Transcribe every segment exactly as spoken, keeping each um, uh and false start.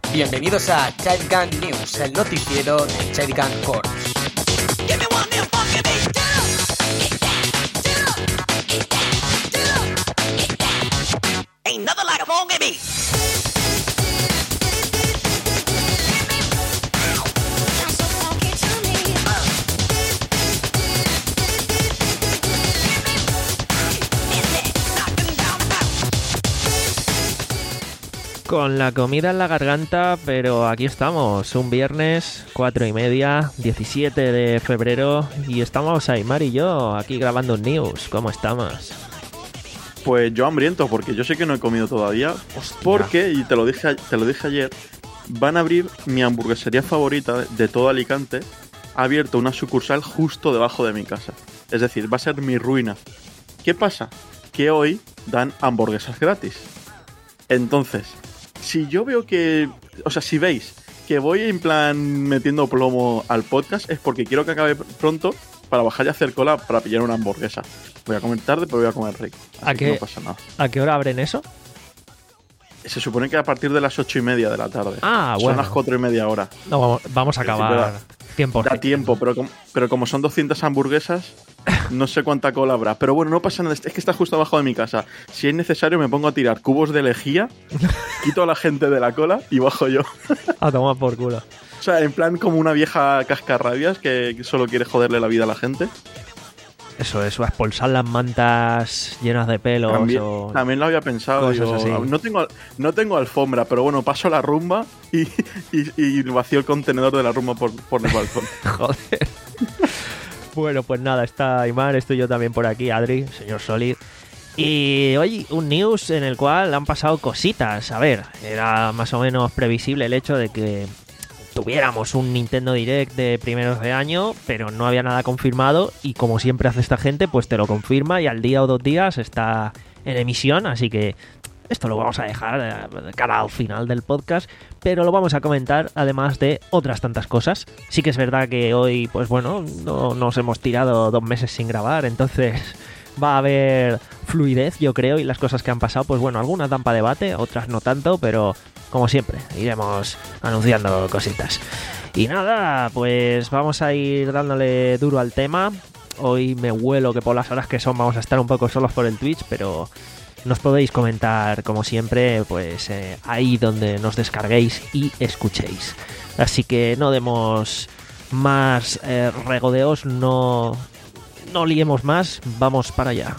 Bienvenidos a Child Gang News, el noticiero de Child Gang Corps. Con la comida en la garganta, pero aquí estamos, un viernes, cuatro y media, diecisiete de febrero, y estamos Aymar y yo aquí grabando un news. ¿Cómo estamos? Pues yo hambriento, porque yo sé que no he comido todavía. Hostia. Porque, y te lo dije, te lo dije ayer, van a abrir mi hamburguesería favorita de todo Alicante. Ha abierto una sucursal justo debajo de mi casa. Es decir, va a ser mi ruina. ¿Qué pasa? Que hoy dan hamburguesas gratis. Entonces, si yo veo que... O sea, si veis que voy en plan metiendo plomo al podcast, es porque quiero que acabe pronto para bajar y hacer cola para pillar una hamburguesa. Voy a comer tarde, pero voy a comer rico. Así ¿A que qué, no pasa nada. ¿A qué hora abren eso? Se supone que a partir de las ocho y media de la tarde. Ah, Son bueno. las cuatro y media hora. No, vamos, vamos a Sí, acabar pero tiempo. Da tiempo, pero como, pero como son doscientas hamburguesas, no sé cuánta cola habrá. Pero bueno, no pasa nada. Es que está justo abajo de mi casa. Si es necesario, me pongo a tirar cubos de lejía, quito a la gente de la cola y bajo yo. A tomar por culo. O sea, en plan como una vieja cascarrabias que solo quiere joderle la vida a la gente. Eso es, o a expulsar las mantas llenas de pelos. También, o... también lo había pensado. cosas Digo, así. no, tengo, no tengo alfombra, pero bueno, paso la rumba y, y, y vacío el contenedor de la rumba por, por el balcón. Joder. Bueno, pues nada, está Aymar, estoy yo también por aquí, Adri, señor Solid. Y hoy un news en el cual han pasado cositas. A ver, era más o menos previsible el hecho de que tuviéramos un Nintendo Direct de primeros de año, pero no había nada confirmado y como siempre hace esta gente, pues te lo confirma y al día o dos días está en emisión, así que esto lo vamos a dejar de cara al final del podcast, pero lo vamos a comentar además de otras tantas cosas. Sí que es verdad que hoy, pues bueno, no nos hemos tirado dos meses sin grabar, entonces va a haber fluidez, yo creo, y las cosas que han pasado, pues bueno, algunas dan para debate, otras no tanto, pero como siempre, iremos anunciando cositas. Y nada, pues vamos a ir dándole duro al tema. Hoy me huelo que por las horas que son vamos a estar un poco solos por el Twitch, pero nos podéis comentar, como siempre, pues eh, ahí donde nos descarguéis y escuchéis. Así que no demos más eh, regodeos, no, no liemos más, vamos para allá.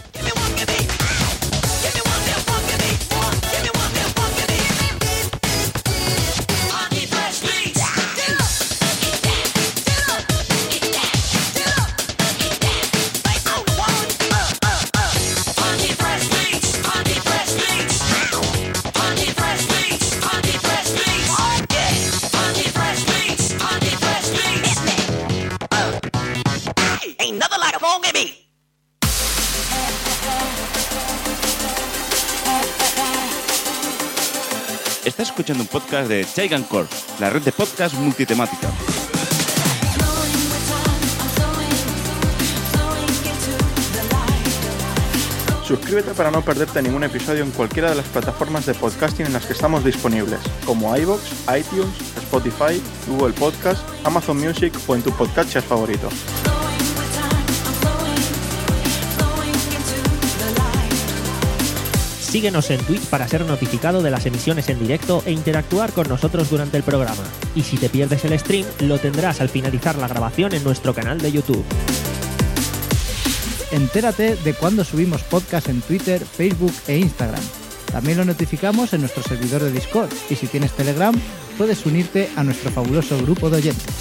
Estás escuchando un podcast de Child Gang Corps, la red de podcast multitemática. Suscríbete para no perderte ningún episodio en cualquiera de las plataformas de podcasting en las que estamos disponibles, como iVoox, iTunes, Spotify, Google Podcast, Amazon Music o en tu podcatcher favorito. Síguenos en Twitch para ser notificado de las emisiones en directo e interactuar con nosotros durante el programa. Y si te pierdes el stream, lo tendrás al finalizar la grabación en nuestro canal de YouTube. Entérate de cuando subimos podcast en Twitter, Facebook e Instagram. También lo notificamos en nuestro servidor de Discord y si tienes Telegram, puedes unirte a nuestro fabuloso grupo de oyentes.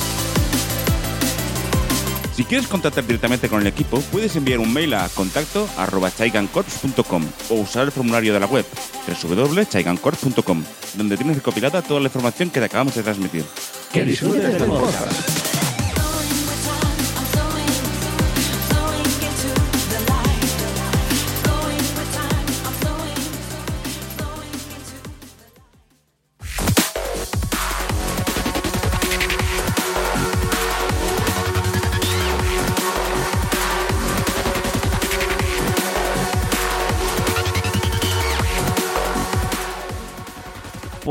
Si quieres contactar directamente con el equipo, puedes enviar un mail a contacto arroba chigancorps punto com o usar el formulario de la web doble u doble u doble u punto chigancorps punto com, donde tienes recopilada toda la información que te acabamos de transmitir. ¡Que disfrutes del podcast!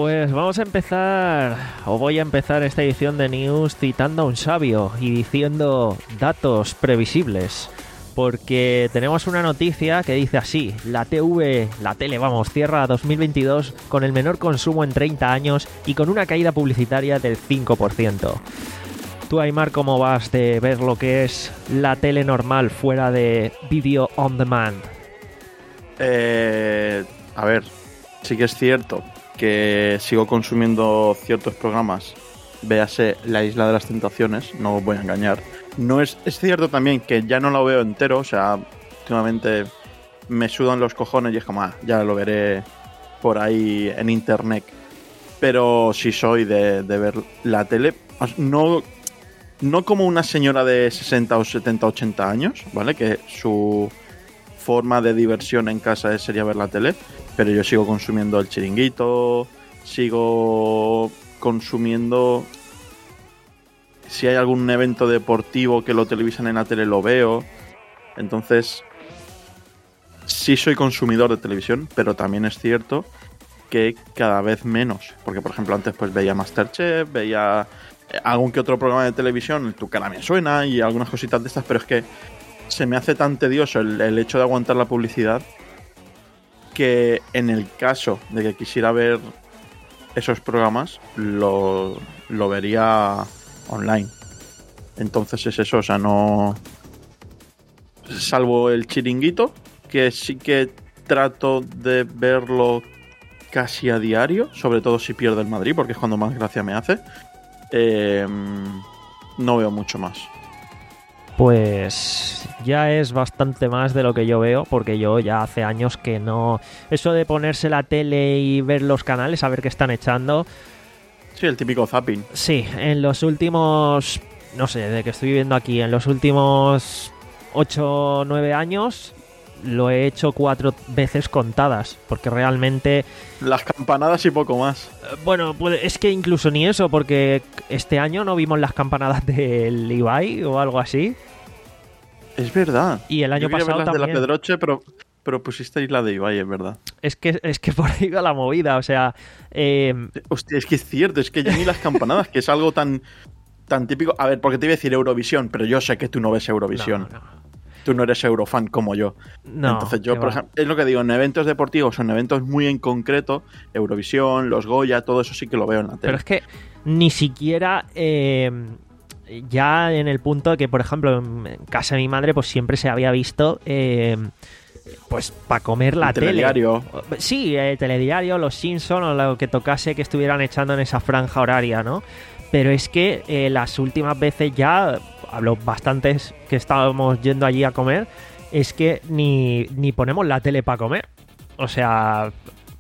Pues vamos a empezar, o voy a empezar esta edición de News citando a un sabio y diciendo datos previsibles. Porque tenemos una noticia que dice así: la T V, la tele, vamos, cierra dos mil veintidós con el menor consumo en treinta años y con una caída publicitaria del cinco por ciento. Tú, Aymar, ¿cómo vas de ver lo que es la tele normal fuera de Video On Demand? Eh, a ver, sí que es cierto que sigo consumiendo ciertos programas, véase La Isla de las Tentaciones, no os voy a engañar. No es, es cierto también que ya no lo veo entero, o sea, últimamente me sudan los cojones y es como, ah, ya lo veré por ahí en internet. Pero sí soy de, de ver la tele, no, no como una señora de sesenta o setenta, ochenta años, ¿vale? Que su forma de diversión en casa sería ver la tele, pero yo sigo consumiendo El Chiringuito, sigo consumiendo... Si hay algún evento deportivo que lo televisan en la tele, lo veo. Entonces, sí soy consumidor de televisión, pero también es cierto que cada vez menos. Porque, por ejemplo, antes pues veía Masterchef, veía algún que otro programa de televisión, Tu cara me suena y algunas cositas de estas, pero es que se me hace tan tedioso el, el hecho de aguantar la publicidad que en el caso de que quisiera ver esos programas, lo, lo vería... online. Entonces es eso, o sea, no... Salvo El Chiringuito, que sí que trato de verlo casi a diario, sobre todo si pierde el Madrid, porque es cuando más gracia me hace. Eh, no veo mucho más. Pues ya es bastante más de lo que yo veo, porque yo ya hace años que no... Eso de ponerse la tele y ver los canales, a ver qué están echando... Sí, el típico zapping. Sí, en los últimos, no sé, de que estoy viviendo aquí, en los últimos ocho o nueve años lo he hecho cuatro veces contadas, porque realmente... Las campanadas y poco más. Bueno, pues es que incluso ni eso, porque este año no vimos las campanadas del Ibai o algo así. Es verdad. Y el año Yo pasado ver las también. de la Pedroche, pero... Pero pusisteis la de Ibai, es verdad. Es que, es que por ahí va la movida, o sea... Eh... Hostia, es que es cierto, es que yo ni las campanadas, que es algo tan tan típico... A ver, porque te iba a decir Eurovisión, pero yo sé que tú no ves Eurovisión. No, no. Tú no eres eurofan como yo. No, entonces yo, por va. ejemplo, es lo que digo, en eventos deportivos o en eventos muy en concreto, Eurovisión, los Goya, todo eso sí que lo veo en la tele. Pero es que ni siquiera... Eh... Ya en el punto de que, por ejemplo, en casa de mi madre, pues siempre se había visto... Eh... Pues para comer la el tele. Telediario. Sí, el telediario, los Simpsons o lo que tocase que estuvieran echando en esa franja horaria, ¿no? Pero es que eh, las últimas veces ya, hablo bastantes que estábamos yendo allí a comer, es que ni, ni ponemos la tele para comer. O sea,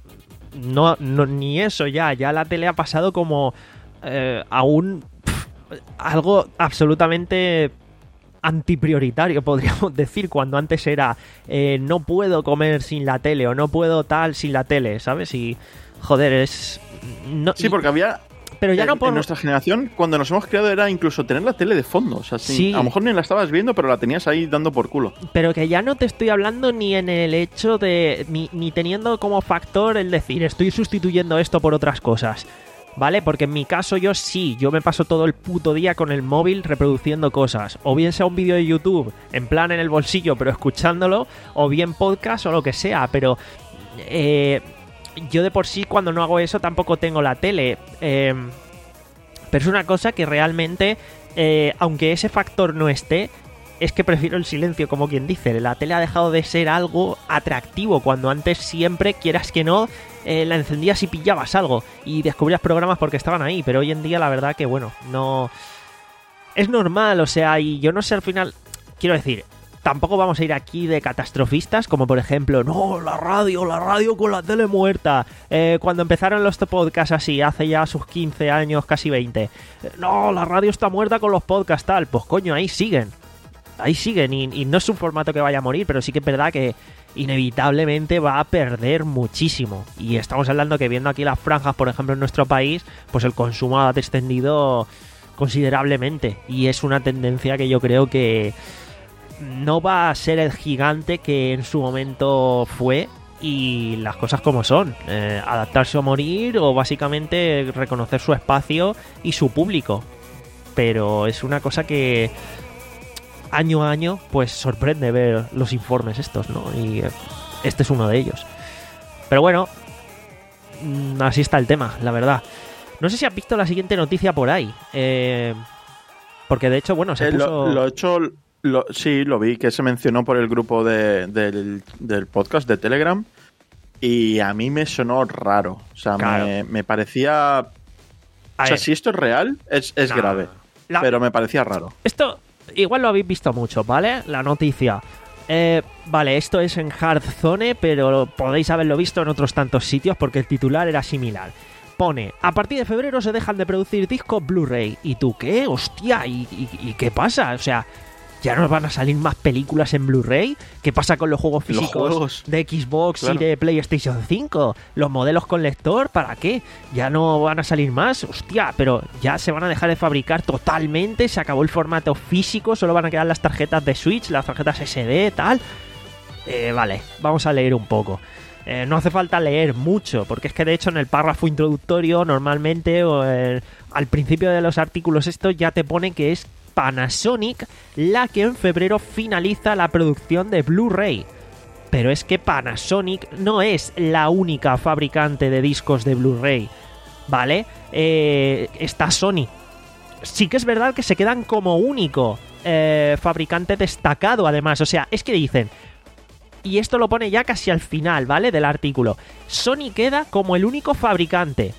no, no ni eso ya. Ya la tele ha pasado como eh, a un... Pff, algo absolutamente... antiprioritario, podríamos decir, cuando antes era eh, no puedo comer sin la tele o no puedo tal sin la tele, ¿sabes? Y joder, es... No, sí, porque había... Pero ya en, no por... en nuestra generación, cuando nos hemos creado, era incluso tener la tele de fondo. O sea, sí, Sí. A lo mejor ni la estabas viendo, pero la tenías ahí dando por culo. Pero que ya no te estoy hablando ni en el hecho de... Ni, ni teniendo como factor el decir, estoy sustituyendo esto por otras cosas. ¿Vale? Porque en mi caso yo sí, yo me paso todo el puto día con el móvil reproduciendo cosas. O bien sea un vídeo de YouTube, en plan en el bolsillo, pero escuchándolo, o bien podcast o lo que sea. Pero eh, yo de por sí cuando no hago eso tampoco tengo la tele. Eh, pero es una cosa que realmente, eh, aunque ese factor no esté, es que prefiero el silencio, como quien dice. La tele ha dejado de ser algo atractivo, cuando antes siempre, quieras que no, eh, la encendías y pillabas algo y descubrías programas porque estaban ahí. Pero hoy en día la verdad que, bueno, no... Es normal, o sea, y yo no sé al final... Quiero decir, tampoco vamos a ir aquí de catastrofistas, como por ejemplo, no, la radio, la radio con la tele muerta. Eh, cuando empezaron los podcasts así, hace ya sus quince años, casi veinte. No, la radio está muerta con los podcasts, tal. Pues coño, ahí siguen. Ahí siguen y, y no es un formato que vaya a morir, pero sí que es verdad que inevitablemente va a perder muchísimo. Y estamos hablando que viendo aquí las franjas, por ejemplo, en nuestro país, pues el consumo ha descendido considerablemente. Y es una tendencia que yo creo que no va a ser el gigante que en su momento fue. y las cosas como son, eh, adaptarse o morir, o básicamente reconocer su espacio y su público. Pero es una cosa que año a año pues sorprende ver los informes estos, ¿no? Y eh, este es uno de ellos. Pero bueno, mmm, así está el tema, la verdad. No sé si has visto la siguiente noticia por ahí, eh, porque de hecho, bueno, se eh, puso... Lo, lo he hecho... Lo, sí, lo vi, que se mencionó por el grupo de, del, del podcast de Telegram, y a mí me sonó raro. O sea, Claro. me, me parecía... A o sea, ver. si esto es real, es, es No. grave. La- Pero me parecía raro. Esto igual lo habéis visto mucho, ¿vale? La noticia. Eh, vale, esto es en Hearthstone, pero podéis haberlo visto en otros tantos sitios porque el titular era similar. Pone, a partir de febrero se dejan de producir discos Blu-ray. ¿Y tú qué? Hostia, ¿y, y, y qué pasa? O sea, ¿ya nos van a salir más películas en Blu-ray? ¿Qué pasa con los juegos Los físicos juegos. de Xbox Claro. y de PlayStation cinco? ¿Los modelos con lector? ¿Para qué? ¿Ya no van a salir más? Hostia, pero ya se van a dejar de fabricar totalmente, se acabó el formato físico, solo van a quedar las tarjetas de Switch, las tarjetas ese de, tal. Eh, vale, vamos a leer un poco. Eh, no hace falta leer mucho, porque es que de hecho en el párrafo introductorio normalmente o el- al principio de los artículos estos ya te pone que es Panasonic la que en febrero finaliza la producción de Blu-ray. Pero es que Panasonic no es la única fabricante de discos de Blu-ray, ¿vale? Eh, está Sony. Sí que es verdad que se quedan como único eh, fabricante destacado, además. O sea, es que dicen, y esto lo pone ya casi al final, ¿vale? Del artículo. Sony queda como el único fabricante.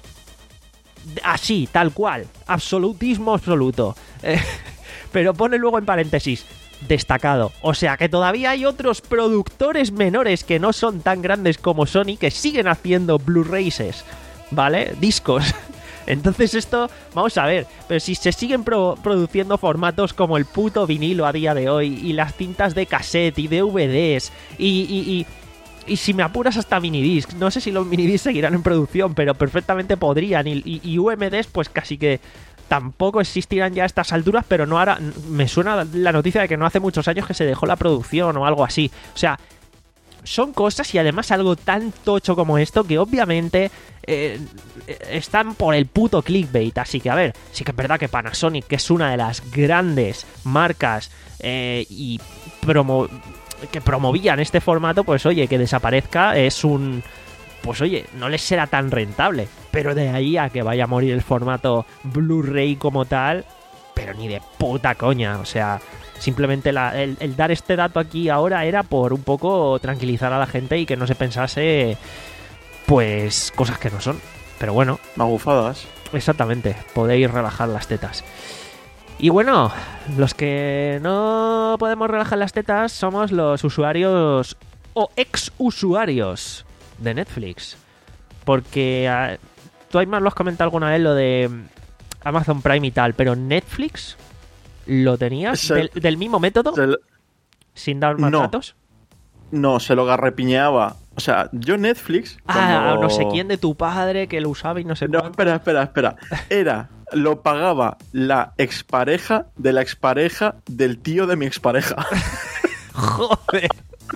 Así, tal cual. Absolutismo absoluto. Eh, pero pone luego en paréntesis, destacado. O sea que todavía hay otros productores menores que no son tan grandes como Sony que siguen haciendo Blu-rays, ¿vale? Discos. Entonces esto, vamos a ver, pero si se siguen pro- produciendo formatos como el puto vinilo a día de hoy, y las cintas de cassette y D V Ds, y, y, y, y si me apuras hasta minidisc, no sé si los minidiscs seguirán en producción, pero perfectamente podrían, y, y, y U M Ds pues casi que tampoco existirán ya a estas alturas, pero no ahora, me suena la noticia de que no hace muchos años que se dejó la producción o algo así, o sea... Son cosas y además algo tan tocho como esto que obviamente eh, están por el puto clickbait. Así que a ver, sí que es verdad que Panasonic, que es una de las grandes marcas eh, y promo que promovían este formato, pues oye, que desaparezca es un... Pues oye, no les será tan rentable. Pero de ahí a que vaya a morir el formato Blu-ray como tal, pero ni de puta coña, o sea... Simplemente la, el, el dar este dato aquí ahora era por un poco tranquilizar a la gente y que no se pensase, pues, cosas que no son. Pero bueno, Magufadas. exactamente, podéis relajar las tetas. Y bueno, los que no podemos relajar las tetas somos los usuarios o ex-usuarios de Netflix. Porque a, tú, Aymar, lo has comentado alguna vez lo de Amazon Prime y tal, pero Netflix... ¿Lo tenías Se- del, del mismo método? Se, ¿Sin dar más No. datos? no, se lo garrepiñeaba. O sea, yo Netflix... Ah, cuando- no sé quién de tu padre que lo usaba y no sé No, cuánto. espera, espera, espera. Era, lo pagaba la expareja de la expareja del tío de mi expareja. Joder.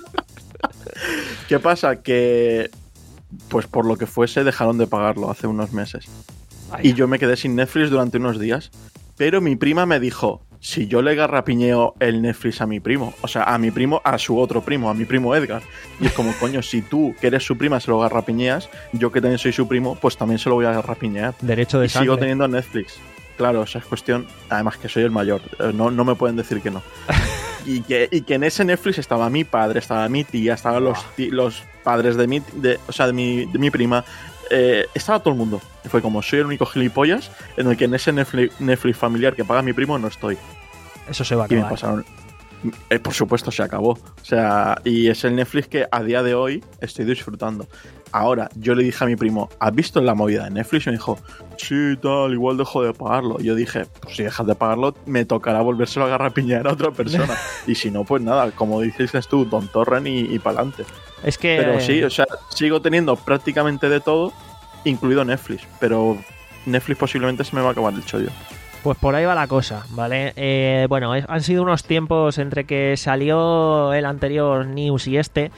¿Qué pasa? Que, pues por lo que fuese, dejaron de pagarlo hace unos meses. Vaya. Y yo me quedé sin Netflix durante unos días. Pero mi prima me dijo, si yo le garrapiñeo el Netflix a mi primo, o sea, a mi primo, a su otro primo, a mi primo Edgar. Y es como, coño, si tú, que eres su prima, se lo garrapiñeas, yo que también soy su primo, pues también se lo voy a garrapiñear. Derecho de Y sangre. sigo teniendo Netflix. Claro, o sea, es cuestión... Además que soy el mayor, eh, no, no me pueden decir que no. Y que, y que en ese Netflix estaba mi padre, estaba mi tía, estaban los, ti- los padres de mi, de, o sea, de mi, de mi prima, eh, estaba todo el mundo. Y fue como, soy el único gilipollas en el que en ese Netflix, Netflix familiar que paga mi primo no estoy. Eso se va a Y me acabar. pasaron... Eh, por supuesto, se acabó. O sea, y es el Netflix que a día de hoy estoy disfrutando. Ahora, yo le dije a mi primo, ¿has visto la movida de Netflix? Y me dijo, sí, tal, igual dejo de pagarlo. Y yo dije, pues si dejas de pagarlo, me tocará volvérselo a garrapiñar a otra persona. Y si no, pues nada, como dices tú, Don Torren y, y pa'lante. Es que... Pero sí, o sea, sigo teniendo prácticamente de todo, incluido Netflix. Pero Netflix posiblemente se me va a acabar el chollo. Pues por ahí va la cosa, ¿vale? Eh, bueno, es- han sido unos tiempos entre que salió el anterior news y este.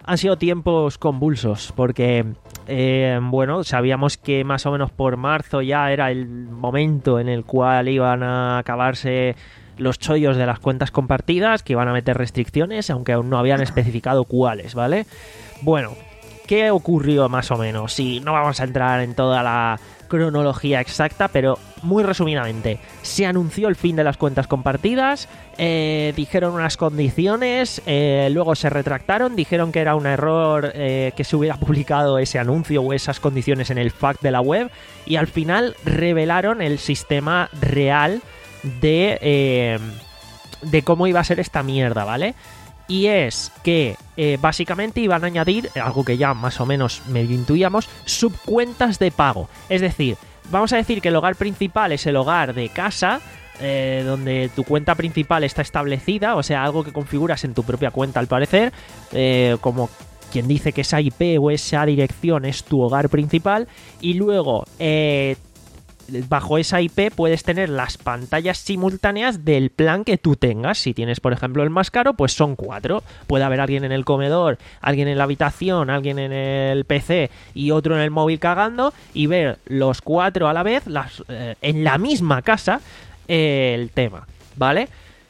Han sido tiempos convulsos porque, eh, bueno, sabíamos que más o menos por marzo ya era el momento en el cual iban a acabarse los chollos de las cuentas compartidas, que iban a meter restricciones, aunque aún no habían especificado cuáles, ¿vale? Bueno, ¿qué ocurrió más o menos? Sí, no vamos a entrar en toda la cronología exacta, pero muy resumidamente, se anunció el fin de las cuentas compartidas, eh, dijeron unas condiciones, eh, luego se retractaron, dijeron que era un error eh, que se hubiera publicado ese anuncio o esas condiciones en el F A Q de la web, y al final revelaron el sistema real de, eh, de cómo iba a ser esta mierda, ¿vale? Y es que eh, básicamente iban a añadir, algo que ya más o menos medio intuíamos, subcuentas de pago. Es decir, vamos a decir que el hogar principal es el hogar de casa, eh, donde tu cuenta principal está establecida, o sea, algo que configuras en tu propia cuenta al parecer, eh, como quien dice que esa I P o esa dirección es tu hogar principal, y luego eh, bajo esa I P puedes tener las pantallas simultáneas del plan que tú tengas. Si tienes, por ejemplo, el más caro, pues son cuatro. Puede haber alguien en el comedor, alguien en la habitación, alguien en el P C y otro en el móvil cagando, y ver los cuatro a la vez las, eh, en la misma casa eh, el tema, ¿vale?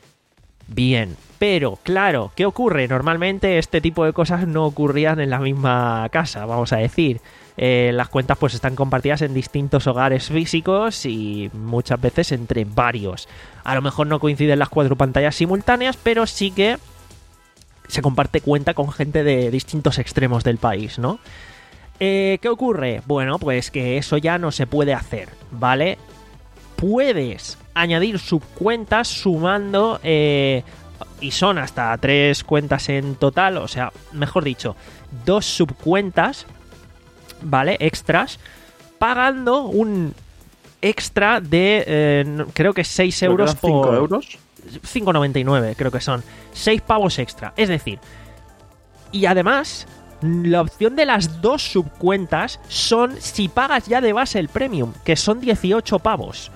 Bien, pero claro, ¿qué ocurre? Normalmente este tipo de cosas no ocurrían en la misma casa, vamos a decir. Eh, las cuentas pues están compartidas en distintos hogares físicos y muchas veces entre varios. A lo mejor no coinciden las cuatro pantallas simultáneas, pero sí que se comparte cuenta con gente de distintos extremos del país, ¿no? Eh, ¿Qué ocurre? Bueno, pues que eso ya no se puede hacer, ¿vale? Puedes añadir subcuentas sumando, eh, y son hasta tres cuentas en total, o sea, mejor dicho, dos subcuentas, ¿vale? Extras, pagando un extra de, eh, creo que seis euros por... ¿cinco euros? cinco noventa y nueve, creo que son. seis pavos extra. Es decir, y además, la opción de las dos subcuentas son si pagas ya de base el Premium, que son dieciocho pavos.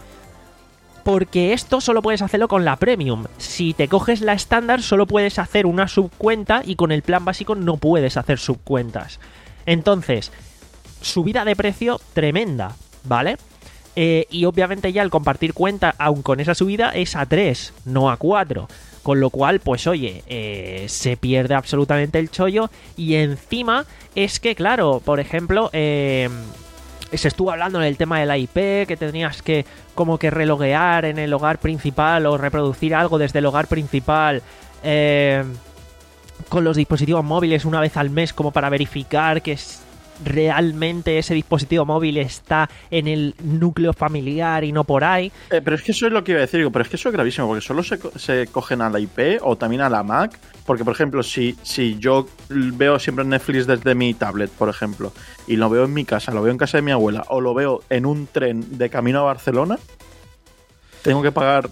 Porque esto solo puedes hacerlo con la Premium. Si te coges la estándar, solo puedes hacer una subcuenta y con el plan básico no puedes hacer subcuentas. Entonces, subida de precio tremenda, ¿vale? Eh, y obviamente ya el compartir cuenta, aun con esa subida, es a tres, no a cuatro. Con lo cual, pues oye, eh, se pierde absolutamente el chollo. Y encima es que, claro, por ejemplo, eh, se estuvo hablando del tema de la I P, que tenías que como que reloguear en el hogar principal o reproducir algo desde el hogar principal eh, con los dispositivos móviles una vez al mes, como para verificar que es realmente ese dispositivo móvil está en el núcleo familiar y no por ahí. Eh, pero es que eso es lo que iba a decir, digo, pero es que eso es gravísimo, porque solo se, se cogen a la I P o también a la Mac, porque por ejemplo, si, si yo veo siempre Netflix desde mi tablet, por ejemplo, y lo veo en mi casa, lo veo en casa de mi abuela, o lo veo en un tren de camino a Barcelona, ¿tengo que pagar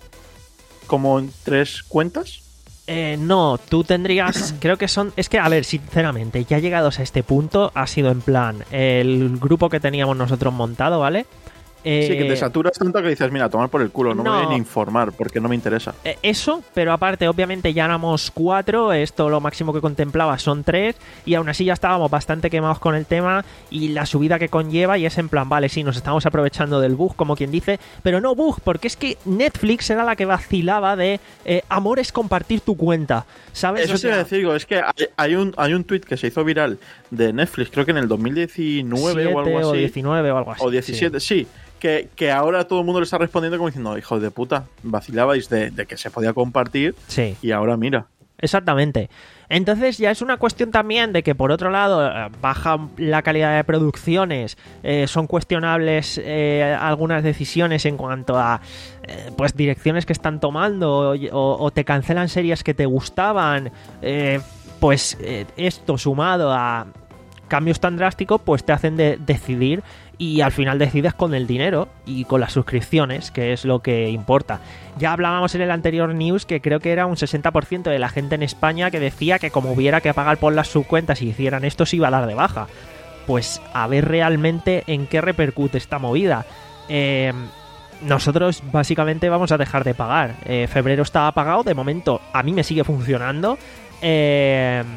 como en tres cuentas? Eh, no, tú tendrías, creo que son, es que a ver, sinceramente, ya llegados a este punto, ha sido en plan, el grupo que teníamos nosotros montado, ¿vale? Eh, sí, que te saturas tanto que dices, mira, tomar por el culo, no, no. me voy a ni informar porque no me interesa. Eh, eso, pero aparte, obviamente ya éramos cuatro, esto lo máximo que contemplaba son tres, y aún así ya estábamos bastante quemados con el tema y la subida que conlleva, y es en plan, vale, sí, nos estamos aprovechando del bug, como quien dice, pero no bug, porque es que Netflix era la que vacilaba de eh, amor es compartir tu cuenta, ¿sabes? Eso o sea, te iba a decir, digo, es que hay, hay un hay un tweet que se hizo viral de Netflix, creo que en el dos mil diecinueve o algo así. O diecinueve o algo así. O diecisiete, sí. sí que, que ahora todo el mundo le está respondiendo como diciendo, hijos de puta, vacilabais de, de que se podía compartir, sí. Y ahora mira. Exactamente. Entonces ya es una cuestión también de que por otro lado baja la calidad de producciones, eh, son cuestionables eh, algunas decisiones en cuanto a eh, pues direcciones que están tomando o, o te cancelan series que te gustaban, eh, pues eh, esto sumado a cambios tan drásticos pues te hacen de decidir, y al final decides con el dinero y con las suscripciones, que es lo que importa. Ya hablábamos en el anterior news que creo que era un sesenta por ciento de la gente en España que decía que como hubiera que pagar por las subcuentas y hicieran esto se iba a dar de baja. Pues a ver realmente en qué repercute esta movida. Eh, nosotros básicamente vamos a dejar de pagar. Eh, febrero estaba pagado, de momento a mí me sigue funcionando. Eh...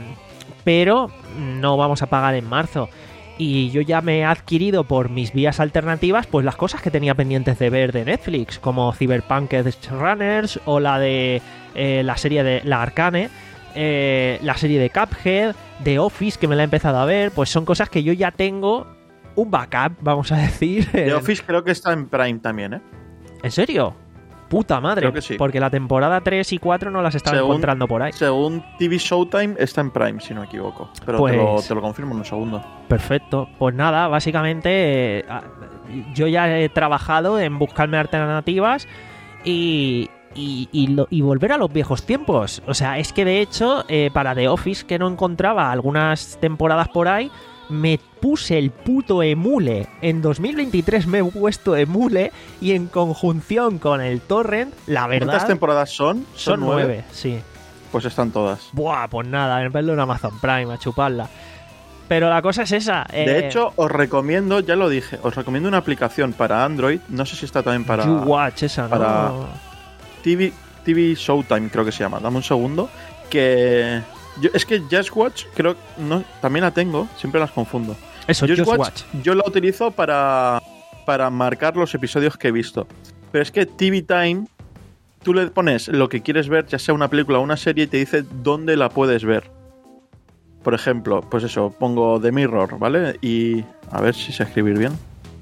pero no vamos a pagar en marzo. Y yo ya me he adquirido por mis vías alternativas pues las cosas que tenía pendientes de ver de Netflix, como Cyberpunk Edge Runners o la de eh, la serie de la Arcane, eh, la serie de Cuphead, The Office, que me la he empezado a ver. Pues son cosas que yo ya tengo un backup, vamos a decir. The Office creo que está en Prime también, ¿eh? ¿En serio? Puta madre, Creo que sí. Porque la temporada tres y cuatro no las estaba Según- encontrando por ahí. Según T V Showtime está en Prime, si no me equivoco. Pero Pues- te, lo, te lo confirmo en un segundo. Perfecto. Pues nada, básicamente eh, a- yo ya he trabajado en buscarme alternativas y, y, y lo- y volver a los viejos tiempos. O sea, es que de hecho, eh, para The Office, que no encontraba algunas temporadas por ahí, me puse el puto emule. En dos mil veintitrés me he puesto emule y en conjunción con el torrent, la ¿Cuántas verdad, temporadas son? son nueve, sí. Pues están todas. Buah, pues nada, en verlo en Amazon Prime, a chuparla. Pero la cosa es esa. De eh, hecho, os recomiendo, ya lo dije, os recomiendo una aplicación para Android. No sé si está también para You Watch, esa, ¿no? para- T V, T V Showtime, creo que se llama. Dame un segundo. Que yo, es que Just Watch, creo, no, también la tengo. Siempre las confundo. Eso, Just Just Watch, Watch. yo la utilizo para, para marcar los episodios que he visto. Pero es que T V Time, tú le pones lo que quieres ver, ya sea una película o una serie, y te dice dónde la puedes ver. Por ejemplo, pues eso, pongo The Mirror, ¿vale? Y a ver si sé escribir bien.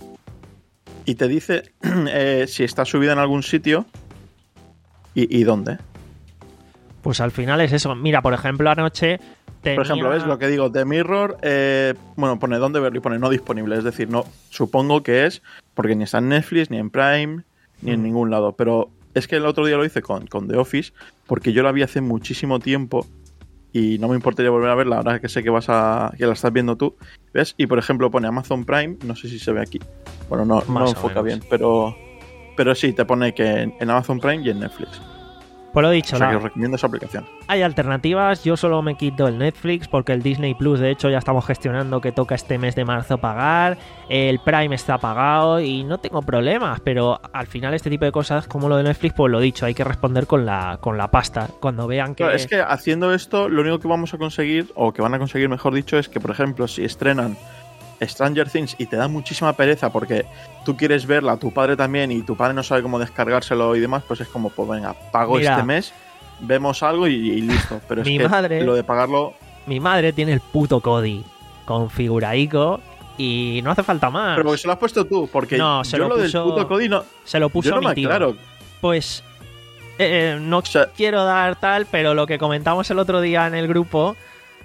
Y te dice eh, si está subida en algún sitio y, y dónde. Pues al final es eso. Mira, por ejemplo, anoche tenía... Por ejemplo, ¿ves lo que digo? The Mirror, eh, bueno, pone dónde verlo y pone no disponible. Es decir, no, supongo que es porque ni está en Netflix, ni en Prime, ni en Mm. ningún lado. Pero es que el otro día lo hice con, con The Office, porque yo la vi hace muchísimo tiempo y no me importaría volver a verla ahora que sé que vas a que la estás viendo tú. ¿Ves? Y por ejemplo pone Amazon Prime, no sé si se ve aquí. Bueno, no, no Más o enfoca menos. bien, pero, pero sí, te pone que en, en Amazon Prime y en Netflix. Pues lo dicho, O sea la- que os recomiendo esa aplicación. hay alternativas. Yo solo me quito el Netflix porque el Disney Plus, de hecho, ya estamos gestionando que toca este mes de marzo pagar. El Prime está pagado y no tengo problemas. Pero al final este tipo de cosas, como lo de Netflix, pues lo dicho, hay que responder con la, con la pasta. Cuando vean que... Claro, es que haciendo esto, lo único que vamos a conseguir, o que van a conseguir, mejor dicho, es que, por ejemplo, si estrenan Stranger Things y te da muchísima pereza porque tú quieres verla, tu padre también, y tu padre no sabe cómo descargárselo y demás, pues es como, pues venga, pago Mira. este mes, vemos algo y, y listo. Pero es Mi que madre- lo de pagarlo... Mi madre tiene el puto Kodi configuraico y no hace falta más. Pero porque se lo has puesto tú, porque No, se yo lo lo, puso- del puto Cody no... Se lo puso Yo no mi me tío. aclaro. Pues eh, eh, no O sea, quiero dar tal, pero lo que comentamos el otro día en el grupo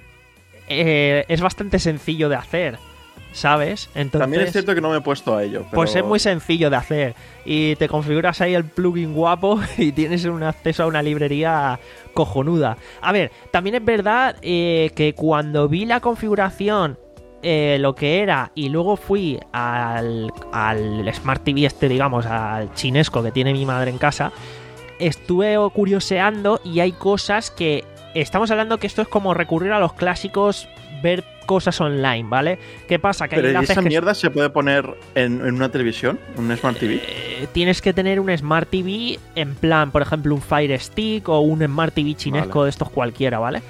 eh, es bastante sencillo de hacer, ¿sabes? Entonces, también es cierto que no me he puesto a ello. Pero... pues es muy sencillo de hacer y te configuras ahí el plugin guapo y tienes un acceso a una librería cojonuda. A ver, también es verdad eh, que cuando vi la configuración, eh, lo que era, y luego fui al, al Smart T V este, digamos, al chinesco que tiene mi madre en casa, estuve curioseando y hay cosas que... Estamos hablando que esto es como recurrir a los clásicos, ver cosas online, ¿vale? ¿Qué pasa? Que hay Pero ¿y enlaces esa que- mierda se puede poner en, en una televisión? ¿Un Smart T V? Eh, tienes que tener un Smart T V en plan, por ejemplo, un Fire Stick o un Smart T V chinesco Vale. de estos cualquiera, ¿vale?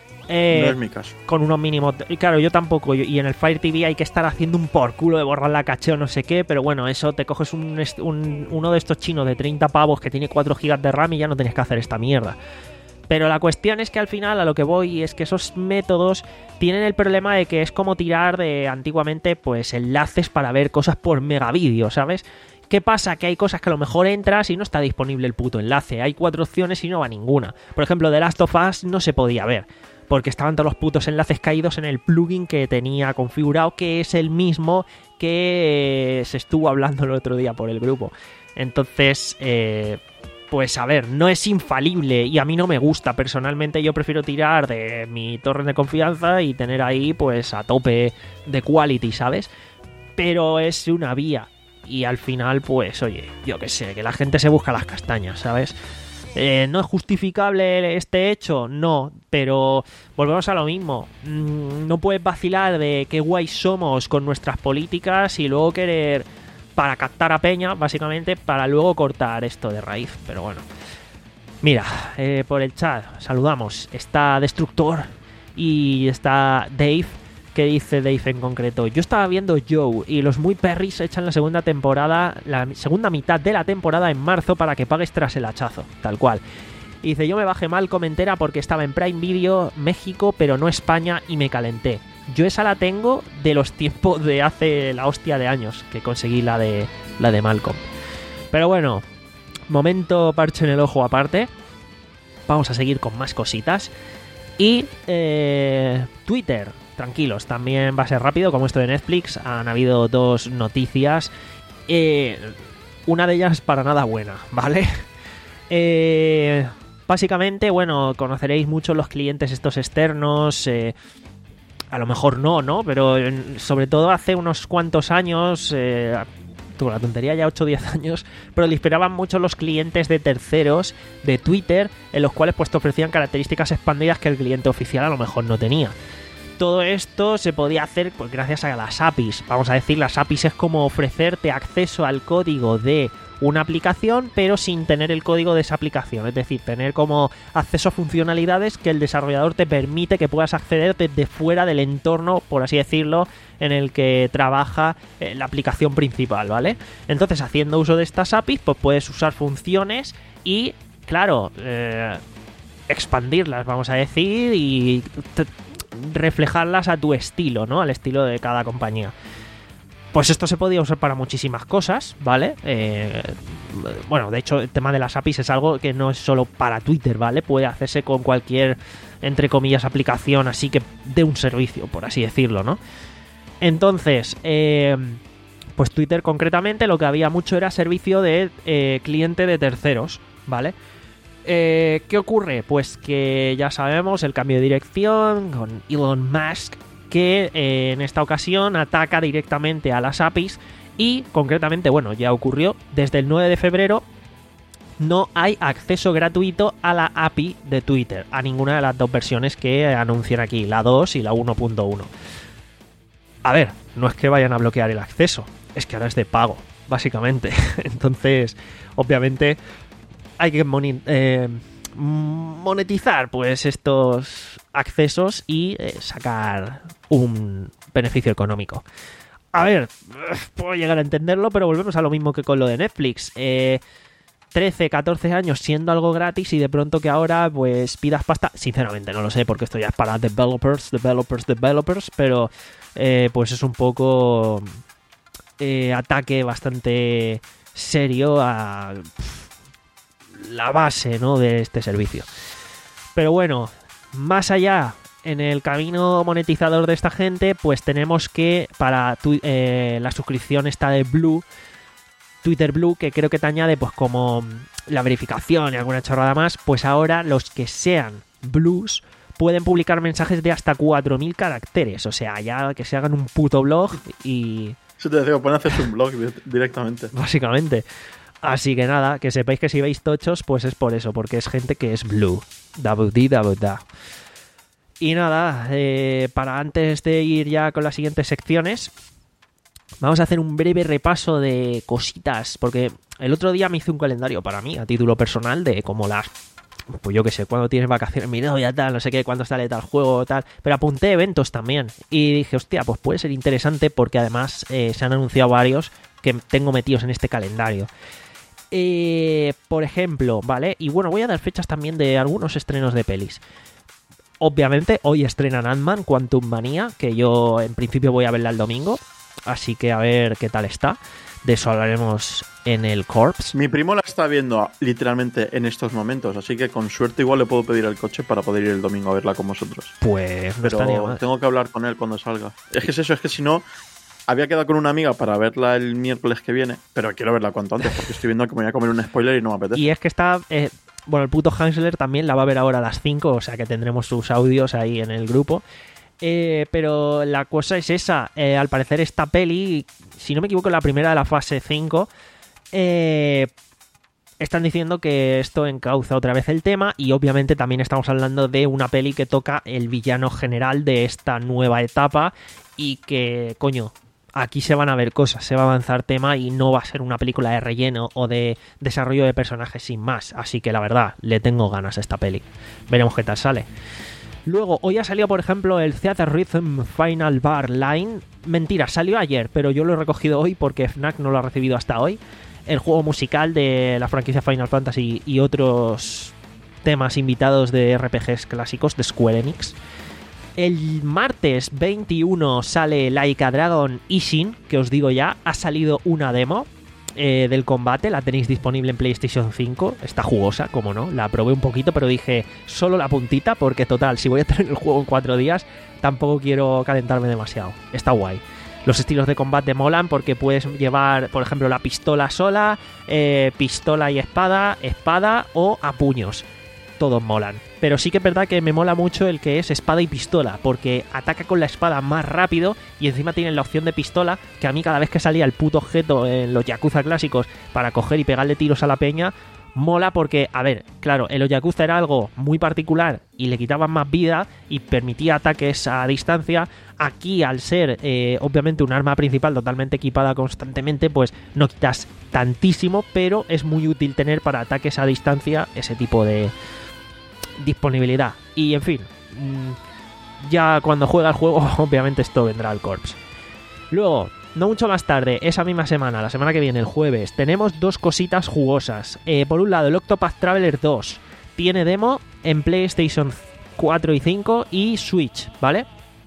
Eh, No es mi caso. con unos mínimos... Y claro, yo tampoco. yo- Y en el Fire T V hay que estar haciendo un por culo de borrar la caché o no sé qué, pero bueno, eso te coges un, est- un- uno de estos chinos de treinta pavos que tiene cuatro gigas de RAM y ya no tienes que hacer esta mierda. Pero la cuestión es que al final a lo que voy es que esos métodos tienen el problema de que es como tirar de antiguamente pues enlaces para ver cosas por megavídeo, ¿sabes? ¿Qué pasa? Que hay cosas que a lo mejor entras y no está disponible el puto enlace. Hay cuatro opciones y no va ninguna. Por ejemplo, The Last of Us no se podía ver porque estaban todos los putos enlaces caídos en el plugin que tenía configurado, que es el mismo que eh, se estuvo hablando el otro día por el grupo. Entonces, eh, pues a ver, no es infalible y a mí no me gusta. Personalmente yo prefiero tirar de mi torre de confianza y tener ahí pues a tope de quality, ¿sabes? Pero es una vía y al final pues oye, yo qué sé, que la gente se busca las castañas, ¿sabes? Eh, ¿No es justificable este hecho? No, pero volvemos a lo mismo. Mm, no puedes vacilar de qué guay somos con nuestras políticas y luego querer... para captar a peña, básicamente, para luego cortar esto de raíz. Pero bueno. Mira, eh, por el chat, saludamos. Está Destructor y está Dave, que dice Dave en concreto: yo estaba viendo Joe y los muy perris echan la segunda temporada, la segunda mitad de la temporada en marzo para que pagues tras el hachazo, tal cual. Y dice: yo me bajé mal Comentera porque estaba en Prime Video México pero no España y me calenté. Yo esa la tengo de los tiempos de hace la hostia de años que conseguí la de la de Malcolm. Pero bueno, momento parche en el ojo aparte. Vamos a seguir con más cositas. Y eh, Twitter, tranquilos, también va a ser rápido como esto de Netflix. Han habido dos noticias. Eh, una de ellas para nada buena, ¿vale? Eh, básicamente, bueno, conoceréis mucho los clientes estos externos. Eh, a lo mejor no, ¿no? Pero en, sobre todo hace unos cuantos años... Eh, tuvo la tontería ya ocho o diez años, pero le inspiraban mucho los clientes de terceros de Twitter, en los cuales pues te ofrecían características expandidas que el cliente oficial a lo mejor no tenía. Todo esto se podía hacer pues gracias a las A P Is. Vamos a decir, las A P Is es como ofrecerte acceso al código de una aplicación, pero sin tener el código de esa aplicación. Es decir, tener como acceso a funcionalidades que el desarrollador te permite que puedas acceder desde fuera del entorno, por así decirlo, en el que trabaja eh, la aplicación principal, ¿vale? Entonces, haciendo uso de estas A P Is, pues puedes usar funciones y, claro, eh, expandirlas, vamos a decir, y t- reflejarlas a tu estilo, ¿no? Al estilo de cada compañía. Pues esto se podía usar para muchísimas cosas, ¿vale? Eh, bueno, de hecho, el tema de las A P Is es algo que no es solo para Twitter, ¿vale? Puede hacerse con cualquier, entre comillas, aplicación así que dé un servicio, por así decirlo, ¿no? Entonces, eh, pues Twitter concretamente lo que había mucho era servicio de eh, cliente de terceros, ¿vale? Eh, ¿Qué ocurre? Pues que ya sabemos el cambio de dirección con Elon Musk, que eh, en esta ocasión ataca directamente a las A P Is y concretamente, bueno, ya ocurrió, desde el nueve de febrero no hay acceso gratuito a la A P I de Twitter, a ninguna de las dos versiones que anuncian aquí, la dos y la uno punto uno. A ver, no es que vayan a bloquear el acceso, es que ahora es de pago, básicamente. Entonces, obviamente, hay que moni- eh, monetizar pues estos accesos y eh, sacar un beneficio económico. A ver, puedo llegar a entenderlo, pero volvemos a lo mismo que con lo de Netflix. Eh, trece, catorce años siendo algo gratis y de pronto que ahora pues pidas pasta. Sinceramente no lo sé, porque esto ya es para developers, developers, developers, pero eh, pues es un poco eh, ataque bastante serio a la base, ¿no?, de este servicio. Pero bueno, más allá en el camino monetizador de esta gente, pues tenemos que para tu, eh, la suscripción esta de Blue, Twitter Blue, que creo que te añade pues como la verificación y alguna chorrada más, pues ahora los que sean Blues pueden publicar mensajes de hasta cuatro mil caracteres, o sea, ya que se hagan un puto blog y... Eso te decía, pueden hacerse un blog directamente. Básicamente. Así que nada, que sepáis que si veis tochos, pues es por eso, porque es gente que es Blue. Double D, double da. Y nada, eh, para antes de ir ya con las siguientes secciones, vamos a hacer un breve repaso de cositas, porque el otro día me hice un calendario para mí, a título personal, de como las... Pues yo qué sé, cuando tienes vacaciones, mi novia, tal, no sé qué, cuándo sale tal juego, tal. Pero apunté eventos también. Y dije, hostia, pues puede ser interesante porque además eh, se han anunciado varios que tengo metidos en este calendario. Eh, por ejemplo, ¿vale? Y bueno, voy a dar fechas también de algunos estrenos de pelis. Obviamente, hoy estrenan Ant-Man Quantum Manía, que yo en principio voy a verla el domingo. Así que a ver qué tal está. De eso hablaremos en el Corps. Mi primo la está viendo literalmente en estos momentos, así que con suerte igual le puedo pedir el coche para poder ir el domingo a verla con vosotros. Pues no Pero estaría mal. Tengo que hablar con él cuando salga. Es que es eso, es que si no... Había quedado con una amiga para verla el miércoles que viene, pero quiero verla cuanto antes porque estoy viendo que me voy a comer un spoiler y no me apetece. Y es que está... Eh, bueno, el puto Hansler también la va a ver ahora a las cinco, o sea que tendremos sus audios ahí en el grupo. Eh, pero la cosa es esa. Eh, al parecer esta peli, si no me equivoco, la primera de la fase cinco, eh, están diciendo que esto encauza otra vez el tema y obviamente también estamos hablando de una peli que toca el villano general de esta nueva etapa y que, coño... Aquí se van a ver cosas, se va a avanzar tema y no va a ser una película de relleno o de desarrollo de personajes sin más. Así que la verdad, le tengo ganas a esta peli. Veremos qué tal sale. Luego, hoy ha salido, por ejemplo, el Theater Rhythm Final Bar Line. Mentira, salió ayer, pero yo lo he recogido hoy porque Fnac no lo ha recibido hasta hoy. El juego musical de la franquicia Final Fantasy y otros temas invitados de R P Gs clásicos de Square Enix. El martes veintiuno sale Like a Dragon Ishin, que os digo ya, ha salido una demo eh, del combate, la tenéis disponible en PlayStation cinco, está jugosa, como no, la probé un poquito, pero dije solo la puntita, porque total, si voy a tener el juego en cuatro días, tampoco quiero calentarme demasiado, está guay. Los estilos de combate molan porque puedes llevar, por ejemplo, la pistola sola, eh, pistola y espada, espada o a puños. Todos molan. Pero sí que es verdad que me mola mucho el que es espada y pistola, porque ataca con la espada más rápido y encima tienen la opción de pistola, que a mí cada vez que salía el puto objeto en los Yakuza clásicos para coger y pegarle tiros a la peña, mola porque, a ver, claro, en los Yakuza era algo muy particular y le quitaban más vida y permitía ataques a distancia. Aquí, al ser eh, obviamente un arma principal totalmente equipada constantemente, pues no quitas tantísimo, pero es muy útil tener para ataques a distancia ese tipo de disponibilidad. Y en fin, ya cuando juega el juego obviamente esto vendrá al Corps. Luego, no mucho más tarde, esa misma semana, la semana que viene, el jueves, tenemos dos cositas jugosas. Eh, por un lado, el Octopath Traveler dos tiene demo en PlayStation cuatro y cinco y Switch, ¿vale?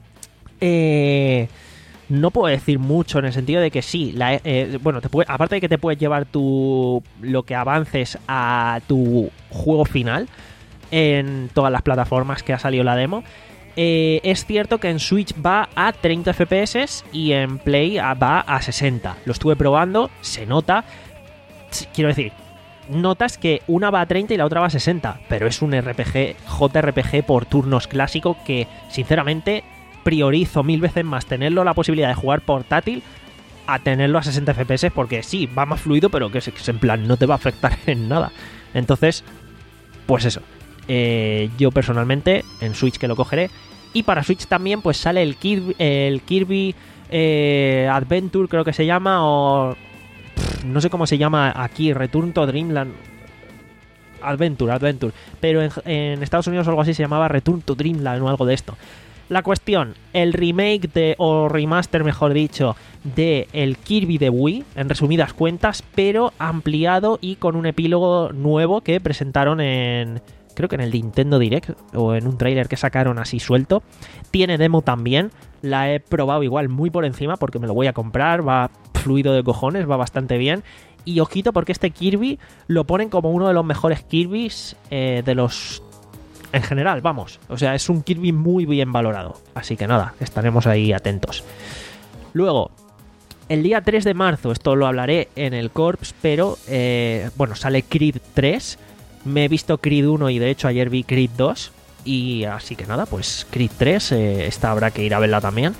Eh... No puedo decir mucho en el sentido de que sí, la, eh, bueno, te puede, aparte de que te puedes llevar tu lo que avances a tu juego final en todas las plataformas que ha salido la demo, eh, es cierto que en Switch va a treinta F P S y en Play va a sesenta. Lo estuve probando, se nota, quiero decir, notas que una va a treinta y la otra va a sesenta, pero es un R P G, J R P G por turnos clásico que, sinceramente, priorizo mil veces más tenerlo la posibilidad de jugar portátil a tenerlo a sesenta F P S, porque sí, va más fluido, pero que es, que es en plan, no te va a afectar en nada. Entonces, pues eso. Eh, yo personalmente en Switch que lo cogeré. Y para Switch también pues sale el Kirby, el Kirby eh, Adventure, creo que se llama, o pff, no sé cómo se llama aquí, Return to Dreamland Adventure, Adventure, pero en, en Estados Unidos o algo así se llamaba Return to Dreamland o algo de esto. La cuestión, el remake de, o remaster mejor dicho, de el Kirby de Wii, en resumidas cuentas, pero ampliado y con un epílogo nuevo que presentaron en, creo que en el Nintendo Direct, o en un trailer que sacaron así suelto. Tiene demo también, la he probado igual muy por encima porque me lo voy a comprar, va fluido de cojones, va bastante bien. Y ojito porque este Kirby lo ponen como uno de los mejores Kirbys eh, de los... en general, vamos. O sea, es un Kirby muy bien valorado. Así que nada, estaremos ahí atentos. Luego, el día tres de marzo, esto lo hablaré en el Corps, pero, eh, bueno, sale Creed tres. Me he visto Creed uno y de hecho ayer vi Creed dos. Y así que nada, pues Creed tres, eh, esta habrá que ir a verla también.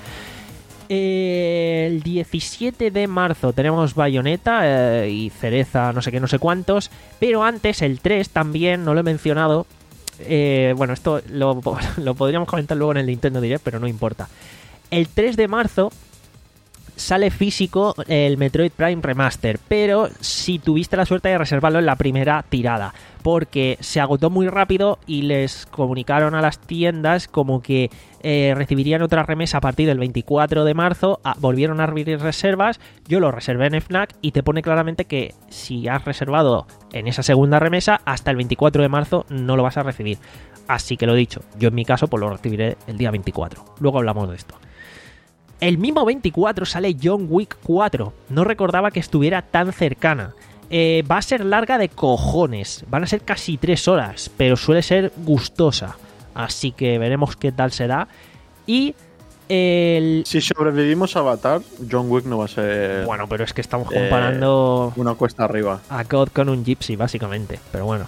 Eh, el diecisiete de marzo tenemos Bayonetta eh, y Cereza, no sé qué, no sé cuántos. Pero antes, el tres también, no lo he mencionado. Eh, bueno, esto lo, lo podríamos comentar luego en el Nintendo Direct, pero no importa. El tres de marzo sale físico el Metroid Prime Remaster, pero si tuviste la suerte de reservarlo en la primera tirada, porque se agotó muy rápido y les comunicaron a las tiendas como que eh, recibirían otra remesa a partir del veinticuatro de marzo. Ah, volvieron a abrir reservas, yo lo reservé en Fnac y te pone claramente que si has reservado en esa segunda remesa hasta el veinticuatro de marzo no lo vas a recibir. Así que lo dicho, yo en mi caso pues lo recibiré el día veinticuatro. Luego hablamos de esto. El mismo veinticuatro sale John Wick cuatro. No recordaba que estuviera tan cercana. Eh, va a ser larga de cojones. Van a ser casi tres horas, pero suele ser gustosa. Así que veremos qué tal será. Y el... si sobrevivimos a Avatar, John Wick no va a ser... Bueno, pero es que estamos comparando... Eh, una cuesta arriba. A C O D con un Gypsy, básicamente. Pero bueno.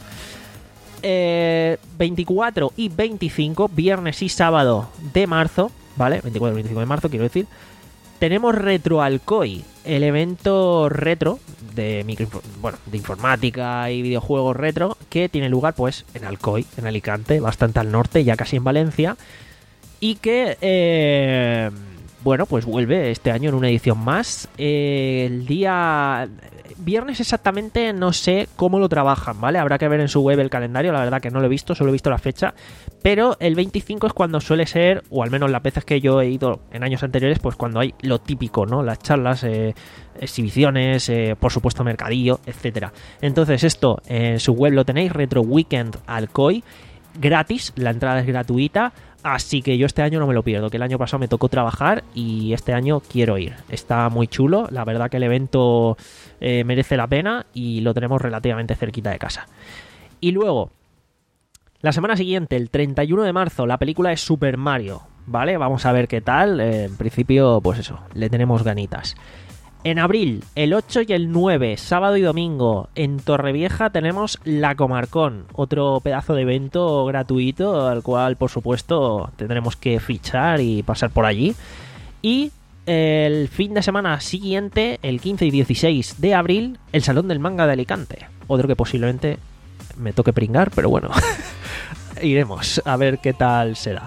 Eh, veinticuatro y veinticinco, viernes y sábado de marzo... ¿Vale? veinticuatro y veinticinco de marzo, quiero decir. Tenemos Retro Alcoy, el evento retro de micro, bueno, de informática y videojuegos retro, que tiene lugar pues en Alcoy, en Alicante, bastante al norte, ya casi en Valencia. Y que, eh, bueno, pues vuelve este año en una edición más. Eh, el día viernes exactamente no sé cómo lo trabajan, ¿vale? Habrá que ver en su web el calendario, la verdad que no lo he visto, solo he visto la fecha. Pero el veinticinco es cuando suele ser, o al menos las veces que yo he ido en años anteriores, pues cuando hay lo típico, ¿no? Las charlas, eh, exhibiciones, eh, por supuesto mercadillo, etcétera. Entonces esto en su web lo tenéis, Retro Weekend Alcoy, gratis, la entrada es gratuita. Así que yo este año no me lo pierdo, que el año pasado me tocó trabajar y este año quiero ir. Está muy chulo, la verdad que el evento eh, merece la pena y lo tenemos relativamente cerquita de casa. Y luego, la semana siguiente, el treinta y uno de marzo, la película es Super Mario, ¿vale? Vamos a ver qué tal. Eh, en principio, pues eso, le tenemos ganitas. En abril, el ocho y el nueve, sábado y domingo, en Torrevieja tenemos La Comarcón, otro pedazo de evento gratuito al cual, por supuesto, tendremos que fichar y pasar por allí. Y el fin de semana siguiente, el quince y dieciséis de abril, el Salón del Manga de Alicante. Otro que posiblemente me toque pringar, pero bueno, iremos a ver qué tal será.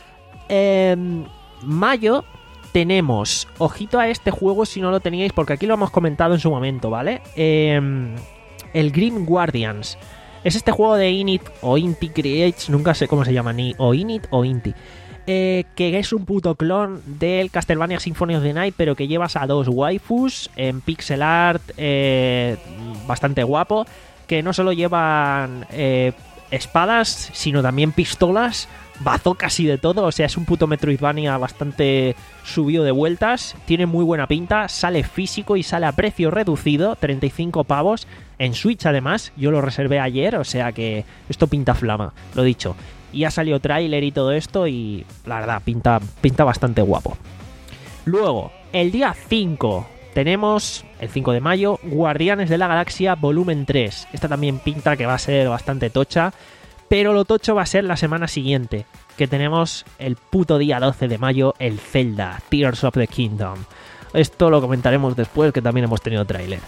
En mayo tenemos, ojito a este juego si no lo teníais, porque aquí lo hemos comentado en su momento, ¿vale? Eh, el Green Guardians. Es este juego de Init o Inti Creates, nunca sé cómo se llama, ni o Init o Inti. Eh, que es un puto clon del Castlevania Symphony of the Night, pero que llevas a dos waifus en pixel art, eh, bastante guapo, que no solo llevan eh, espadas, sino también pistolas, bazookas y de todo. O sea, es un puto Metroidvania bastante subido de vueltas, tiene muy buena pinta, sale físico y sale a precio reducido, treinta y cinco pavos, en Switch además, yo lo reservé ayer, o sea que esto pinta flama, lo dicho. Y ha salido tráiler y todo esto y la verdad, pinta, pinta bastante guapo. Luego, el día cinco, tenemos, el cinco de mayo, Guardianes de la Galaxia Volumen tres. Esta también pinta que va a ser bastante tocha, pero lo tocho va a ser la semana siguiente, que tenemos el puto día doce de mayo, el Zelda, Tears of the Kingdom. Esto lo comentaremos después, que también hemos tenido tráiler.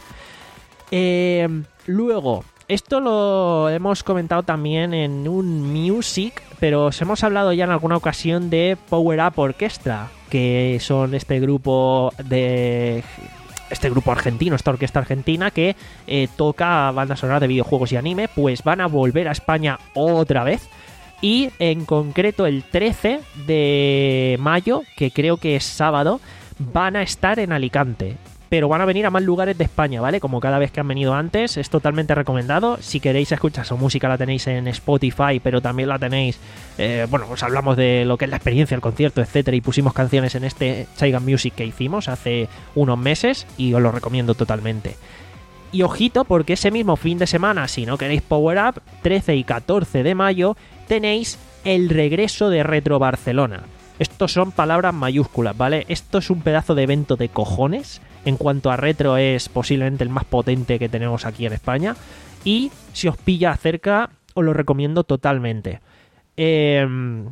Eh, luego, esto lo hemos comentado también en un Music, pero os hemos hablado ya en alguna ocasión de Power Up Orchestra, que son este grupo de... este grupo argentino, esta orquesta argentina que eh, toca bandas sonoras de videojuegos y anime, pues van a volver a España otra vez. Y en concreto el trece de mayo, que creo que es sábado, van a estar en Alicante. Pero van a venir a más lugares de España, ¿vale? Como cada vez que han venido antes, es totalmente recomendado. Si queréis escuchar su música la tenéis en Spotify, pero también la tenéis... Eh, bueno, pues hablamos de lo que es la experiencia, el concierto, etcétera, y pusimos canciones en este Saigan Music que hicimos hace unos meses y os lo recomiendo totalmente. Y ojito, porque ese mismo fin de semana, si no queréis Power Up, trece y catorce de mayo, tenéis el regreso de Retro Barcelona. Estos son palabras mayúsculas, ¿vale? Esto es un pedazo de evento de cojones. En cuanto a retro, es posiblemente el más potente que tenemos aquí en España. Y si os pilla cerca, os lo recomiendo totalmente. Eh,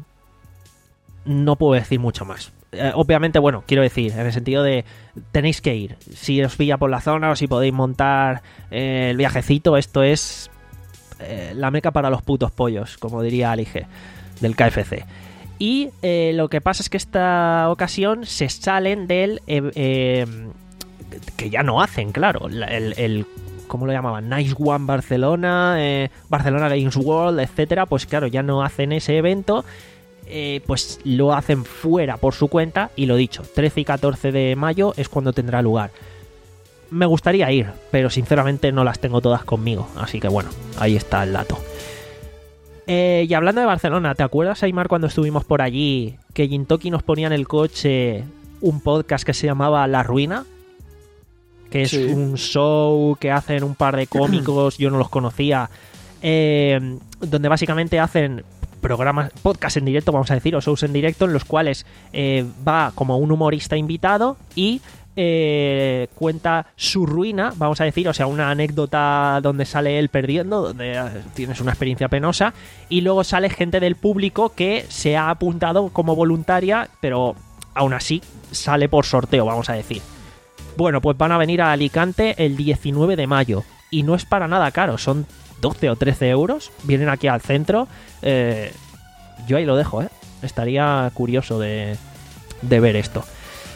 no puedo decir mucho más. Eh, obviamente, bueno, quiero decir, en el sentido de tenéis que ir. Si os pilla por la zona o si podéis montar eh, el viajecito, esto es eh, la meca para los putos pollos, como diría Ali G, del K F C. Y eh, lo que pasa es que esta ocasión se salen del... Eh, eh, que ya no hacen, claro, el, el ¿cómo lo llamaban? Nice One Barcelona, eh, Barcelona Games World, etcétera, pues claro, ya no hacen ese evento, eh, pues lo hacen fuera por su cuenta, y lo dicho, trece y catorce de mayo es cuando tendrá lugar. Me gustaría ir, pero sinceramente no las tengo todas conmigo, así que bueno, ahí está el dato. Eh, y hablando de Barcelona, ¿te acuerdas, Aymar, cuando estuvimos por allí, que Gintoki nos ponía en el coche un podcast que se llamaba La Ruina? Que es sí. un show que hacen un par de cómicos, yo no los conocía, eh, donde básicamente hacen programas, podcast en directo, vamos a decir, o shows en directo, en los cuales eh, va como un humorista invitado y eh, cuenta su ruina, vamos a decir, o sea, una anécdota donde sale él perdiendo, donde tienes una experiencia penosa, y luego sale gente del público que se ha apuntado como voluntaria, pero aún así sale por sorteo, vamos a decir. Bueno, pues van a venir a Alicante el diecinueve de mayo y no es para nada caro, son doce o trece euros, vienen aquí al centro, eh, yo ahí lo dejo, ¿eh? Estaría curioso de, de ver esto.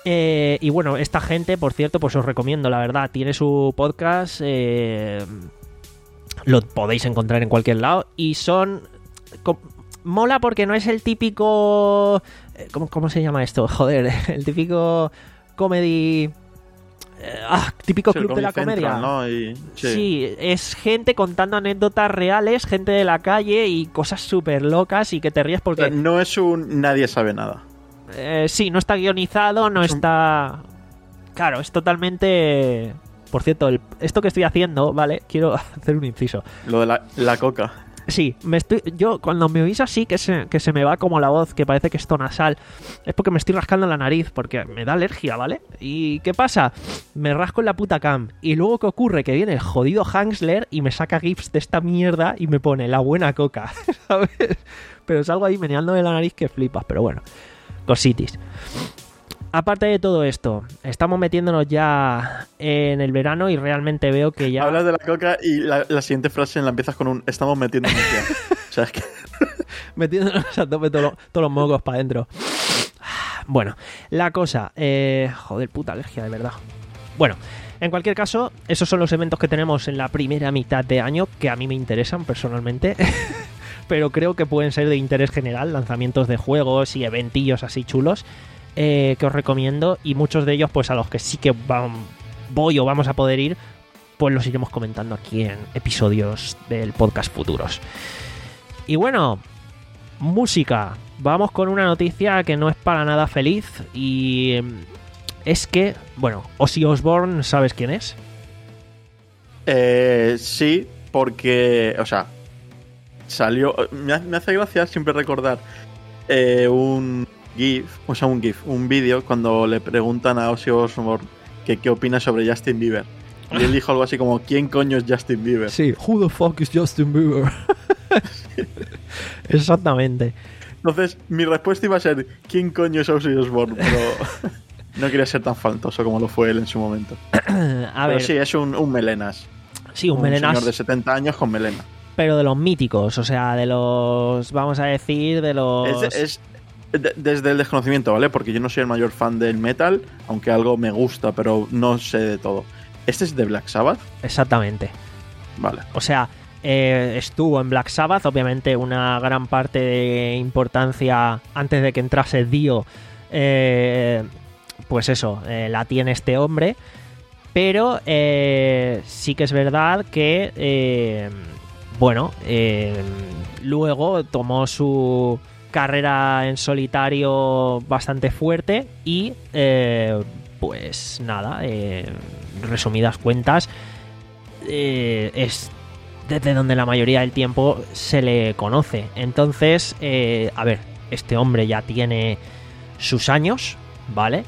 Eh, y bueno, esta gente, por cierto, pues os recomiendo, la verdad, tiene su podcast, eh, lo podéis encontrar en cualquier lado y son... Com- mola porque no es el típico... ¿Cómo, cómo se llama esto? Joder, el típico comedy... Eh, ah, típico Sí, club de la Comedy comedia. Central, ¿no? Y- Sí. sí. Es gente contando anécdotas reales, gente de la calle y cosas súper locas y que te ríes O porque... sea, no es un nadie sabe nada. Eh, sí, no está guionizado, no Es un- está... Claro, es totalmente... Por cierto, el- esto que estoy haciendo, ¿vale? Quiero hacer un inciso. Lo de la, la coca. Sí, me estoy, yo cuando me oís así, que se, que se me va como la voz, que parece que es nasal, es porque me estoy rascando la nariz, porque me da alergia, ¿vale? ¿Y qué pasa? Me rasco en la puta cam. Y luego, ¿qué ocurre? Que viene el jodido Hansler y me saca gifs de esta mierda y me pone la buena coca, ¿sabes? Pero salgo ahí meneándome la nariz que flipas, pero bueno, cositis. Aparte de todo esto, estamos metiéndonos ya en el verano y realmente veo que ya... Hablas de la coca y la, la siguiente frase la empiezas con un estamos metiéndonos ya. O sea, es que... metiéndonos a tope todo lo- todos los mocos para adentro. Bueno, la cosa... Eh, joder, puta alergia, de verdad. Bueno, en cualquier caso, esos son los eventos que tenemos en la primera mitad de año, que a mí me interesan personalmente. Pero creo que pueden ser de interés general, lanzamientos de juegos y eventillos así chulos. Eh, que os recomiendo y muchos de ellos pues a los que sí que van, voy o vamos a poder ir pues los iremos comentando aquí en episodios del podcast futuros. Y bueno, música, vamos con una noticia que no es para nada feliz y es que, bueno, Ozzy Osbourne, ¿sabes quién es? Eh, sí, porque, o sea, salió... Me, ha- me hace gracia siempre recordar eh, un GIF, o sea, un GIF, un vídeo cuando le preguntan a Ozzy Osbourne que qué opina sobre Justin Bieber. Y él dijo algo así como, ¿quién coño es Justin Bieber? Sí, who the fuck is Justin Bieber? Exactamente. Entonces, mi respuesta iba a ser, ¿quién coño es Ozzy Osbourne? Pero no quería ser tan faltoso como lo fue él en su momento. A Pero ver, sí, es un, un melenas. sí, un, Un melenas, señor de setenta años con melena. pero de los míticos, o sea, de los, vamos a decir, de los... Es, es de- desde el desconocimiento, ¿vale? Porque yo no soy el mayor fan del metal, aunque algo me gusta, pero no sé de todo. ¿Este es de Black Sabbath? Exactamente. Vale. O sea, eh, estuvo en Black Sabbath, obviamente una gran parte de importancia antes de que entrase Dio, eh, pues eso, eh, la tiene este hombre, pero eh, sí que es verdad que, eh, bueno, eh, luego tomó su carrera en solitario bastante fuerte y, eh, pues nada, eh, resumidas cuentas, eh, es desde donde la mayoría del tiempo se le conoce. Entonces, eh, a ver, este hombre ya tiene sus años, ¿vale?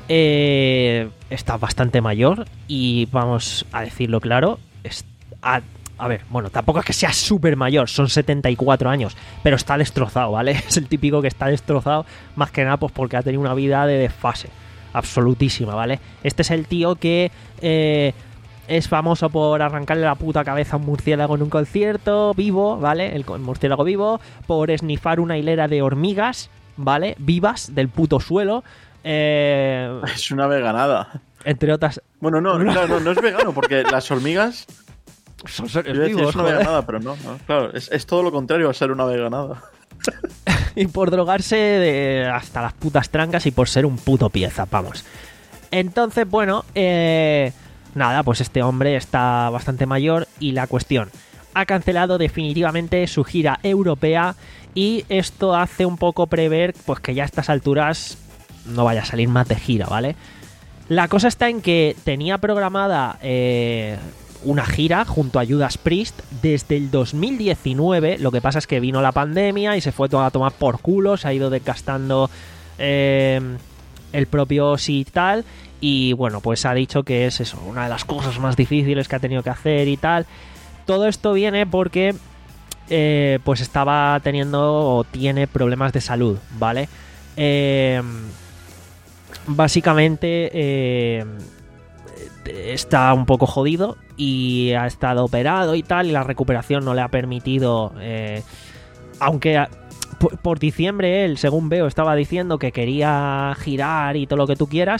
Eh, está bastante mayor y vamos a decirlo claro, es, a, a ver, bueno, tampoco es que sea súper mayor, son setenta y cuatro años, pero está destrozado, ¿vale? Es el típico que está destrozado, más que nada pues porque ha tenido una vida de desfase absolutísima, ¿vale? Este es el tío que eh, es famoso por arrancarle la puta cabeza a un murciélago en un concierto vivo, ¿vale? El murciélago vivo, por esnifar una hilera de hormigas, ¿vale? Vivas del puto suelo, eh, Es una veganada. entre otras... Bueno, no, claro, no, no es vegano, porque las hormigas... Son Yo seres iba a decir, vivos, es una joder. veganada, pero no, no. Claro, es, es todo lo contrario a ser una veganada. Y por drogarse de hasta las putas trancas y por ser un puto pieza, vamos. Entonces, bueno, eh, nada, pues este hombre está bastante mayor y la cuestión, ha cancelado definitivamente su gira europea y esto hace un poco prever pues que ya a estas alturas no vaya a salir más de gira, ¿vale? La cosa está en que tenía programada eh, una gira junto a Judas Priest desde el dos mil diecinueve. Lo que pasa es que vino la pandemia y se fue todo a tomar por culo, se ha ido desgastando eh, el propio Ozzy y tal. Y bueno, pues ha dicho que es eso, una de las cosas más difíciles que ha tenido que hacer y tal. Todo esto viene porque eh, pues estaba teniendo o tiene problemas de salud, ¿vale? Eh, básicamente eh, está un poco jodido y ha estado operado y tal, y la recuperación no le ha permitido, eh, aunque por, por diciembre él, según veo, estaba diciendo que quería girar y todo lo que tú quieras,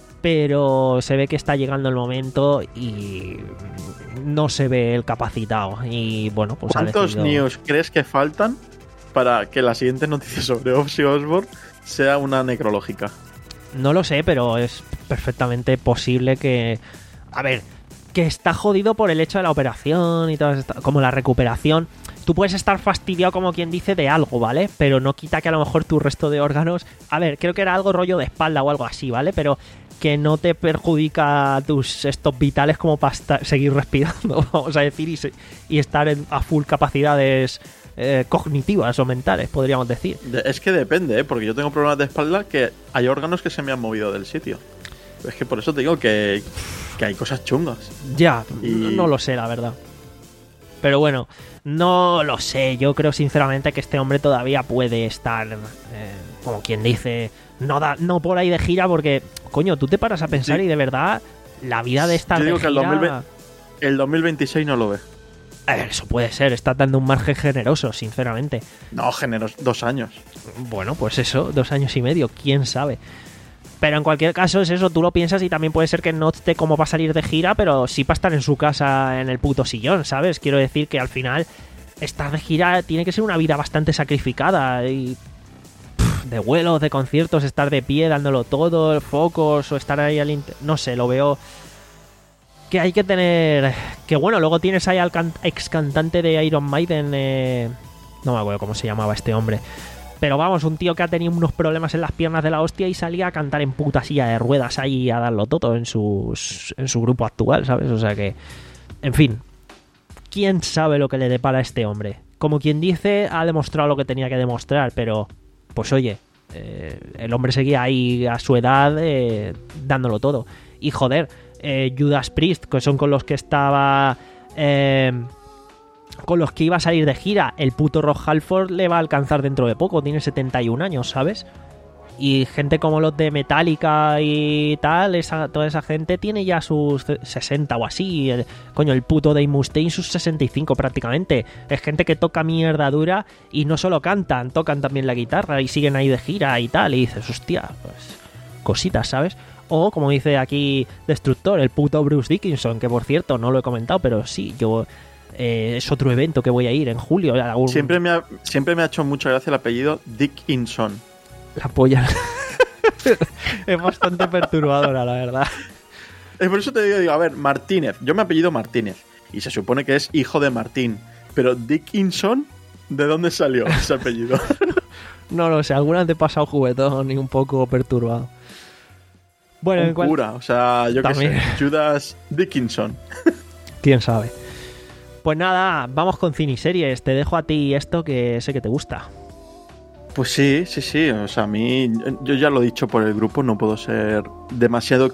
pero se ve que está llegando el momento y no se ve el capacitado. Y bueno, pues ¿cuántos ha decidido... news crees que faltan para que la siguiente noticia sobre Ozzy Osbourne sea una necrológica? No lo sé, pero es perfectamente posible que... A ver, que está jodido por el hecho de la operación y todas estas... Como la recuperación. Tú puedes estar fastidiado, como quien dice, de algo, ¿vale? Pero no quita que a lo mejor tu resto de órganos... A ver, creo que era algo rollo de espalda o algo así, ¿vale? Pero que no te perjudica tus estos vitales como para estar, seguir respirando, vamos a decir, y, se, y estar en, a full capacidades eh, cognitivas o mentales, podríamos decir. De, es que depende, ¿eh? Porque yo tengo problemas de espalda que hay órganos que se me han movido del sitio. Es que por eso te digo que, que hay cosas chungas. Ya, y... no, no lo sé, la verdad. Pero bueno, no lo sé. Yo creo sinceramente que este hombre todavía puede estar, eh, como quien dice, no, da, no por ahí de gira, porque, coño, tú te paras a pensar sí. y de verdad la vida de estar yo digo de que gira... el, dos mil veinte, el dos mil veintiséis no lo ve. A ver, eso puede ser. Estás dando un margen generoso, sinceramente. No, generoso, dos años. Bueno, pues eso, dos años y medio, quién sabe. Pero en cualquier caso es eso, tú lo piensas y también puede ser que no esté como para salir de gira, pero sí para estar en su casa en el puto sillón, ¿sabes? Quiero decir que al final estar de gira tiene que ser una vida bastante sacrificada y pff, de vuelos, de conciertos, estar de pie dándolo todo, focos o estar ahí al... Inter... No sé, lo veo que hay que tener... Que bueno, luego tienes ahí al can... ex cantante de Iron Maiden, eh... no me acuerdo cómo se llamaba este hombre. Pero vamos, un tío que ha tenido unos problemas en las piernas de la hostia y salía a cantar en puta silla de ruedas ahí a darlo todo en, sus, en su grupo actual, ¿sabes? O sea que, en fin, ¿quién sabe lo que le depara a este hombre? Como quien dice, ha demostrado lo que tenía que demostrar, pero, pues oye, eh, el hombre seguía ahí a su edad eh, dándolo todo. Y joder, eh, Judas Priest, que son con los que estaba... Eh, con los que iba a salir de gira, el puto Rob Halford le va a alcanzar dentro de poco, tiene setenta y un años, ¿sabes? Y gente como los de Metallica y tal, esa, toda esa gente tiene ya sus sesenta o así. El, coño, el puto Dave Mustaine sus sesenta y cinco prácticamente. Es gente que toca mierda dura y no solo cantan, tocan también la guitarra y siguen ahí de gira y tal. Y dices, hostia, pues cositas, ¿sabes? O, como dice aquí Destructor, el puto Bruce Dickinson, que por cierto no lo he comentado, pero sí, yo... Eh, es otro evento que voy a ir en julio. Algún... Siempre, me ha, siempre me ha hecho mucha gracia el apellido Dickinson. La polla. Es bastante perturbadora, la verdad. Es por eso te digo, digo, a ver, Martínez. Yo me apellido Martínez. Y se supone que es hijo de Martín. Pero Dickinson, ¿de dónde salió ese apellido? No lo sé, algunas te he pasado juguetón y un poco perturbado. Bueno, un en cual... cura, o sea, yo qué sé. Judas Dickinson. ¿Quién sabe? Pues nada, vamos con cine y series. Te dejo a ti esto que sé que te gusta. Pues sí, sí, sí. O sea, a mí, yo ya lo he dicho por el grupo, no puedo ser demasiado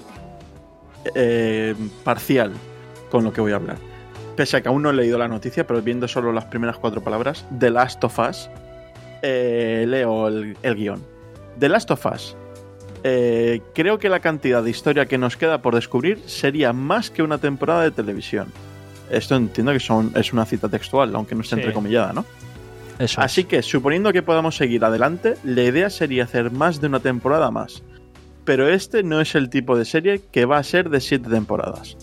eh, parcial con lo que voy a hablar. Pese a que aún no he leído la noticia, pero viendo solo las primeras cuatro palabras, The Last of Us, eh, leo el, el guión. The Last of Us. Eh, creo que la cantidad de historia que nos queda por descubrir sería más que una temporada de televisión. Esto entiendo que son, es una cita textual, aunque no esté sí. entrecomillada, ¿no? Eso Así es. que, suponiendo que podamos seguir adelante, la idea sería hacer más de una temporada más. Pero este no es el tipo de serie que va a ser de siete temporadas.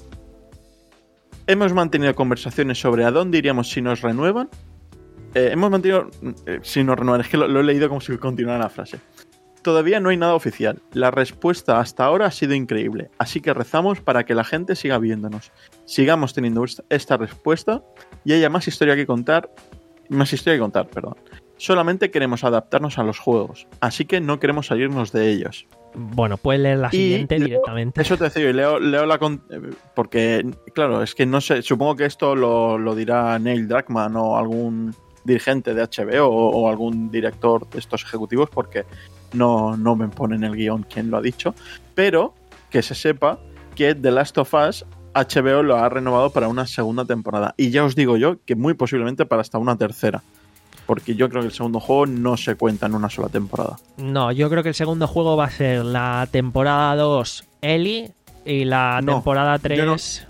Hemos mantenido conversaciones sobre a dónde iríamos si nos renuevan. Eh, hemos mantenido... Eh, si nos renuevan, es que lo, lo he leído como si continuara la frase. Todavía no hay nada oficial. La respuesta hasta ahora ha sido increíble, así que rezamos para que la gente siga viéndonos, sigamos teniendo esta respuesta y haya más historia que contar, más historia que contar, perdón. Solamente queremos adaptarnos a los juegos, así que no queremos salirnos de ellos. Bueno, puedes leer la siguiente y leo, directamente. Eso te decía, leo, leo la con... porque, claro, es que no sé, supongo que esto lo, lo dirá Neil Druckmann o algún dirigente de H B O o, o algún director de estos ejecutivos, porque no, no me pone en el guión quién lo ha dicho, pero que se sepa que The Last of Us H B O lo ha renovado para una segunda temporada, y ya os digo yo que muy posiblemente para hasta una tercera, porque yo creo que el segundo juego no se cuenta en una sola temporada. No, yo creo que el segundo juego va a ser la temporada dos Ellie y la No, temporada tres... yo no,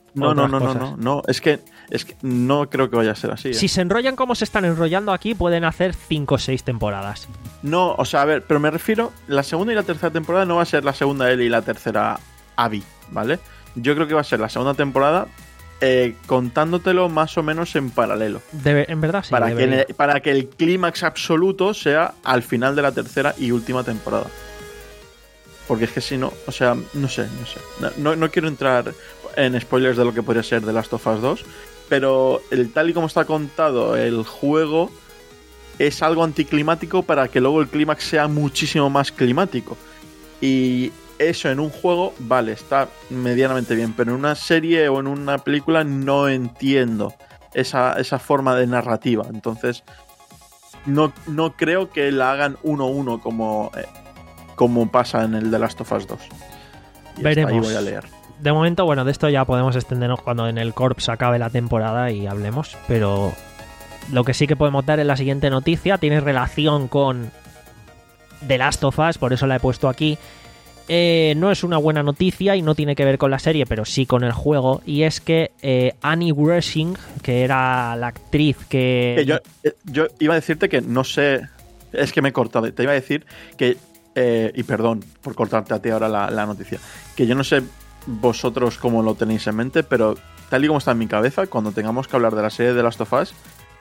No, no, otras no, no, cosas. no, no. Es que, es que no creo que vaya a ser así. ¿eh? Si se enrollan como se están enrollando aquí, pueden hacer cinco o seis temporadas. No, o sea, a ver, pero me refiero, la segunda y la tercera temporada no va a ser la segunda Ellie y la tercera Abby, ¿vale? Yo creo que va a ser la segunda temporada eh, contándotelo más o menos en paralelo. Debe, en verdad sí. para, que, debería. el- para que el clímax absoluto sea al final de la tercera y última temporada. Porque es que si no, o sea, no sé, no sé. No, no, no quiero entrar en spoilers de lo que podría ser The Last of Us dos, pero el tal y como está contado el juego es algo anticlimático para que luego el clímax sea muchísimo más climático. Y eso en un juego, vale, está medianamente bien, pero en una serie o en una película no entiendo esa, esa forma de narrativa. Entonces, no, no creo que la hagan uno a uno como, eh, como pasa en el The Last of Us dos. Y Veremos. hasta ahí voy a leer. De momento, bueno, de esto ya podemos extendernos cuando en el Corps acabe la temporada y hablemos, pero lo que sí que podemos dar en la siguiente noticia tiene relación con The Last of Us, por eso la he puesto aquí. Eh, no es una buena noticia y no tiene que ver con la serie, pero sí con el juego, y es que eh, Annie Wersching, que era la actriz que... Que yo, eh, yo iba a decirte que no sé, es que me he cortado, te iba a decir que, eh, y perdón por cortarte a ti ahora la, la noticia, que yo no sé vosotros cómo lo tenéis en mente, pero tal y como está en mi cabeza, cuando tengamos que hablar de la serie de The Last of Us,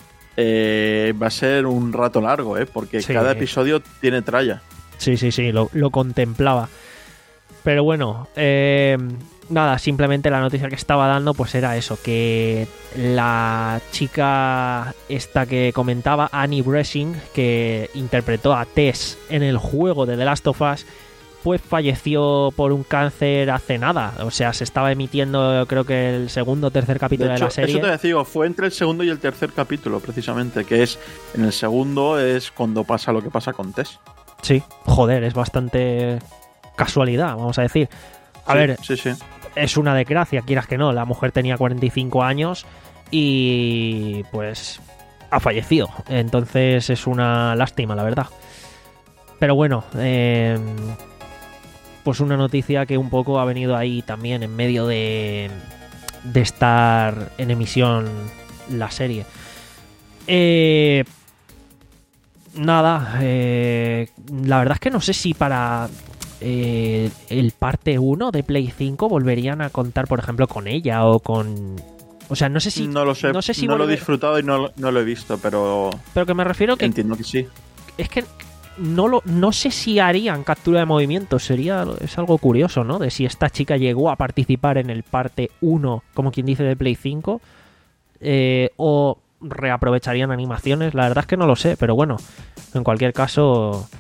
eh, va a ser un rato largo, ¿eh? Porque Sí. cada episodio tiene tralla. Sí, sí, sí, lo, lo contemplaba. Pero bueno, eh, nada, simplemente la noticia que estaba dando pues era eso, que la chica esta que comentaba, Annie Wersching, que interpretó a Tess en el juego de The Last of Us, pues falleció por un cáncer hace nada. O sea, se estaba emitiendo creo que el segundo o tercer capítulo De de, hecho, la serie. eso te digo, fue entre el segundo y el tercer capítulo, precisamente, que es, en el segundo es cuando pasa lo que pasa con Tess. Sí, joder, es bastante casualidad, vamos a decir. A Sí, ver, sí, sí. es una desgracia, quieras que no. La mujer tenía cuarenta y cinco años y pues ha fallecido. Entonces es una lástima, la verdad. Pero bueno, eh, pues una noticia que un poco ha venido ahí también en medio de, de estar en emisión la serie. Eh, nada, eh, la verdad es que no sé si para eh, el parte uno de Play cinco volverían a contar, por ejemplo, con ella o con... O sea, no sé si... no lo sé, no sé si no lo he volver- disfrutado y no, lo- no lo he visto, pero Pero que me refiero que entiendo que sí. es que no lo no sé si harían captura de movimiento. Sería es algo curioso, ¿no? De si esta chica llegó a participar en el parte uno, como quien dice, de Play cinco, eh, o reaprovecharían animaciones. La verdad es que no lo sé, pero bueno, en cualquier caso,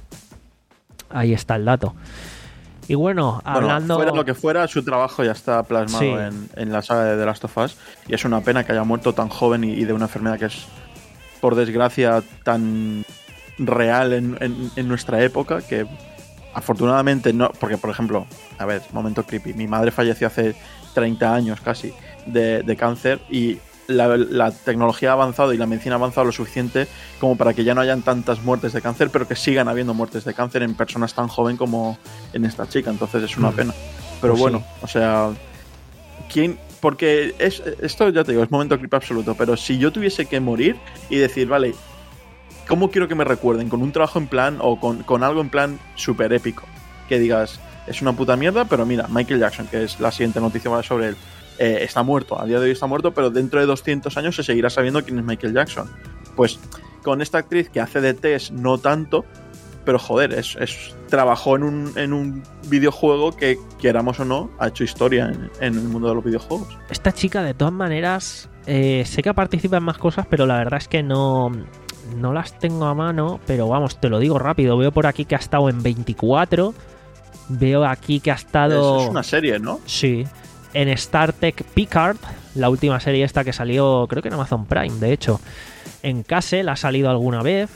ahí está el dato. Y bueno, hablando... Bueno, fuera lo que fuera, su trabajo ya está plasmado Sí. en, en la saga de The Last of Us. Y es una pena que haya muerto tan joven y, y de una enfermedad que es, por desgracia, tan real en, en- en nuestra época, que afortunadamente no... Porque, por ejemplo, a ver, momento creepy. Mi madre falleció hace treinta años casi de, de cáncer y la, la tecnología ha avanzado y la medicina ha avanzado lo suficiente como para que ya no hayan tantas muertes de cáncer, pero que sigan habiendo muertes de cáncer en personas tan joven como en esta chica. Entonces es una Mm. pena. Pero Pues bueno, sí. o sea, ¿quién? Porque es, esto ya te digo, es momento clip absoluto, pero si yo tuviese que morir y decir, vale, ¿cómo quiero que me recuerden? ¿Con un trabajo en plan o con, con algo en plan súper épico? Que digas, es una puta mierda, pero mira, Michael Jackson, que es la siguiente noticia va sobre él, eh, está muerto, a día de hoy está muerto, pero dentro de doscientos años se seguirá sabiendo quién es Michael Jackson. Pues con esta actriz que hace de Tess no tanto, pero joder, es, es trabajó en un, en un videojuego que, queramos o no, ha hecho historia en, en el mundo de los videojuegos. Esta chica, de todas maneras, eh, sé que participa en más cosas, pero la verdad es que no, no las tengo a mano. Pero vamos, te lo digo rápido. Veo por aquí que ha estado en veinticuatro. Veo aquí que ha estado... Es, es una serie, ¿no? Sí. En Star Trek Picard, la última serie esta que salió, creo que en Amazon Prime, de hecho. En Castle ha salido alguna vez.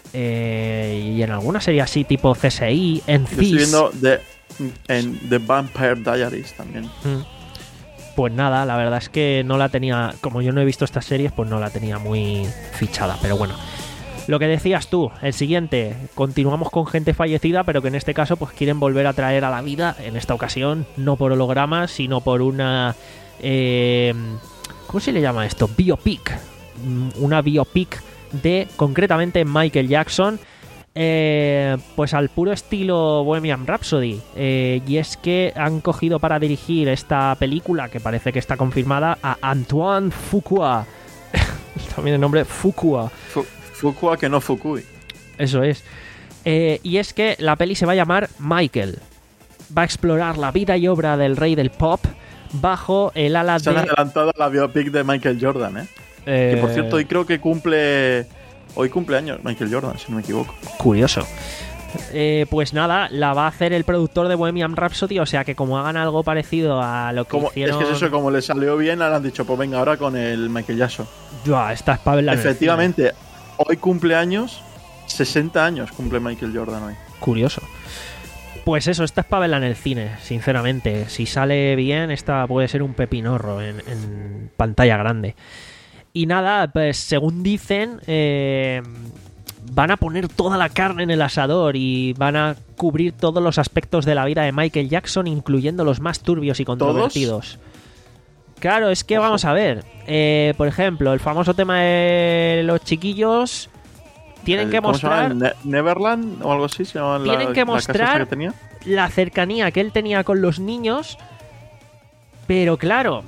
Eh, y en alguna serie así, tipo C S I, en Yo estoy Thief. viendo The, en The Vampire Diaries también. Mm. Pues nada, la verdad es que no la tenía, como yo no he visto estas series, pues no la tenía muy fichada, pero bueno. Lo que decías tú, el siguiente, continuamos con gente fallecida, pero que en este caso pues quieren volver a traer a la vida, en esta ocasión no por hologramas, sino por una eh, ¿cómo se le llama esto? Biopic. Una biopic de, concretamente, Michael Jackson, eh, pues al puro estilo Bohemian Rhapsody. Eh, y es que han cogido para dirigir esta película, que parece que está confirmada, a Antoine Fuqua. También el nombre Fuqua. Fu- Fuqua que no Fukui. Eso es. Eh, y es que la peli se va a llamar Michael. Va a explorar la vida y obra del rey del pop bajo el ala Se han de... adelantado a la biopic de Michael Jordan, ¿eh? eh, Que por cierto, hoy creo que cumple... Hoy cumple años Michael Jordan, si no me equivoco. Curioso. Eh, pues nada, la va a hacer el productor de Bohemian Rhapsody, o sea que como hagan algo parecido a lo que Como, hicieron... Es que es eso, como le salió bien, ahora han dicho, pues venga, ahora con el Michael Jackson. Buah, esta es Pavel Laner. Efectivamente, hoy cumple años, sesenta años cumple Michael Jordan hoy. Curioso. Pues eso, esta es para verla en el cine, sinceramente. Si sale bien, esta puede ser un pepinorro en, en pantalla grande. Y nada, pues según dicen, eh, van a poner toda la carne en el asador y van a cubrir todos los aspectos de la vida de Michael Jackson, incluyendo los más turbios y controvertidos. Claro, es que Ojo. vamos a ver. Eh, por ejemplo, el famoso tema de los chiquillos... Tienen El- que ¿cómo se llama? mostrar... ¿El Ne- Neverland o algo así se llama la, Tienen que la casa esa mostrar- que tenía. la cercanía que él tenía con los niños, pero claro,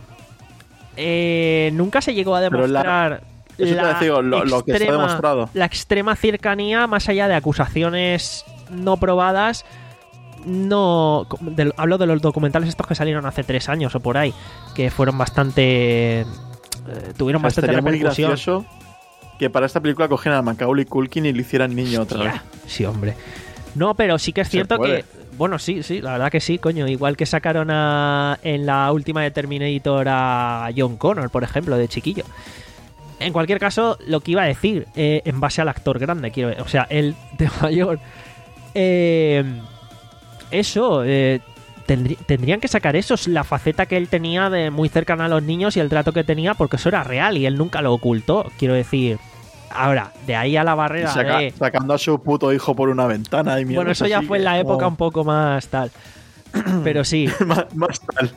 eh, nunca se llegó a Pero la- demostrar eso te la, digo, lo- lo que está extrema- demostrado. la extrema cercanía, más allá de acusaciones no probadas. No de- hablo de los documentales estos que salieron hace tres años o por ahí, que fueron bastante eh, tuvieron O sea, bastante estaría muy repercusión. gracioso que para esta película cogieran a Macaulay Culkin y le hicieran niño otra vez. Ya, sí, hombre. No, pero sí que es Se cierto puede. que... Bueno, sí, sí, la verdad que sí, coño. Igual que sacaron a, en la última de Terminator a John Connor, por ejemplo, de chiquillo. En cualquier caso, lo que iba a decir, eh, en base al actor grande, quiero, o sea, él de mayor... Eh, eso, eh, tendrí- tendrían que sacar eso, la faceta que él tenía de muy cercana a los niños y el trato que tenía, porque eso era real y él nunca lo ocultó, quiero decir... Ahora, de ahí a la Y barrera saca- de... sacando a su puto hijo por una ventana y mierdas Bueno, eso ya así fue en que la época no- un poco más tal. Pero sí, más, más tal.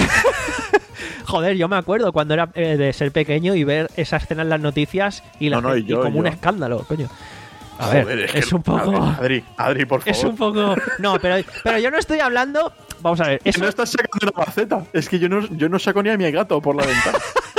joder, yo me acuerdo cuando era eh, de ser pequeño y ver esa escena en las noticias y, la No, no, gente- y yo, como y un yo. escándalo, coño. A Joder, ver, es es, que- un poco... Adri, Adri, por favor. Es un poco... No, pero, pero yo no estoy hablando... Vamos a ver, Que eso... no estás sacando una maceta. Es que yo no, yo no saco ni a mi gato por la ventana.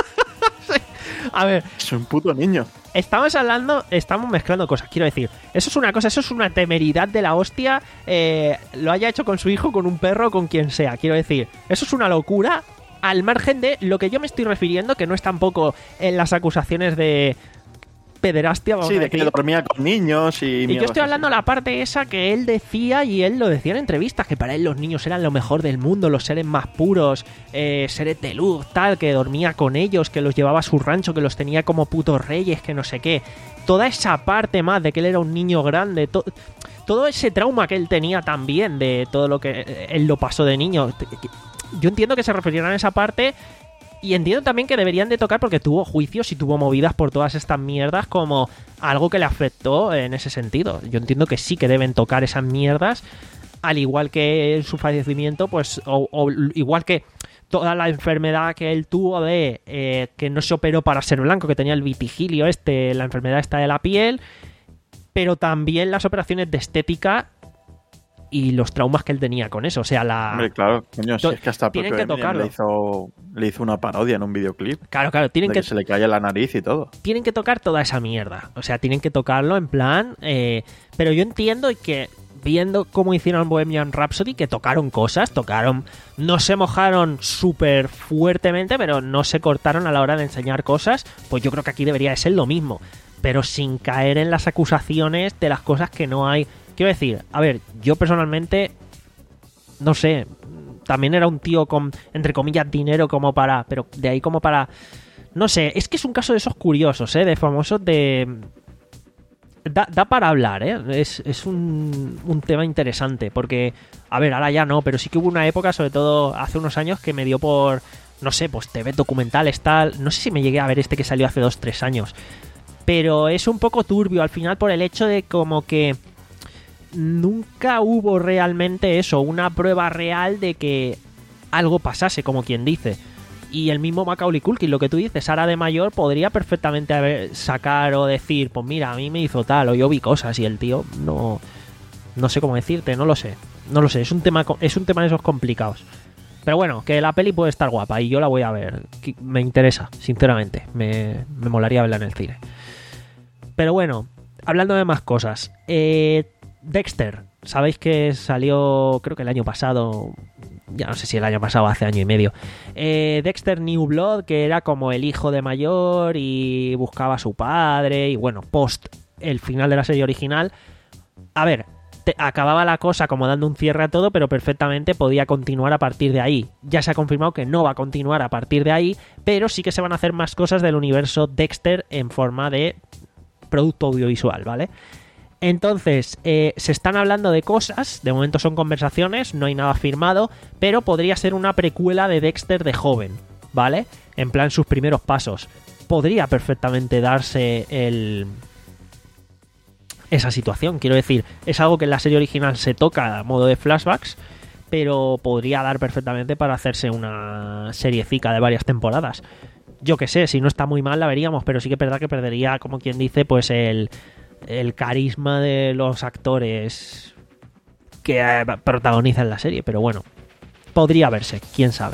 A ver, Es un puto niño. estamos hablando, estamos mezclando cosas, quiero decir, eso es una cosa, eso es una temeridad de la hostia, eh, lo haya hecho con su hijo, con un perro, con quien sea, quiero decir, eso es una locura al margen de lo que yo me estoy refiriendo, que no es tampoco en las acusaciones de pederastia, vamos Sí, a de que decir. dormía con niños y Y yo mierdas estoy hablando así. la parte esa que él decía, y él lo decía en entrevistas, que para él los niños eran lo mejor del mundo, los seres más puros, eh, seres de luz, tal, que dormía con ellos, que los llevaba a su rancho, que los tenía como putos reyes, que no sé qué. Toda esa parte más de que él era un niño grande, to- todo ese trauma que él tenía también de todo lo que eh, él lo pasó de niño. Yo entiendo que se referirán a esa parte. Y entiendo también que deberían de tocar porque tuvo juicios y tuvo movidas por todas estas mierdas como algo que le afectó en ese sentido. Yo entiendo que sí que deben tocar esas mierdas, al igual que en su fallecimiento, pues, o, o igual que toda la enfermedad que él tuvo de eh, que no se operó para ser blanco, que tenía el vitigilio este, la enfermedad esta de la piel, pero también las operaciones de estética y los traumas que él tenía con eso. O sea, la... Hombre, claro, coño, si To- es que hasta tienen propio que Eminem tocarlo. le hizo, le hizo una parodia en un videoclip. Claro, claro, tienen de que... que se le cae la nariz y todo. tienen que tocar toda esa mierda. O sea, tienen que tocarlo en plan... eh, pero yo entiendo que viendo cómo hicieron Bohemian Rhapsody, que tocaron cosas, tocaron... No se mojaron súper fuertemente, pero no se cortaron a la hora de enseñar cosas. Pues yo creo que aquí debería de ser lo mismo. Pero sin caer en las acusaciones de las cosas que no hay... Quiero decir, a ver, yo personalmente... No sé, también era un tío con, entre comillas, dinero como para... Pero de ahí como para... No sé, es que es un caso de esos curiosos, ¿eh? De famosos de... Da, da para hablar, ¿eh? Es, es un, un tema interesante, porque... A ver, ahora ya no, pero sí que hubo una época, sobre todo hace unos años, que me dio por... No sé, pues T V documentales, tal... No sé si me llegué a ver este que salió hace dos, tres años. Pero es un poco turbio al final por el hecho de como que... Nunca hubo realmente eso, una prueba real de que algo pasase, como quien dice. Y el mismo Macaulay Culkin, lo que tú dices, ahora de mayor podría perfectamente haber, sacar o decir, pues mira, a mí me hizo tal, o yo vi cosas, y el tío no... No sé cómo decirte, no lo sé. No lo sé, es un tema, es un tema de esos complicados. Pero bueno, que la peli puede estar guapa y yo la voy a ver. Me interesa, sinceramente. Me, me molaría verla en el cine. Pero bueno, hablando de más cosas. Eh, Dexter, sabéis que salió, creo que el año pasado... Ya no sé si el año pasado o hace año y medio. Eh, Dexter New Blood, que era como el hijo de mayor y buscaba a su padre. Y bueno, post el final de la serie original. A ver, te, acababa la cosa como dando un cierre a todo, pero perfectamente podía continuar a partir de ahí. Ya se ha confirmado que no va a continuar a partir de ahí, pero sí que se van a hacer más cosas del universo Dexter en forma de producto audiovisual, ¿vale? Entonces, eh, se están hablando de cosas, de momento son conversaciones, no hay nada firmado, pero podría ser una precuela de Dexter de joven, ¿vale? En plan, sus primeros pasos. Podría perfectamente darse el... esa situación, quiero decir, es algo que en la serie original se toca a modo de flashbacks, pero podría dar perfectamente para hacerse una seriecica de varias temporadas. Yo que sé, si no está muy mal la veríamos, pero sí que es verdad que perdería, como quien dice, pues el... el carisma de los actores que eh, protagonizan la serie, pero bueno, podría verse, quién sabe.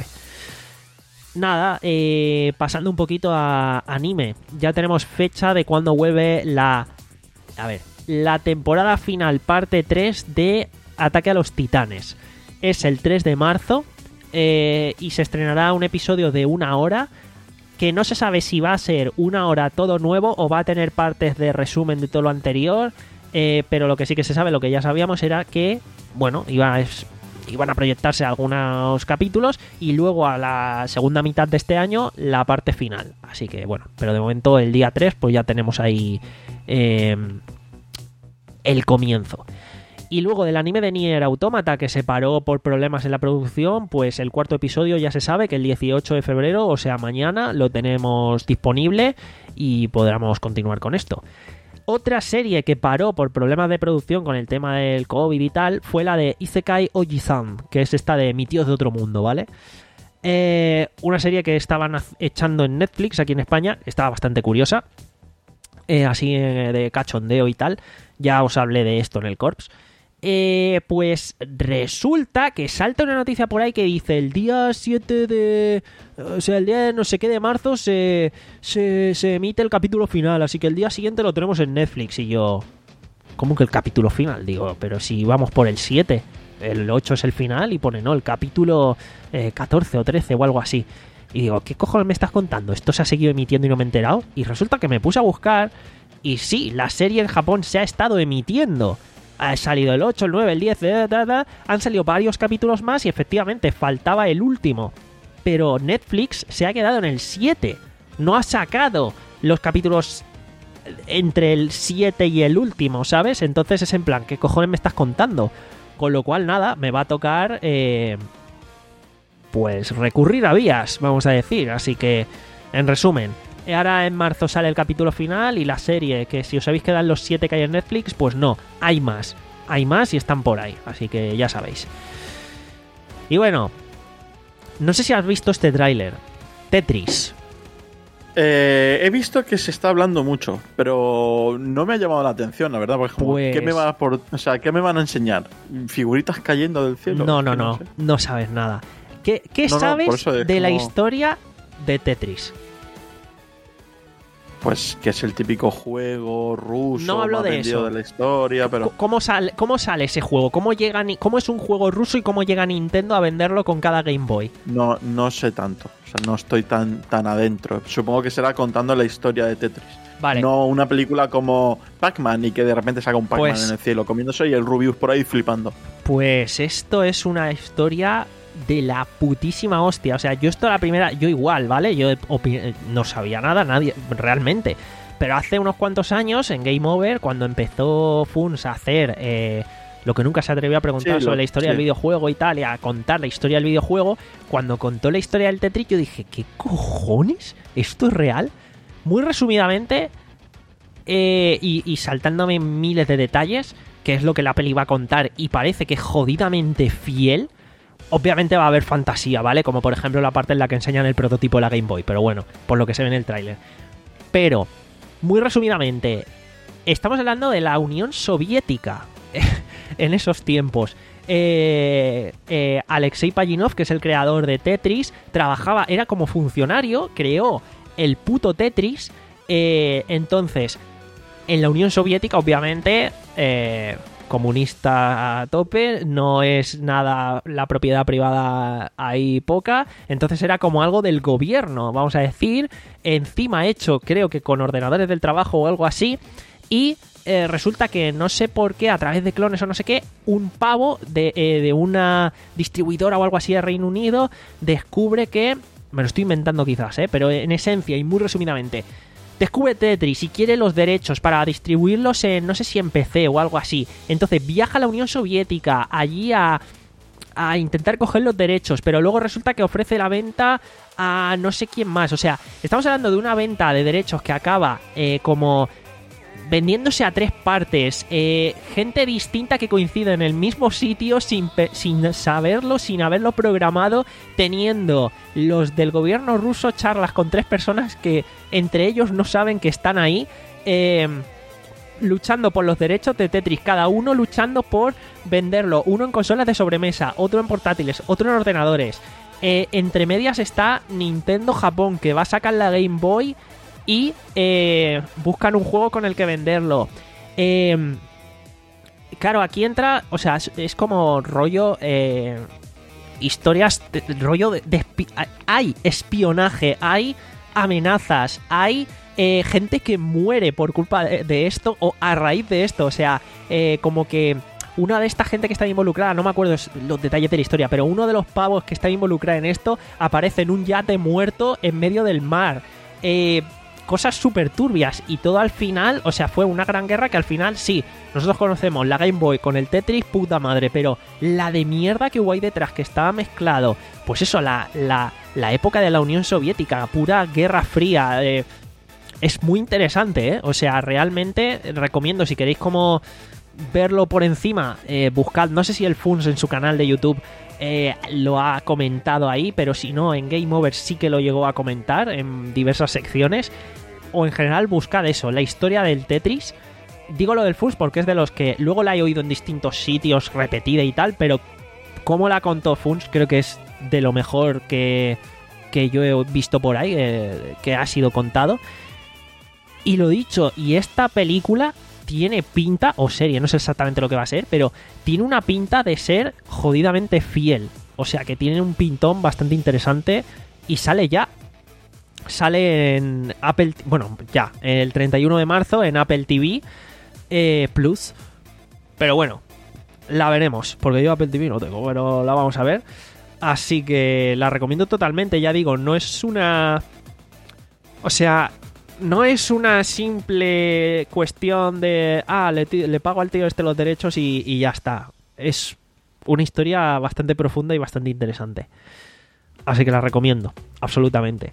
Nada, eh, pasando un poquito a anime, ya tenemos fecha de cuando vuelve la... A ver, la temporada final parte tres de Ataque a los Titanes. Es el tres de marzo eh, y se estrenará un episodio de una hora que no se sabe si va a ser una hora todo nuevo o va a tener partes de resumen de todo lo anterior, eh, pero lo que sí que se sabe, lo que ya sabíamos, era que, bueno, iba, es, iban a proyectarse algunos capítulos y luego a la segunda mitad de este año la parte final. Así que, bueno, pero de momento el día tres pues ya tenemos ahí eh, el comienzo. Y luego del anime de Nier Automata, que se paró por problemas en la producción, pues el cuarto episodio ya se sabe que el dieciocho de febrero, o sea mañana, lo tenemos disponible y podremos continuar con esto. Otra serie que paró por problemas de producción con el tema del COVID y tal fue la de Isekai Oji-san, que es esta de Mi tío de otro mundo, ¿vale? Eh, una serie que estaban echando en Netflix aquí en España, estaba bastante curiosa, eh, así eh, de cachondeo y tal, ya os hablé de esto en el Corps. Eh, pues resulta que salta una noticia por ahí que dice el día siete de... O sea, el día de no sé qué de marzo se, se, se emite el capítulo final, así que el día siguiente lo tenemos en Netflix. Y yo... ¿Cómo que el capítulo final? Digo, pero si vamos por el siete, el ocho es el final y pone, no, el capítulo eh, catorce o trece o algo así. Y digo, ¿qué cojones me estás contando? ¿Esto se ha seguido emitiendo y no me he enterado? Y resulta que me puse a buscar y sí, la serie en Japón se ha estado emitiendo. Ha salido el ocho, el nueve, el diez, da, da, da. Han salido varios capítulos más y efectivamente faltaba el último. Pero Netflix se ha quedado en el siete. No ha sacado los capítulos entre el siete y el último, ¿sabes? Entonces es en plan, ¿qué cojones me estás contando? Con lo cual, nada, me va a tocar... Eh, pues recurrir a vías, vamos a decir. Así que, en resumen... Ahora en marzo sale el capítulo final y la serie, que si os habéis quedado en los siete que hay en Netflix, pues no, hay más. Hay más y están por ahí, así que ya sabéis. Y bueno, no sé si has visto este tráiler. Tetris. Eh, he visto que se está hablando mucho, pero no me ha llamado la atención, la verdad. Porque pues... ¿qué me va a por... o sea, ¿qué me van a enseñar? ¿Figuritas cayendo del cielo? No, no, no, no, sé. no sabes nada. ¿Qué, qué no, sabes no, de la como... historia de Tetris? Pues que es el típico juego ruso, no hablo más de vendido eso. de la historia, pero... ¿Cómo sale, cómo sale ese juego? ¿Cómo, llega, ¿Cómo es un juego ruso y cómo llega Nintendo a venderlo con cada Game Boy? No, no sé tanto, o sea, no estoy tan, tan adentro. Supongo que será contando la historia de Tetris. Vale. No una película como Pac-Man y que de repente saca un Pac-Man pues, en el cielo comiéndose y el Rubius por ahí flipando. Pues esto es una historia de la putísima hostia. O sea, yo esto la primera, yo igual, ¿vale? Yo no sabía nada, nadie, realmente. Pero hace unos cuantos años, en Game Over, cuando empezó Funs a hacer eh, lo que nunca se atrevió a preguntar sí, sobre lo, la historia sí. del videojuego y tal, y a contar la historia del videojuego, cuando contó la historia del Tetris, yo dije, ¿qué cojones? ¿Esto es real? Muy resumidamente, eh, y, y saltándome miles de detalles, que es lo que la peli va a contar, y parece que jodidamente fiel. Obviamente va a haber fantasía, ¿vale? Como por ejemplo la parte en la que enseñan el prototipo de la Game Boy, pero bueno, por lo que se ve en el tráiler. Pero, muy resumidamente, estamos hablando de la Unión Soviética en esos tiempos. Eh, eh, Alexei Pajitnov, que es el creador de Tetris, trabajaba, era como funcionario, creó el puto Tetris. Eh, entonces, en la Unión Soviética, obviamente, eh, comunista a tope, no es nada, la propiedad privada ahí poca, entonces era como algo del gobierno, vamos a decir, encima hecho, creo que con ordenadores del trabajo o algo así, y eh, resulta que no sé por qué, a través de clones o no sé qué, un pavo de, eh, de una distribuidora o algo así de Reino Unido descubre que, me lo estoy inventando quizás, eh, pero en esencia y muy resumidamente, descubre Tetris y quiere los derechos para distribuirlos en, no sé si en P C o algo así. Entonces viaja a la Unión Soviética allí a, a intentar coger los derechos, pero luego resulta que ofrece la venta a no sé quién más. O sea, estamos hablando de una venta de derechos que acaba eh, como vendiéndose a tres partes, eh, gente distinta que coincide en el mismo sitio sin, sin saberlo, sin haberlo programado, teniendo los del gobierno ruso charlas con tres personas que entre ellos no saben que están ahí, eh, luchando por los derechos de Tetris, cada uno luchando por venderlo, uno en consolas de sobremesa, otro en portátiles, otro en ordenadores. Eh, entre medias está Nintendo Japón, que va a sacar la Game Boy y eh, buscan un juego con el que venderlo. Eh, claro, aquí entra, o sea, es, es como rollo, eh, historias, de, rollo de, de espi- hay espionaje, hay amenazas, hay eh, gente que muere por culpa de, de esto o a raíz de esto. O sea, eh, como que una de esta gente que está involucrada, no me acuerdo los detalles de la historia, pero uno de los pavos que está involucrado en esto aparece en un yate muerto en medio del mar. Eh... Cosas súper turbias y todo al final, o sea, fue una gran guerra que al final sí, nosotros conocemos la Game Boy con el Tetris, puta madre, pero la de mierda que hubo ahí detrás, que estaba mezclado, pues eso, la, la, la época de la Unión Soviética, pura guerra fría, eh, es muy interesante, ¿eh? O sea, realmente recomiendo, si queréis como verlo por encima, eh, buscad, no sé si el Funs en su canal de YouTube Eh, lo ha comentado ahí, pero si no, en Game Over sí que lo llegó a comentar en diversas secciones. O en general buscad eso, la historia del Tetris. Digo lo del Funs porque es de los que luego la he oído en distintos sitios repetida y tal, pero como la contó Funs creo que es de lo mejor que, que yo he visto por ahí, eh, que ha sido contado. Y lo dicho, y esta película tiene pinta, o serie, no sé exactamente lo que va a ser, pero tiene una pinta de ser jodidamente fiel. O sea, que tiene un pintón bastante interesante y sale ya. Sale en Apple... Bueno, ya, el treinta y uno de marzo en Apple T V eh, Plus. Pero bueno, la veremos, porque yo Apple T V no tengo, pero la vamos a ver. Así que la recomiendo totalmente, ya digo, no es una... O sea... No es una simple cuestión de, ah, le, le pago al tío este los derechos y, y ya está. Es una historia bastante profunda y bastante interesante. Así que la recomiendo, absolutamente.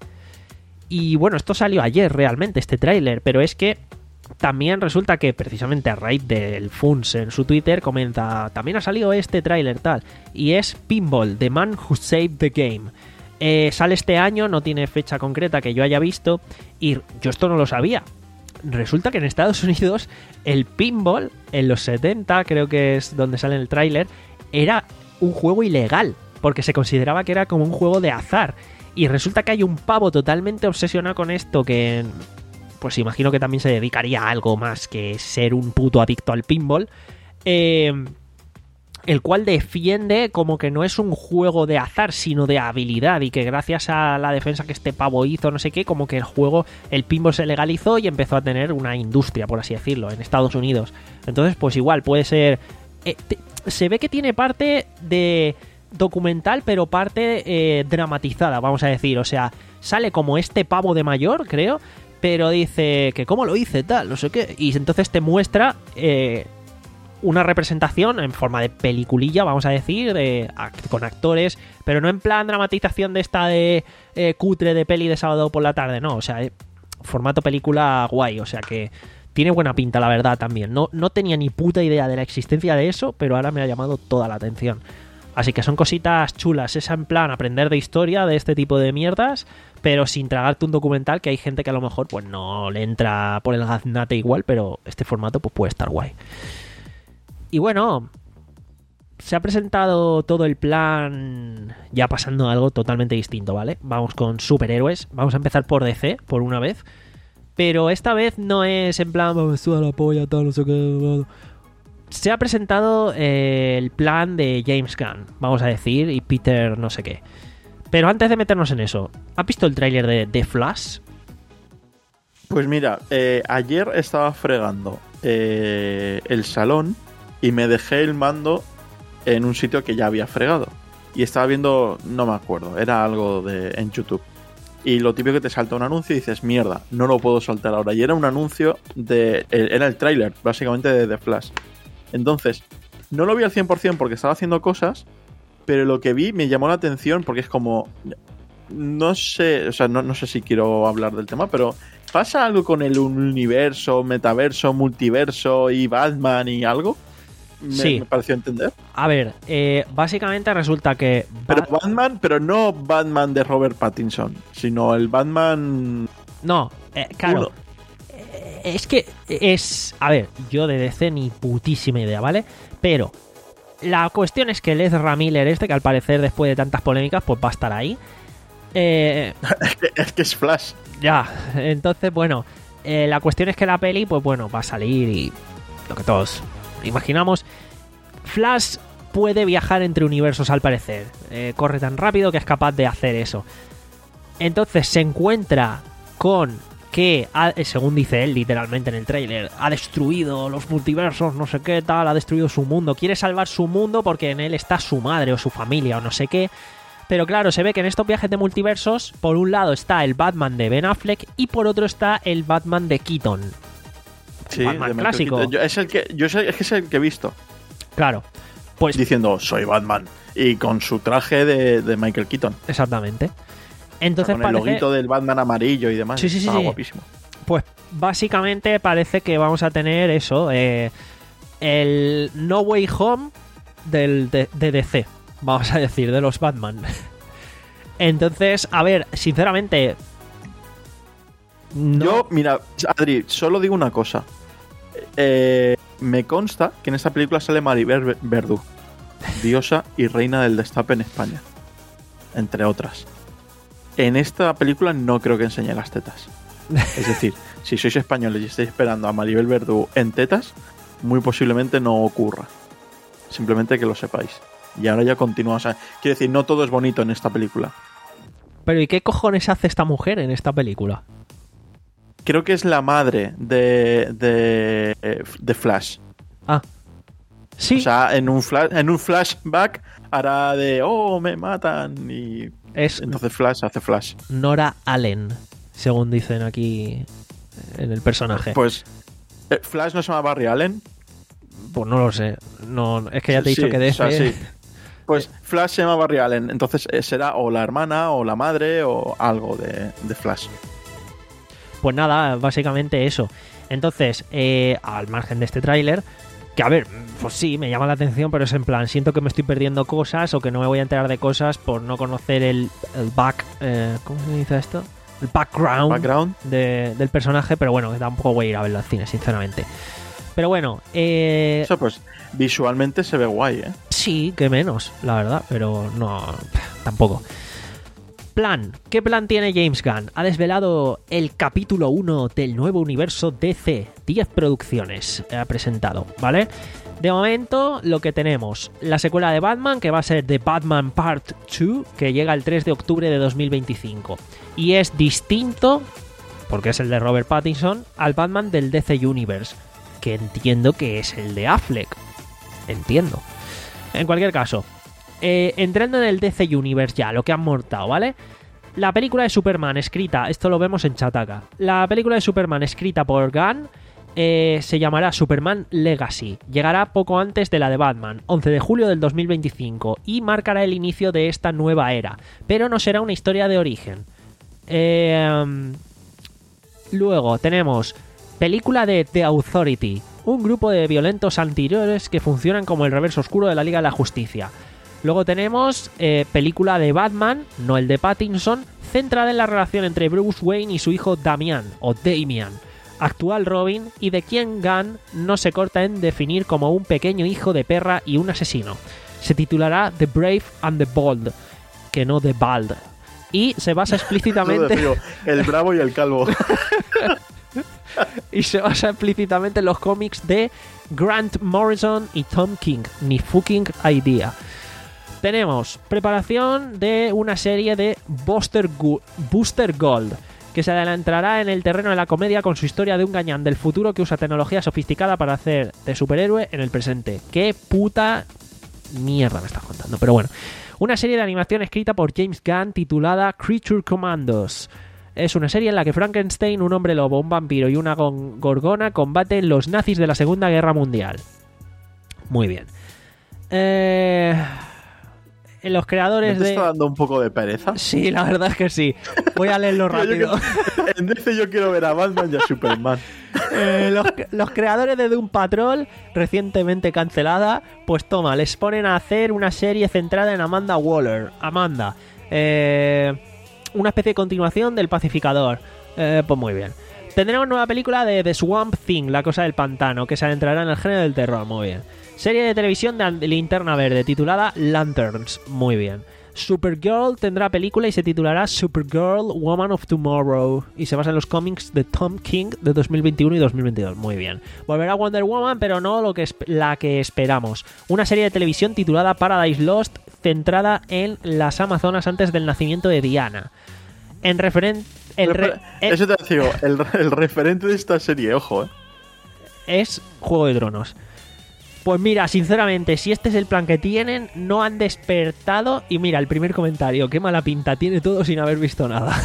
Y bueno, esto salió ayer realmente, este tráiler, pero es que también resulta que precisamente a raíz del Funs en su Twitter comenta, también ha salido este tráiler tal, y es Pinball, The Man Who Saved the Game. Eh, sale este año, no tiene fecha concreta que yo haya visto, y yo esto no lo sabía. Resulta que en Estados Unidos el pinball, en los setenta, creo que es donde sale el tráiler, era un juego ilegal, porque se consideraba que era como un juego de azar. Y resulta que hay un pavo totalmente obsesionado con esto que, pues imagino que también se dedicaría a algo más que ser un puto adicto al pinball. Eh... el cual defiende como que no es un juego de azar, sino de habilidad, y que gracias a la defensa que este pavo hizo, no sé qué, como que el juego, el pinball se legalizó y empezó a tener una industria, por así decirlo, en Estados Unidos. Entonces, pues igual, puede ser... Eh, te, se ve que tiene parte de documental, pero parte eh, dramatizada, vamos a decir. O sea, sale como este pavo de mayor, creo, pero dice que cómo lo hice, tal, no sé qué, y entonces te muestra... Eh, una representación en forma de peliculilla, vamos a decir, de, con actores, pero no en plan dramatización de esta de eh, cutre de peli de sábado por la tarde, no, o sea, eh, formato película guay, o sea que tiene buena pinta, la verdad, también. No, no tenía ni puta idea de la existencia de eso, pero ahora me ha llamado toda la atención. Así que son cositas chulas, es en plan aprender de historia de este tipo de mierdas, pero sin tragarte un documental, que hay gente que a lo mejor pues no le entra por el gaznate igual, pero este formato pues puede estar guay. Y bueno, se ha presentado todo el plan, ya pasando a algo totalmente distinto, ¿vale? Vamos con superhéroes, vamos a empezar por D C, por una vez, pero esta vez no es en plan, me suda la polla, tal, no sé qué... Se ha presentado eh, el plan de James Gunn, vamos a decir, y Peter no sé qué. Pero antes de meternos en eso, ¿has visto el tráiler de The Flash? Pues mira, eh, ayer estaba fregando eh, el salón y me dejé el mando en un sitio que ya había fregado. Y estaba viendo, no me acuerdo, era algo de en YouTube. Y lo típico que te salta un anuncio y dices, mierda, no lo puedo saltar ahora. Y era un anuncio de... Era el tráiler, básicamente, de The Flash. Entonces, no lo vi al cien por ciento porque estaba haciendo cosas, pero lo que vi me llamó la atención porque es como... No sé, o sea, no, no sé si quiero hablar del tema, pero ¿pasa algo con el universo, metaverso, multiverso y Batman y algo? Me, sí. me pareció entender. A ver, eh, básicamente resulta que... Pero Bat- Batman, pero no Batman de Robert Pattinson, sino el Batman... No, eh, claro... Uno. Es que es... A ver, yo de D C ni putísima idea, ¿vale? Pero la cuestión es que el Ezra Miller este, que al parecer después de tantas polémicas, pues va a estar ahí. Eh, es, que, es que es Flash. ya, entonces, bueno, eh, la cuestión es que la peli, pues bueno, va a salir y lo que todos imaginamos. Flash puede viajar entre universos al parecer. Eh, corre tan rápido que es capaz de hacer eso. Entonces se encuentra con... que, ha, según dice él literalmente en el tráiler, ha destruido los multiversos, no sé qué tal, ha destruido su mundo, quiere salvar su mundo porque en él está su madre o su familia o no sé qué, pero claro, se ve que en estos viajes de multiversos, por un lado está el Batman de Ben Affleck y por otro está el Batman de Keaton. Sí, Batman de clásico. Yo, es el que yo sé, es que es el que he visto. Claro, pues diciendo soy Batman y con su traje de, de Michael Keaton. Exactamente. Entonces o sea, con parece... el loguito del Batman amarillo y demás. Sí, sí, sí, Estaba sí. guapísimo. Pues básicamente parece que vamos a tener eso, eh, el No Way Home del, de, de D C, vamos a decir, de los Batman. Entonces, a ver, sinceramente... No... Yo, mira, Adri, solo digo una cosa. Eh, me consta que en esta película sale Maribel Verdú, diosa y reina del destape en España, entre otras. En esta película no creo que enseñe las tetas. Es decir, si sois españoles y estáis esperando a Maribel Verdú en tetas, muy posiblemente no ocurra. Simplemente que lo sepáis. Y ahora ya continúa. O sea, quiero decir, no todo es bonito en esta película. Pero ¿y qué cojones hace esta mujer en esta película? Creo que es la madre de, de, de Flash. Ah. Sí. O sea, en un, flash, en un flashback hará de, oh, me matan. Y es entonces Flash hace Flash. Nora Allen, según dicen aquí en el personaje. Pues, ¿Flash no se llama Barry Allen? Pues no lo sé. No, es que ya te he Sí, dicho que D C... o sea, sí. Pues Flash se llama Barry Allen. Entonces será o la hermana o la madre o algo de, de Flash. Pues nada, básicamente eso. Entonces, eh, al margen de este tráiler, que a ver, pues sí, me llama la atención, pero es en plan, siento que me estoy perdiendo cosas o que no me voy a enterar de cosas por no conocer el, el back... Eh, ¿Cómo se dice esto? El background, background. De, del personaje, pero bueno, que tampoco voy a ir a verlo al cine, sinceramente. Pero bueno, eh... Eso pues, visualmente se ve guay, ¿eh? Sí, que menos, la verdad, pero no, tampoco. Plan, ¿qué plan tiene James Gunn? Ha desvelado el capítulo uno del nuevo universo D C. diez producciones ha presentado, ¿vale? De momento, lo que tenemos, la secuela de Batman, que va a ser The Batman Part dos, que llega el tres de octubre de dos mil veinticinco. Y es distinto, porque es el de Robert Pattinson, al Batman del D C Universe, que entiendo que es el de Affleck. Entiendo. En cualquier caso, eh, entrando en el D C Universe ya, lo que han montado, ¿vale? La película de Superman escrita, esto lo vemos en Chataca, la película de Superman escrita por Gunn eh, se llamará Superman Legacy, llegará poco antes de la de Batman, once de julio del dos mil veinticinco, y marcará el inicio de esta nueva era, pero no será una historia de origen. Eh, luego tenemos película de The Authority, un grupo de violentos anteriores que funcionan como el reverso oscuro de la Liga de la Justicia. Luego tenemos eh, película de Batman, no el de Pattinson, centrada en la relación entre Bruce Wayne y su hijo Damian, o Damian, actual Robin, y de quien Gunn no se corta en definir como un pequeño hijo de perra y un asesino. Se titulará The Brave and the Bold, que no The Bald, y se basa explícitamente... Digo, el bravo y el calvo. y se basa explícitamente en los cómics de Grant Morrison y Tom King, ni fucking idea. Tenemos preparación de una serie de Booster, Gu- Booster Gold, que se adentrará en el terreno de la comedia con su historia de un gañán del futuro que usa tecnología sofisticada para hacer de superhéroe en el presente. ¡Qué puta mierda me estás contando! Pero bueno, una serie de animación escrita por James Gunn titulada Creature Commandos. Es una serie en la que Frankenstein, un hombre lobo, un vampiro y una gon- gorgona combaten los nazis de la Segunda Guerra Mundial. Muy bien. Eh... Los creadores ¿No te de... está dando un poco de pereza? Sí, la verdad es que sí. Voy a leerlo rápido. En D C yo quiero ver a Batman y a Superman. Eh, los, los creadores de Doom Patrol, recientemente cancelada, pues toma, les ponen a hacer una serie centrada en Amanda Waller. Amanda. Eh, una especie de continuación del Pacificador. Eh, pues muy bien. Tendremos nueva película de The Swamp Thing, La Cosa del Pantano, que se adentrará en el género del terror. Muy bien. Serie de televisión de Linterna Verde titulada Lanterns. Muy bien. Supergirl tendrá película y se titulará Supergirl Woman of Tomorrow y se basa en los cómics de Tom King de dos mil veintiuno y dos mil veintidós. Muy bien. Volverá Wonder Woman, pero no lo que es, la que esperamos. Una serie de televisión titulada Paradise Lost, centrada en las Amazonas antes del nacimiento de Diana. En referente... Re Eso te digo, el, el referente de esta serie, ojo, ¿eh? Es Juego de Tronos. Pues mira, sinceramente, si este es el plan que tienen, no han despertado. Y mira, el primer comentario, qué mala pinta tiene todo sin haber visto nada.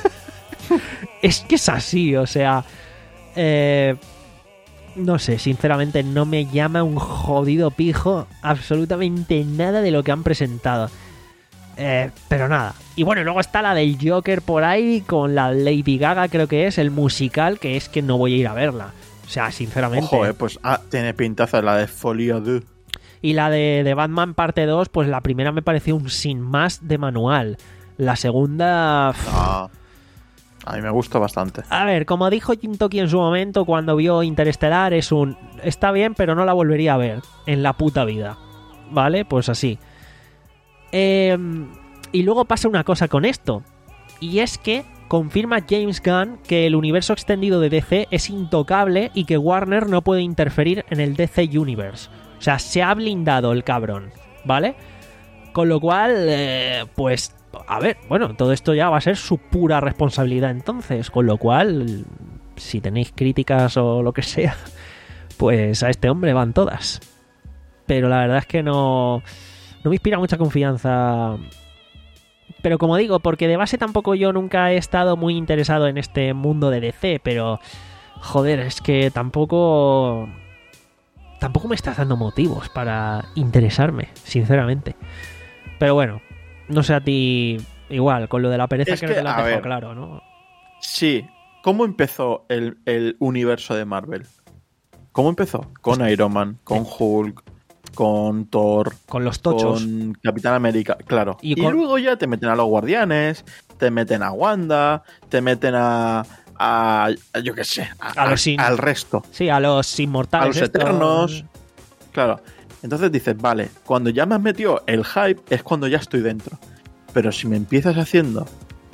Es que es así, o sea... Eh, no sé, sinceramente no me llama un jodido pijo absolutamente nada de lo que han presentado. Eh, pero nada. Y bueno, luego está la del Joker por ahí, con la Lady Gaga, creo que es, el musical, que es que no voy a ir a verla. O sea, sinceramente. Ojo, eh, pues ah, tiene pintaza la de Folie à Deux. Y la de, de Batman parte dos, pues la primera me pareció un sin más de manual. La segunda... Ah, a mí me gusta bastante. A ver, como dijo Jim Toki en su momento cuando vio Interestelar, es un... Está bien, pero no la volvería a ver en la puta vida. ¿Vale? Pues así. Eh, y luego pasa una cosa con esto. Y es que confirma James Gunn que el universo extendido de D C es intocable y que Warner no puede interferir en el D C Universe. O sea, se ha blindado el cabrón, ¿vale? Con lo cual, eh, pues, a ver, bueno, todo esto ya va a ser su pura responsabilidad entonces. Con lo cual, si tenéis críticas o lo que sea, pues a este hombre van todas. Pero la verdad es que no, no me inspira mucha confianza. Pero como digo, porque de base tampoco yo nunca he estado muy interesado en este mundo de D C, pero joder, es que tampoco tampoco me estás dando motivos para interesarme, sinceramente. Pero bueno, no sé a ti, igual, con lo de la pereza Es que, que, no te la a dejo ver, claro, ¿no? Sí. ¿Cómo empezó el, el universo de Marvel? ¿Cómo empezó? Con Iron Man, con Hulk, con Thor, Con los tochos. con Capitán América, claro. Y Y, con- luego ya te meten a los Guardianes, te meten a Wanda, te meten a... a, a yo qué sé, a, A los in- al resto, Sí, a los inmortales. a los estos. Eternos. Claro. Entonces dices, vale, cuando ya me has metido el hype es cuando ya estoy dentro. Pero si me empiezas haciendo...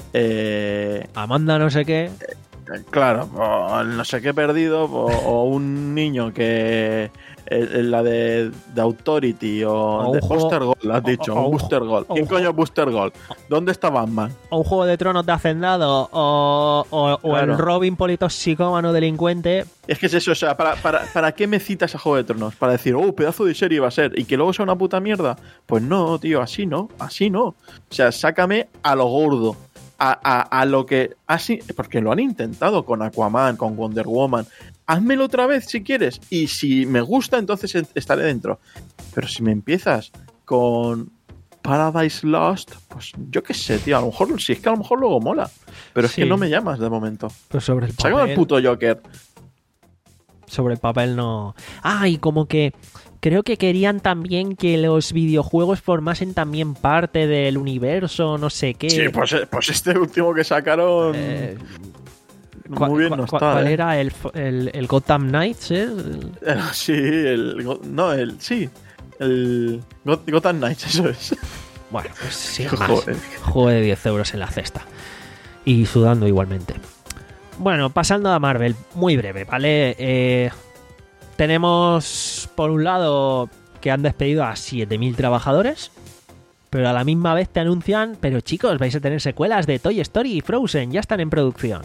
Eh, Amanda no sé qué. Claro, o el no sé qué perdido, o, o un niño que eh, la de, de Authority o, O un de juego- Booster Gold, has dicho, o- o un un Booster Gold. o ¿Quién un coño es Booster Gold? ¿Dónde está Batman? O un Juego de Tronos de Hacendado. O, o, o el Claro. Robin politoxicómano delincuente. Es que es eso, o sea, ¿para, para, ¿para qué me citas a Juego de Tronos? Para decir, oh, pedazo de serie va a ser, y que luego sea una puta mierda. Pues no, tío, así no, así no. O sea, sácame a lo gordo. A, a, a lo que así, porque lo han intentado con Aquaman, con Wonder Woman. Házmelo otra vez si quieres. Y si me gusta, entonces estaré dentro. Pero si me empiezas con Paradise Lost, pues yo qué sé, tío. A lo mejor, si es que a lo mejor luego mola. Pero es Sí. que no me llamas de momento. Pues sobre el Sácame papel. el puto Joker. sobre el papel no... Ah, y como que creo que querían también que los videojuegos formasen también parte del universo, no sé qué. Sí, pues, pues este último que sacaron... Eh, muy bien no ¿Cuál, está, cuál ¿eh? era? ¿El, el, el Gotham Knights? ¿eh? El- Sí, el... No, el... Sí, el... Got- Gotham Knights, eso es. Bueno, pues sí, Joder. más. Juego de diez euros en la cesta. Y sudando igualmente. Bueno, pasando a Marvel, muy breve, ¿vale? Eh, tenemos, por un lado, que han despedido a siete mil trabajadores, pero a la misma vez te anuncian, pero chicos, vais a tener secuelas de Toy Story y Frozen, ya están en producción.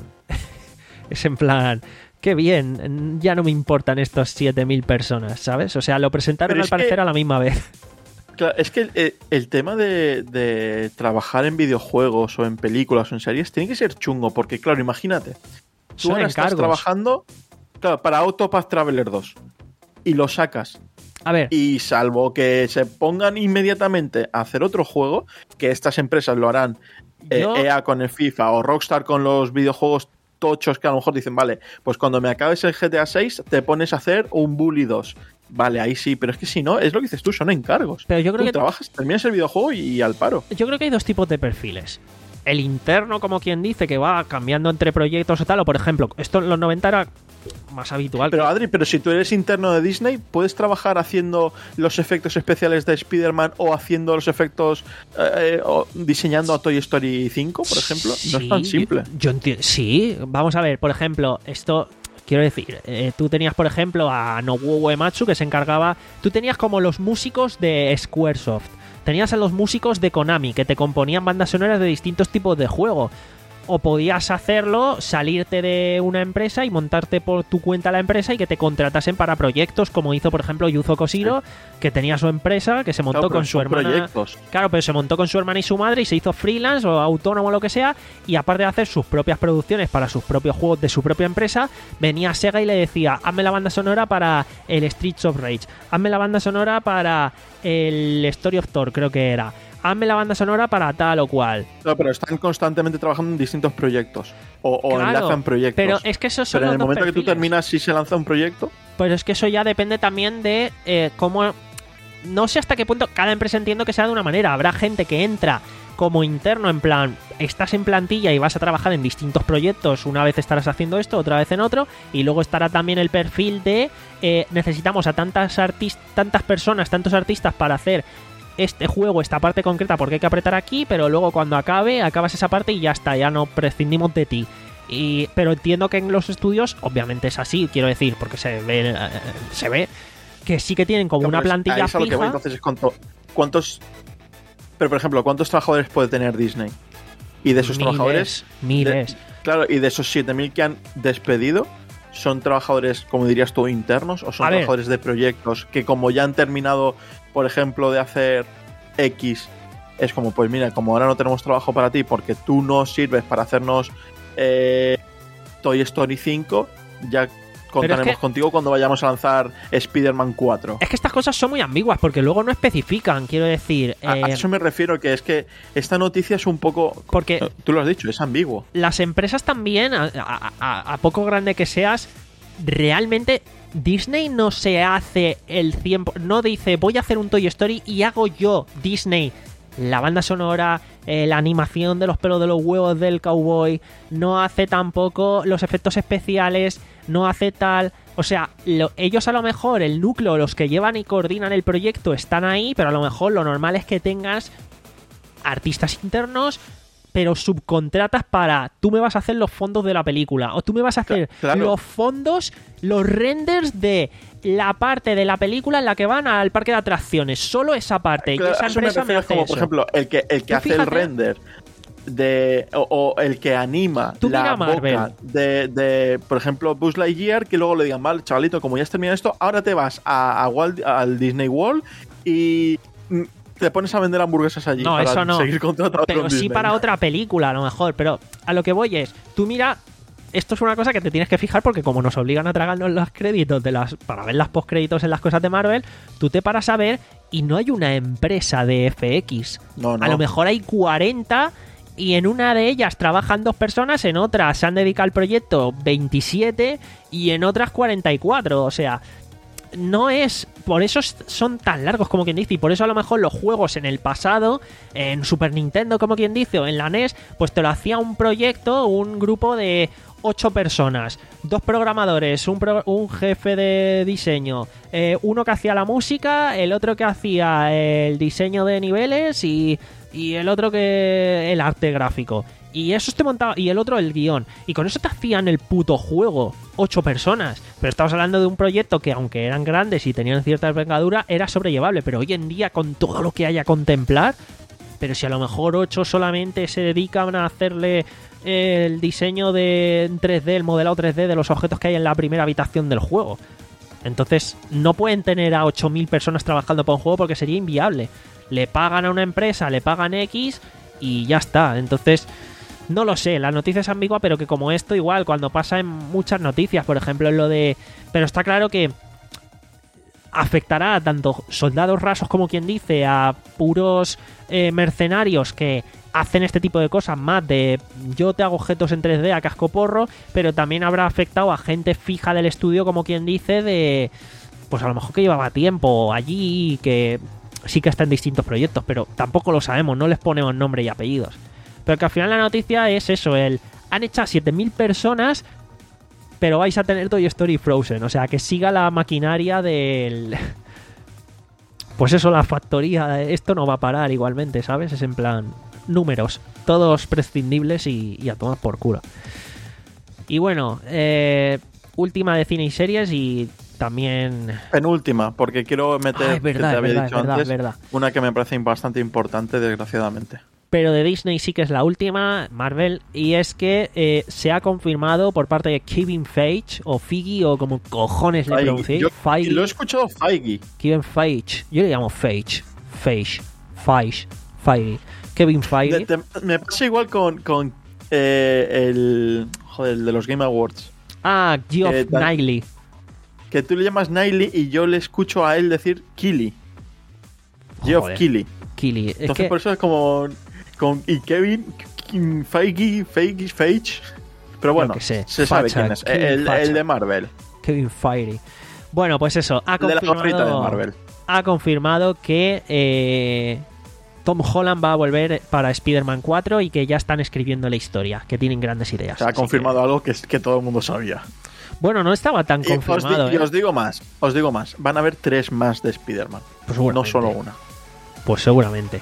Es en plan, qué bien, ya no me importan estos siete mil personas, ¿sabes? O sea, lo presentaron Pero al es que- parecer a la misma vez. Claro, es que el, el tema de, de trabajar en videojuegos o en películas o en series tiene que ser chungo, porque claro, imagínate, tú Son ahora estás encargos. trabajando claro, para Octopath Traveler dos y lo sacas. A ver, Y salvo que se pongan inmediatamente a hacer otro juego, que estas empresas lo harán, eh, Yo- E A con el FIFA o Rockstar con los videojuegos tochos que a lo mejor dicen, vale, pues cuando me acabes el G T A seis te pones a hacer un Bully dos. Vale, ahí sí, pero es que si no, es lo que dices tú, son encargos. Pero yo creo tú que- trabajas, terminas el videojuego y, y al paro. yo creo que hay dos tipos de perfiles. El interno, como quien dice, que va cambiando entre proyectos o tal, o por ejemplo, esto en los noventa era más habitual. Pero Adri, pero si tú eres interno de Disney, ¿puedes trabajar haciendo los efectos especiales de Spider-Man o haciendo los efectos eh, o diseñando a Toy Story cinco, por ejemplo? No es tan Sí, simple. Yo, yo entiendo. Sí, vamos a ver, por ejemplo, esto. Quiero decir, eh, tú tenías, por ejemplo, a Nobuo Uematsu que se encargaba. Tú tenías como los músicos de Squaresoft. Tenías a los músicos de Konami que te componían bandas sonoras de distintos tipos de juego. O podías hacerlo, salirte de una empresa y montarte por tu cuenta la empresa y que te contratasen para proyectos, como hizo, por ejemplo, Yuzo Koshiro, que tenía su empresa, que se montó Claro, pero con su son hermana. proyectos. Claro, pero se montó con su hermana y su madre y se hizo freelance o autónomo o lo que sea. Y aparte de hacer sus propias producciones para sus propios juegos de su propia empresa, venía Sega y le decía: hazme la banda sonora para el Streets of Rage, hazme la banda sonora para el Story of Thor, creo que era, hazme la banda sonora para tal o cual. No, pero están constantemente trabajando en distintos proyectos. O, o Claro, enlazan proyectos. Pero es que esos son Pero en los el dos momento que tú perfiles. terminas, si se lanza un proyecto, Pues es que eso ya depende también de eh, cómo... No sé hasta qué punto cada empresa entiendo que sea de una manera. Habrá gente que entra como interno, en plan, estás en plantilla y vas a trabajar en distintos proyectos. Una vez estarás haciendo esto, otra vez en otro. Y luego estará también el perfil de eh, necesitamos a tantas, artis- tantas personas, tantos artistas para hacer este juego, esta parte concreta, porque hay que apretar aquí, pero luego cuando acabe, acabas esa parte y ya está, ya no prescindimos de ti. Y, pero entiendo que en los estudios, obviamente es así, quiero decir, porque se ve, eh, se ve que sí que tienen como no, una pero es- plantilla ahí es a lo que voy, fija. entonces es cuánto- cuántos. Pero por ejemplo, ¿cuántos trabajadores puede tener Disney? Y de esos Miles, trabajadores. miles. de- claro, y de esos siete mil que han despedido, ¿son trabajadores, como dirías tú, internos? ¿O son A ver. trabajadores de proyectos que, como ya han terminado, por ejemplo, de hacer X, es como, pues mira, como ahora no tenemos trabajo para ti porque tú no sirves para hacernos eh, Toy Story cinco, ya contaremos que- contigo cuando vayamos a lanzar Spider-Man cuatro. Es que estas cosas son muy ambiguas porque luego no especifican, quiero decir. A, a eh, eso me refiero, que es que esta noticia es un poco... porque Tú lo has dicho, es ambiguo. las empresas también, a, a- a- a poco grande que seas, realmente Disney no se hace el cien por ciento, no dice voy a hacer un Toy Story y hago yo, Disney, la banda sonora, eh, la animación de los pelos de los huevos del cowboy, no hace tampoco los efectos especiales, no hace tal... O sea, lo- ellos a lo mejor, el núcleo, los que llevan y coordinan el proyecto están ahí, pero a lo mejor lo normal es que tengas artistas internos, pero subcontratas para tú me vas a hacer los fondos de la película o tú me vas a hacer Claro. los fondos, los renders de la parte de la película en la que van al parque de atracciones, solo esa parte. Claro, y esa a eso me empresa me refiero hace como, eso. por ejemplo, el que, el que Tú hace el fíjate- render de o, o el que anima Tú la mira Marvel. boca de, de, por ejemplo, Buzz Lightyear, que luego le digan, vale, chavalito, como ya has terminado esto, ahora te vas a, a Walt- al Disney World y mm, te pones a vender hamburguesas allí No, para eso no. seguir contratado Pero con sí Disney. para otra película, a lo mejor. Pero a lo que voy es, tú mira, esto es una cosa que te tienes que fijar porque como nos obligan a tragarnos los créditos de las para ver las postcréditos en las cosas de Marvel, tú te paras a ver y no hay una empresa de F X. No, no. A lo mejor hay cuarenta y en una de ellas trabajan dos personas, en otras se han dedicado al proyecto veintisiete y en otras cuarenta y cuatro. O sea, no es... Por eso son tan largos, como quien dice, y por eso a lo mejor los juegos en el pasado, en Super Nintendo, como quien dice, o en la N E S, pues te lo hacía un proyecto, un grupo de ocho personas, dos programadores, un, pro, un jefe de diseño, eh, uno que hacía la música, el otro que hacía el diseño de niveles y, y el otro que el arte gráfico. Y eso te montaba, y el otro el guión. Y con eso te hacían el puto juego. Ocho personas. Pero estamos hablando de un proyecto que, aunque eran grandes y tenían cierta envergadura, era sobrellevable. Pero hoy en día, con todo lo que hay a contemplar, pero si a lo mejor ocho solamente se dedican a hacerle el diseño de en tres D, el modelado tres D de los objetos que hay en la primera habitación del juego. Entonces, no pueden tener a ocho mil personas trabajando para un juego porque sería inviable. Le pagan a una empresa, le pagan X y ya está. Entonces... No lo sé, la noticia es ambigua, pero que como esto igual, cuando pasa en muchas noticias, por ejemplo en lo de... Pero está claro que afectará a tanto soldados rasos como quien dice, a puros eh, mercenarios que hacen este tipo de cosas más de yo te hago objetos en tres D a cascoporro, pero también habrá afectado a gente fija del estudio como quien dice de... Pues a lo mejor que llevaba tiempo allí y que sí que está en distintos proyectos, pero tampoco lo sabemos, no les ponemos nombre y apellidos. Pero que al final la noticia es eso, el han echado a siete mil personas, pero vais a tener Toy Story Frozen. O sea, que siga la maquinaria del... Pues eso, la factoría. Esto no va a parar igualmente, ¿sabes? Es en plan números, todos prescindibles y, y a tomar por culo. Y bueno, eh, última de cine y series y también... Penúltima, porque quiero meter, ah, es verdad, que te había verdad, dicho verdad, antes, verdad. una que me parece bastante importante, desgraciadamente. Pero de Disney sí que es la última, Marvel, y es que eh, se ha confirmado por parte de Kevin Feige, o Feige, o como cojones le pronuncié. Yo Feige. lo he escuchado Feige. Kevin Feige, yo le llamo Feige, Feige, Feige, Feige. Kevin Feige. De, de, me pasa igual con, con eh, el, joder, el de los Game Awards. Ah, Geoff eh, Keighley. Que tú le llamas Niley y yo le escucho a él decir Keighley. Geoff Keighley. Keighley. Es Entonces que... por eso es como... Con, y Kevin Feige, Feige, Feige. Pero bueno, que sé. se sabe Facha, quién es. El, el de Marvel. Kevin Feige. Bueno, pues eso. Ha el de la gorrita de confirmado, Marvel. ha confirmado que eh, Tom Holland va a volver para Spider-Man cuatro y que ya están escribiendo la historia, que tienen grandes ideas. Se ha confirmado que... algo que, que todo el mundo sabía. Bueno, no estaba tan y confirmado. Os, di- ¿eh? y os digo más, os digo más. Van a haber tres más de Spider-Man. Pues no solo una. Pues seguramente.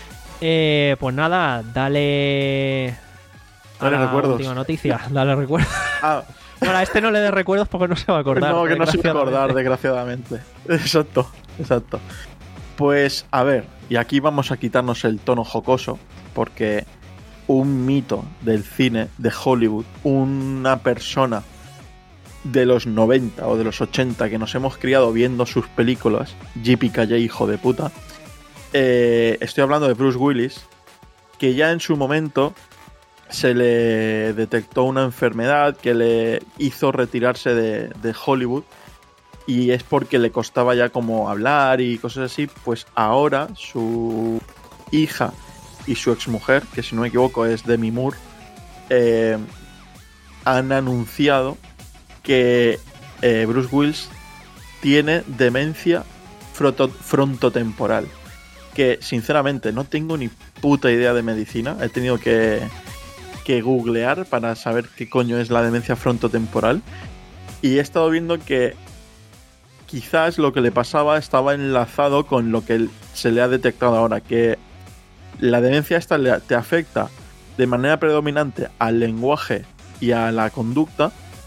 Eh, pues nada, dale. Dale a la recuerdos. Última noticia, dale recuerdos. Ah, Bueno, a este no le dé recuerdos porque no se va a acordar. no, que no se va a acordar, desgraciadamente. desgraciadamente. Exacto, exacto. Pues a ver, y aquí vamos a quitarnos el tono jocoso, porque un mito del cine de Hollywood, una persona de los noventa o de los ochenta que nos hemos criado viendo sus películas, Yippee-ki-yay, hijo de puta, eh, estoy hablando de Bruce Willis, que ya en su momento se le detectó una enfermedad que le hizo retirarse de, de Hollywood, y es porque le costaba ya como hablar y cosas así. Pues ahora su hija y su exmujer, que si no me equivoco es Demi Moore, eh, han anunciado que eh, Bruce Willis tiene demencia fronto- frontotemporal, que sinceramente no tengo ni puta idea de medicina. He tenido que, que googlear para saber qué coño es la demencia frontotemporal, y he estado viendo que quizás lo que le pasaba estaba enlazado con lo que se le ha detectado ahora, que la demencia esta le, te afecta de manera predominante al lenguaje y a la conducta,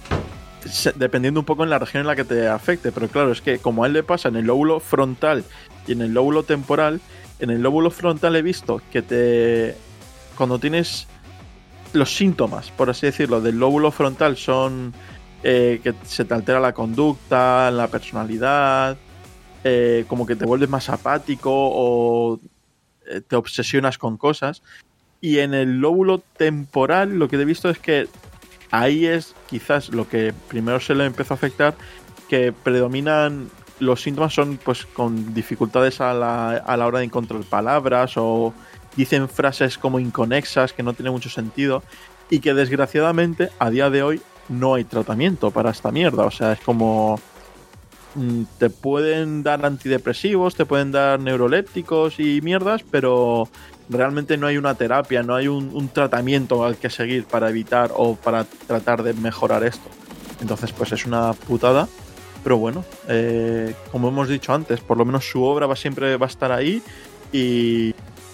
se, dependiendo un poco en la región en la que te afecte. Pero claro, es que como a él le pasa en el lóbulo frontal y en el lóbulo temporal, en el lóbulo frontal he visto que te... cuando tienes los síntomas, por así decirlo, del lóbulo frontal son... Eh, que se te altera la conducta, la personalidad, eh, como que te vuelves más apático o eh, te obsesionas con cosas. Y en el lóbulo temporal lo que he visto es que ahí es quizás lo que primero se le empezó a afectar, que predominan los síntomas son pues con dificultades a la, a la hora de encontrar palabras o dicen frases como inconexas que no tienen mucho sentido y que desgraciadamente a día de hoy no hay tratamiento para esta mierda. O sea, es como mm, te pueden dar antidepresivos, te pueden dar neurolépticos y mierdas, pero realmente no hay una terapia, no hay un, un tratamiento al que seguir para evitar o para tratar de mejorar esto. Entonces, pues es una putada. Pero bueno, eh, como hemos dicho antes, por lo menos su obra va siempre va a estar ahí y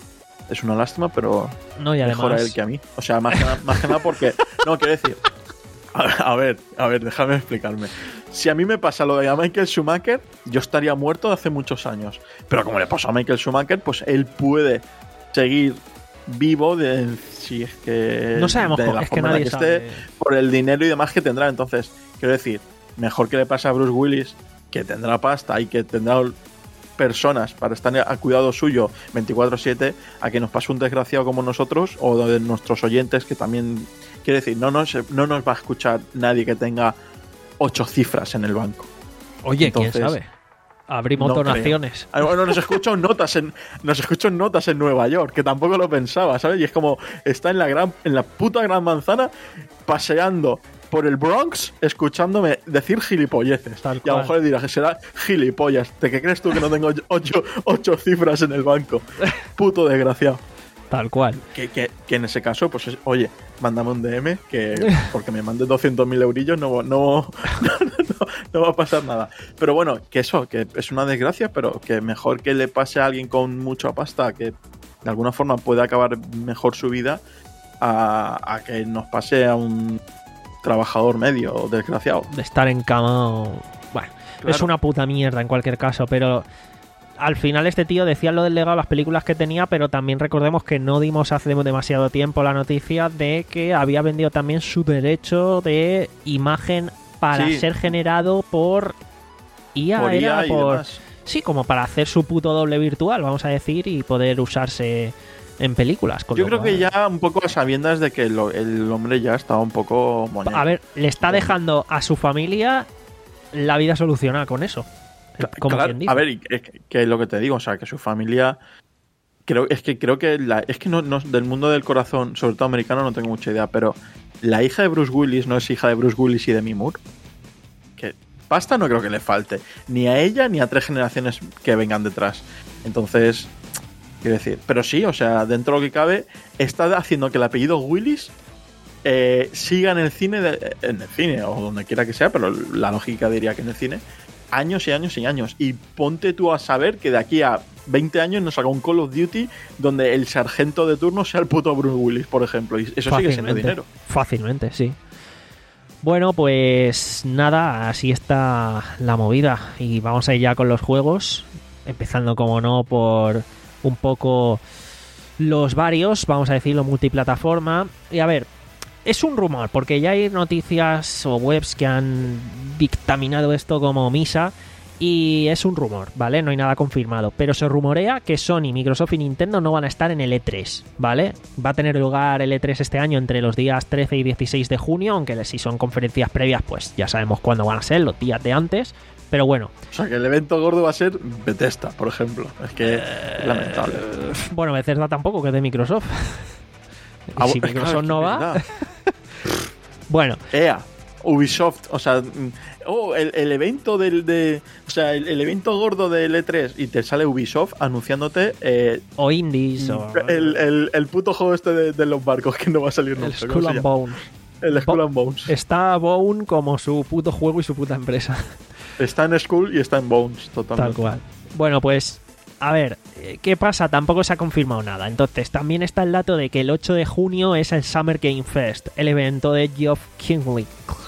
es una lástima, pero No, y mejor además, a él que a mí. O sea, más que, nada, más que nada porque... No, quiero decir... A, a ver, a ver, déjame explicarme. Si a mí me pasa lo de a Michael Schumacher, yo estaría muerto hace muchos años. Pero como le pasó a Michael Schumacher, pues él puede seguir vivo de si es que... no sabemos de cómo, la es que forma en la nadie que sabe. esté, por el dinero y demás que tendrá. Entonces, quiero decir, mejor que le pase a Bruce Willis, que tendrá pasta y que tendrá personas para estar a cuidado suyo veinticuatro siete, a que nos pase un desgraciado como nosotros o de nuestros oyentes, que también, quiero decir, no nos, no nos va a escuchar nadie que tenga ocho cifras en el banco. Oye, Entonces, quién sabe. Abrimos no donaciones. Ah, bueno, nos escuchan notas en nos escuchan notas en Nueva York, que tampoco lo pensaba, ¿sabes? Y es como está en la gran en la puta gran manzana paseando por el Bronx escuchándome decir gilipolleces. Tal Y a cual. lo mejor le dirás que será gilipollas. ¿De qué crees tú que no tengo ocho, ocho cifras en el banco? Puto desgraciado. Tal cual. Que, que, que en ese caso, pues es, oye, mándame un D M, que porque me mandes doscientos mil eurillos no, no, no, no, no va a pasar nada. Pero bueno, que eso, que es una desgracia, pero que mejor que le pase a alguien con mucha pasta, que de alguna forma puede acabar mejor su vida, a, a que nos pase a un trabajador medio desgraciado. De estar en cama o... Bueno, Claro. es una puta mierda en cualquier caso, pero... Al final este tío decía lo del legado, las películas que tenía, pero también recordemos que no dimos hace demasiado tiempo la noticia de que había vendido también su derecho de imagen para Sí. ser generado por I A, Por era I A y por... demás. Sí, como para hacer su puto doble virtual, vamos a decir, y poder usarse en películas. con Yo lo creo que cual- ya un poco a sabiendas de que lo- el hombre ya estaba un poco moñero. A ver, le está dejando a su familia la vida solucionada con eso. Como Claro, quien dice. a ver, y es que, que es lo que te digo, o sea, que su familia creo es que creo que la, es que no, no del mundo del corazón, sobre todo americano, no tengo mucha idea, pero la hija de Bruce Willis no es hija de Bruce Willis y Demi Moore. Que pasta no creo que le falte, ni a ella ni a tres generaciones que vengan detrás. Entonces, quiero decir, pero sí, o sea, dentro de lo que cabe, está haciendo que el apellido Willis eh, siga en el cine, de- en el cine o donde quiera que sea, pero la lógica diría que en el cine, años y años y años. Y ponte tú a saber que de aquí a veinte años nos haga un Call of Duty donde el sargento de turno sea el puto Bruce Willis, por ejemplo. Y eso sigue siendo dinero. Fácilmente, sí. Bueno, pues nada, así está la movida. Y vamos a ir ya con los juegos. Empezando, como no, por un poco los varios, vamos a decirlo, multiplataforma. Y a ver, es un rumor, porque ya hay noticias o webs que han dictaminado esto como misa. Y es un rumor, ¿vale? No hay nada confirmado. Pero se rumorea que Sony, Microsoft y Nintendo no van a estar en el E tres, ¿vale? Va a tener lugar el E tres este año entre los días trece y dieciséis de junio, aunque si son conferencias previas, pues ya sabemos cuándo van a ser, los días de antes. Pero bueno. O sea, que el evento gordo va a ser Bethesda, por ejemplo. Es que es lamentable. Bueno, Bethesda tampoco, que es de Microsoft. Ah, Y si bueno, Microsoft claro, no es va... verdad. Bueno, E A, Ubisoft, o sea, mm, oh, el, el evento del de, o sea, el, el evento gordo del E tres y te sale Ubisoft anunciándote eh, o Indies o... el, el, el puto juego este de, de los barcos que no va a salir el nunca. ¿cómo Skull se and llama? Bones. El Skull Bo- and Bones. Está Bone como su puto juego y su puta empresa. Está en Skull y está en Bones, totalmente. Tal cual. Bueno, pues, a ver, ¿qué pasa? Tampoco se ha confirmado nada. Entonces, también está el dato de que el ocho de junio es el Summer Game Fest, el evento de Geoff Keighley.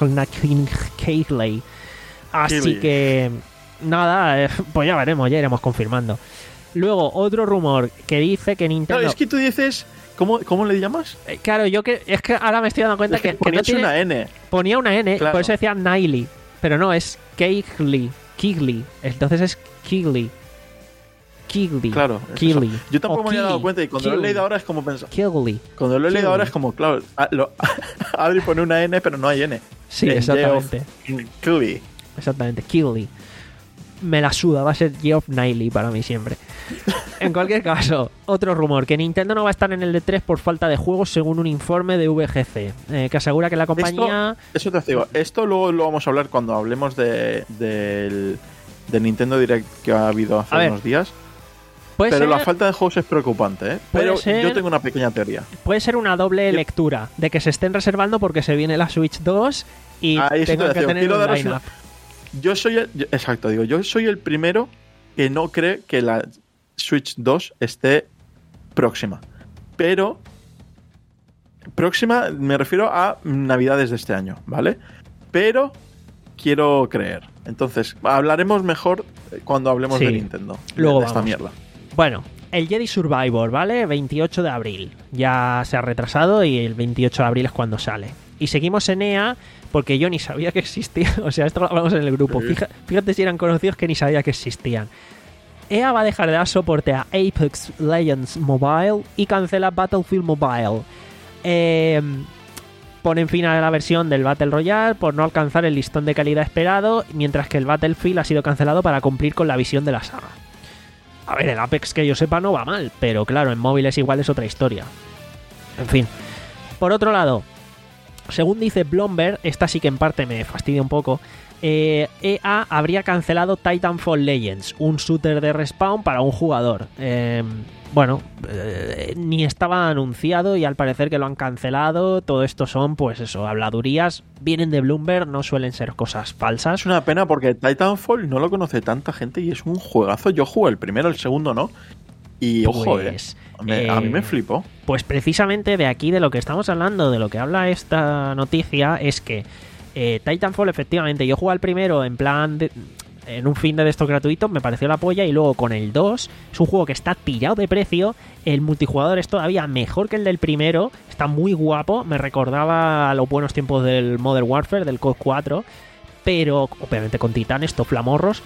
Keighley. Así Keighley. que, nada, eh, pues ya veremos, ya iremos confirmando. Luego, otro rumor que dice que Nintendo... Claro, es que tú dices, ¿cómo, cómo le llamas? Eh, Claro, yo que es que ahora me estoy dando cuenta Es que que, que no ponías tiene... una N. Ponía una N, Claro. por eso decía Niley, pero no, es Keighley. Keighley. Entonces es Keighley. Keighley. Claro. es Keighley. eso. Yo tampoco O me había dado Keighley. cuenta y cuando lo he Keighley. leído ahora es como pensar. Keighley. Cuando lo he leído Keighley. ahora es como, claro, ah, lo, Adri pone una N pero no hay N. Sí, En exactamente. Geoff Keighley. Exactamente, Keighley. Me la suda, va a ser Geoff Niley para mí siempre. En cualquier caso, otro rumor, que Nintendo no va a estar en el D tres por falta de juegos según un informe de V G C, eh, que asegura que la compañía... Esto, eso te digo, esto luego lo vamos a hablar cuando hablemos de, del, del Nintendo Direct que ha habido hace A unos ver, días. Puede Pero ser, la falta de juegos es preocupante, ¿eh? Pero ser- yo tengo una pequeña teoría. puede ser una doble Yo- lectura, de que se estén reservando porque se viene la Switch dos y Ahí eso te tengan que decía, tener quiero un daros line-up. Yo soy el, yo- exacto, digo, yo soy el primero que no cree que la Switch dos esté próxima. Pero próxima me refiero a Navidades de este año, ¿vale? Pero quiero creer. Entonces, hablaremos mejor cuando hablemos Sí. de Nintendo. Luego de esta vamos. mierda. Bueno, el Jedi Survivor, ¿vale? veintiocho de abril. Ya se ha retrasado y el veintiocho de abril es cuando sale. Y seguimos en E A porque yo ni sabía que existía. O sea, esto lo hablamos en el grupo. Sí. Fija- fíjate si eran conocidos que ni sabía que existían. E A va a dejar de dar soporte a Apex Legends Mobile y cancela Battlefield Mobile. Eh, ponen fin a la versión del Battle Royale por no alcanzar el listón de calidad esperado, mientras que el Battlefield ha sido cancelado para cumplir con la visión de la saga. A ver, el Apex que yo sepa no va mal, pero claro, en móviles igual es otra historia. En fin. Por otro lado, según dice Bloomberg, esta sí que en parte me fastidia un poco, eh, E A habría cancelado Titanfall Legends, un shooter de Respawn para un jugador. Eh, bueno, eh, ni estaba anunciado y al parecer que lo han cancelado. Todo esto son, pues eso, habladurías. Vienen de Bloomberg, no suelen ser cosas falsas. Es una pena porque Titanfall no lo conoce tanta gente y es un juegazo. Yo jugué el primero, el segundo no. Y ojo, Pues, eh, me- a mí eh, me flipó. Pues precisamente de aquí, de lo que estamos hablando, de lo que habla esta noticia, es que eh, Titanfall, efectivamente, yo jugué al primero en plan de- en un fin de estos gratuitos, me pareció la polla, y luego con el dos, es un juego que está tirado de precio, el multijugador es todavía mejor que el del primero, está muy guapo, me recordaba a los buenos tiempos del Modern Warfare, del C O D cuatro, pero obviamente con titanes, toflamorros.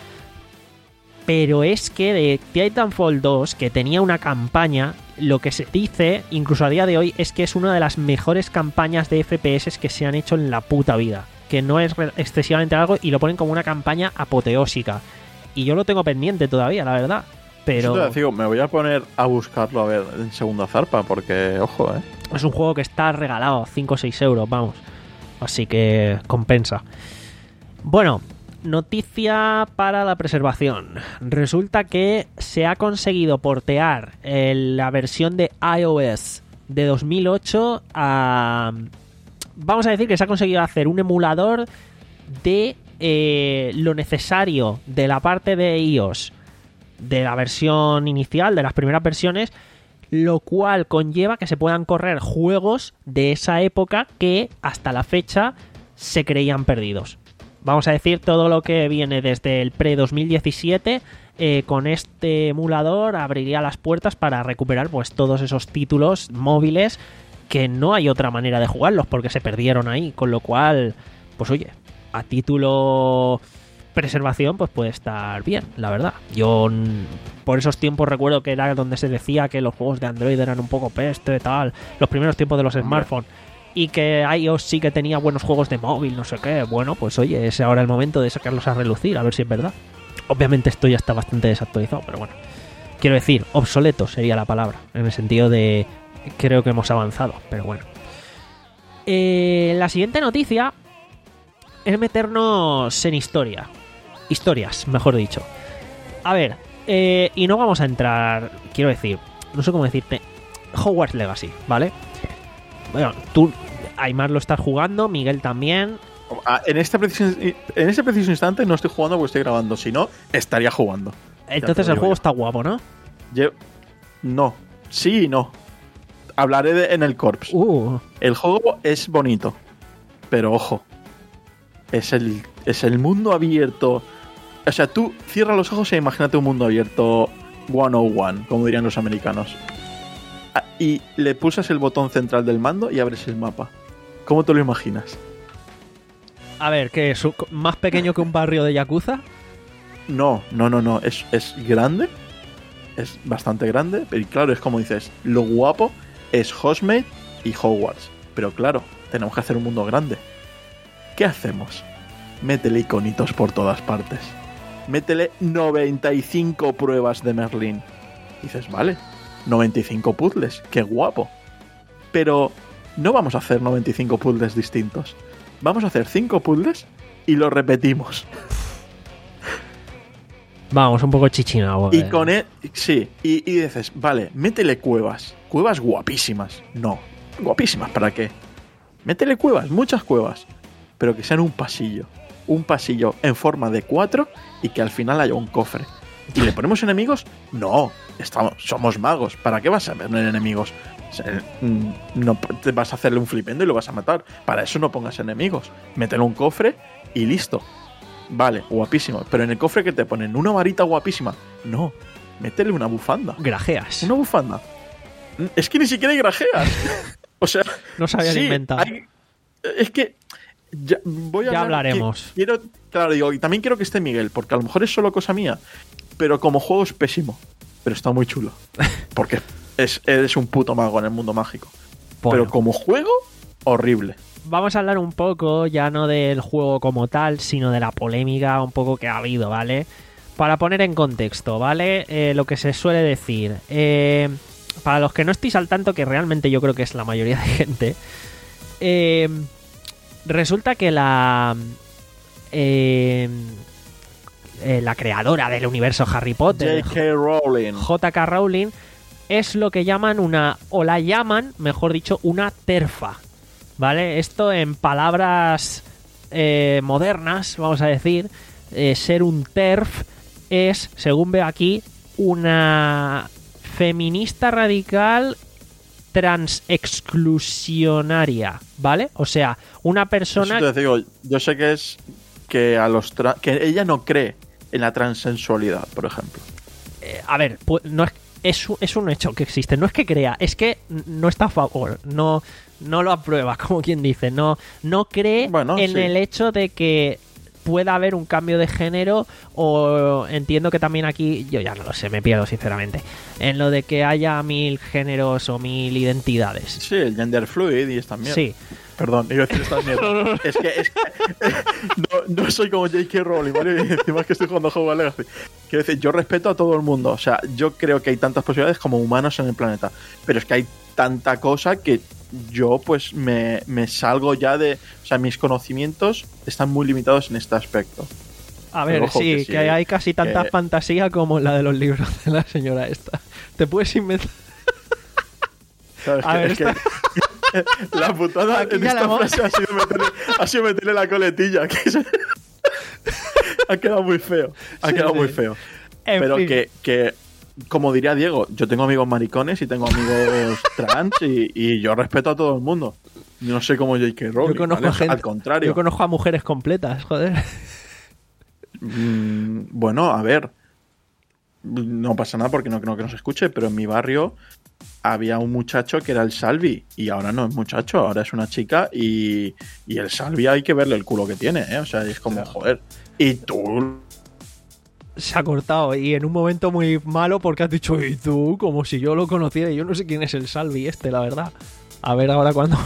Pero es que de Titanfall dos, que tenía una campaña, lo que se dice, incluso a día de hoy, es que es una de las mejores campañas de F P S que se han hecho en la puta vida. Que no es re- excesivamente algo y lo ponen como una campaña apoteósica. Y yo lo tengo pendiente todavía, la verdad. Pero Eso te digo, me voy a poner a buscarlo a ver en segunda zarpa porque, ojo, eh. es un juego que está regalado, cinco o seis euros, vamos. Así que compensa. Bueno, noticia para la preservación. Resulta que se ha conseguido portear el- la versión de iOS de dos mil ocho a... Vamos a decir que se ha conseguido hacer un emulador de eh, lo necesario de la parte de iOS de la versión inicial, de las primeras versiones, lo cual conlleva que se puedan correr juegos de esa época que hasta la fecha se creían perdidos. Vamos a decir todo lo que viene desde el pre-dos mil diecisiete, eh, con este emulador abriría las puertas para recuperar pues todos esos títulos móviles que no hay otra manera de jugarlos porque se perdieron ahí, con lo cual, pues oye, a título preservación pues puede estar bien, la verdad. Yo mm, por esos tiempos recuerdo que era donde se decía que los juegos de Android eran un poco peste, tal, los primeros tiempos de los smartphones, y que iOS sí que tenía buenos juegos de móvil, no sé qué. Bueno, pues oye, es ahora el momento de sacarlos a relucir, a ver si es verdad. Obviamente esto ya está bastante desactualizado, pero bueno, quiero decir, obsoleto sería la palabra, en el sentido de creo que hemos avanzado, pero bueno. Eh, la siguiente noticia es meternos en historia. Historias, mejor dicho. A ver, eh, y no vamos a entrar, quiero decir, no sé cómo decirte, Hogwarts Legacy, ¿vale? Bueno, tú, Aymar, lo estás jugando, Miguel también. Ah, En este, preciso, en este preciso instante no estoy jugando porque estoy grabando. Si no, estaría jugando. Entonces te lo el digo juego yo. está guapo, ¿no? Lle- No. Sí y no. Hablaré de- en el Corps. Uh, El juego es bonito. Pero ojo. Es el, es el mundo abierto. O sea, tú cierra los ojos e imagínate un mundo abierto ciento uno, como dirían los americanos. Ah, Y le pulsas el botón central del mando y abres el mapa. ¿Cómo te lo imaginas? a ver, ¿qué es? ¿Más pequeño que un barrio de Yakuza? No, no, no, no. Es, es grande. Es bastante grande. Pero claro, es como dices. Lo guapo es Hogsmeade y Hogwarts. Pero claro, tenemos que hacer un mundo grande. ¿Qué hacemos? Métele iconitos por todas partes. Métele noventa y cinco pruebas de Merlín. Dices, vale, noventa y cinco puzzles, qué guapo. Pero no vamos a hacer noventa y cinco puzzles distintos. Vamos a hacer cinco puzzles y los repetimos. Vamos, un poco chichinabo. Y eh. con él, sí, y, y dices, vale, métele cuevas. Cuevas guapísimas. No, guapísimas, ¿para qué? Métele cuevas, muchas cuevas. Pero que sean un pasillo. Un pasillo en forma de cuatro y que al final haya un cofre. ¿Y le ponemos enemigos? No, estamos, somos magos. ¿Para qué vas a poner enemigos? O sea, no te vas a hacerle un flipendo y lo vas a matar. Para eso no pongas enemigos. Métele un cofre y listo. Vale, guapísimo. Pero en el cofre que te ponen una varita guapísima. No, métele una bufanda. Grajeas. Una bufanda. Es que ni siquiera hay grajeas. O sea, no se habían sí, inventado. Hay, es que ya, voy a ya hablar hablaremos. Que quiero, claro, digo, y también quiero que esté Miguel, porque a lo mejor es solo cosa mía. Pero como juego es pésimo. Pero está muy chulo. Porque es, eres un puto mago en el mundo mágico. Bueno. Pero como juego, horrible. Vamos a hablar un poco, ya no del juego como tal, sino de la polémica un poco que ha habido, ¿vale? Para poner en contexto, ¿vale? Eh, lo que se suele decir. Eh, para los que no estéis al tanto, que realmente yo creo que es la mayoría de gente, eh, resulta que la... Eh, eh, la creadora del universo Harry Potter, J K Rowling. J K Rowling, es lo que llaman una... o la llaman, mejor dicho, una terfa. ¿Vale? Esto en palabras eh, modernas, vamos a decir, eh, ser un TERF es, según veo aquí, una feminista radical transexclusionaria, ¿vale? O sea, una persona... Eso te digo, yo sé que es que a los tra- que ella no cree en la transensualidad, por ejemplo. Eh, a ver, pues, no es, es, es un hecho que existe, no es que crea, es que no está a favor, no... No lo aprueba, como quien dice. No, no cree bueno, en sí. el hecho de que pueda haber un cambio de género. O entiendo que también aquí, yo ya no lo sé, me pierdo sinceramente, en lo de que haya mil géneros o mil identidades. Sí, el gender fluid y esta mierda. Sí. Perdón, iba a decir esta mierda. Es que, es que no, no soy como J K Rowling, ¿vale? Y encima que estoy jugando Hogwarts Legacy. Quiero decir, yo respeto a todo el mundo. O sea, yo creo que hay tantas posibilidades como humanos en el planeta. Pero es que hay tanta cosa que yo pues me, me salgo ya de... O sea, mis conocimientos están muy limitados en este aspecto. A ver, Pero ojo, sí, que que, sí, hay casi tanta que- fantasía como la de los libros de la señora esta. Te puedes inventar... ¿Sabes? A Que- ver, es que la putada Aquí en ya la esta hemos- frase ha sido meterle, ha sido meterle la coletilla. Que se- ha quedado muy feo. Ha Sí, quedado sí. muy feo. En Pero fin. que, que, como diría Diego, yo tengo amigos maricones y tengo amigos trans y, y yo respeto a todo el mundo. Yo no sé cómo J K Rowling. Yo conozco ¿vale? a gente... Al contrario. Yo conozco a mujeres completas, joder. Mm, bueno, a ver. No pasa nada porque no creo que nos escuche, pero en mi barrio había un muchacho que era el Salvi y ahora no es muchacho, ahora es una chica y, y el Salvi hay que verle el culo que tiene, ¿eh? O sea, es como, joder. Y tú... Se ha cortado y en un momento muy malo porque has dicho, y tú, como si yo lo conociera. Yo no sé quién es el Salvi este, la verdad. A ver ahora cuando...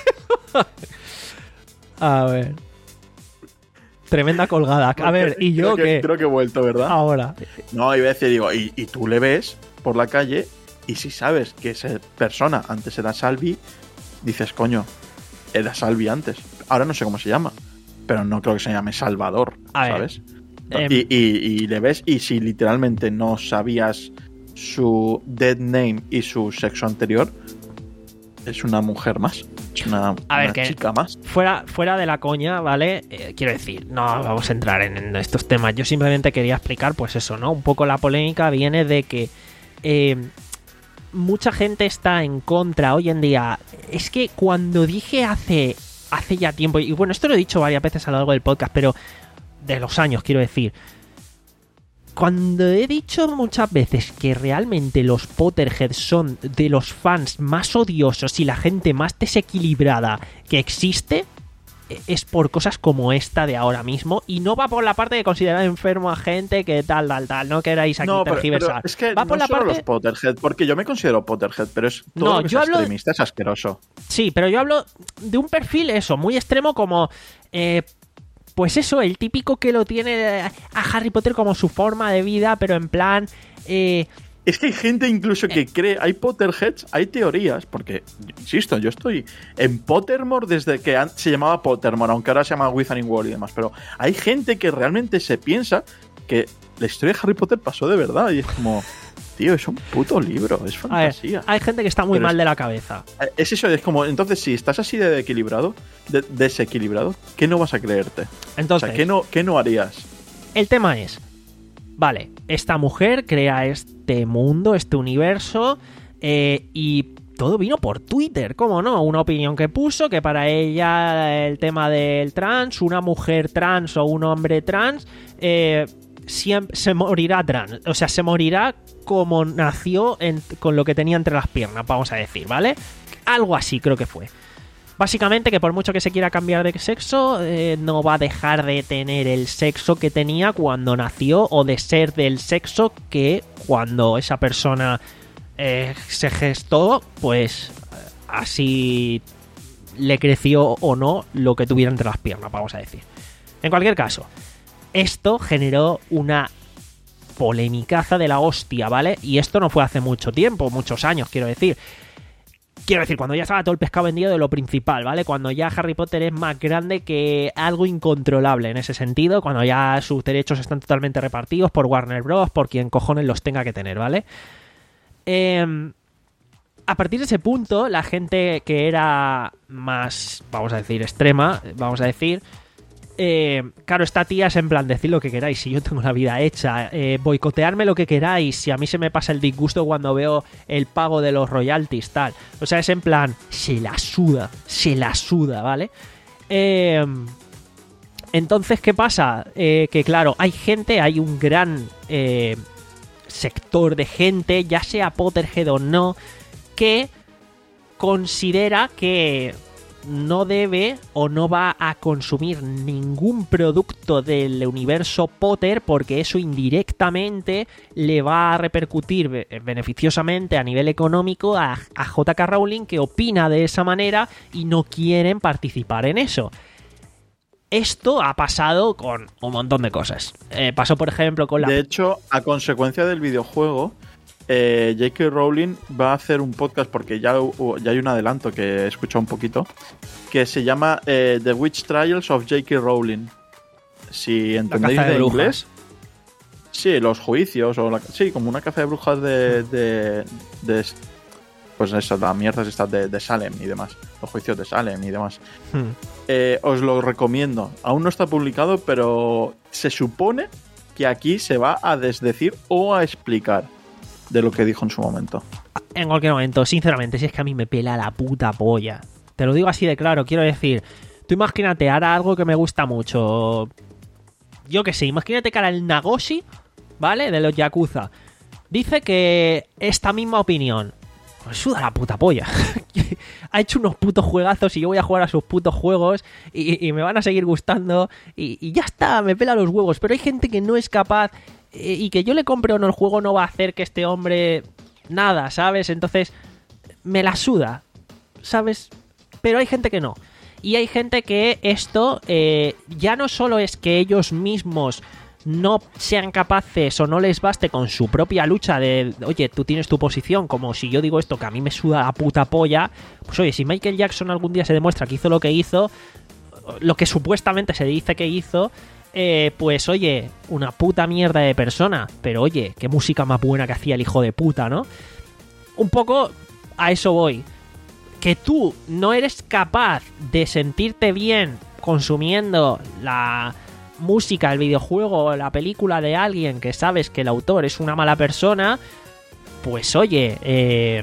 A ver. Tremenda colgada. A ver, ¿y yo creo que, qué? Creo que he vuelto, ¿verdad? Ahora. No, iba a decir, digo, y, y tú le ves por la calle y si sabes que esa persona antes era Salvi, dices, coño, era Salvi antes. Ahora no sé cómo se llama, pero no creo que se llame Salvador, A ver, ¿sabes? em, y, y- y le ves y si literalmente no sabías su dead name y su sexo anterior, es una mujer más. Es una, A ver, una que- chica más. Fuera, fuera de la coña, ¿vale? Eh, quiero decir, no vamos a entrar en, en estos temas. Yo simplemente quería explicar, pues eso, ¿no? Un poco la polémica viene de que eh, mucha gente está en contra hoy en día. Es que cuando dije hace, hace ya tiempo, y bueno, esto lo he dicho varias veces a lo largo del podcast, pero de los años, quiero decir. Cuando he dicho muchas veces que realmente los Potterheads son de los fans más odiosos y la gente más desequilibrada que existe, es por cosas como esta de ahora mismo. Y no va por la parte de considerar enfermo a gente que tal, tal, tal. No queráis aquí No, pero, tergiversar. pero es que va no por la solo parte... los Potterhead, porque yo me considero Potterhead, pero es todo No, lo que yo es hablo- extremista es asqueroso. Sí, pero yo hablo de un perfil, eso, muy extremo como... eh, pues eso, el típico que lo tiene a Harry Potter como su forma de vida, pero en plan... eh, Es que hay gente incluso que cree, hay Potterheads, hay teorías, porque, insisto, yo estoy en Pottermore desde que se llamaba Pottermore, aunque ahora se llama Wizarding World y demás, pero hay gente que realmente se piensa que la historia de Harry Potter pasó de verdad y es como, tío, es un puto libro, es fantasía. Ver, hay gente que está muy pero mal es, de la cabeza. Es eso, es como, entonces si estás así de equilibrado, de, desequilibrado, ¿qué no vas a creerte? Entonces, o sea, ¿qué no, qué no harías? El tema es, vale, esta mujer crea este mundo, este universo, eh, y todo vino por Twitter, ¿cómo no? Una opinión que puso, que para ella el tema del trans, una mujer trans o un hombre trans, eh, siempre, se morirá trans, o sea, se morirá como nació en, con lo que tenía entre las piernas, vamos a decir, ¿vale? Algo así creo que fue. Básicamente que por mucho que se quiera cambiar de sexo, eh, no va a dejar de tener el sexo que tenía cuando nació o de ser del sexo que cuando esa persona eh, se gestó, pues así le creció o no lo que tuviera entre las piernas, vamos a decir. En cualquier caso, esto generó una polemicaza de la hostia, ¿vale? Y esto no fue hace mucho tiempo, muchos años, quiero decir. Quiero decir, cuando ya estaba todo el pescado vendido de lo principal, ¿vale? Cuando ya Harry Potter es más grande que algo incontrolable en ese sentido, cuando ya sus derechos están totalmente repartidos por Warner Bros., por quien cojones los tenga que tener, ¿vale? Eh, a partir de ese punto, la gente que era más, vamos a decir, extrema, vamos a decir... Eh, claro, esta tía es en plan, decid lo que queráis, si yo tengo la vida hecha, eh, boicotearme lo que queráis, si a mí se me pasa el disgusto cuando veo el pago de los royalties, tal. O sea, es en plan, se la suda, se la suda, ¿vale? Eh, entonces, ¿qué pasa? Eh, que claro, hay gente, hay un gran eh, sector de gente, ya sea Potterhead o no, que considera que no debe o no va a consumir ningún producto del universo Potter porque eso indirectamente le va a repercutir beneficiosamente a nivel económico a, a J K Rowling, que opina de esa manera y no quieren participar en eso. Esto ha pasado con un montón de cosas. Eh, pasó, por ejemplo, con la... De hecho, a consecuencia del videojuego, eh, J K Rowling va a hacer un podcast, porque ya, ya hay un adelanto que he escuchado un poquito, que se llama eh, The Witch Trials of J K Rowling. Si entendéis de, de inglés... Sí, los juicios, o la, sí, como una caza de brujas de... de, de pues eso, las mierdas estas de, de Salem y demás. Los juicios de Salem y demás. Hmm. Eh, os lo recomiendo. Aún no está publicado, pero se supone que aquí se va a desdecir o a explicar de lo que dijo en su momento. En cualquier momento, sinceramente, si es que a mí me pela la puta polla. Te lo digo así de claro, quiero decir, tú imagínate, ahora algo que me gusta mucho. Yo que sé, imagínate que ahora el Nagoshi, ¿vale? De los Yakuza, dice que esta misma opinión. Pues suda la puta polla. Ha hecho unos putos juegazos y yo voy a jugar a sus putos juegos y, y me van a seguir gustando y, y ya está, me pela los huevos. Pero hay gente que no es capaz eh, y que yo le compre o no el juego no va a hacer que este hombre nada, ¿sabes? Entonces me la suda, ¿sabes? Pero hay gente que no. Y hay gente que esto eh, ya no solo es que ellos mismos no sean capaces o no les baste con su propia lucha de, oye, tú tienes tu posición, como si yo digo esto que a mí me suda la puta polla, pues oye, si Michael Jackson algún día se demuestra que hizo lo que hizo, lo que supuestamente se dice que hizo, eh, pues oye, una puta mierda de persona, pero oye, qué música más buena que hacía el hijo de puta, ¿no? Un poco a eso voy. Que tú no eres capaz de sentirte bien consumiendo la música, el videojuego, la película de alguien que sabes que el autor es una mala persona, pues oye, eh,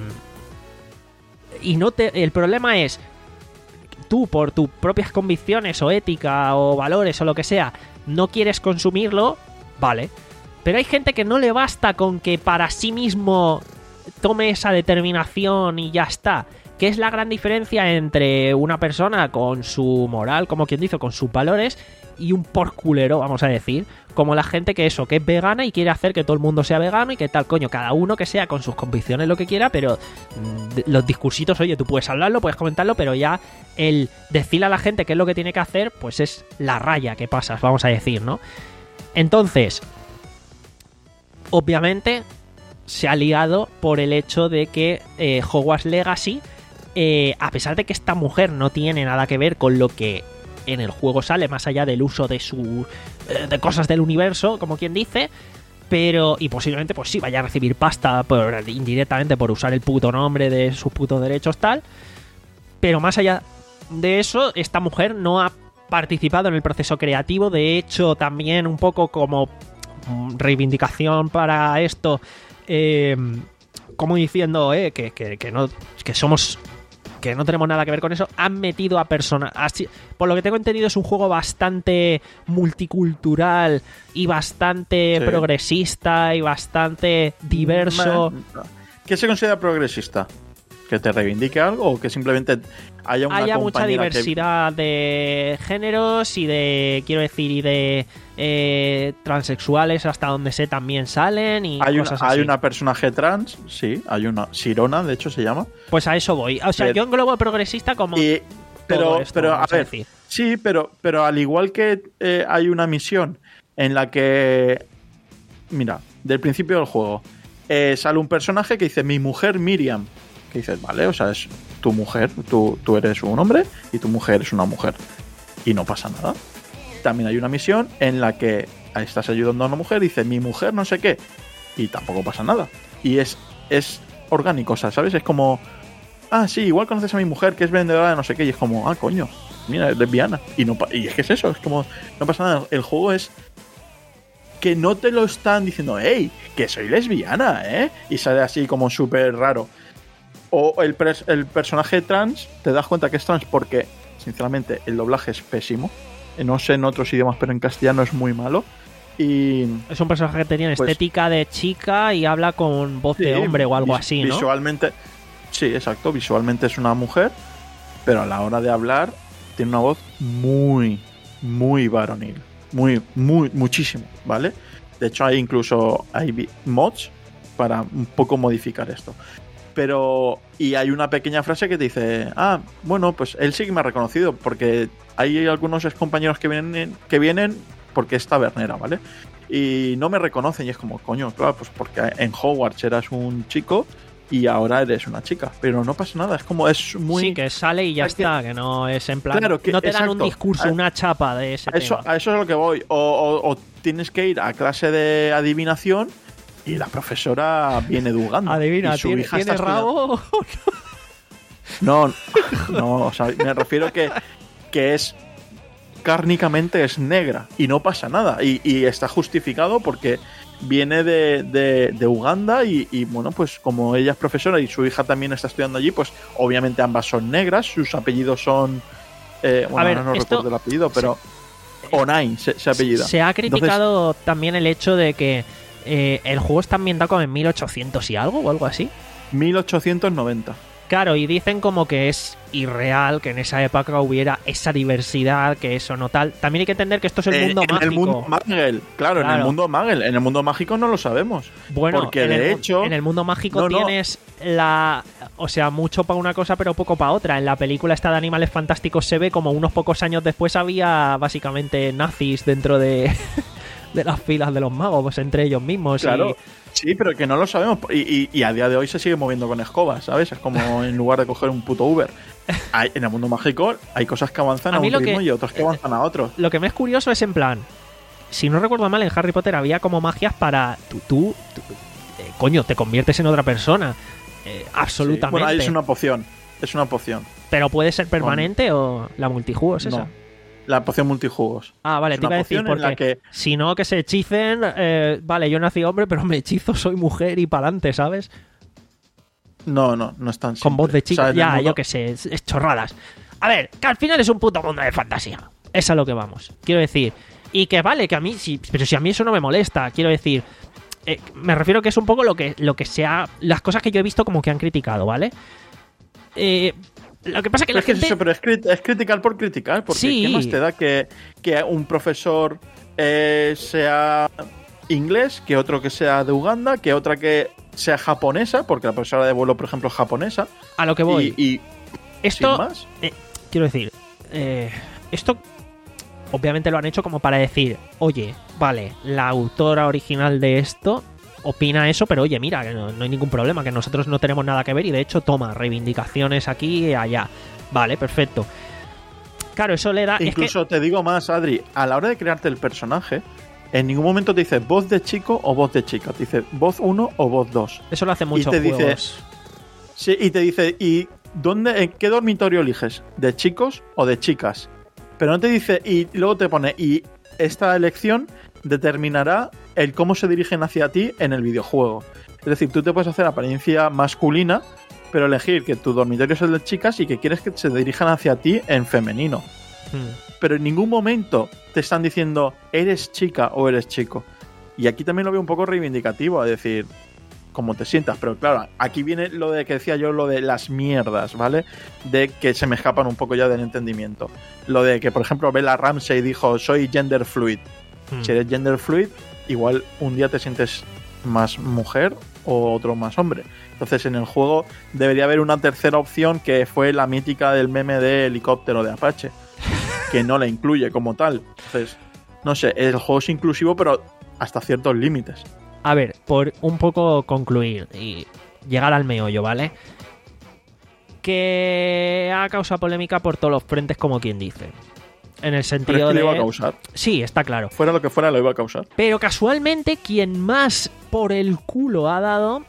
y no te, el problema es tú por tus propias convicciones o ética o valores o lo que sea no quieres consumirlo, vale, pero hay gente que no le basta con que para sí mismo tome esa determinación y ya está. ¿Qué es la gran diferencia entre una persona con su moral, como quien dice, con sus valores, y un porculero, vamos a decir, como la gente que eso, que es vegana y quiere hacer que todo el mundo sea vegano y que tal, coño, cada uno que sea con sus convicciones lo que quiera, pero mmm, los discursitos, oye, tú puedes hablarlo, puedes comentarlo, pero ya el decirle a la gente qué es lo que tiene que hacer, pues es la raya que pasas, vamos a decir, ¿no? Entonces, obviamente, se ha liado por el hecho de que eh, Hogwarts Legacy, eh, a pesar de que esta mujer no tiene nada que ver con lo que en el juego sale, más allá del uso de su eh, de cosas del universo, como quien dice, pero y posiblemente pues sí vaya a recibir pasta por, indirectamente por usar el puto nombre de sus putos derechos tal, pero más allá de eso, esta mujer no ha participado en el proceso creativo. De hecho, también un poco como reivindicación para esto, eh, como diciendo eh, que, que, que no que somos que no tenemos nada que ver con eso, han metido a personas. Por lo que tengo entendido, es un juego bastante multicultural y bastante sí. progresista y bastante diverso. ¿Qué se considera progresista? ¿Que te reivindique algo o que simplemente haya una haya mucha diversidad que... de géneros y de, quiero decir, y de eh, transexuales, hasta donde sé también salen y hay cosas una, así? Hay una personaje trans, sí, hay una Sirona, de hecho se llama. Pues a eso voy. O sea, pero, yo englobo progresista como y, pero, esto, pero a ver, decir. sí, pero, pero al igual que eh, hay una misión en la que, mira, del principio del juego eh, sale un personaje que dice mi mujer Miriam. Que dices, vale, o sea, es tu mujer, tú, tú eres un hombre y tu mujer es una mujer. Y no pasa nada. También hay una misión en la que estás ayudando a una mujer y dice, mi mujer no sé qué. Y tampoco pasa nada. Y es, es orgánico, o sea, ¿sabes? Es como, ah, sí, igual conoces a mi mujer que es vendedora de no sé qué. Y es como, ah, coño, mira, es lesbiana. Y, no, y es que es eso, es como, no pasa nada. El juego es que no te lo están diciendo, hey, que soy lesbiana, ¿eh? Y sale así como súper raro. O el, pres- el personaje trans, te das cuenta que es trans porque, sinceramente, el doblaje es pésimo. No sé en otros idiomas, pero en castellano es muy malo. Y es un personaje que tenía pues, estética de chica y habla con voz sí, de hombre o algo vis- así, ¿no? Visualmente, sí, exacto. Visualmente es una mujer, pero a la hora de hablar tiene una voz muy, muy varonil. Muy, muy, muchísimo, ¿vale? De hecho, hay incluso hay mods para un poco modificar esto. Pero, y hay una pequeña frase que te dice, ah, bueno, pues él sí que me ha reconocido, porque hay algunos ex compañeros que vienen, que vienen porque es tabernera, ¿vale? Y no me reconocen, y es como, coño, claro, pues porque en Hogwarts eras un chico y ahora eres una chica, pero no pasa nada, es como, es muy... Sí, que sale y ya está, que no es en plan... Claro, que, no te dan exacto, un discurso, a, una chapa de ese a eso, tema. A eso es a lo que voy, o, o, o tienes que ir a clase de adivinación y la profesora viene de Uganda. Adivina, y su ¿tiene, hija ¿tiene está rabo? No, no, o sea, me refiero que, que es cárnicamente es negra y no pasa nada. Y, y está justificado porque viene de, de, de Uganda y, y, bueno, pues como ella es profesora y su hija también está estudiando allí, pues obviamente ambas son negras, sus apellidos son... Eh, bueno, a ver, ahora no esto, recuerdo el apellido, pero... Se, Onai se, se apellida. Se ha criticado Entonces, también el hecho de que eh, el juego está ambientado como en mil ochocientos y algo o algo así. mil ochocientos noventa. Claro, y dicen como que es irreal que en esa época hubiera esa diversidad, que eso no tal. También hay que entender que esto es el eh, mundo en mágico. El mundo Magel, claro, claro, en el mundo Magel. En el mundo mágico no lo sabemos. Bueno, porque en de el, hecho... en el mundo mágico no, no. tienes la... O sea, mucho para una cosa, pero poco para otra. En la película esta de Animales Fantásticos se ve como unos pocos años después había básicamente nazis dentro de... de las filas de los magos, pues entre ellos mismos. Claro, y... sí, pero que no lo sabemos. Y, y, y a día de hoy se sigue moviendo con escobas, ¿sabes? Es como en lugar de coger un puto Uber. Hay, en el mundo mágico hay cosas que avanzan a, a un ritmo que, y otras que avanzan a otro. Lo que me es curioso es en plan, si no recuerdo mal, en Harry Potter había como magias para... Tú, tú, tú eh, coño, te conviertes en otra persona. Eh, absolutamente. Sí, bueno, ahí es una poción. Es una poción. ¿Pero puede ser permanente bueno. o la multijuego es esa? No. La poción multijugos. Ah, vale, te iba a decir, porque que... si no, que se hechicen... Eh, vale, yo nací hombre, pero me hechizo, soy mujer y pa'lante, ¿sabes? No, no, no es tan simple. Con voz de chica, o sea, ya, mundo... yo qué sé, es, es chorradas. A ver, que al final es un puto mundo de fantasía. Es a lo que vamos, quiero decir. Y que vale, que a mí... Sí, pero si a mí eso no me molesta, quiero decir... Eh, me refiero que es un poco lo que, lo que sea... Las cosas que yo he visto como que han criticado, ¿vale? Eh... Lo que pasa es que pero la es que gente... Es eso, pero es, crit es criticar por criticar, porque sí. ¿qué más te da que, que un profesor eh, sea inglés, que otro que sea de Uganda, que otra que sea japonesa, porque la profesora de vuelo, por ejemplo, es japonesa? A lo que voy. Y, y esto, sin más. Eh, quiero decir, eh, esto obviamente lo han hecho como para decir, oye, vale, la autora original de esto opina eso, pero oye, mira, que no, no hay ningún problema, que nosotros no tenemos nada que ver y de hecho toma reivindicaciones aquí y allá. Vale, perfecto. Claro, eso le da... Incluso es que... te digo más, Adri, a la hora de crearte el personaje, en ningún momento te dice voz de chico o voz de chica, te dice voz uno o voz dos. Eso lo hace muchos y te juegos. Dice, sí, y te dice, ¿y dónde, en qué dormitorio eliges? ¿De chicos o de chicas? Pero no te dice, y luego te pone, y esta elección determinará el cómo se dirigen hacia ti en el videojuego. Es decir, tú te puedes hacer apariencia masculina, pero elegir que tu dormitorio es el de chicas y que quieres que se dirijan hacia ti en femenino. Hmm. Pero en ningún momento te están diciendo eres chica o eres chico. Y aquí también lo veo un poco reivindicativo, es decir, como te sientas. Pero claro, aquí viene lo de que decía yo, lo de las mierdas, ¿vale? De que se me escapan un poco ya del entendimiento. Lo de que, por ejemplo, Bella Ramsey dijo, soy gender fluid. Hmm. Si eres gender fluid, igual un día te sientes más mujer o otro más hombre. Entonces en el juego debería haber una tercera opción, que fue la mítica del meme de helicóptero de Apache, que no la incluye como tal. Entonces, no sé, el juego es inclusivo, pero hasta ciertos límites. A ver, por un poco concluir y llegar al meollo, ¿vale? Que ha causado polémica por todos los frentes, como quien dice. En el sentido pero es que de... lo iba a causar. Sí, está claro. Fuera lo que fuera, lo iba a causar. Pero casualmente, quien más por el culo ha dado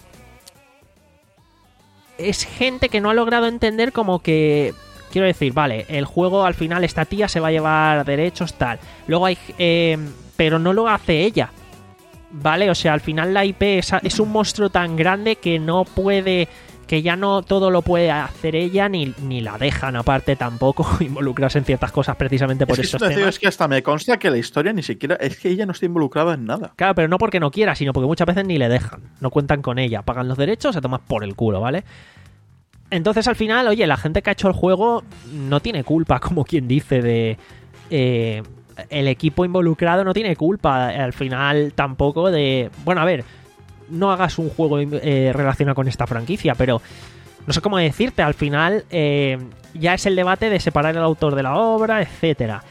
es gente que no ha logrado entender como que... Quiero decir, vale, el juego al final esta tía se va a llevar derechos, tal. Luego hay... Eh, pero no lo hace ella. ¿Vale? O sea, al final la I P es, es un monstruo tan grande que no puede... Que ya no todo lo puede hacer ella, ni, ni la dejan aparte tampoco involucrarse en ciertas cosas precisamente por es que estos eso te digo, temas. es que hasta me consta que la historia ni siquiera... Es que ella no está involucrada en nada. Claro, pero no porque no quiera, sino porque muchas veces ni le dejan. No cuentan con ella. Pagan los derechos, se toman por el culo, ¿vale? Entonces al final, oye, la gente que ha hecho el juego no tiene culpa, como quien dice, de... Eh, el equipo involucrado no tiene culpa al final tampoco de... Bueno, a ver... No hagas un juego eh, relacionado con esta franquicia, pero no sé cómo decirte, al final eh, ya es el debate de separar el autor de la obra, etcétera.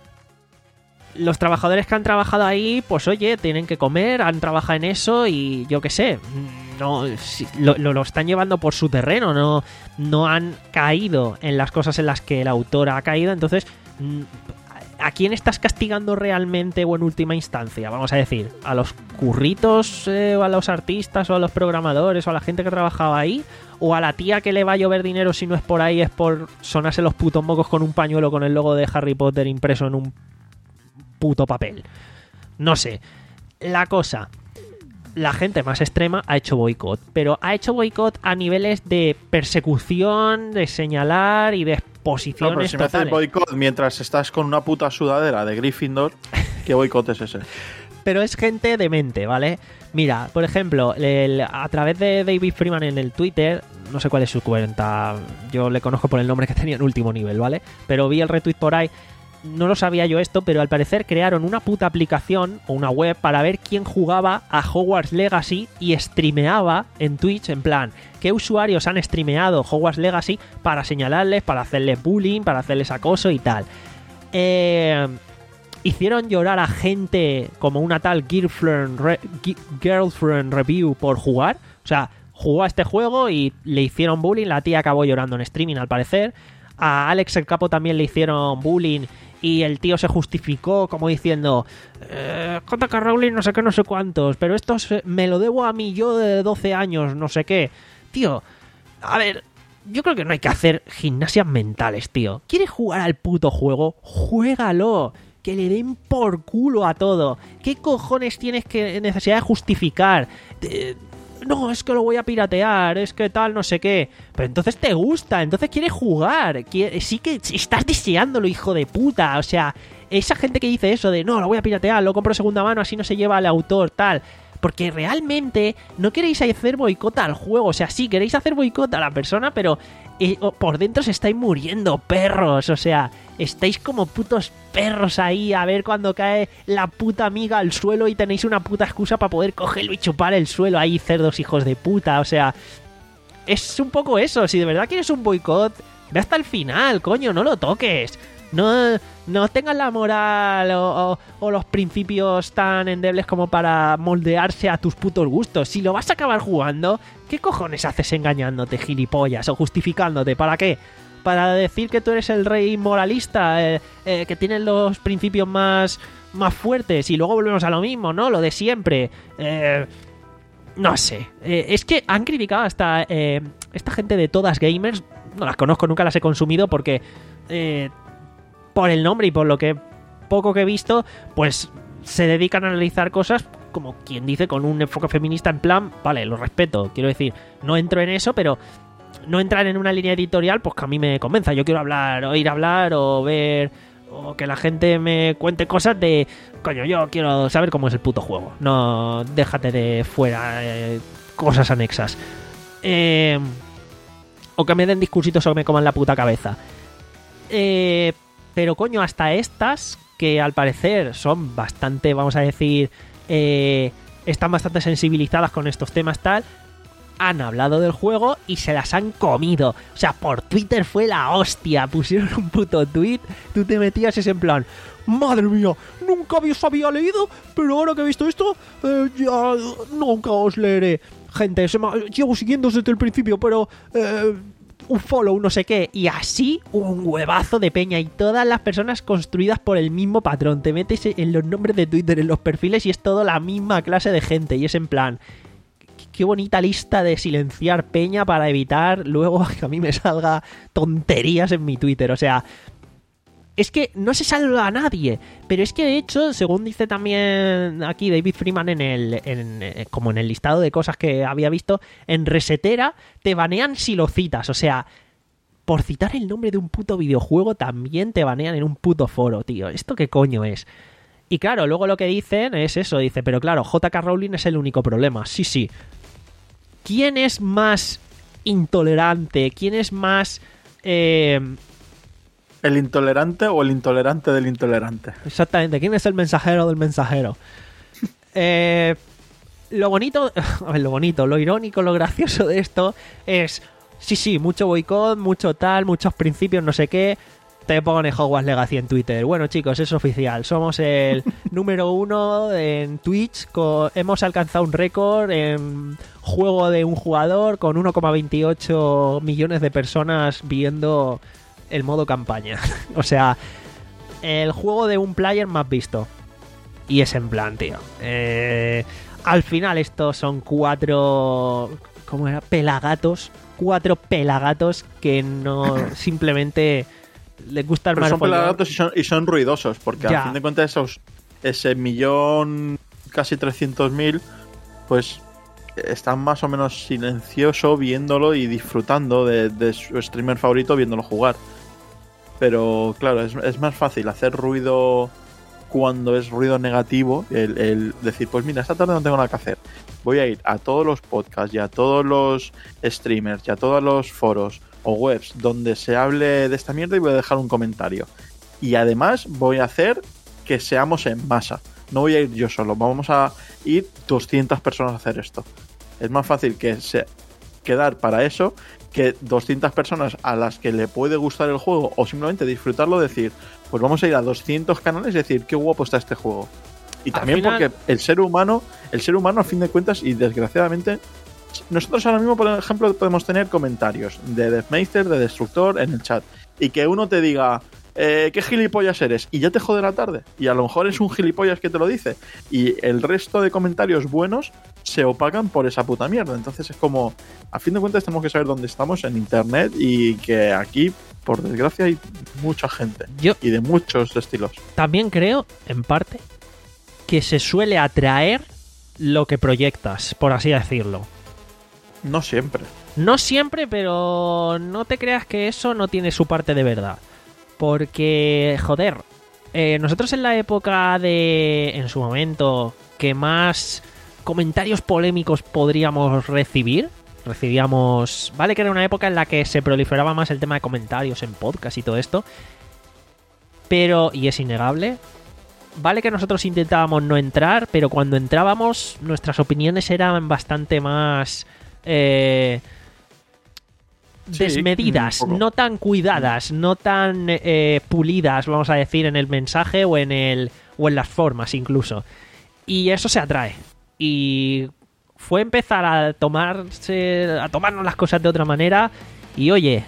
Los trabajadores que han trabajado ahí, pues oye, tienen que comer, han trabajado en eso y yo qué sé, no lo, lo, lo están llevando por su terreno, no, no han caído en las cosas en las que el autor ha caído, entonces... ¿A quién estás castigando realmente o en última instancia? Vamos a decir, ¿a los curritos eh, o a los artistas o a los programadores o a la gente que trabajaba ahí? ¿O a la tía que le va a llover dinero si no es por ahí, es por sonarse los putos mocos con un pañuelo con el logo de Harry Potter impreso en un puto papel? No sé. La cosa... La gente más extrema ha hecho boicot, pero ha hecho boicot a niveles de persecución, de señalar y de exposiciones no, pero si me totales. haces boicot mientras estás con una puta sudadera de Gryffindor, ¿qué boicot es ese? Pero es gente demente, ¿vale? Mira, por ejemplo, el, a través de David Freeman en el Twitter, no sé cuál es su cuenta, yo le conozco por el nombre que tenía en último nivel, ¿vale? Pero vi el retweet por ahí. No lo sabía yo esto, pero al parecer crearon una puta aplicación o una web para ver quién jugaba a Hogwarts Legacy y streameaba en Twitch, en plan, qué usuarios han streameado Hogwarts Legacy para señalarles, para hacerles bullying, para hacerles acoso y tal. Eh, hicieron llorar a gente como una tal Girlfriend, Re- Girlfriend Review por jugar. O sea, jugó a este juego y le hicieron bullying, la tía acabó llorando en streaming al parecer. A Alex el Capo también le hicieron bullying y el tío se justificó como diciendo eh, J K Rowling no sé qué, no sé cuántos, pero esto me lo debo a mí yo de doce años, no sé qué. Tío, a ver, yo creo que no hay que hacer gimnasias mentales, tío. ¿Quieres jugar al puto juego? ¡Juégalo! Que le den por culo a todo. ¿Qué cojones tienes que necesidad de justificar? Eh, No, es que lo voy a piratear, es que tal, no sé qué. Pero entonces te gusta, entonces quieres jugar. Quiere, sí que estás deseándolo, hijo de puta. O sea, esa gente que dice eso de no, lo voy a piratear, lo compro de segunda mano, así no se lleva al autor, tal. Porque realmente no queréis hacer boicot al juego. O sea, sí, queréis hacer boicot a la persona, pero eh, por dentro se estáis muriendo, perros. O sea, estáis como putos perros ahí a ver cuando cae la puta amiga al suelo y tenéis una puta excusa para poder cogerlo y chupar el suelo. Ahí, cerdos hijos de puta. O sea, es un poco eso. Si de verdad quieres un boicot, ve hasta el final, coño, no lo toques. No, no tengas la moral o, o, o los principios tan endebles como para moldearse a tus putos gustos. Si lo vas a acabar jugando, ¿qué cojones haces engañándote, gilipollas, o justificándote? ¿Para qué? Para decir que tú eres el rey moralista, eh, eh, que tienes los principios más, más fuertes, y luego volvemos a lo mismo, ¿no? Lo de siempre. Eh, no sé. Eh, es que han criticado hasta eh, esta gente de Todas Gamers. No las conozco, nunca las he consumido porque... Eh, por el nombre y por lo que poco que he visto, pues se dedican a analizar cosas como quien dice, con un enfoque feminista, en plan, vale, lo respeto, quiero decir, no entro en eso, pero no entrar en una línea editorial pues que a mí me convenza. Yo quiero hablar, oír hablar o ver, o que la gente me cuente cosas de, coño, yo quiero saber cómo es el puto juego, no déjate de fuera eh, cosas anexas, eh, o que me den discursitos o que me coman la puta cabeza. eh Pero coño, hasta estas, que al parecer son bastante, vamos a decir, eh, están bastante sensibilizadas con estos temas tal, han hablado del juego y se las han comido. O sea, por Twitter fue la hostia. Pusieron un puto tweet, tú te metías y es en plan, madre mía, nunca os había leído, pero ahora que he visto esto, eh, ya nunca os leeré. Gente, se me, llevo siguiendo desde el principio, pero... Eh, un follow, no sé qué, y así un huevazo de peña y todas las personas construidas por el mismo patrón. Te metes en los nombres de Twitter, en los perfiles y es todo la misma clase de gente y es en plan, qué bonita lista de silenciar peña para evitar luego que a mí me salga tonterías en mi Twitter. O sea, es que no se salva a nadie, pero es que de hecho, según dice también aquí David Freeman en el en, eh, como en el listado de cosas que había visto, en Resetera te banean si lo citas. O sea, por citar el nombre de un puto videojuego también te banean en un puto foro, tío. ¿Esto qué coño es? Y claro, luego lo que dicen es eso, dice, pero claro, J K Rowling es el único problema. Sí, sí. ¿Quién es más intolerante? ¿Quién es más... Eh, ¿El intolerante o el intolerante del intolerante? Exactamente, ¿quién es el mensajero del mensajero? eh, lo bonito, a ver, lo bonito, lo irónico, lo gracioso de esto es, sí, sí, mucho boicot, mucho tal, muchos principios, no sé qué. Te pone Hogwarts Legacy en Twitter. Bueno, chicos, es oficial. Somos el número uno en Twitch. Con, hemos alcanzado un récord en juego de un jugador con uno coma veintiocho millones de personas viendo el modo campaña. O sea, el juego de un player más visto. Y es en plan, tío. Eh, al final estos son cuatro... ¿Cómo era? Pelagatos. Cuatro pelagatos que no simplemente... les gusta el Pero son marfolleo. pelagatos y son, y son ruidosos, porque Ya. a fin de cuentas esos, ese millón, casi trescientos mil, pues están más o menos silencioso viéndolo y disfrutando de, de su streamer favorito viéndolo jugar. Pero claro, es, es más fácil hacer ruido cuando es ruido negativo, el, el decir, pues mira, esta tarde no tengo nada que hacer, voy a ir a todos los podcasts y a todos los streamers y a todos los foros o webs donde se hable de esta mierda y voy a dejar un comentario. Y además voy a hacer que seamos en masa. No voy a ir yo solo, vamos a ir doscientas personas a hacer esto. Es más fácil que se quedar para eso que doscientas personas a las que le puede gustar el juego o simplemente disfrutarlo, decir, pues vamos a ir a doscientos canales y decir, qué guapo está este juego. Y también final... porque el ser humano, el ser humano a fin de cuentas, y desgraciadamente, nosotros ahora mismo, por ejemplo, podemos tener comentarios de Deathmeister, de Destructor en el chat, y que uno te diga, eh, ¿qué gilipollas eres? Y ya te jode la tarde. Y a lo mejor es un gilipollas que te lo dice. Y el resto de comentarios buenos se opacan por esa puta mierda. Entonces es como, a fin de cuentas tenemos que saber dónde estamos en internet y que aquí, por desgracia, hay mucha gente. Yo y de muchos estilos. También creo, en parte, que se suele atraer lo que proyectas, por así decirlo. No siempre. No siempre, pero no te creas que eso no tiene su parte de verdad. Porque, joder, eh, nosotros en la época de, en su momento, que más comentarios polémicos podríamos recibir, recibíamos, vale que era una época en la que se proliferaba más el tema de comentarios en podcast y todo esto, pero, y es innegable, vale que nosotros intentábamos no entrar, pero cuando entrábamos nuestras opiniones eran bastante más... Eh, Sí, desmedidas, un poco. no tan cuidadas, no tan eh, pulidas, vamos a decir, en el mensaje o en el o en las formas incluso. Y eso se atrae. Y fue empezar a tomarse a tomarnos las cosas de otra manera y oye,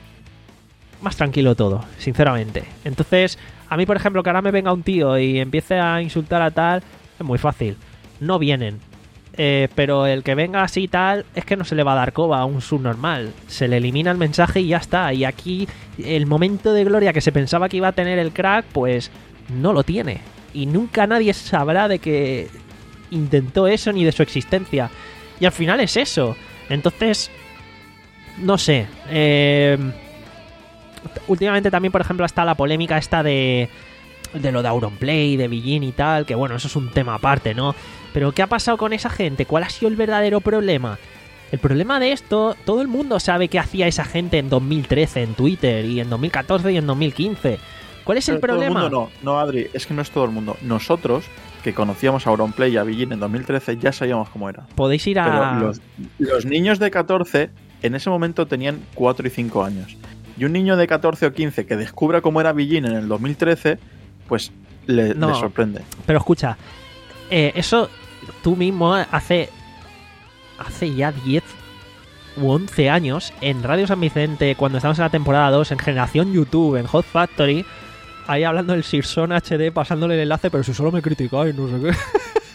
más tranquilo todo, sinceramente. Entonces, a mí, por ejemplo, que ahora me venga un tío y empiece a insultar a tal, es muy fácil. No vienen. Eh, pero el que venga así y tal, es que no se le va a dar coba a un subnormal. Se le elimina el mensaje y ya está. Y aquí, el momento de gloria que se pensaba que iba a tener el crack, pues no lo tiene. Y nunca nadie sabrá de que intentó eso ni de su existencia. Y al final es eso. Entonces, no sé. Eh... Últimamente también, por ejemplo, está la polémica esta de, de lo de Auronplay, de Billin y tal, que bueno, eso es un tema aparte, ¿no? Pero ¿qué ha pasado con esa gente? ¿Cuál ha sido el verdadero problema? El problema de esto, todo el mundo sabe qué hacía esa gente en dos mil trece en Twitter y en dos mil catorce y en dos mil quince. ¿Cuál es el Pero problema? Todo el mundo no, no, Adri, es que no es todo el mundo. Nosotros, que conocíamos a Auronplay y a Billin en dos mil trece, ya sabíamos cómo era. Podéis ir a... Pero los, los niños de catorce, en ese momento tenían cuatro y cinco años. Y un niño de catorce o quince que descubra cómo era Billin en el dos mil trece, pues le, No. le sorprende. Pero escucha, eh, eso tú mismo hace hace ya diez u once años en Radio San Vicente, cuando estábamos en la temporada dos, en Generación YouTube, en Hot Factory, ahí hablando del Sirson H D, pasándole el enlace, pero si solo me criticáis, no sé qué.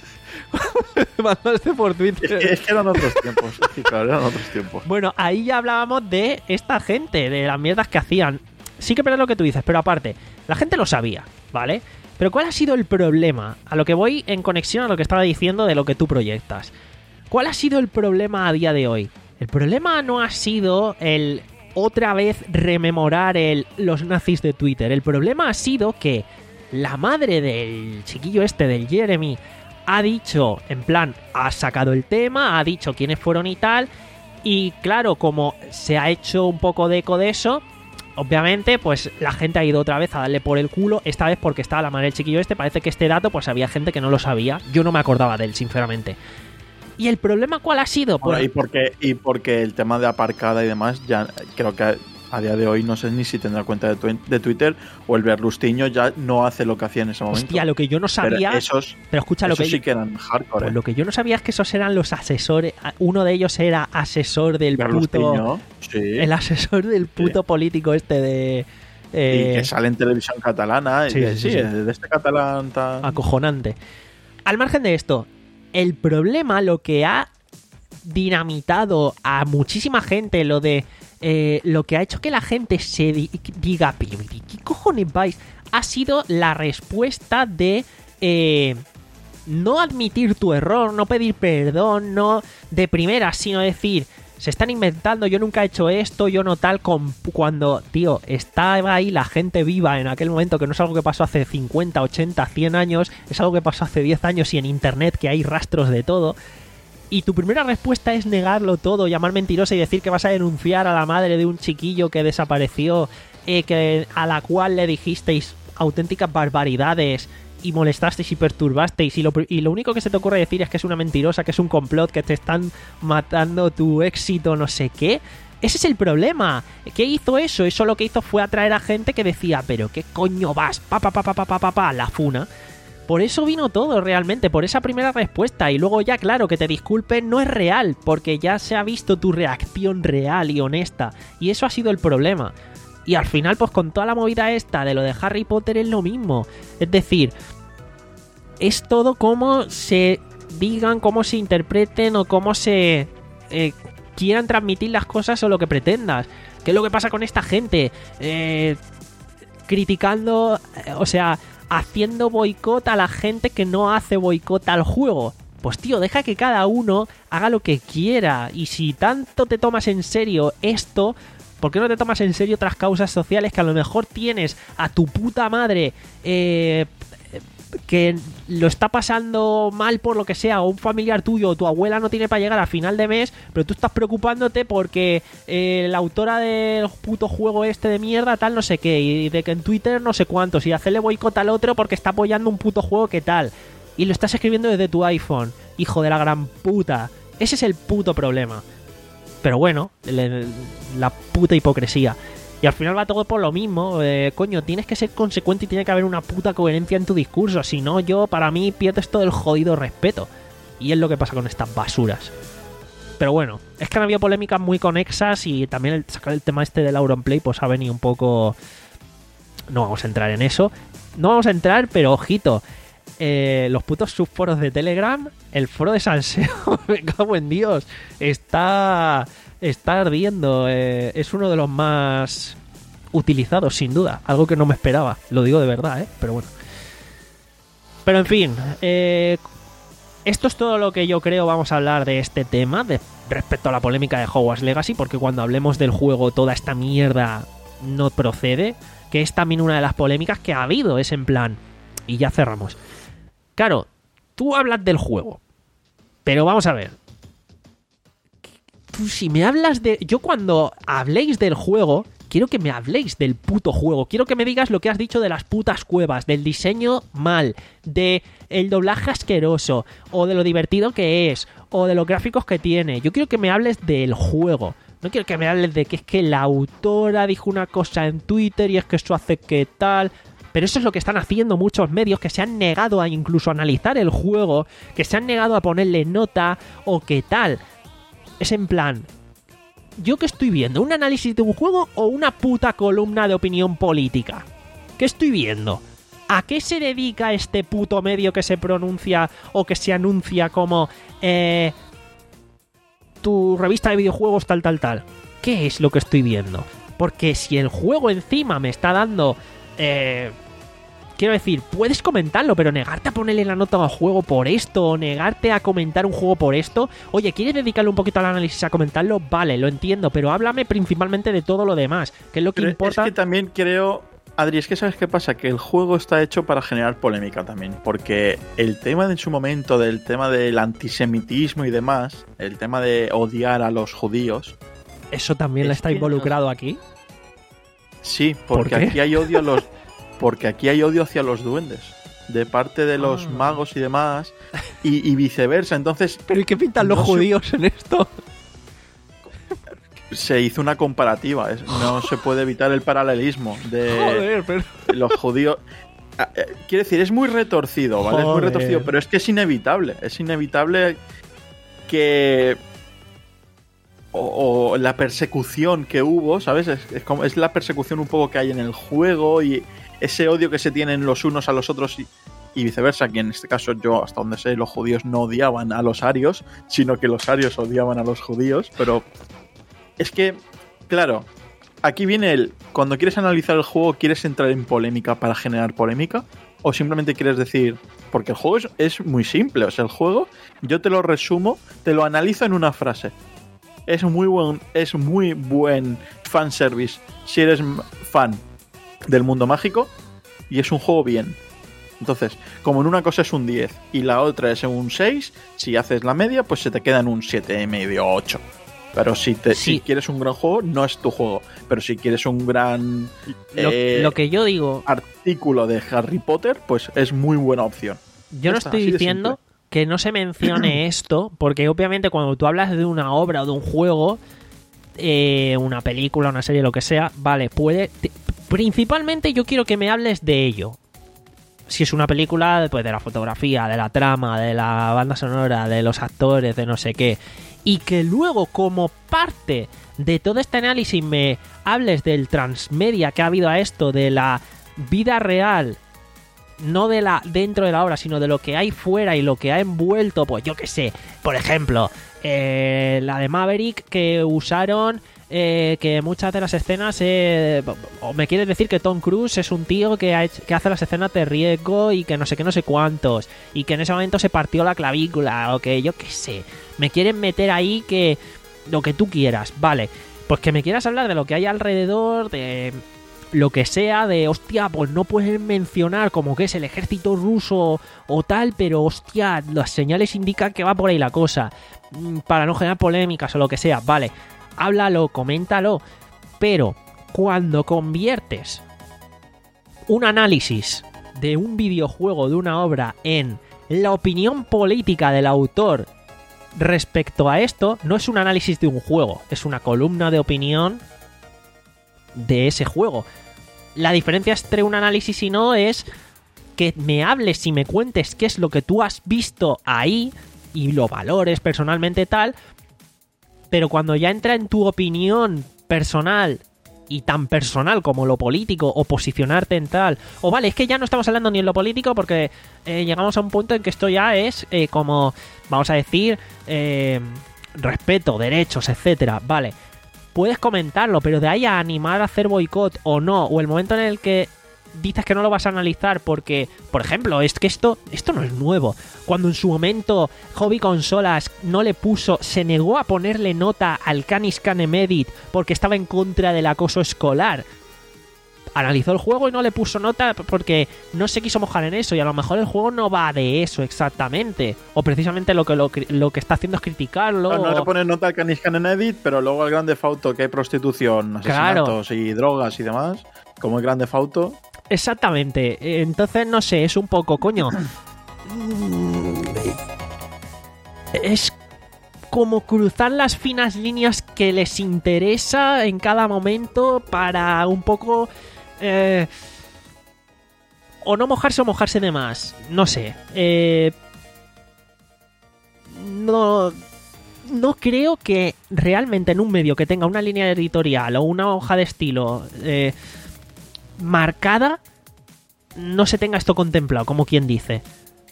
Mandaste por Twitter. Es que, es que eran otros tiempos, sí, claro, eran otros tiempos. Bueno, ahí ya hablábamos de esta gente, de las mierdas que hacían. Sí que es lo que tú dices, pero aparte, la gente lo sabía, ¿vale? Pero ¿cuál ha sido el problema? A lo que voy en conexión a lo que estaba diciendo de lo que tú proyectas. ¿Cuál ha sido el problema a día de hoy? El problema no ha sido el otra vez rememorar el los nazis de Twitter. El problema ha sido que la madre del chiquillo este, del Jeremy, ha dicho, en plan, ha sacado el tema, ha dicho quiénes fueron y tal, y claro, como se ha hecho un poco de eco de eso, obviamente, pues la gente ha ido otra vez a darle por el culo, esta vez porque estaba la madre del chiquillo este. Parece que este dato, pues había gente que no lo sabía, yo no me acordaba de él, sinceramente. ¿Y el problema cuál ha sido? Bueno, Pues, y, porque, y porque el tema de aparcada y demás, ya creo que a día de hoy no sé ni si tendrá cuenta de, tu, de Twitter, o el Berlustiño ya no hace lo que hacía en ese momento. hostia, lo que yo no sabía... Pero esos, pero escucha, lo esos que sí que eran hardcore. pues ¿eh? lo que yo no sabía es que esos eran los asesores. Uno de ellos era asesor del puto... Berlusquiño, sí. El asesor del puto Sí. político este de... eh, Y que sale en televisión catalana. sí, y que, sí, sí, sí. de este catalán tan... acojonante. Al margen de esto, el problema, lo que ha dinamitado a muchísima gente, lo de eh, lo que ha hecho que la gente se di- diga, pero ¿de qué cojones vais? Ha sido la respuesta de eh, no admitir tu error, no pedir perdón, no de primera, sino decir, se están inventando, yo nunca he hecho esto, yo no tal, con, cuando, tío, estaba ahí la gente viva en aquel momento, que no es algo que pasó hace cincuenta, ochenta, cien años, es algo que pasó hace diez años y en internet que hay rastros de todo. Y tu primera respuesta es negarlo todo, llamar mentirosa y decir que vas a denunciar a la madre de un chiquillo que desapareció, eh, que a la cual le dijisteis auténticas barbaridades y molestasteis y perturbasteis, y lo, y lo único que se te ocurre decir es que es una mentirosa, que es un complot, que te están matando tu éxito, no sé qué. Ese es el problema. ¿Qué hizo eso? Eso lo que hizo fue atraer a gente que decía, pero ¿qué coño vas? Pa, pa, pa, pa, pa, pa, pa, pa, la funa. Por eso vino todo realmente, por esa primera respuesta. Y luego ya, claro, que te disculpen no es real, porque ya se ha visto tu reacción real y honesta. Y eso ha sido el problema. Y al final, pues con toda la movida esta de lo de Harry Potter es lo mismo. Es decir, es todo como se digan, cómo se interpreten o cómo se eh, quieran transmitir las cosas o lo que pretendas. ¿Qué es lo que pasa con esta gente? Eh, criticando, eh, o sea... haciendo boicot a la gente que no hace boicot al juego. Pues tío, deja que cada uno haga lo que quiera. Y si tanto te tomas en serio esto, ¿por qué no te tomas en serio otras causas sociales que a lo mejor tienes a tu puta madre eh, que lo está pasando mal por lo que sea, o un familiar tuyo o tu abuela no tiene para llegar a final de mes, pero tú estás preocupándote porque eh, la autora del puto juego este de mierda tal no sé qué, y de que en Twitter no sé cuántos, y hacerle boicot al otro porque está apoyando un puto juego que tal, y lo estás escribiendo desde tu iPhone, hijo de la gran puta. Ese es el puto problema. Pero bueno, le, la puta hipocresía. Y al final va todo por lo mismo. Eh, coño, tienes que ser consecuente y tiene que haber una puta coherencia en tu discurso. Si no, yo, para mí, pierdes todo el jodido respeto. Y es lo que pasa con estas basuras. Pero bueno, es que han habido polémicas muy conexas y también el, sacar el tema este del Auronplay pues ha venido un poco... No vamos a entrar en eso. No vamos a entrar, pero ojito. Eh, los putos subforos de Telegram, el foro de Salseo, me cago en Dios, está... Está ardiendo, eh, es uno de los más utilizados, sin duda. Algo que no me esperaba, lo digo de verdad, ¿eh? Pero bueno. Pero en fin, eh, esto es todo lo que yo creo vamos a hablar de este tema, de, respecto a la polémica de Hogwarts Legacy, porque cuando hablemos del juego toda esta mierda no procede, que es también una de las polémicas que ha habido, es en plan... Y ya cerramos. Claro, tú hablas del juego, pero vamos a ver... Si me hablas de... Yo cuando habléis del juego, quiero que me habléis del puto juego. Quiero que me digas lo que has dicho de las putas cuevas, del diseño mal, de el doblaje asqueroso, o de lo divertido que es, o de los gráficos que tiene. Yo quiero que me hables del juego. No quiero que me hables de que es que la autora dijo una cosa en Twitter y es que eso hace que tal... Pero eso es lo que están haciendo muchos medios que se han negado a incluso analizar el juego, que se han negado a ponerle nota o qué tal... Es en plan, ¿yo qué estoy viendo? ¿Un análisis de un juego o una puta columna de opinión política? ¿Qué estoy viendo? ¿A qué se dedica este puto medio que se pronuncia o que se anuncia como eh, tu revista de videojuegos tal, tal, tal? ¿Qué es lo que estoy viendo? Porque si el juego encima me está dando... Eh, Quiero decir, puedes comentarlo, pero negarte a ponerle la nota al juego por esto, o negarte a comentar un juego por esto... Oye, ¿quieres dedicarle un poquito al análisis a comentarlo? Vale, lo entiendo, pero háblame principalmente de todo lo demás, que es lo que pero importa... Es que también creo... Adri, es que ¿sabes qué pasa? Que el juego está hecho para generar polémica también, porque el tema de en su momento, del tema del antisemitismo y demás, el tema de odiar a los judíos... ¿Eso también está involucrado aquí? Sí, porque ¿Por qué? aquí hay odio a los... Porque aquí hay odio hacia los duendes, de parte de los ah. magos y demás, y, y viceversa. Entonces, ¿pero y qué pintan los no judíos se... en esto? Se hizo una comparativa, es, no se puede evitar el paralelismo de Joder, pero... los judíos. Quiero decir, es muy retorcido, ¿vale? Joder. Es muy retorcido, pero es que es inevitable. Es inevitable que... O, o la persecución que hubo, ¿sabes? Es, es, como, es la persecución un poco que hay en el juego y ese odio que se tienen los unos a los otros y, y viceversa, que en este caso yo, hasta donde sé, los judíos no odiaban a los arios, sino que los arios odiaban a los judíos, pero es que, claro, aquí viene el... Cuando quieres analizar el juego, ¿quieres entrar en polémica para generar polémica? ¿O simplemente quieres decir...? Porque el juego es, es muy simple, o sea, el juego, yo te lo resumo, te lo analizo en una frase. Es muy buen, es muy buen fanservice si eres fan del mundo mágico y es un juego bien. Entonces, como en una cosa es un diez y la otra es un seis, si haces la media, pues se te queda en un siete medio ocho. Pero si, te, sí. si quieres un gran juego, no es tu juego. Pero si quieres un gran Lo, eh, lo que yo digo... artículo de Harry Potter, pues es muy buena opción. Yo Ya no está, estoy así de diciendo... simple. Que no se mencione esto, porque obviamente cuando tú hablas de una obra o de un juego, eh, una película, una serie, lo que sea, vale, puede... Te, principalmente yo quiero que me hables de ello. Si es una película, pues de la fotografía, de la trama, de la banda sonora, de los actores, de no sé qué. Y que luego, como parte de todo este análisis, me hables del transmedia que ha habido a esto, de la vida real... No de la dentro de la obra, sino de lo que hay fuera y lo que ha envuelto, pues yo qué sé. Por ejemplo, eh, la de Maverick que usaron, eh, que muchas de las escenas... Eh, o me quieres decir que Tom Cruise es un tío que, ha hecho, que hace las escenas de riesgo y que no sé qué, no sé cuántos. Y que en ese momento se partió la clavícula, o que yo qué sé. Me quieren meter ahí que... Lo que tú quieras, vale. Pues que me quieras hablar de lo que hay alrededor, de... lo que sea, de hostia, pues no pueden mencionar como que es el ejército ruso o tal, pero hostia, las señales indican que va por ahí la cosa, para no generar polémicas o lo que sea, vale, háblalo, coméntalo, pero cuando conviertes un análisis de un videojuego, de una obra, en la opinión política del autor respecto a esto, no es un análisis de un juego, es una columna de opinión de ese juego. La diferencia entre un análisis y no es que me hables y me cuentes qué es lo que tú has visto ahí y lo valores personalmente tal, pero cuando ya entra en tu opinión personal y tan personal como lo político o posicionarte en tal, o vale, es que ya no estamos hablando ni en lo político porque eh, llegamos a un punto en que esto ya es eh, como, vamos a decir, eh, respeto, derechos, etcétera, vale, puedes comentarlo, pero de ahí a animar a hacer boicot o no, o el momento en el que dices que no lo vas a analizar porque, por ejemplo, es que esto esto no es nuevo. Cuando en su momento Hobby Consolas no le puso, se negó a ponerle nota al Canis Canem Edit porque estaba en contra del acoso escolar. Analizó el juego y no le puso nota porque no se quiso mojar en eso, y a lo mejor el juego no va de eso exactamente, o precisamente lo que lo, lo que está haciendo es criticarlo. No, no o... le pones nota al Canis Canem Edit, pero luego al Grand Theft Auto, que hay prostitución, asesinatos Claro. y drogas y demás, como el Grand Theft Auto. Exactamente. Entonces, no sé, es un poco, coño. Es como cruzar las finas líneas que les interesa en cada momento para un poco... Eh, o no mojarse o mojarse de más. No sé. Eh, no... No creo que realmente en un medio que tenga una línea editorial o una hoja de estilo... Eh, marcada, no se tenga esto contemplado, como quien dice.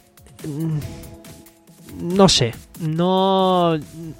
No sé, no...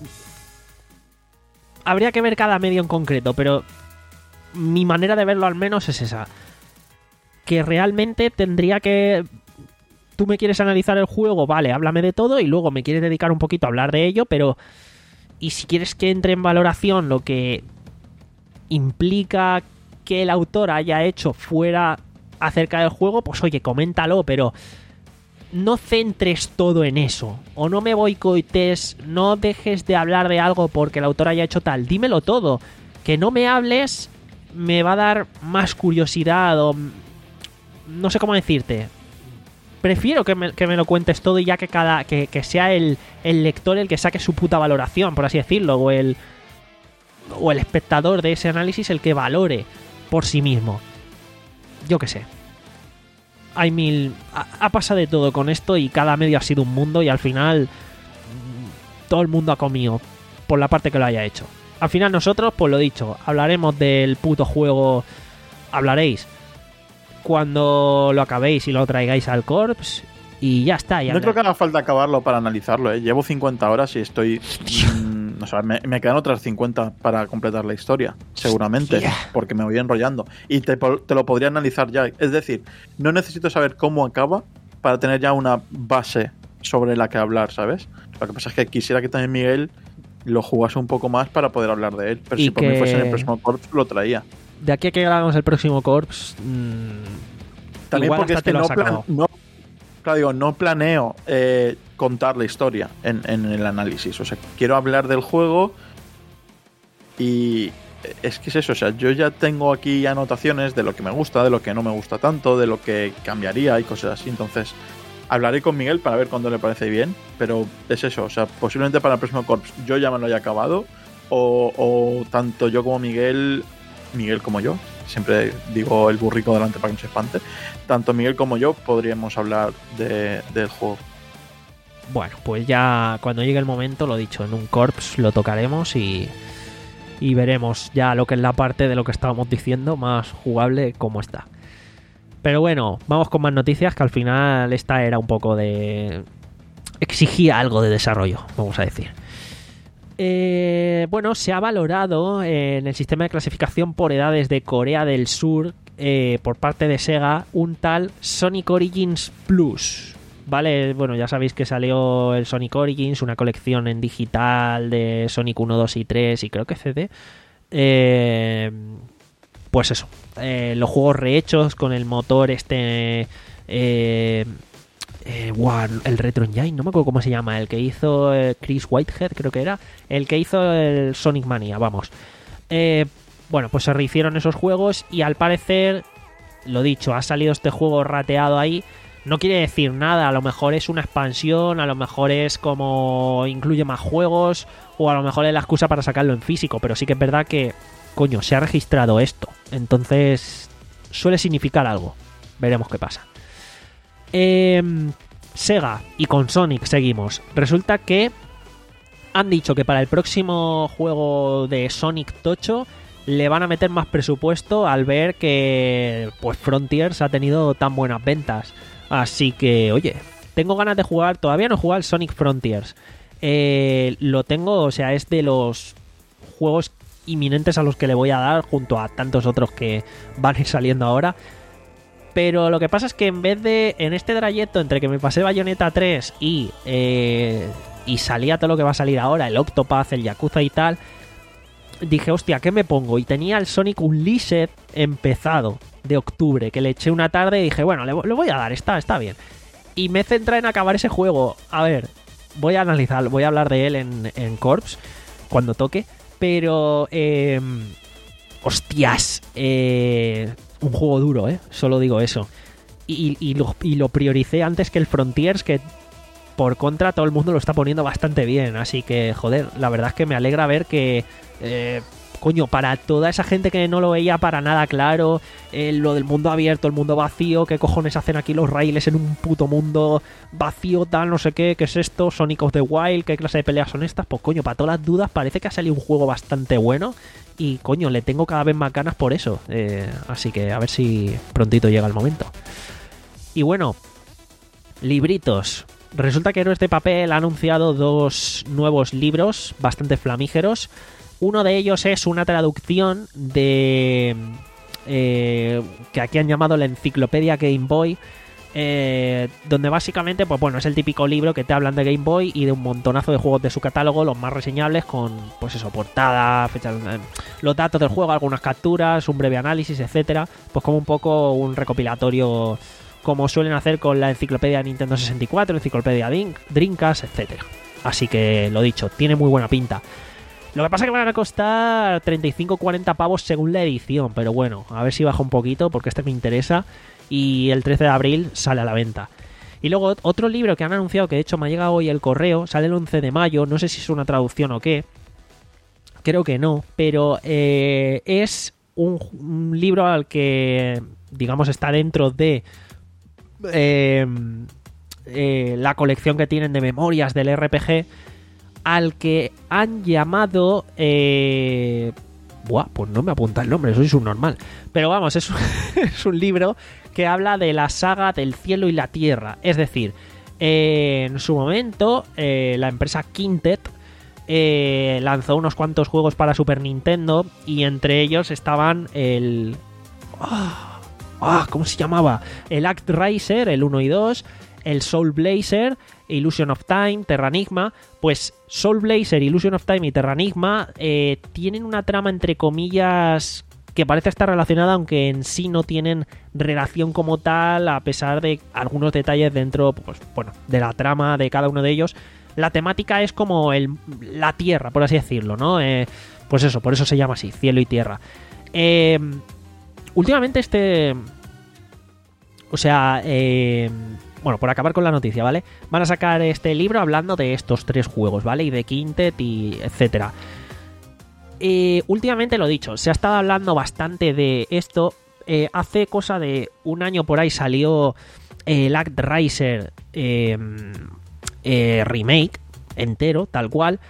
Habría que ver cada medio en concreto, pero mi manera de verlo al menos es esa. Que realmente tendría que... Tú me quieres analizar el juego, vale, háblame de todo y luego me quieres dedicar un poquito a hablar de ello, pero... Y si quieres que entre en valoración lo que implica que el autor haya hecho fuera acerca del juego, pues oye, coméntalo, pero no centres todo en eso, o no me boicotes, no dejes de hablar de algo porque el autor haya hecho tal, dímelo todo, que no me hables me va a dar más curiosidad, o no sé cómo decirte, prefiero que me, que me lo cuentes todo y ya que cada que, que sea el, el lector el que saque su puta valoración, por así decirlo, o el o el espectador de ese análisis el que valore por sí mismo. Yo qué sé. Hay mil... Ha, ha pasado de todo con esto y cada medio ha sido un mundo y al final todo el mundo ha comido por la parte que lo haya hecho. Al final nosotros, pues lo dicho, hablaremos del puto juego, hablaréis cuando lo acabéis y lo traigáis al Corps y ya está. Ya no creo que haga falta acabarlo para analizarlo, ¿eh? Llevo cincuenta horas y estoy... Mmm, o sea, me, me quedan otras cincuenta para completar la historia, seguramente, Hostia. porque me voy enrollando. Y te, te lo podría analizar ya. Es decir, no necesito saber cómo acaba para tener ya una base sobre la que hablar, ¿sabes? Lo que pasa es que quisiera que también Miguel lo jugase un poco más para poder hablar de él. Pero Y si por que- mí fuese en el próximo Corps, lo traía. De aquí a que grabamos el próximo Corps, mmm, También igual porque hasta es que te lo no, has plan- acabado. no, claro, digo, no planeo eh, contar la historia en, en el análisis. O sea, quiero hablar del juego y es que es eso. O sea, yo ya tengo aquí anotaciones de lo que me gusta, de lo que no me gusta tanto, de lo que cambiaría y cosas así. Entonces, hablaré con Miguel para ver cuándo le parece bien. Pero es eso. O sea, posiblemente para el próximo Corps yo ya me lo haya acabado. O, o tanto yo como Miguel, Miguel como yo, siempre digo el burrico delante para que no se espante, tanto Miguel como yo podríamos hablar de, del juego. Bueno, pues ya cuando llegue el momento, lo dicho, en un Corps lo tocaremos y, y veremos ya lo que es la parte de lo que estábamos diciendo más jugable, cómo está. Pero bueno, vamos con más noticias, que al final esta era un poco de... exigía algo de desarrollo, vamos a decir. Eh, bueno, se ha valorado en el sistema de clasificación por edades de Corea del Sur, eh, por parte de Sega, un tal Sonic Origins Plus. Vale, bueno, ya sabéis que salió el Sonic Origins, una colección en digital de Sonic uno, dos y tres y creo que C D. Eh, pues eso, eh, los juegos rehechos con el motor este... Eh, eh, wow, el Retro Engine, no me acuerdo cómo se llama, el que hizo eh, Chris Whitehead, creo que era, el que hizo el Sonic Mania, vamos. Eh, bueno, pues se rehicieron esos juegos y al parecer, lo dicho, ha salido este juego rateado ahí no quiere decir nada. A lo mejor es una expansión, a lo mejor es como incluye más juegos, o a lo mejor es la excusa para sacarlo en físico. Pero sí que es verdad que, coño, se ha registrado esto. Entonces suele significar algo. Veremos qué pasa. Eh, Sega, y con Sonic seguimos. Resulta que han dicho que para el próximo juego de Sonic Tocho le van a meter más presupuesto al ver que pues Frontiers ha tenido tan buenas ventas. Así que, oye, tengo ganas de jugar. Todavía no he jugado al Sonic Frontiers. Eh, lo tengo, o sea, es de los juegos inminentes a los que le voy a dar, junto a tantos otros que van a ir saliendo ahora. Pero lo que pasa es que en vez de, en este trayecto entre que me pasé Bayonetta tres y eh, y salía todo lo que va a salir ahora, el Octopath, el Yakuza y tal, dije, hostia, ¿qué me pongo? Y tenía el Sonic Unleashed empezado de octubre, que le eché una tarde y dije, bueno, le, le voy a dar, está, está bien. Y me centré en acabar ese juego. A ver, voy a analizar, voy a hablar de él en, en Corps cuando toque, pero eh, hostias, eh, un juego duro, eh, solo digo eso. Y, y, lo, y lo prioricé antes que el Frontiers, que por contra todo el mundo lo está poniendo bastante bien. Así que, joder, la verdad es que me alegra ver que eh, coño, para toda esa gente que no lo veía para nada claro, eh, lo del mundo abierto, el mundo vacío, ¿qué cojones hacen aquí los raíles en un puto mundo vacío, tal, no sé qué, qué es esto, Sonic of the Wild, qué clase de peleas son estas? Pues coño, para todas las dudas parece que ha salido un juego bastante bueno y coño, le tengo cada vez más ganas por eso, eh, así que a ver si prontito llega el momento. Y bueno, libritos. Resulta que Héroes de Papel ha anunciado dos nuevos libros bastante flamígeros. Uno de ellos es una traducción de eh, que aquí han llamado la enciclopedia Game Boy, eh, donde básicamente, pues bueno, es el típico libro que te hablan de Game Boy y de un montonazo de juegos de su catálogo, los más reseñables, con pues eso, portada, fecha, los datos del juego, algunas capturas, un breve análisis, etcétera. Pues como un poco un recopilatorio, como suelen hacer con la enciclopedia Nintendo sesenta y cuatro, enciclopedia Dreamcast, etcétera. Así que lo dicho, tiene muy buena pinta. Lo que pasa es que van a costar treinta y cinco a cuarenta pavos según la edición, pero bueno, a ver si baja un poquito porque este me interesa y el trece de abril sale a la venta. Y luego otro libro que han anunciado, que de hecho me ha llegado hoy el correo, sale el once de mayo, no sé si es una traducción o qué, creo que no, pero eh, es un, un libro al que, digamos, está dentro de eh, eh, la colección que tienen de memorias del R P G, al que han llamado eh... buah, pues no me apunta el nombre, soy subnormal, pero vamos, es un, es un libro que habla de la saga del cielo y la tierra. Es decir, eh, en su momento eh, la empresa Quintet eh, lanzó unos cuantos juegos para Super Nintendo y entre ellos estaban el ah, ah, ¿cómo se llamaba? El ActRaiser, el uno y dos, el Soul Blazer, Illusion of Time, Terranigma. Pues Soul Blazer, Illusion of Time y Terranigma eh, tienen una trama entre comillas que parece estar relacionada, aunque en sí no tienen relación como tal, a pesar de algunos detalles dentro, pues bueno, de la trama de cada uno de ellos. La temática es como el, la tierra, por así decirlo, ¿no? Eh, pues eso, por eso se llama así, cielo y tierra. Eh, últimamente este... O sea, eh... bueno, por acabar con la noticia, ¿vale? Van a sacar este libro hablando de estos tres juegos, ¿vale? Y de Quintet y etcétera. Eh, últimamente, lo dicho, se ha estado hablando bastante de esto. Eh, hace cosa de un año por ahí salió eh, el ActRaiser eh, eh, remake entero, tal cual.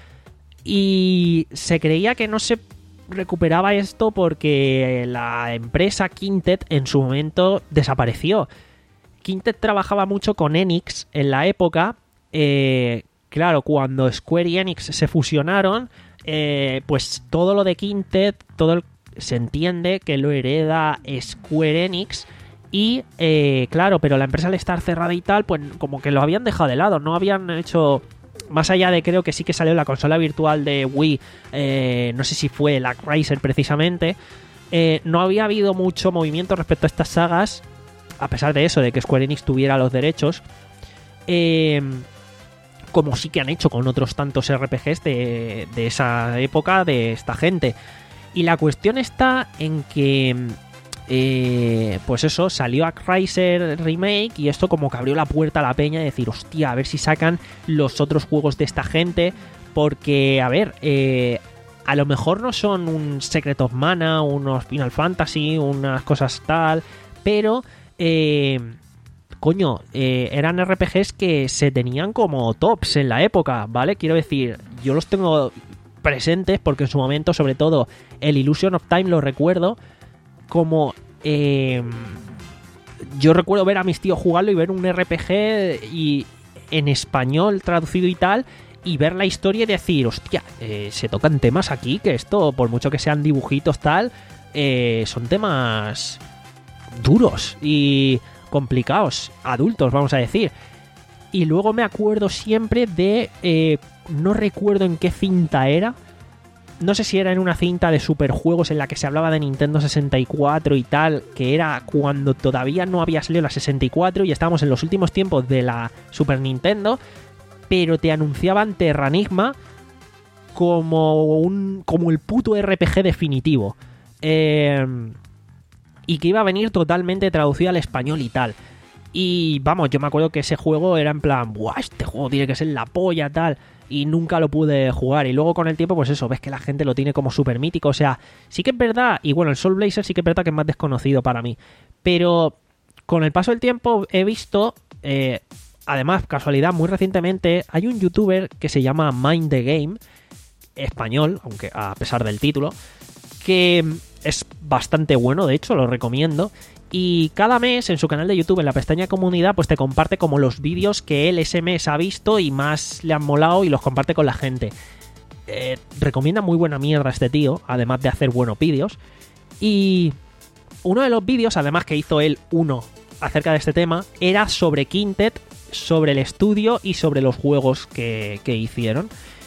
Y se creía que no se recuperaba esto porque la empresa Quintet en su momento desapareció. Quintet trabajaba mucho con Enix en la época. Eh, claro, cuando Square y Enix se fusionaron, eh, pues todo lo de Quintet, todo el, se entiende que lo hereda Square Enix. Y eh, claro, pero la empresa al estar cerrada y tal, pues como que lo habían dejado de lado. No habían hecho, más allá de, creo que sí que salió la consola virtual de Wii, eh, no sé si fue el ActRaiser precisamente, eh, no había habido mucho movimiento respecto a estas sagas. A pesar de eso, de que Square Enix tuviera los derechos, eh, como sí que han hecho con otros tantos R P Gs de, de esa época, de esta gente. Y la cuestión está en que eh, pues eso, salió ActRaiser Remake y esto como que abrió la puerta a la peña de decir, hostia, a ver si sacan los otros juegos de esta gente, porque, a ver, eh, a lo mejor no son un Secret of Mana, unos Final Fantasy, unas cosas tal, pero, eh, coño, eh, eran R P Gs que se tenían como tops en la época, ¿vale? Quiero decir, yo los tengo presentes porque en su momento, sobre todo, el Illusion of Time lo recuerdo como... Eh, yo recuerdo ver a mis tíos jugarlo y ver un R P G y en español traducido y tal, y ver la historia y decir, hostia, eh, se tocan temas aquí que esto, por mucho que sean dibujitos tal, eh, son temas duros y complicados, adultos, vamos a decir. Y luego me acuerdo siempre de... Eh, no recuerdo en qué cinta era. No sé si era en una cinta de superjuegos en la que se hablaba de Nintendo sesenta y cuatro y tal, que era cuando todavía no había salido la sesenta y cuatro y estábamos en los últimos tiempos de la Super Nintendo, pero te anunciaban Terranigma como un como el puto R P G definitivo. Eh, y que iba a venir totalmente traducido al español y tal. Y vamos, yo me acuerdo que ese juego era en plan, ¡buah, este juego tiene que ser la polla, tal! Y nunca lo pude jugar. Y luego con el tiempo, pues eso, ves que la gente lo tiene como súper mítico. O sea, sí que es verdad, y bueno, el Soul Blazer sí que es verdad que es más desconocido para mí. Pero con el paso del tiempo he visto, eh, además, casualidad, muy recientemente, hay un youtuber que se llama Mind the Game, español, aunque a pesar del título, que es bastante bueno, de hecho, lo recomiendo. Y cada mes en su canal de YouTube, en la pestaña comunidad, pues te comparte como los vídeos que él ese mes ha visto y más le han molado y los comparte con la gente. Eh, recomienda muy buena mierda este tío, además de hacer buenos vídeos. Y uno de los vídeos, además que hizo él uno acerca de este tema, era sobre Quintet, sobre el estudio y sobre los juegos que, que hicieron.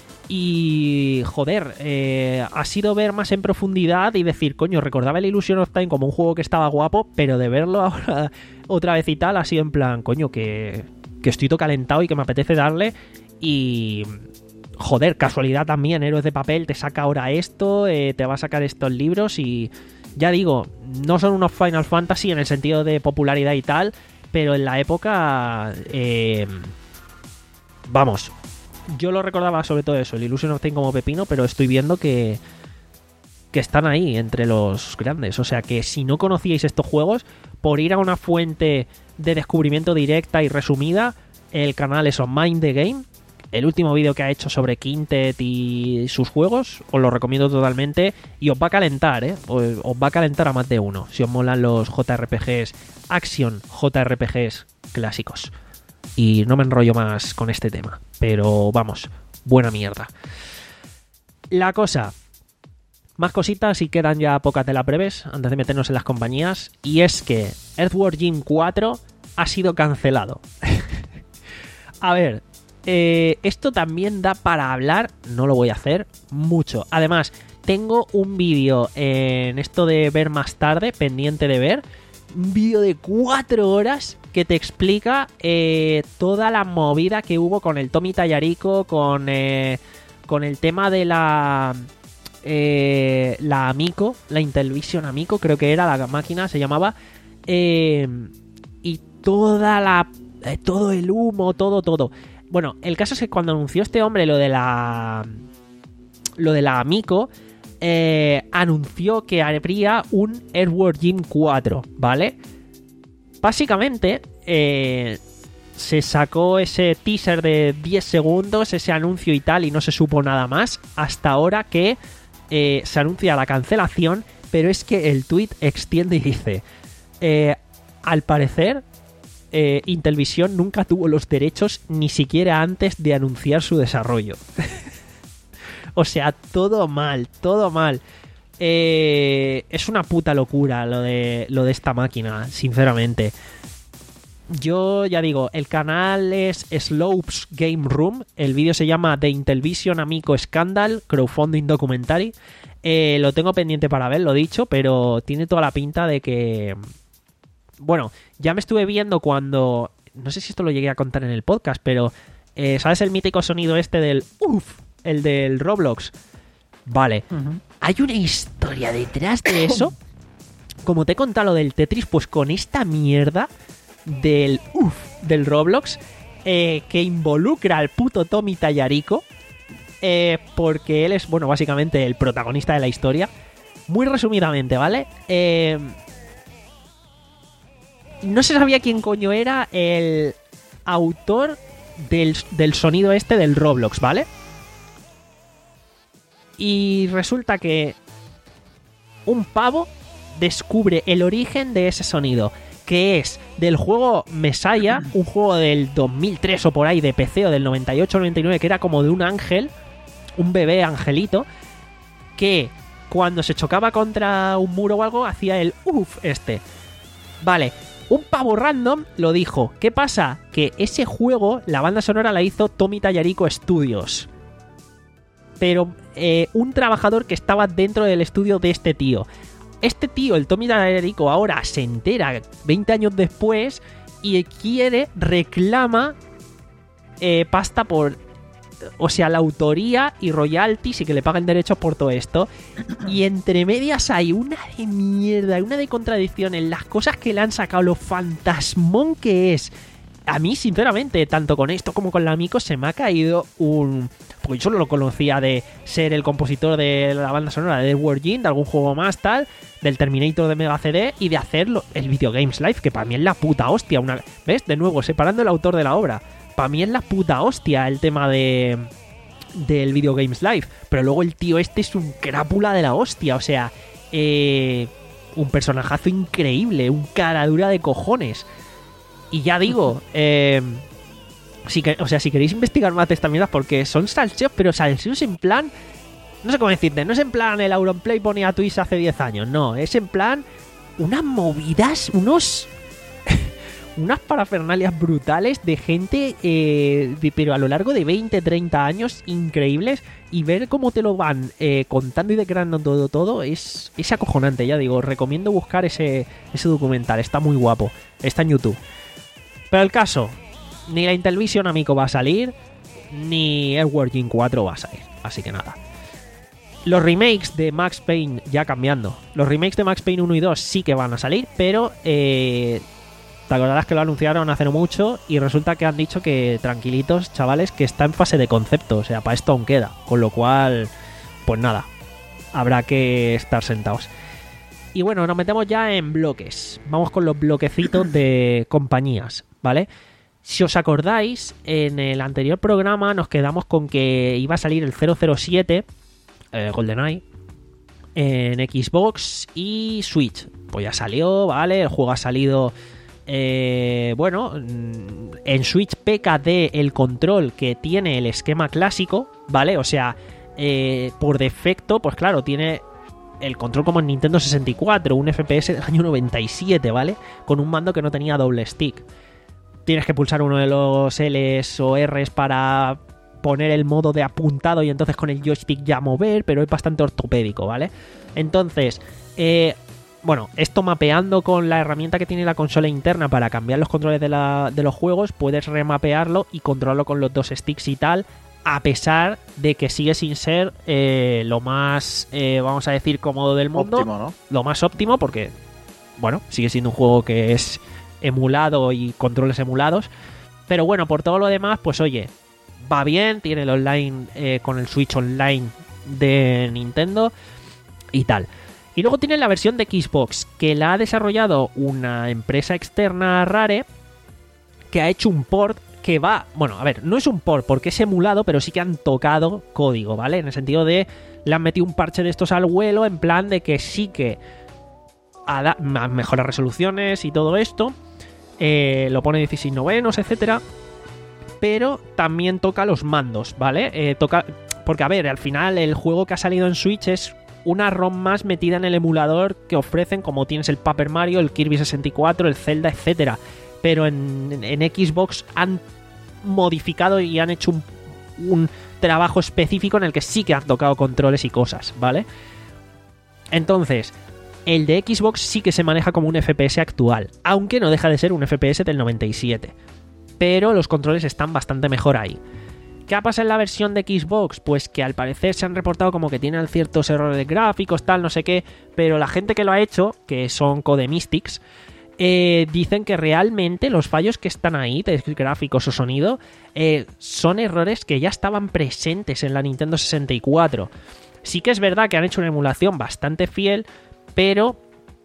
Y joder, eh, ha sido ver más en profundidad y decir, coño, recordaba el Illusion of Time como un juego que estaba guapo, pero de verlo ahora otra vez y tal, ha sido en plan, coño, que, que estoy todo calentado y que me apetece darle. Y joder, casualidad también, Héroes de Papel te saca ahora esto, eh, te va a sacar estos libros y ya digo, no son unos Final Fantasy en el sentido de popularidad y tal, pero en la época, eh, vamos... Yo lo recordaba sobre todo eso, el Illusion of Time como pepino, pero estoy viendo que, que están ahí entre los grandes. O sea que si no conocíais estos juegos, por ir a una fuente de descubrimiento directa y resumida, el canal es On Mind the Game. El último vídeo que ha hecho sobre Quintet y sus juegos, os lo recomiendo totalmente. Y os va a calentar, ¿eh? Os, os va a calentar a más de uno, si os molan los J R P Gs, Action J R P Gs clásicos. Y no me enrollo más con este tema, pero vamos, buena mierda. La cosa, más cositas y quedan ya pocas de las breves antes de meternos en las compañías, y es que Earthworm Jim cuatro ha sido cancelado. A ver, eh, esto también da para hablar, no lo voy a hacer mucho. Además, tengo un vídeo en esto de ver más tarde, pendiente de ver, un vídeo de cuatro horas que te explica eh, toda la movida que hubo con el Tommy Tallarico, con, eh, con el tema de la eh, la Amico, la Intellivision Amico, creo que era la máquina, se llamaba, eh, y toda la eh, todo el humo, todo, todo. Bueno, el caso es que cuando anunció este hombre lo de la lo de la Amico, eh, anunció que habría un Earthworm Jim cuatro, ¿vale? Básicamente, eh, se sacó ese teaser de diez segundos, ese anuncio y tal, y no se supo nada más, hasta ahora que eh, se anuncia la cancelación, pero es que el tweet extiende y dice, eh, al parecer, eh, Intellivision nunca tuvo los derechos ni siquiera antes de anunciar su desarrollo. O sea, todo mal, todo mal. Eh, es una puta locura lo de, lo de esta máquina, sinceramente. Yo ya digo, el canal es Slopes Game Room. El vídeo se llama The Intellivision Amico Scandal Crowdfunding Documentary. Eh, lo tengo pendiente para ver, lo dicho, pero tiene toda la pinta de que... Bueno, ya me estuve viendo cuando... No sé si esto lo llegué a contar en el podcast, pero... Eh, ¿sabes el mítico sonido este del... Uff, el del Roblox? Vale. Uh-huh. Hay una historia detrás de eso como te he contado lo del Tetris, pues con esta mierda del uff del Roblox, eh, que involucra al puto Tommy Tallarico, eh, porque él es, bueno, básicamente el protagonista de la historia. Muy resumidamente, ¿vale? Eh, no se sabía quién coño era el autor del, del sonido este del Roblox, ¿vale? Y resulta que un pavo descubre el origen de ese sonido, que es del juego Messiah, un juego del dos mil tres o por ahí, de P C, o del noventa y ocho noventa y nueve, que era como de un ángel, un bebé angelito, que cuando se chocaba contra un muro o algo hacía el uff este. Vale, un pavo random lo dijo. ¿Qué pasa? Que ese juego, la banda sonora la hizo Tommy Tallarico Studios, pero eh, un trabajador que estaba dentro del estudio de este tío. Este tío, el Tommy Tallarico, ahora se entera veinte años después y quiere, reclama eh, pasta por, o sea, la autoría y royalties, y que le paguen derechos por todo esto. Y entre medias hay una de mierda, una de contradicciones, las cosas que le han sacado, lo fantasmón que es. A mí, sinceramente, tanto con esto como con la Amico, se me ha caído un... Porque yo solo lo conocía de ser el compositor de la banda sonora de Edward Jean, de algún juego más, tal, del Terminator de Mega C D, y de hacerlo el Video Games Live, que para mí es la puta hostia. Una... ¿Ves? De nuevo, separando el autor de la obra. Para mí es la puta hostia el tema de del Video Games Live. Pero luego el tío este es un crápula de la hostia. O sea, eh, un personajazo increíble, un cara dura de cojones. Y ya digo, eh, si que, o sea, si queréis investigar más de estas mierdas, porque son salseos, pero salseos en plan... No sé cómo decirte, no es en plan el Auronplay ponía Twitch hace diez años, no. Es en plan unas movidas, unos... unas parafernalias brutales de gente, eh, de, pero a lo largo de veinte, treinta años, increíbles. Y ver cómo te lo van eh, contando y declarando todo, todo, es, es acojonante, ya digo. Recomiendo buscar ese, ese documental, está muy guapo, está en YouTube. Pero el caso, ni la Intellivision Amico va a salir, ni Edward Jean cuatro va a salir, así que nada. Los remakes de Max Payne, ya cambiando, los remakes de Max Payne uno y dos sí que van a salir, pero eh, te acordarás que lo anunciaron hace no mucho y resulta que han dicho que tranquilitos, chavales, que está en fase de concepto, o sea, para esto aún queda, con lo cual, pues nada, habrá que estar sentados. Y bueno, nos metemos ya en bloques. Vamos con los bloquecitos de compañías, ¿vale? Si os acordáis, en el anterior programa nos quedamos con que iba a salir el cero cero siete, eh, GoldenEye, en Xbox y Switch. Pues ya salió, ¿vale? El juego ha salido... Eh, bueno, en Switch peca de el control que tiene el esquema clásico, ¿vale? O sea, eh, por defecto, pues claro, tiene... el control como en Nintendo sesenta y cuatro, un F P S del año noventa y siete, ¿vale? Con un mando que no tenía doble stick. Tienes que pulsar uno de los L's o R's para poner el modo de apuntado y entonces con el joystick ya mover, pero es bastante ortopédico, ¿vale? Entonces, eh, bueno, esto mapeando con la herramienta que tiene la consola interna para cambiar los controles de, la, de los juegos, puedes remapearlo y controlarlo con los dos sticks y tal, a pesar de que sigue sin ser eh, lo más, eh, vamos a decir, cómodo del mundo. Óptimo, ¿no? Lo más óptimo, porque, bueno, sigue siendo un juego que es emulado y controles emulados. Pero bueno, por todo lo demás, pues oye, va bien, tiene el online eh, con el Switch Online de Nintendo y tal. Y luego tiene la versión de Xbox, que la ha desarrollado una empresa externa, Rare, que ha hecho un port que va... Bueno, a ver, no es un port porque es emulado, pero sí que han tocado código, ¿vale? En el sentido de... le han metido un parche de estos al vuelo, en plan de que sí que ada- mejora resoluciones y todo esto. Eh, lo pone dieciséis novenos, etcétera. Pero también toca los mandos, ¿vale? Eh, toca... Porque, a ver, al final el juego que ha salido en Switch es una ROM más metida en el emulador que ofrecen, como tienes el Paper Mario, el Kirby sesenta y cuatro, el Zelda, etcétera. Pero en, en, en Xbox han modificado y han hecho un, un trabajo específico en el que sí que han tocado controles y cosas, ¿vale? Entonces, el de Xbox sí que se maneja como un F P S actual, aunque no deja de ser un F P S del noventa y siete. Pero los controles están bastante mejor ahí. ¿Qué ha pasado en la versión de Xbox? Pues que al parecer se han reportado como que tienen ciertos errores gráficos, tal, no sé qué, pero la gente que lo ha hecho, que son Codemystics, eh, dicen que realmente los fallos que están ahí, de gráficos o sonido, eh, son errores que ya estaban presentes en la Nintendo sesenta y cuatro. Sí que es verdad que han hecho una emulación bastante fiel, pero...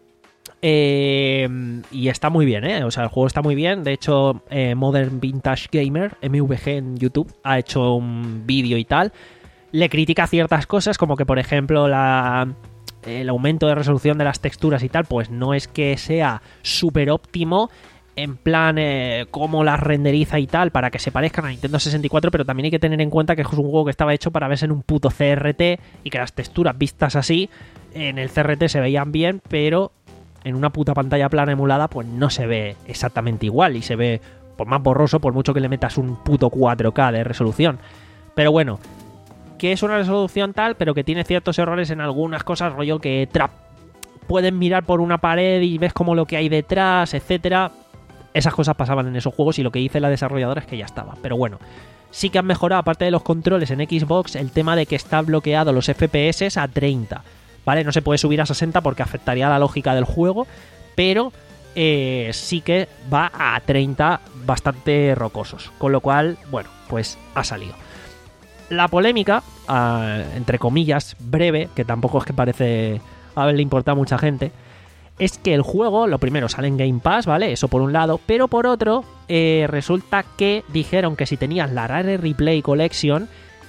Eh, y está muy bien, ¿eh? O sea, el juego está muy bien. De hecho, eh, Modern Vintage Gamer, M V G en YouTube, ha hecho un vídeo y tal. Le critica ciertas cosas, como que, por ejemplo, la, el aumento de resolución de las texturas y tal, pues no es que sea súper óptimo, en plan, eh, cómo las renderiza y tal, para que se parezcan a Nintendo sesenta y cuatro, pero también hay que tener en cuenta que es un juego que estaba hecho para verse en un puto C R T y que las texturas vistas así, en el C R T se veían bien, pero... en una puta pantalla plana emulada, pues no se ve exactamente igual y se ve por más borroso, por mucho que le metas un puto cuatro K de resolución. Pero bueno, que es una resolución tal, pero que tiene ciertos errores en algunas cosas, rollo que trap pueden mirar por una pared y ves como lo que hay detrás, etcétera. Esas cosas pasaban en esos juegos y lo que dice la desarrolladora es que ya estaba. Pero bueno, sí que han mejorado, aparte de los controles en Xbox, el tema de que está bloqueado los F P S a treinta. ¿Vale? No se puede subir a sesenta porque afectaría a la lógica del juego, pero eh, sí que va a treinta bastante rocosos. Con lo cual, bueno, pues ha salido. La polémica, uh, entre comillas, breve, que tampoco es que parece haberle importado a mucha gente, es que el juego, lo primero, sale en Game Pass, ¿vale? Eso por un lado, pero por otro, eh, resulta que dijeron que si tenías la Rare Replay Collection,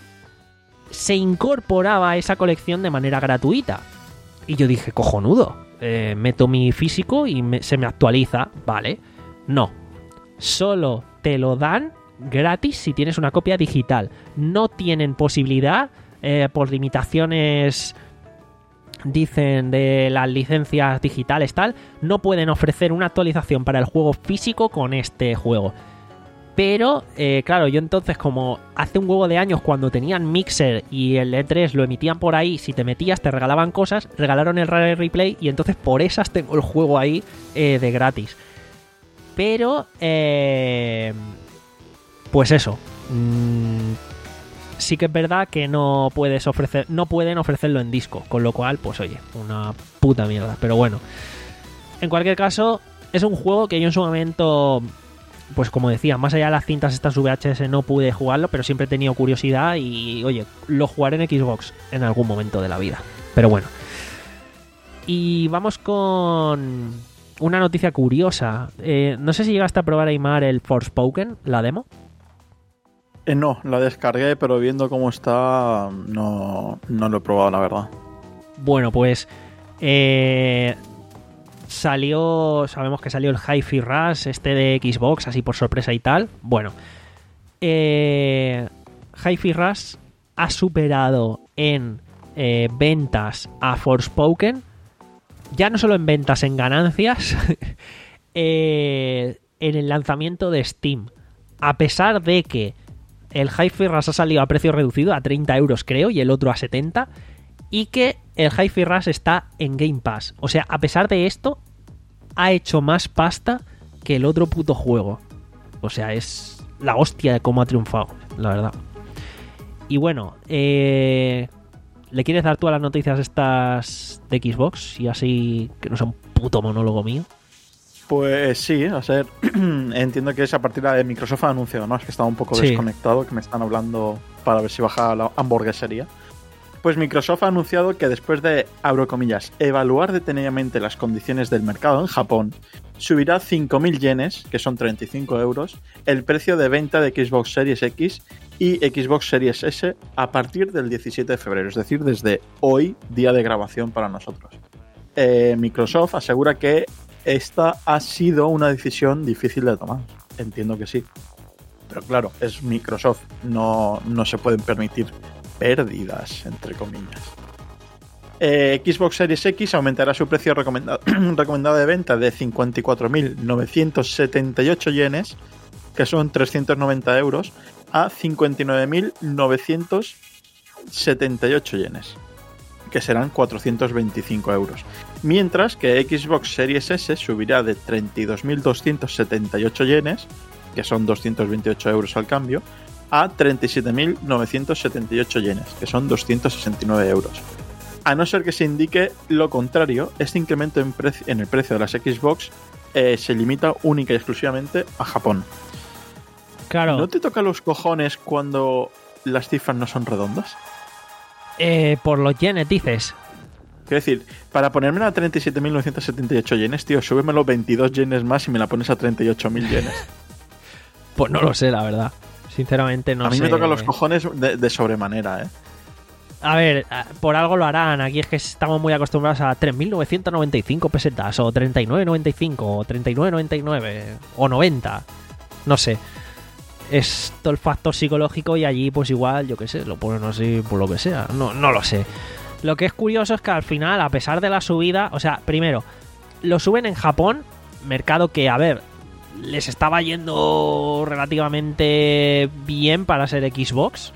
se incorporaba a esa colección de manera gratuita. Y yo dije, cojonudo, eh, meto mi físico y me, se me actualiza, ¿vale? No, solo te lo dan gratis si tienes una copia digital. No tienen posibilidad, eh, por limitaciones, dicen, de las licencias digitales, tal, no pueden ofrecer una actualización para el juego físico con este juego. Pero, eh, claro, yo entonces, como hace un huevo de años cuando tenían Mixer y el E tres lo emitían por ahí, si te metías te regalaban cosas, regalaron el Rare Replay y entonces por esas tengo el juego ahí eh, de gratis. Pero, eh, pues eso, mmm, sí que es verdad que no puedes ofrecer, no pueden ofrecerlo en disco, con lo cual, pues oye, una puta mierda. Pero bueno, en cualquier caso, es un juego que yo en su momento... pues como decía, más allá de las cintas estas V H S no pude jugarlo, pero siempre he tenido curiosidad y, oye, lo jugaré en Xbox en algún momento de la vida. Pero bueno. Y vamos con una noticia curiosa. Eh, no sé si llegaste a probar, Aimar, el Forspoken, la demo. Eh, no, la descargué, pero viendo cómo está, no, no lo he probado, la verdad. Bueno, pues... Eh... Salió, sabemos que salió el Hi-Fi Rush este de Xbox, así por sorpresa y tal. Bueno, eh, Hi-Fi Rush ha superado en eh, ventas a Forspoken, ya no solo en ventas, en ganancias, eh, en el lanzamiento de Steam. A pesar de que el Hi-Fi Rush ha salido a precio reducido, a treinta euros creo, y el otro a setenta, y que el Hi-Fi Rush está en Game Pass. O sea, a pesar de esto, ha hecho más pasta que el otro puto juego. O sea, es la hostia de cómo ha triunfado, la verdad. Y bueno, eh, ¿le quieres dar tú a las noticias estas de Xbox? Y así que no sea un puto monólogo mío. Pues sí, a ser, entiendo que es a partir de Microsoft ha anunciado, ¿no? Es que estaba un poco sí. desconectado, que me están hablando para ver si baja la hamburguesería. Pues Microsoft ha anunciado que después de, abro comillas, evaluar detenidamente las condiciones del mercado en Japón, subirá cinco mil yenes, que son treinta y cinco euros, el precio de venta de Xbox Series X y Xbox Series S a partir del diecisiete de febrero, es decir, desde hoy, día de grabación para nosotros. Eh, Microsoft asegura que esta ha sido una decisión difícil de tomar. Entiendo que sí. Pero claro, es Microsoft, no, no se pueden permitir pérdidas, entre comillas. Eh, Xbox Series X aumentará su precio recomendado, recomendado de venta de cincuenta y cuatro mil novecientos setenta y ocho yenes, que son trescientos noventa euros, a cincuenta y nueve mil novecientos setenta y ocho yenes, que serán cuatrocientos veinticinco euros. Mientras que Xbox Series S subirá de treinta y dos mil doscientos setenta y ocho yenes, que son doscientos veintiocho euros al cambio, a treinta y siete mil novecientos setenta y ocho yenes, que son doscientos sesenta y nueve euros. A no ser que se indique lo contrario, este incremento en, preci- en el precio de las Xbox eh, se limita única y exclusivamente a Japón. Claro. ¿No te toca los cojones cuando las cifras no son redondas? Eh, por los yenes, dices. Quiero decir, para ponerme a treinta y siete mil novecientos setenta y ocho yenes, tío, súbemelo veintidós yenes más y me la pones a treinta y ocho mil yenes. Pues no lo sé, la verdad. Sinceramente no sé. A mí sé. me tocan los cojones de, de sobremanera, ¿eh? A ver, por algo lo harán. Aquí es que estamos muy acostumbrados a tres mil novecientos noventa y cinco pesetas, o treinta y nueve noventa y cinco, o treinta y nueve noventa y nueve, o noventa. No sé. Es todo el factor psicológico y allí pues igual, yo qué sé, lo ponen así por lo que sea. No, no lo sé. Lo que es curioso es que al final, a pesar de la subida, o sea, primero, lo suben en Japón, mercado que, a ver, les estaba yendo relativamente bien para ser Xbox,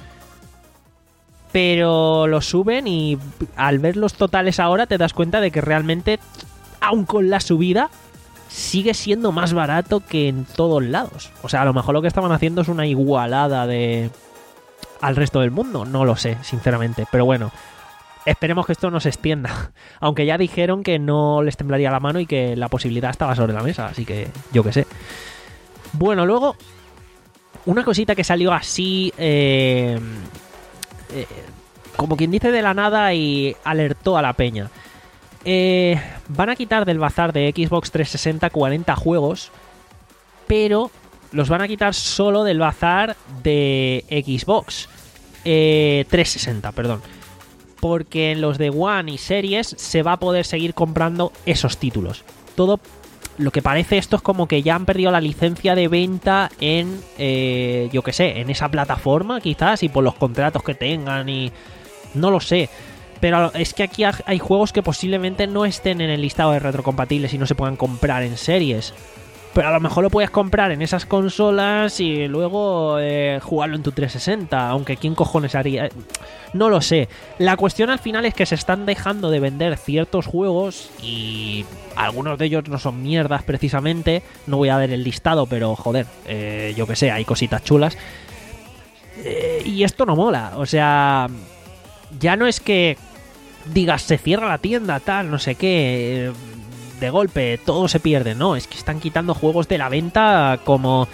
pero lo suben y al ver los totales ahora te das cuenta de que realmente, aun con la subida, sigue siendo más barato que en todos lados. O sea, a lo mejor lo que estaban haciendo es una igualada de al resto del mundo, no lo sé, sinceramente, pero bueno, esperemos que esto no se extienda, aunque ya dijeron que no les temblaría la mano y que la posibilidad estaba sobre la mesa, así que yo qué sé. Bueno, luego una cosita que salió así eh, eh, como quien dice de la nada y alertó a la peña. Eh, van a quitar del bazar de Xbox trescientos sesenta cuarenta juegos, pero los van a quitar solo del bazar de Xbox eh, trescientos sesenta, perdón, porque en los de One y Series se va a poder seguir comprando esos títulos. Todo lo que parece esto es como que ya han perdido la licencia de venta en, eh, yo que sé, en esa plataforma quizás, y por los contratos que tengan y no lo sé. Pero es que aquí hay juegos que posiblemente no estén en el listado de retrocompatibles y no se puedan comprar en series. Pero a lo mejor lo puedes comprar en esas consolas y luego eh, jugarlo en tu trescientos sesenta. Aunque ¿quién cojones haría? No lo sé. La cuestión al final es que se están dejando de vender ciertos juegos y algunos de ellos no son mierdas precisamente. No voy a ver el listado, pero joder, eh, yo que sé, hay cositas chulas. Eh, y esto no mola. O sea, ya no es que digas se cierra la tienda, tal, no sé qué, de golpe todo se pierde, no, es que están quitando juegos de la venta como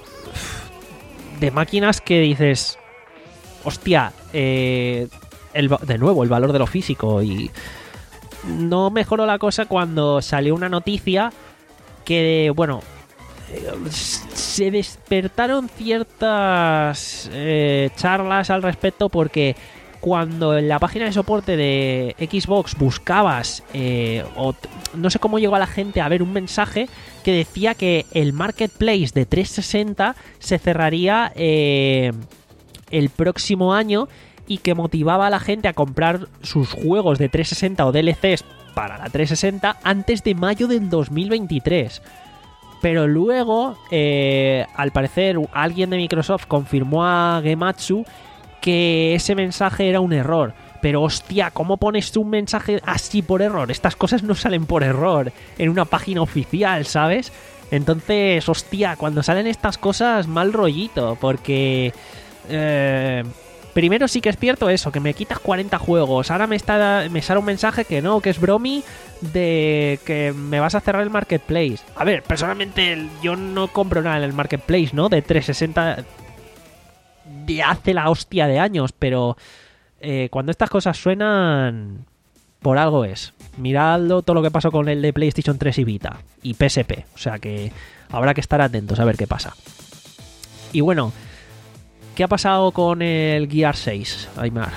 de máquinas que dices, hostia, eh, el, de nuevo el valor de lo físico. Y no mejoró la cosa cuando salió una noticia que, bueno, se despertaron ciertas eh, charlas al respecto, porque cuando en la página de soporte de Xbox buscabas, eh, o t- no sé cómo llegó a la gente a ver un mensaje que decía que el marketplace de trescientos sesenta se cerraría eh, el próximo año y que motivaba a la gente a comprar sus juegos de trescientos sesenta o D L Cs para la trescientos sesenta antes de mayo del dos mil veintitrés. Pero luego, eh, al parecer, alguien de Microsoft confirmó a Gematsu que ese mensaje era un error. Pero hostia, ¿cómo pones tú un mensaje así por error? Estas cosas no salen por error en una página oficial, ¿sabes? Entonces, hostia, cuando salen estas cosas, mal rollito, porque eh, primero sí que es cierto eso, que me quitas cuarenta juegos, ahora me está me sale un mensaje que no, que es bromi, de que me vas a cerrar el marketplace. A ver, personalmente yo no compro nada en el marketplace, ¿no? De trescientos sesenta de hace la hostia de años, pero eh, cuando estas cosas suenan, por algo es. Miradlo todo lo que pasó con el de PlayStation tres y Vita y P S P, o sea que habrá que estar atentos a ver qué pasa. Y bueno, ¿qué ha pasado con el Gear seis, Aymar?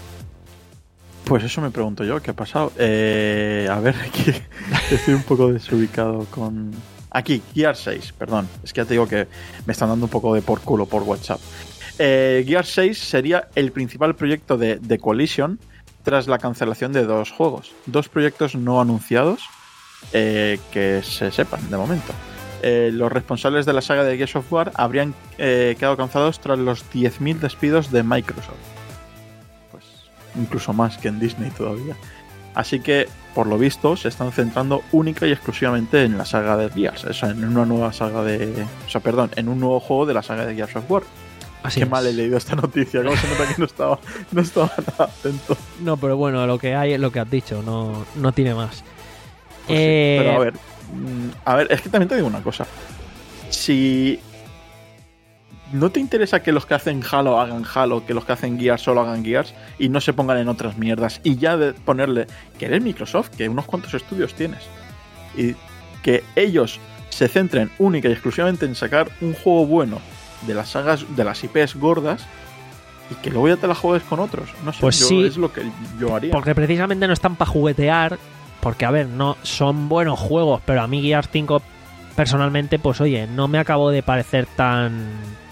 Pues eso me pregunto yo, ¿qué ha pasado? Eh, a ver, aquí estoy un poco desubicado con... Aquí, Gear seis, perdón, es que ya te digo que me están dando un poco de por culo por WhatsApp. Eh, Gear seis sería el principal proyecto de, de Coalition tras la cancelación de dos juegos. Dos proyectos no anunciados eh, que se sepan de momento. Eh, los responsables de la saga de Gears of War habrían eh, quedado cansados tras los diez mil despidos de Microsoft. Pues incluso más que en Disney todavía. Así que, por lo visto, se están centrando única y exclusivamente en la saga de Gears. O sea, en una nueva saga de... O sea, perdón, en un nuevo juego de la saga de Gears of War. Así Qué es. mal he leído esta noticia, como se nota que no estaba, no estaba nada atento. No, pero bueno, lo que hay es lo que has dicho, no, no tiene más. Pues sí, Eh, pero a ver, mm, a ver, es que también te digo una cosa. Si no te interesa que los que hacen Halo hagan Halo, que los que hacen Gears solo hagan Gears y no se pongan en otras mierdas, y ya de ponerle que eres Microsoft, que unos cuantos estudios tienes, y que ellos se centren única y exclusivamente en sacar un juego bueno de las sagas, de las I Pes gordas, y que luego ya te la juegues con otros. No sé, Pues yo, sí, es lo que yo haría. porque precisamente no están para juguetear, porque a ver, no son buenos juegos, pero a mí Gears cinco personalmente, pues oye, no me acabó de parecer tan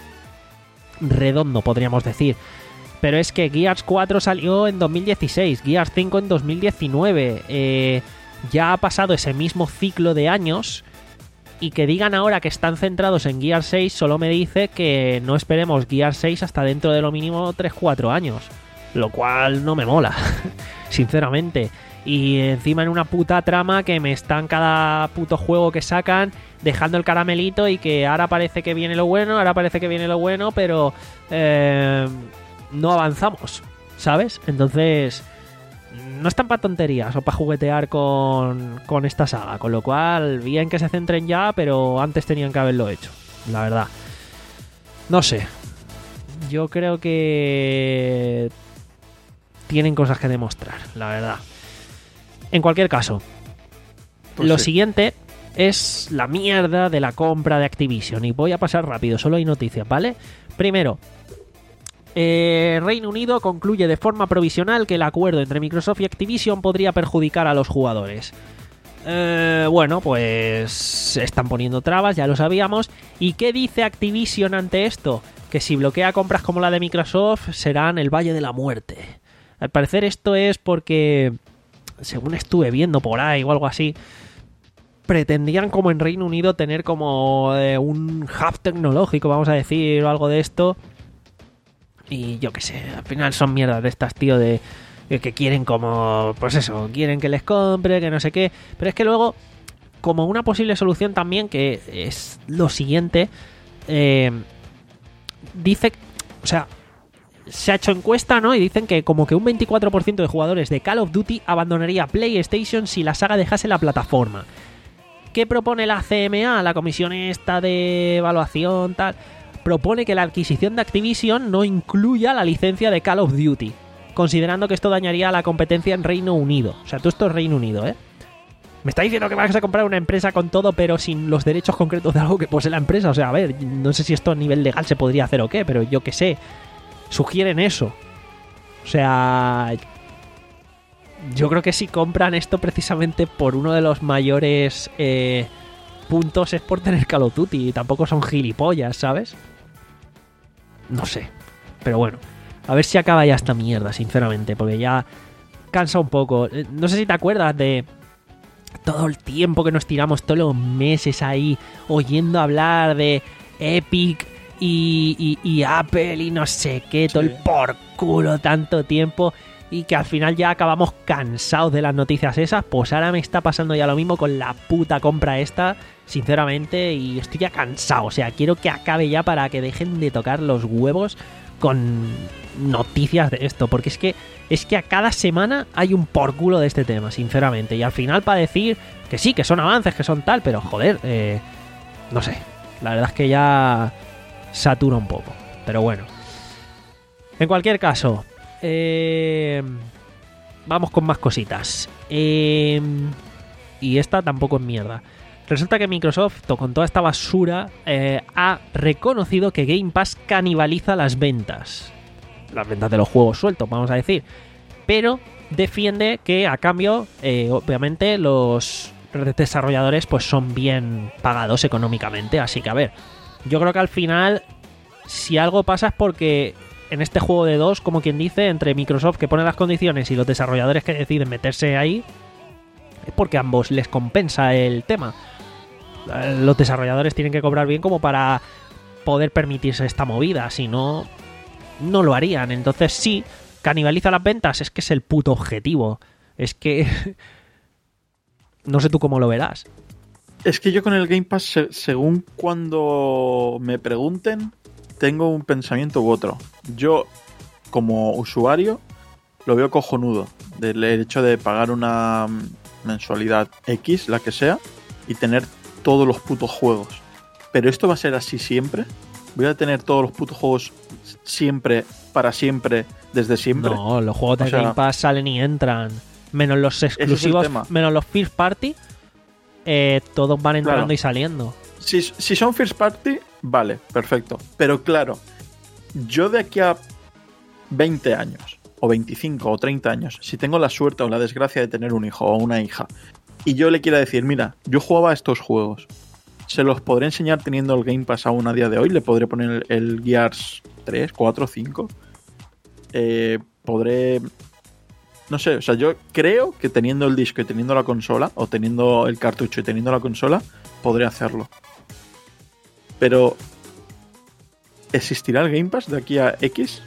redondo, podríamos decir. Pero es que Gears cuatro salió en dos mil dieciséis, Gears cinco en dos mil diecinueve. Eh, ya ha pasado ese mismo ciclo de años. Y que digan ahora que están centrados en Gears seis solo me dice que no esperemos Gears seis hasta dentro de lo mínimo tres cuatro años. Lo cual no me mola, sinceramente. Y encima en una puta trama que me están cada puto juego que sacan dejando el caramelito y que ahora parece que viene lo bueno, ahora parece que viene lo bueno, pero eh, no avanzamos, ¿sabes? Entonces no están para tonterías o para juguetear con, con esta saga, con lo cual bien que se centren ya, pero antes tenían que haberlo hecho, la verdad. No sé, yo creo que tienen cosas que demostrar, la verdad. En cualquier caso, Pues lo sí. siguiente es la mierda de la compra de Activision. Y voy a pasar rápido, solo hay noticias, ¿vale? Primero, eh, Reino Unido concluye de forma provisional que el acuerdo entre Microsoft y Activision podría perjudicar a los jugadores. Eh, bueno, pues se están poniendo trabas, ya lo sabíamos. ¿Y qué dice Activision ante esto? Que si bloquea compras como la de Microsoft serán el Valle de la Muerte. Al parecer esto es porque, según estuve viendo por ahí o algo así, pretendían como en Reino Unido tener como eh, un hub tecnológico, vamos a decir, o algo de esto. Y yo qué sé, al final son mierdas de estas, tío, de, de que quieren como, pues eso, quieren que les compre, que no sé qué. Pero es que luego, como una posible solución también, que es lo siguiente, eh, dice, o sea, se ha hecho encuesta, ¿no? Y dicen que como que un veinticuatro por ciento de jugadores de Call of Duty abandonaría PlayStation si la saga dejase la plataforma. ¿Qué propone la C M A, la comisión esta de evaluación, tal? Propone que la adquisición de Activision no incluya la licencia de Call of Duty, considerando que esto dañaría la competencia en Reino Unido. O sea, todo esto es Reino Unido, ¿eh? Me está diciendo que vas a comprar una empresa con todo, pero sin los derechos concretos de algo que posee la empresa. O sea, a ver, no sé si esto a nivel legal se podría hacer o qué, pero yo qué sé. Sugieren eso. O sea, yo creo que si compran esto precisamente por uno de los mayores eh, puntos es por tener Call of Duty. Y tampoco son gilipollas, ¿sabes? No sé. Pero bueno, a ver si acaba ya esta mierda, sinceramente, porque ya cansa un poco. No sé si te acuerdas de todo el tiempo que nos tiramos, todos los meses ahí oyendo hablar de Epic y, y, y Apple y no sé qué, todo Sí. el por culo tanto tiempo, y que al final ya acabamos cansados de las noticias esas. Pues ahora me está pasando ya lo mismo con la puta compra esta, sinceramente, y estoy ya cansado. O sea, quiero que acabe ya para que dejen de tocar los huevos con noticias de esto, porque es que es que a cada semana hay un por culo de este tema, sinceramente, y al final para decir que sí, que son avances, que son tal, pero joder, eh, no sé, la verdad es que ya satura un poco, pero bueno. En cualquier caso, eh, vamos con más cositas, eh, y esta tampoco es mierda. Resulta que Microsoft, con toda esta basura, eh, ha reconocido que Game Pass canibaliza las ventas. Las ventas de los juegos sueltos, vamos a decir. Pero defiende que, a cambio, eh, obviamente, los desarrolladores pues son bien pagados económicamente. Así que, a ver, yo creo que al final, si algo pasa es porque en este juego de dos, como quien dice, entre Microsoft, que pone las condiciones, y los desarrolladores que deciden meterse ahí, es porque a ambos les compensa el tema. Los desarrolladores tienen que cobrar bien como para poder permitirse esta movida, si no, no lo harían. Entonces sí, canibaliza las ventas, es que es el puto objetivo. Es que no sé tú cómo lo verás. Es que yo con el Game Pass, se- según cuando me pregunten, tengo un pensamiento u otro. Yo, como usuario, lo veo cojonudo. Del hecho de pagar una mensualidad X, la que sea, y tener todos los putos juegos. Pero esto va a ser así siempre. Voy a tener todos los putos juegos siempre, para siempre, desde siempre. No, los juegos de O sea, Game Pass salen y entran. Menos los exclusivos, tema. menos los first party, eh, todos van entrando Claro. y saliendo. Si, si son first party, vale, perfecto. Pero claro, yo de aquí a veinte años, o veinticinco, o treinta años, si tengo la suerte o la desgracia de tener un hijo o una hija, y yo le quiera decir, mira, yo jugaba a estos juegos, se los podré enseñar teniendo el Game Pass aún a día de hoy, le podré poner el, el Gears tres, cuatro, cinco, eh, podré... No sé, o sea, yo creo que teniendo el disco y teniendo la consola, o teniendo el cartucho y teniendo la consola, podré hacerlo. Pero, ¿existirá el Game Pass de aquí a X?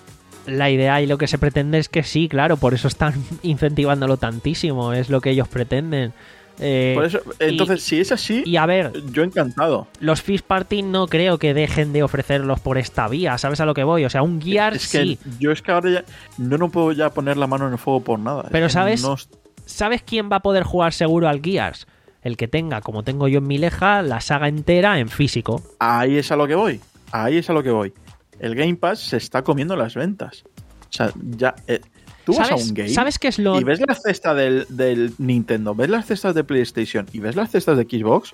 La idea y lo que se pretende es que sí, claro, por eso están incentivándolo tantísimo, es lo que ellos pretenden. Eh, Por eso, entonces, y, si es así, y a ver, yo encantado. los first party no creo que dejen de ofrecerlos por esta vía, ¿sabes a lo que voy? O sea, un Gears Es que sí. yo es que ahora ya no, no puedo ya poner la mano en el fuego por nada. Pero Es que ¿sabes? no- ¿Sabes quién va a poder jugar seguro al Gears? El que tenga, como tengo yo en mi leja, la saga entera en físico. ahí es a lo que voy. Ahí es a lo que voy. El Game Pass se está comiendo las ventas. O sea, ya... eh, tú vas a ¿Sabes, un game ¿Sabes qué es lo...? y ves la cesta del, del Nintendo, ves las cestas de PlayStation y ves las cestas de Xbox,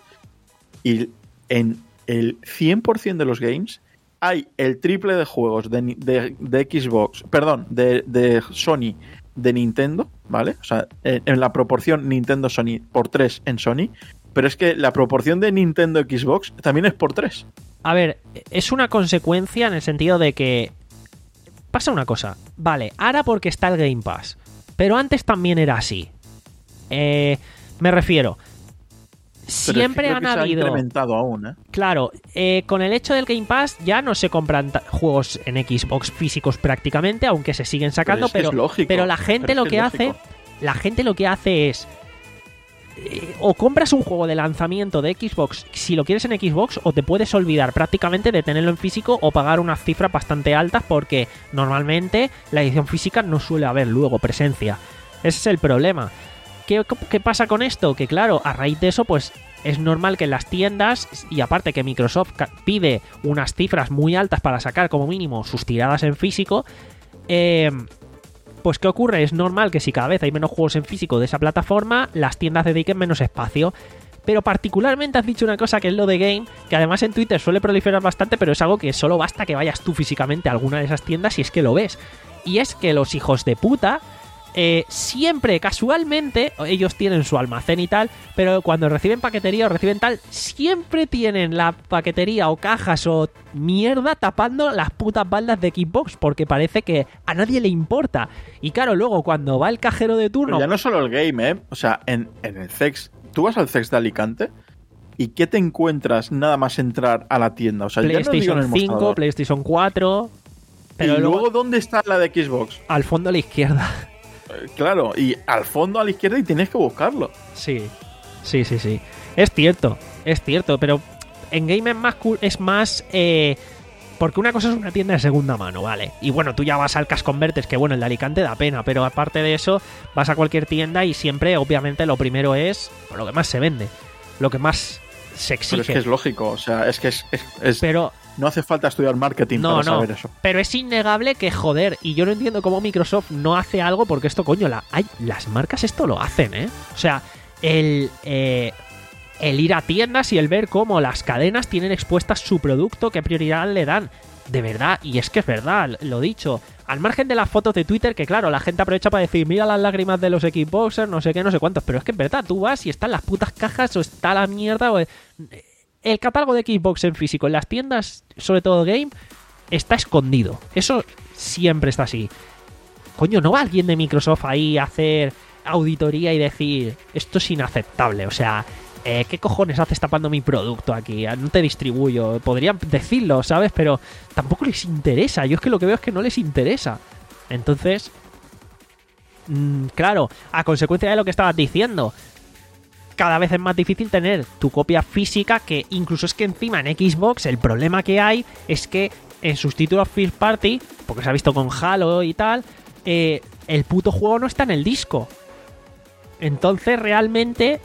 y en el cien por ciento de los games hay el triple de juegos de, Ni- de, de Xbox, perdón, de, de Sony, de Nintendo, ¿vale? O sea, en, en la proporción Nintendo-Sony por tres en Sony, pero es que la proporción de Nintendo-Xbox también es por tres. A ver, es una consecuencia en el sentido de que pasa una cosa. Vale, ahora porque está el Game Pass, pero antes también era así. Eh, me refiero, Pero siempre es que creo han que se ha habido... incrementado aún, ¿eh? Claro, eh, con el hecho del Game Pass ya no se compran ta- juegos en Xbox físicos prácticamente, aunque se siguen sacando, es que pero, es lógico, pero la gente pero lo es que que es hace, lógico. la gente lo que hace es eh, o compras un juego de lanzamiento de Xbox si lo quieres en Xbox, o te puedes olvidar prácticamente de tenerlo en físico o pagar unas cifras bastante altas, porque normalmente la edición física no suele haber luego presencia. Ese es el problema. ¿Qué, qué pasa con esto? Que claro, a raíz de eso, pues es normal que en las tiendas, y aparte que Microsoft ca- pide unas cifras muy altas para sacar como mínimo sus tiradas en físico, eh, pues ¿qué ocurre? Es normal que si cada vez hay menos juegos en físico de esa plataforma, las tiendas dediquen menos espacio. Pero particularmente has dicho una cosa, que es lo de Game, que además en Twitter suele proliferar bastante, pero es algo que solo basta que vayas tú físicamente a alguna de esas tiendas y es que lo ves. Y es que los hijos de puta... Eh, siempre, casualmente, ellos tienen su almacén y tal, pero cuando reciben paquetería o reciben tal, siempre tienen la paquetería o cajas o mierda tapando las putas baldas de Xbox, porque parece que a nadie le importa. Y claro, luego cuando va el cajero de turno... Pero ya no solo el game, ¿eh? O sea, en, en el C E X, tú vas al C E X de Alicante y ¿qué te encuentras nada más entrar a la tienda? O sea, ya no digo en PlayStation el cinco, mostrador. PlayStation cuatro... Pero y luego, luego ¿dónde está la de Xbox? al fondo a la izquierda. Eh, Claro, y al fondo a la izquierda y tienes que buscarlo. Sí, sí, sí, sí. Es cierto, es cierto, pero en Game es más... cu- Es más eh, porque una cosa es una tienda de segunda mano, ¿vale? Y bueno, tú ya vas al Cash Converters, que bueno, el de Alicante da pena, pero aparte de eso, vas a cualquier tienda y siempre, obviamente, lo primero es lo que más se vende, lo que más se exige. Pero es que es lógico, o sea, es que es, es- es- Pero no hace falta estudiar marketing no, para no, saber eso. pero es innegable que, joder, y yo no entiendo cómo Microsoft no hace algo, porque esto, coño, la, hay, las marcas esto lo hacen, ¿eh? O sea, el, eh, el ir a tiendas y el ver cómo las cadenas tienen expuestas su producto, qué prioridad le dan. De verdad, y es que es verdad, lo dicho. Al margen de las fotos de Twitter, que claro, la gente aprovecha para decir, mira las lágrimas de los Xboxers, no sé qué, no sé cuántos, pero es que es verdad, tú vas y están las putas cajas o está la mierda o... El catálogo de Xbox en físico en las tiendas, sobre todo Game, está escondido. Eso siempre está así. Coño, ¿no va alguien de Microsoft ahí a hacer auditoría y decir, esto es inaceptable? O sea, eh, ¿qué cojones haces tapando mi producto aquí? No te distribuyo. Podrían decirlo, ¿sabes? Pero tampoco les interesa. Yo es que lo que veo es que no les interesa. Entonces, mmm, claro, a consecuencia de lo que estabas diciendo, cada vez es más difícil tener tu copia física, que incluso es que encima en Xbox el problema que hay es que en sus títulos first party, porque se ha visto con Halo y tal, eh, el puto juego no está en el disco. Entonces realmente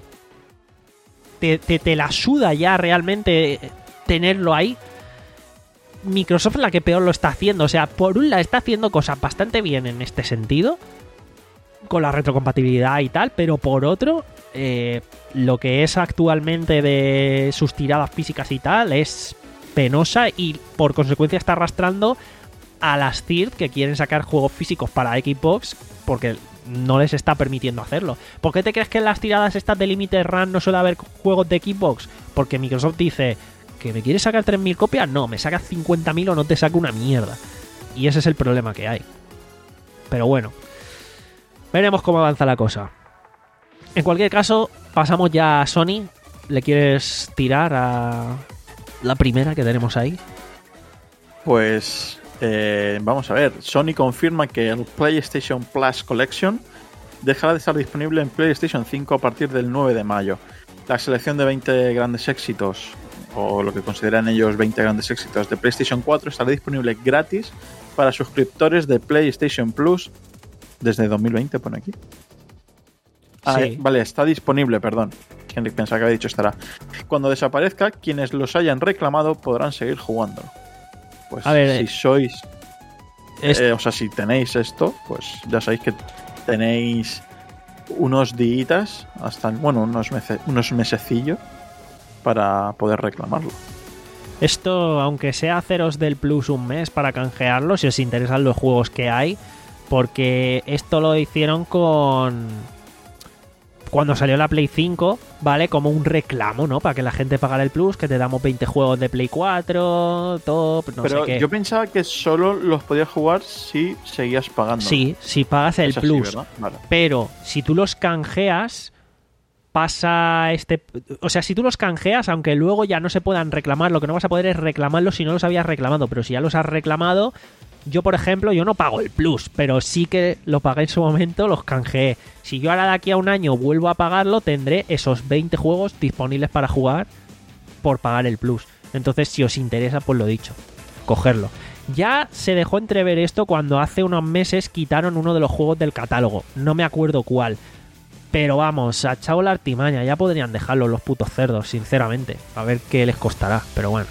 te, te, te la suda ya realmente tenerlo ahí. Microsoft es la que peor lo está haciendo. O sea, por un lado está haciendo cosas bastante bien en este sentido, con la retrocompatibilidad y tal, pero por otro, eh, lo que es actualmente de sus tiradas físicas y tal es penosa, y por consecuencia está arrastrando a las third que quieren sacar juegos físicos para Xbox porque no les está permitiendo hacerlo. ¿Por qué te crees que en las tiradas estas de Limited Run no suele haber juegos de Xbox? Porque Microsoft dice que me quieres sacar tres mil copias, no, me sacas cincuenta mil o no te saco una mierda. Y ese es el problema que hay. Pero bueno, veremos cómo avanza la cosa. En cualquier caso, pasamos ya a Sony. ¿Le quieres tirar a la primera que tenemos ahí? Pues eh, vamos a ver. Sony confirma que el PlayStation Plus Collection dejará de estar disponible en PlayStation cinco a partir del nueve de mayo. La selección de veinte grandes éxitos, o lo que consideran ellos veinte grandes éxitos de PlayStation cuatro, estará disponible gratis para suscriptores de PlayStation Plus desde dos mil veinte, pone aquí. Ah, Sí. eh, vale, está disponible, perdón. Henrik pensaba que había dicho estará. Cuando desaparezca, quienes los hayan reclamado podrán seguir jugando. Pues A ver, si eh, sois... Es- eh, o sea, si tenéis esto, pues ya sabéis que tenéis unos días, hasta, bueno, unos, mece- unos mesecillos para poder reclamarlo. Esto, aunque sea haceros del Plus un mes para canjearlo, si os interesan los juegos que hay, porque esto lo hicieron con... cuando salió la Play cinco, ¿vale? Como un reclamo, ¿no? Para que la gente pagara el Plus, que te damos veinte juegos de Play cuatro, top, no Pero sé qué. yo pensaba que solo los podías jugar si seguías pagando. Sí, si pagas el Es así, Plus. ¿verdad? Vale. Pero si tú los canjeas, pasa este... O sea, si tú los canjeas, aunque luego ya no se puedan reclamar, lo que no vas a poder es reclamarlos si no los habías reclamado. Pero si ya los has reclamado, yo, por ejemplo, yo no pago el Plus, pero sí que lo pagué en su momento, los canjeé. Si yo ahora de aquí a un año vuelvo a pagarlo, tendré esos veinte juegos disponibles para jugar por pagar el Plus. Entonces, si os interesa, pues lo dicho, cogerlo. Ya se dejó entrever esto cuando hace unos meses quitaron uno de los juegos del catálogo. No me acuerdo cuál. Pero vamos, a chao la artimaña. Ya podrían dejarlo los putos cerdos, sinceramente. A ver qué les costará, pero bueno.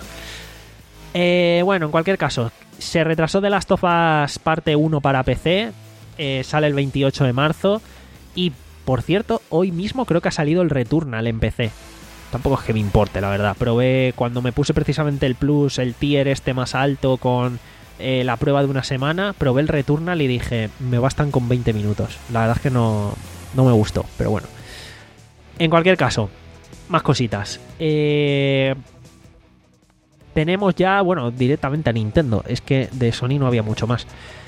Eh, bueno, en cualquier caso, se retrasó The Last of Us parte uno para P C. Eh, sale el veintiocho de marzo. Y, por cierto, hoy mismo creo que ha salido el Returnal en P C. Tampoco es que me importe, la verdad. Probé cuando me puse precisamente el Plus, el tier este más alto con eh, la prueba de una semana. Probé el Returnal y dije, me bastan con veinte minutos. La verdad es que no, no me gustó, pero bueno. En cualquier caso, más cositas. Eh, tenemos ya, bueno, directamente a Nintendo. Es que de Sony no había mucho más.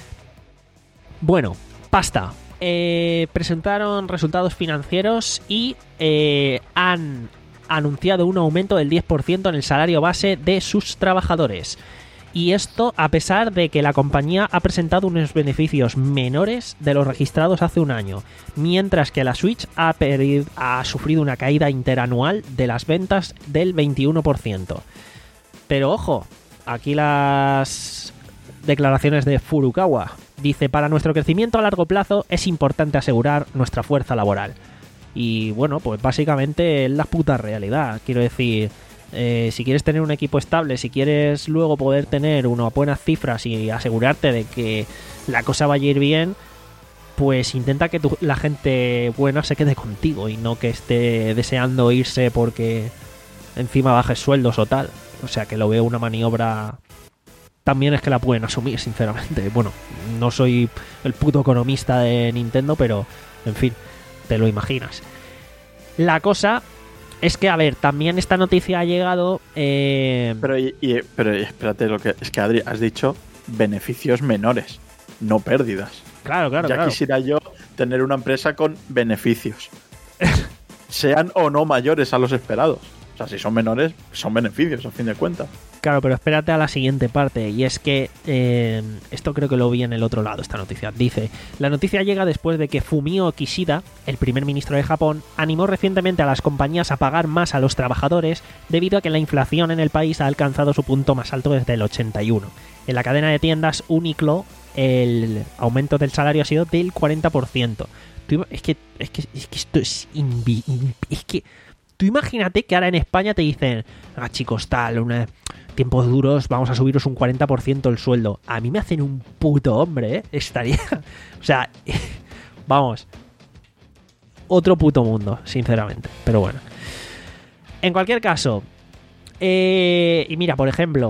Bueno, pasta. Eh, presentaron resultados financieros y eh, han anunciado un aumento del diez por ciento en el salario base de sus trabajadores. Y esto a pesar de que la compañía ha presentado unos beneficios menores de los registrados hace un año, mientras que la Switch ha, perdido, ha sufrido una caída interanual de las ventas del veintiuno por ciento. Pero ojo, aquí las declaraciones de Furukawa. Dice, para nuestro crecimiento a largo plazo es importante asegurar nuestra fuerza laboral. Y bueno, pues básicamente es la puta realidad. Quiero decir, eh, si quieres tener un equipo estable, si quieres luego poder tener unas buenas cifras y asegurarte de que la cosa vaya a ir bien, pues intenta que tu, la gente buena se quede contigo y no que esté deseando irse porque encima bajes sueldos o tal. O sea que lo veo una maniobra... También es que la pueden asumir, sinceramente. Bueno, no soy el puto economista de Nintendo, pero, en fin, te lo imaginas. La cosa es que, a ver, también esta noticia ha llegado... Eh... Pero, y, y- pero espérate, lo que es que Adri, has dicho beneficios menores, no pérdidas. Claro, claro, ya claro. quisiera yo tener una empresa con beneficios. Sean o no mayores a los esperados. O sea, si son menores, son beneficios, a fin de cuentas. Claro, pero espérate a la siguiente parte, y es que eh, esto creo que lo vi en el otro lado, esta noticia. Dice, la noticia llega después de que Fumio Kishida, el primer ministro de Japón, animó recientemente a las compañías a pagar más a los trabajadores debido a que la inflación en el país ha alcanzado su punto más alto desde el ochenta y uno. En la cadena de tiendas Uniqlo, el aumento del salario ha sido del cuarenta por ciento. Tú, es, que, es, que, es que esto es... Invi, es que... Tú imagínate que ahora en España te dicen, ah, chicos, tal, una... tiempos duros, vamos a subiros un cuarenta por ciento el sueldo. A mí me hacen un puto hombre, ¿eh? Estaría... O sea, vamos. Otro puto mundo, sinceramente. Pero bueno. En cualquier caso. Eh, y mira, por ejemplo.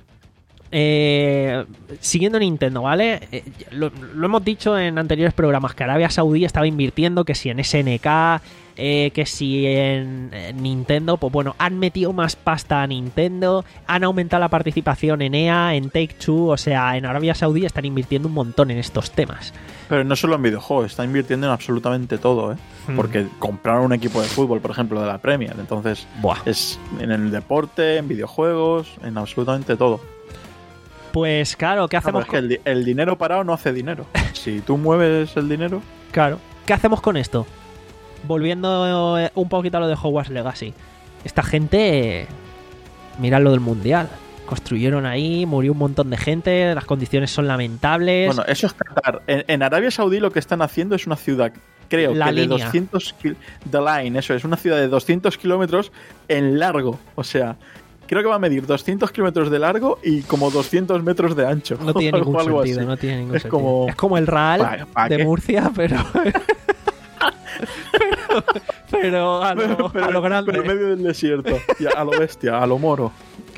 Eh, siguiendo Nintendo, ¿vale? Eh, lo, lo hemos dicho en anteriores programas que Arabia Saudí estaba invirtiendo, que si en S N K... Eh, que si en, en Nintendo, pues bueno, han metido más pasta a Nintendo, han aumentado la participación en E A, en Take-Two, o sea, en Arabia Saudí están invirtiendo un montón en estos temas. Pero no solo en videojuegos, están invirtiendo en absolutamente todo, ¿eh? Hmm. Porque compraron un equipo de fútbol, por ejemplo, de la Premier, entonces Buah. es en el deporte, en videojuegos, en absolutamente todo. Pues claro, ¿qué hacemos? No, es que el, el dinero parado no hace dinero. Si tú mueves el dinero... Claro. ¿Qué hacemos con esto? Volviendo un poquito a lo de Hogwarts Legacy. Esta gente... Mirad lo del Mundial. Construyeron ahí, murió un montón de gente, las condiciones son lamentables. Bueno, eso es Qatar. En, en Arabia Saudí lo que están haciendo es una ciudad, creo La que línea. de doscientos... The Line, eso es, una ciudad de doscientos kilómetros en largo. O sea... Creo que va a medir doscientos kilómetros de largo y como doscientos metros de ancho. No tiene ningún algo sentido, así. no tiene ningún es sentido. Como... Es como el Real ¿Pa, pa de qué? Murcia, pero... pero, pero, a lo, pero, pero, a lo grande. Pero en medio del desierto. Y a lo bestia, a lo moro.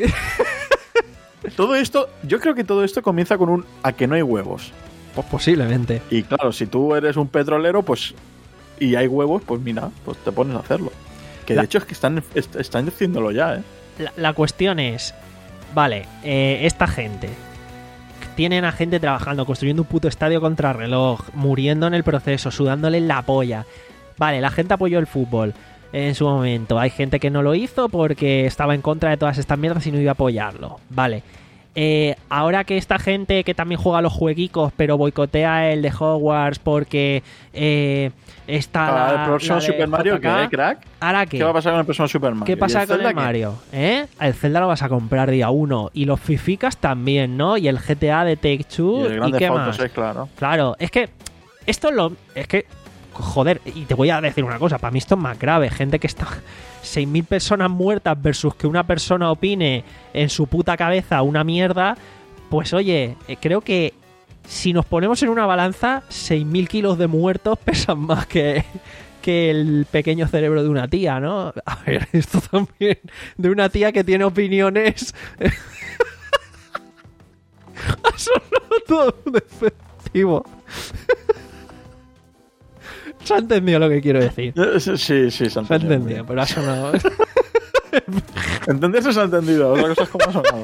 Todo esto, yo creo que todo esto comienza con un a que no hay huevos. Pues posiblemente. Y claro, si tú eres un petrolero, pues y hay huevos, pues mira, pues te pones a hacerlo. Que La... de hecho es que están, est están haciéndolo ya, ¿eh? La, la cuestión es, vale, eh, esta gente, tienen a gente trabajando, construyendo un puto estadio contra reloj, muriendo en el proceso, sudándole la polla. Vale, la gente apoyó el fútbol en su momento. Hay gente que no lo hizo porque estaba en contra de todas estas mierdas y no iba a apoyarlo. Vale. Eh, ahora que esta gente que también juega a los jueguicos pero boicotea el de Hogwarts porque eh, está ah, la, el próximo la Super Mario, J K, ¿qué, crack? ¿Ahora qué? ¿Qué va a pasar con el próximo Super Mario? ¿Qué pasa el con Zelda el Mario? ¿Eh? El Zelda lo vas a comprar día uno y los Fificas también, ¿no? Y el G T A de Take-Two. Y el Grand ¿Y qué Theft Auto más? seis, claro. Claro, es que esto lo... Es que... Joder, y te voy a decir una cosa, para mí esto es más grave. Gente que está... seis mil personas muertas versus que una persona opine en su puta cabeza una mierda. Pues oye, creo que si nos ponemos en una balanza, seis mil kilos de muertos pesan más que, que el pequeño cerebro de una tía, ¿no? A ver, esto también de una tía que tiene opiniones... Ha sonado todo defectivo. Se ha entendido lo que quiero decir. Sí, sí, sí se ha entendido. Se ha entendido, pero ha sonado... Entenderse se ha entendido, otra cosa es cómo ha sonado.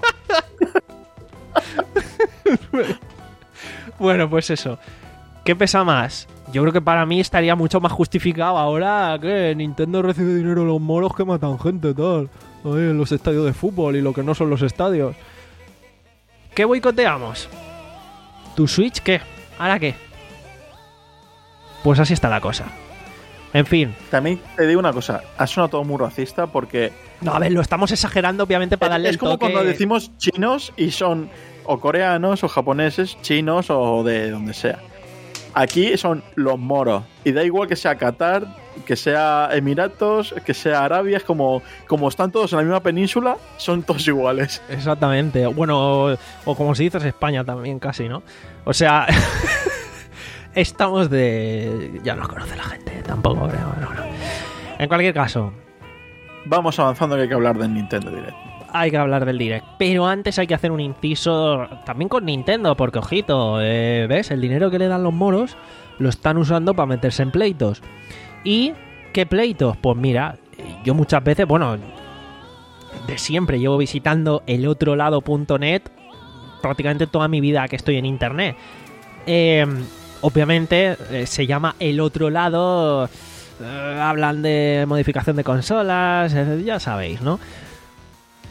Bueno, pues eso. ¿Qué pesa más? Yo creo que para mí estaría mucho más justificado ahora que Nintendo recibe dinero de los moros que matan gente, tal. Ay, en los estadios de fútbol y lo que no son los estadios. ¿Qué boicoteamos? ¿Tu Switch qué? ¿Ahora qué? Pues así está la cosa. En fin. También te digo una cosa, ha sonado todo muy racista porque... No, a ver, lo estamos exagerando obviamente para darle es el como toque... cuando decimos chinos y son o coreanos o japoneses, chinos o de donde sea. Aquí son los moros. Y da igual que sea Qatar, que sea Emiratos, que sea Arabia, es como, como están todos en la misma península, son todos iguales. Exactamente. Bueno, o, o como si dices España también casi, ¿no? O sea... Estamos de... Ya nos conoce la gente, tampoco creo. No, no. En cualquier caso... Vamos avanzando que hay que hablar del Nintendo Direct. Hay que hablar del Direct. Pero antes hay que hacer un inciso también con Nintendo, porque ojito, eh, ¿ves? El dinero que le dan los moros lo están usando para meterse en pleitos. ¿Y qué pleitos? Pues mira, yo muchas veces, bueno, de siempre llevo visitando el otro lado punto net prácticamente toda mi vida que estoy en internet. Eh... Obviamente eh, se llama El Otro Lado, eh, hablan de modificación de consolas, eh, ya sabéis, ¿no?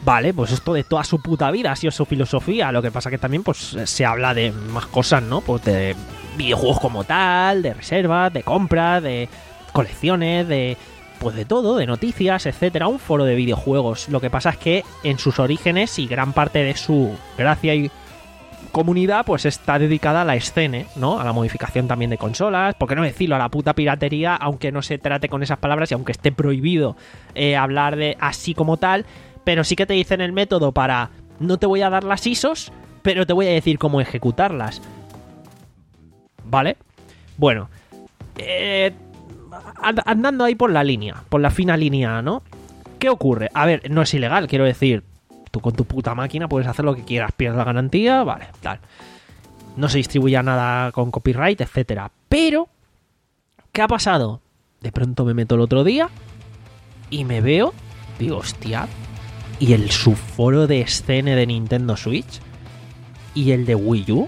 Vale, pues esto de toda su puta vida ha sido su filosofía. Lo que pasa que también pues se habla de más cosas, ¿no? Pues de videojuegos como tal, de reservas, de compras, de colecciones, de pues de todo, de noticias, etcétera. Un foro de videojuegos. Lo que pasa es que en sus orígenes y gran parte de su gracia y comunidad pues está dedicada a la escena, ¿no? A la modificación también de consolas, por qué no decirlo, a la puta piratería, aunque no se trate con esas palabras y aunque esté prohibido eh, hablar de así como tal, pero sí que te dicen el método para no te voy a dar las I S Os, pero te voy a decir cómo ejecutarlas. ¿Vale? Bueno, eh, andando ahí por la línea, por la fina línea, ¿no? ¿Qué ocurre? A ver, no es ilegal, quiero decir, tú con tu puta máquina puedes hacer lo que quieras, pierdes la garantía, vale, tal. No se distribuye nada con copyright, etcétera. Pero, ¿qué ha pasado? De pronto me meto el otro día y me veo, digo, hostia, y el subforo de escena de Nintendo Switch y el de Wii U.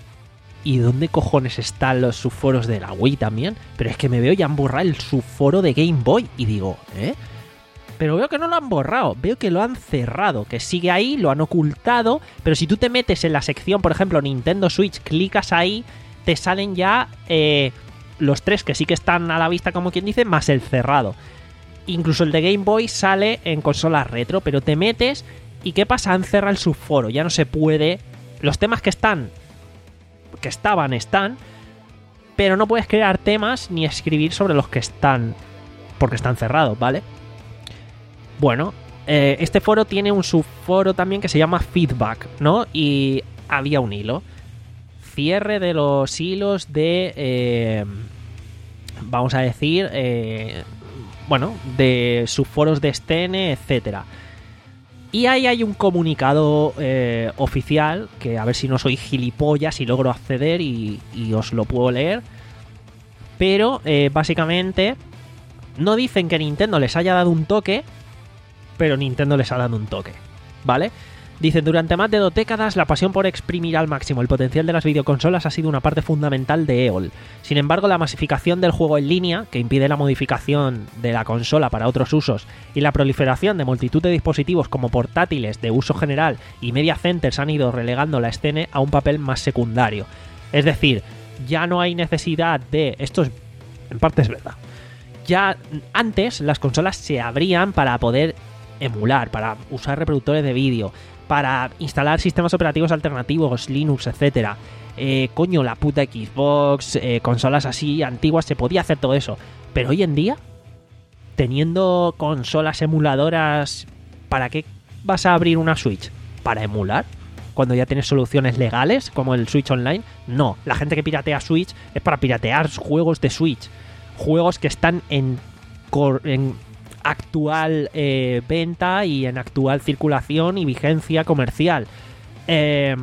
¿Y dónde cojones están los subforos de la Wii también? Pero es que me veo y han borrado el subforo de Game Boy y digo, ¿eh? Pero veo que no lo han borrado, veo que lo han cerrado, que sigue ahí, lo han ocultado, pero si tú te metes en la sección, por ejemplo, Nintendo Switch, clicas ahí, te salen ya eh, los tres que sí que están a la vista, como quien dice, más el cerrado. Incluso el de Game Boy sale en consolas retro, pero te metes y ¿qué pasa? Han cerrado el subforo, ya no se puede. Los temas que están, que estaban, están, pero no puedes crear temas ni escribir sobre los que están, porque están cerrados, ¿vale? Bueno, eh, este foro tiene un subforo también que se llama Feedback, ¿no? Y había un hilo. Cierre de los hilos de, eh, vamos a decir, eh, bueno, de subforos de escena, etcétera. Y ahí hay un comunicado eh, oficial, que a ver si no soy gilipollas y logro acceder y, y os lo puedo leer. Pero, eh, básicamente, no dicen que Nintendo les haya dado un toque, pero Nintendo les ha dado un toque, ¿vale? Dicen, durante más de dos décadas, la pasión por exprimir al máximo el potencial de las videoconsolas ha sido una parte fundamental de E O L. Sin embargo, la masificación del juego en línea, que impide la modificación de la consola para otros usos, y la proliferación de multitud de dispositivos como portátiles de uso general y media centers han ido relegando la escena a un papel más secundario. Es decir, ya no hay necesidad de... Esto es, en parte es verdad. Ya antes las consolas se abrían para poder emular, para usar reproductores de vídeo, para instalar sistemas operativos alternativos, Linux, etcétera. Eh, coño, la puta Xbox, eh, consolas así antiguas, se podía hacer todo eso. Pero hoy en día, teniendo consolas emuladoras, ¿para qué vas a abrir una Switch? ¿Para emular? Cuando ya tienes soluciones legales, como el Switch Online. No, la gente que piratea Switch es para piratear juegos de Switch. Juegos que están en... en actual eh, venta y en actual circulación y vigencia comercial. Eh,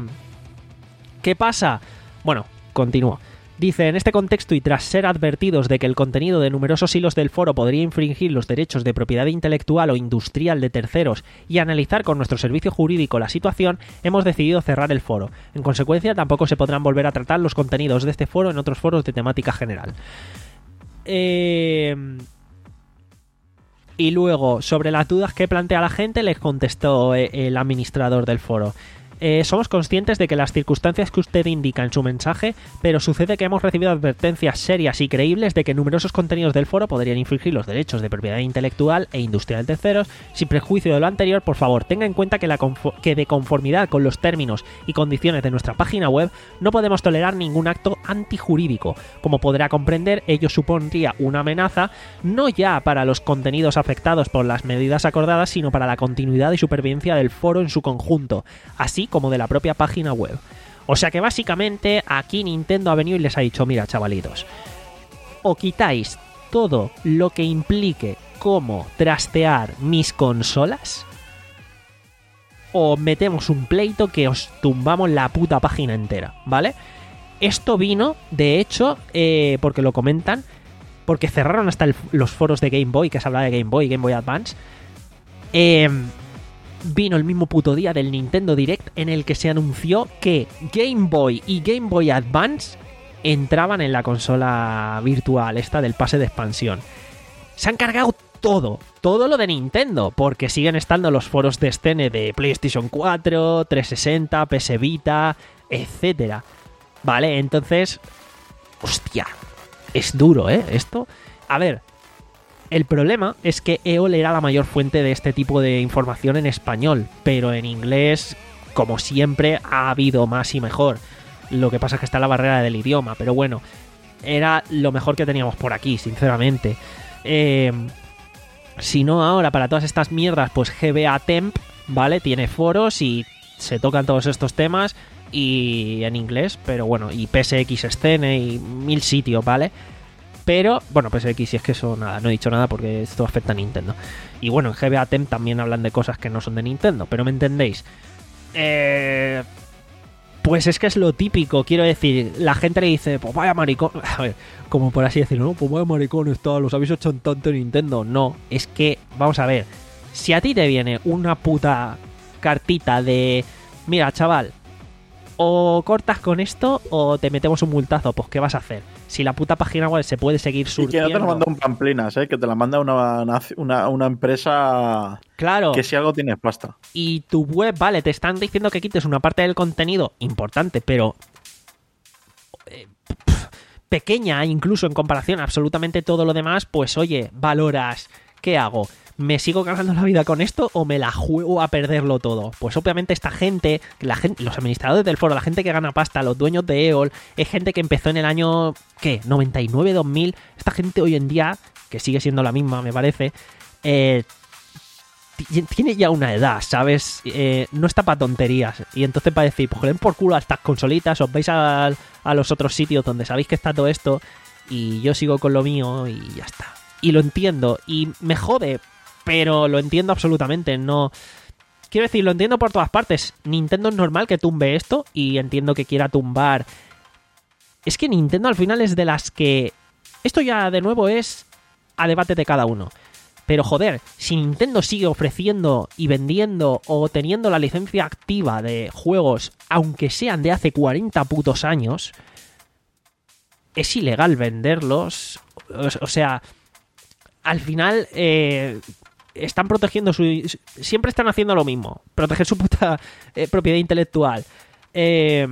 ¿Qué pasa? Bueno, continúo. Dice, en este contexto y tras ser advertidos de que el contenido de numerosos hilos del foro podría infringir los derechos de propiedad intelectual o industrial de terceros y analizar con nuestro servicio jurídico la situación, hemos decidido cerrar el foro. En consecuencia, tampoco se podrán volver a tratar los contenidos de este foro en otros foros de temática general. Eh... Y luego, sobre las dudas que plantea la gente, les contestó el administrador del foro. Eh, somos conscientes de que las circunstancias que usted indica en su mensaje, pero sucede que hemos recibido advertencias serias y creíbles de que numerosos contenidos del foro podrían infringir los derechos de propiedad intelectual e industrial de terceros. Sin prejuicio de lo anterior, por favor, tenga en cuenta que, la que de conformidad con los términos y condiciones de nuestra página web, no podemos tolerar ningún acto antijurídico. Como podrá comprender, ello supondría una amenaza no ya para los contenidos afectados por las medidas acordadas, sino para la continuidad y supervivencia del foro en su conjunto, así como de la propia página web. O sea que básicamente aquí Nintendo ha venido y les ha dicho, mira chavalitos, o quitáis todo lo que implique cómo trastear mis consolas, o metemos un pleito que os tumbamos la puta página entera, ¿vale? Esto vino, de hecho, eh, porque lo comentan, porque cerraron hasta el, los foros de Game Boy, que se hablaba de Game Boy y Game Boy Advance. Eh... Vino el mismo puto día del Nintendo Direct en el que se anunció que Game Boy y Game Boy Advance entraban en la consola virtual esta del pase de expansión. Se han cargado todo, todo lo de Nintendo, porque siguen estando los foros de escena de PlayStation cuatro, trescientos sesenta, P S Vita, etcétera. Vale, entonces, hostia, es duro, ¿eh? Esto, a ver, el problema es que E O L era la mayor fuente de este tipo de información en español, pero en inglés, como siempre, ha habido más y mejor. Lo que pasa es que está la barrera del idioma, pero bueno, era lo mejor que teníamos por aquí, sinceramente. Eh, si no ahora, para todas estas mierdas, pues G B A Temp, ¿vale? Tiene foros y se tocan todos estos temas y en inglés, pero bueno, y P S X Scene y mil sitios, ¿vale? Pero, bueno, P S X, si es que eso, nada, no he dicho nada porque esto afecta a Nintendo. Y bueno, en G B A Temp también hablan de cosas que no son de Nintendo, pero me entendéis. Eh... Pues es que es lo típico, quiero decir, la gente le dice, pues vaya maricón, a ver, como por así decirlo, no, pues vaya maricón está, los habéis hecho tanto en Nintendo. No, es que, vamos a ver, si a ti te viene una puta cartita de, mira, chaval, o cortas con esto o te metemos un multazo, pues ¿qué vas a hacer? Si la puta página web se puede seguir surtiendo... Y que no te la manda un pamplinas, ¿eh? Que te la manda una, una, una empresa... Claro. Que si algo tienes pasta. Y tu web, vale, te están diciendo que quites una parte del contenido importante, pero... Eh, pf, pequeña incluso en comparación a absolutamente todo lo demás, pues oye, valoras... ¿Qué hago? ¿Me sigo ganando la vida con esto o me la juego a perderlo todo? Pues obviamente esta gente, la gente, los administradores del foro, la gente que gana pasta, los dueños de E O L, es gente que empezó en el año, ¿qué? noventa y nueve, dos mil. Esta gente hoy en día, que sigue siendo la misma, me parece, eh, tiene ya una edad, ¿sabes? Eh, no está para tonterías. Y entonces para decir, pues joden por culo a estas consolitas, os vais a, a los otros sitios donde sabéis que está todo esto y yo sigo con lo mío y ya está. Y lo entiendo, y me jode, pero lo entiendo absolutamente, no... Quiero decir, lo entiendo por todas partes. Nintendo es normal que tumbe esto, y entiendo que quiera tumbar... Es que Nintendo al final es de las que... Esto ya, de nuevo, es a debate de cada uno. Pero joder, si Nintendo sigue ofreciendo y vendiendo o teniendo la licencia activa de juegos, aunque sean de hace cuarenta putos años, es ilegal venderlos. O sea... Al final, eh, están protegiendo su... Siempre están haciendo lo mismo. Proteger su puta eh, propiedad intelectual. Eh,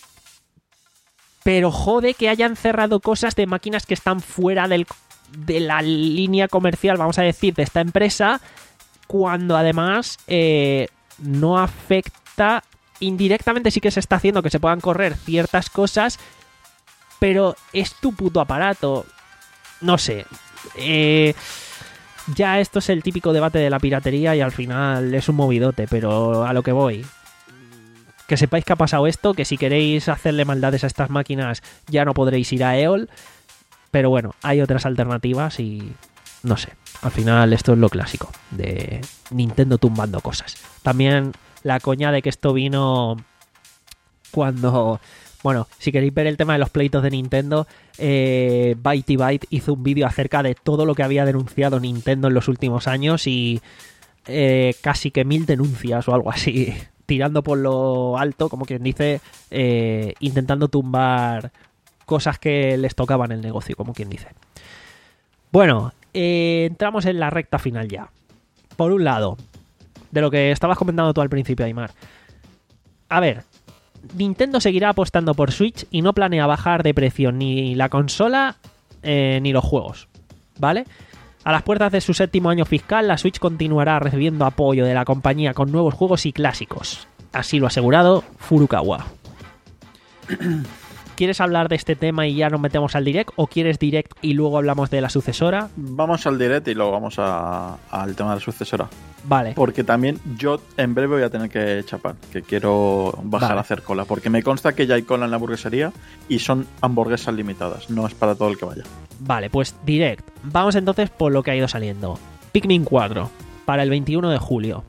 pero jode que hayan cerrado cosas de máquinas que están fuera del, de la línea comercial, vamos a decir, de esta empresa, cuando además eh, no afecta... Indirectamente sí que se está haciendo que se puedan correr ciertas cosas, pero es tu puto aparato. No sé... Eh, ya esto es el típico debate de la piratería y al final es un movidote, pero a lo que voy, que sepáis que ha pasado esto, que si queréis hacerle maldades a estas máquinas ya no podréis ir a E O L, pero bueno, hay otras alternativas y no sé, al final esto es lo clásico de Nintendo tumbando cosas. También la coña de que esto vino cuando... Bueno, si queréis ver el tema de los pleitos de Nintendo, eh, Byte Byte hizo un vídeo acerca de todo lo que había denunciado Nintendo en los últimos años y eh, casi que mil denuncias o algo así, tirando por lo alto, como quien dice, eh, intentando tumbar cosas que les tocaban el negocio, como quien dice. Bueno, eh, entramos en la recta final ya. Por un lado, de lo que estabas comentando tú al principio, Aymar. A ver... Nintendo seguirá apostando por Switch y no planea bajar de precio ni la consola eh, ni los juegos, ¿vale? A las puertas de su séptimo año fiscal, la Switch continuará recibiendo apoyo de la compañía con nuevos juegos y clásicos. Así lo ha asegurado Furukawa. ¿Quieres hablar de este tema y ya nos metemos al direct? ¿O quieres direct y luego hablamos de la sucesora? Vamos al direct y luego vamos a, al tema de la sucesora. Vale. Porque también yo en breve voy a tener que chapar, que quiero bajar vale. a hacer cola. Porque me consta que ya hay cola en la hamburguesería y son hamburguesas limitadas, no es para todo el que vaya. Vale, pues direct. Vamos entonces por lo que ha ido saliendo. Pikmin cuatro, para el veintiuno de julio.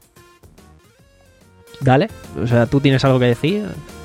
Dale, o sea, ¿tú tienes algo que decir?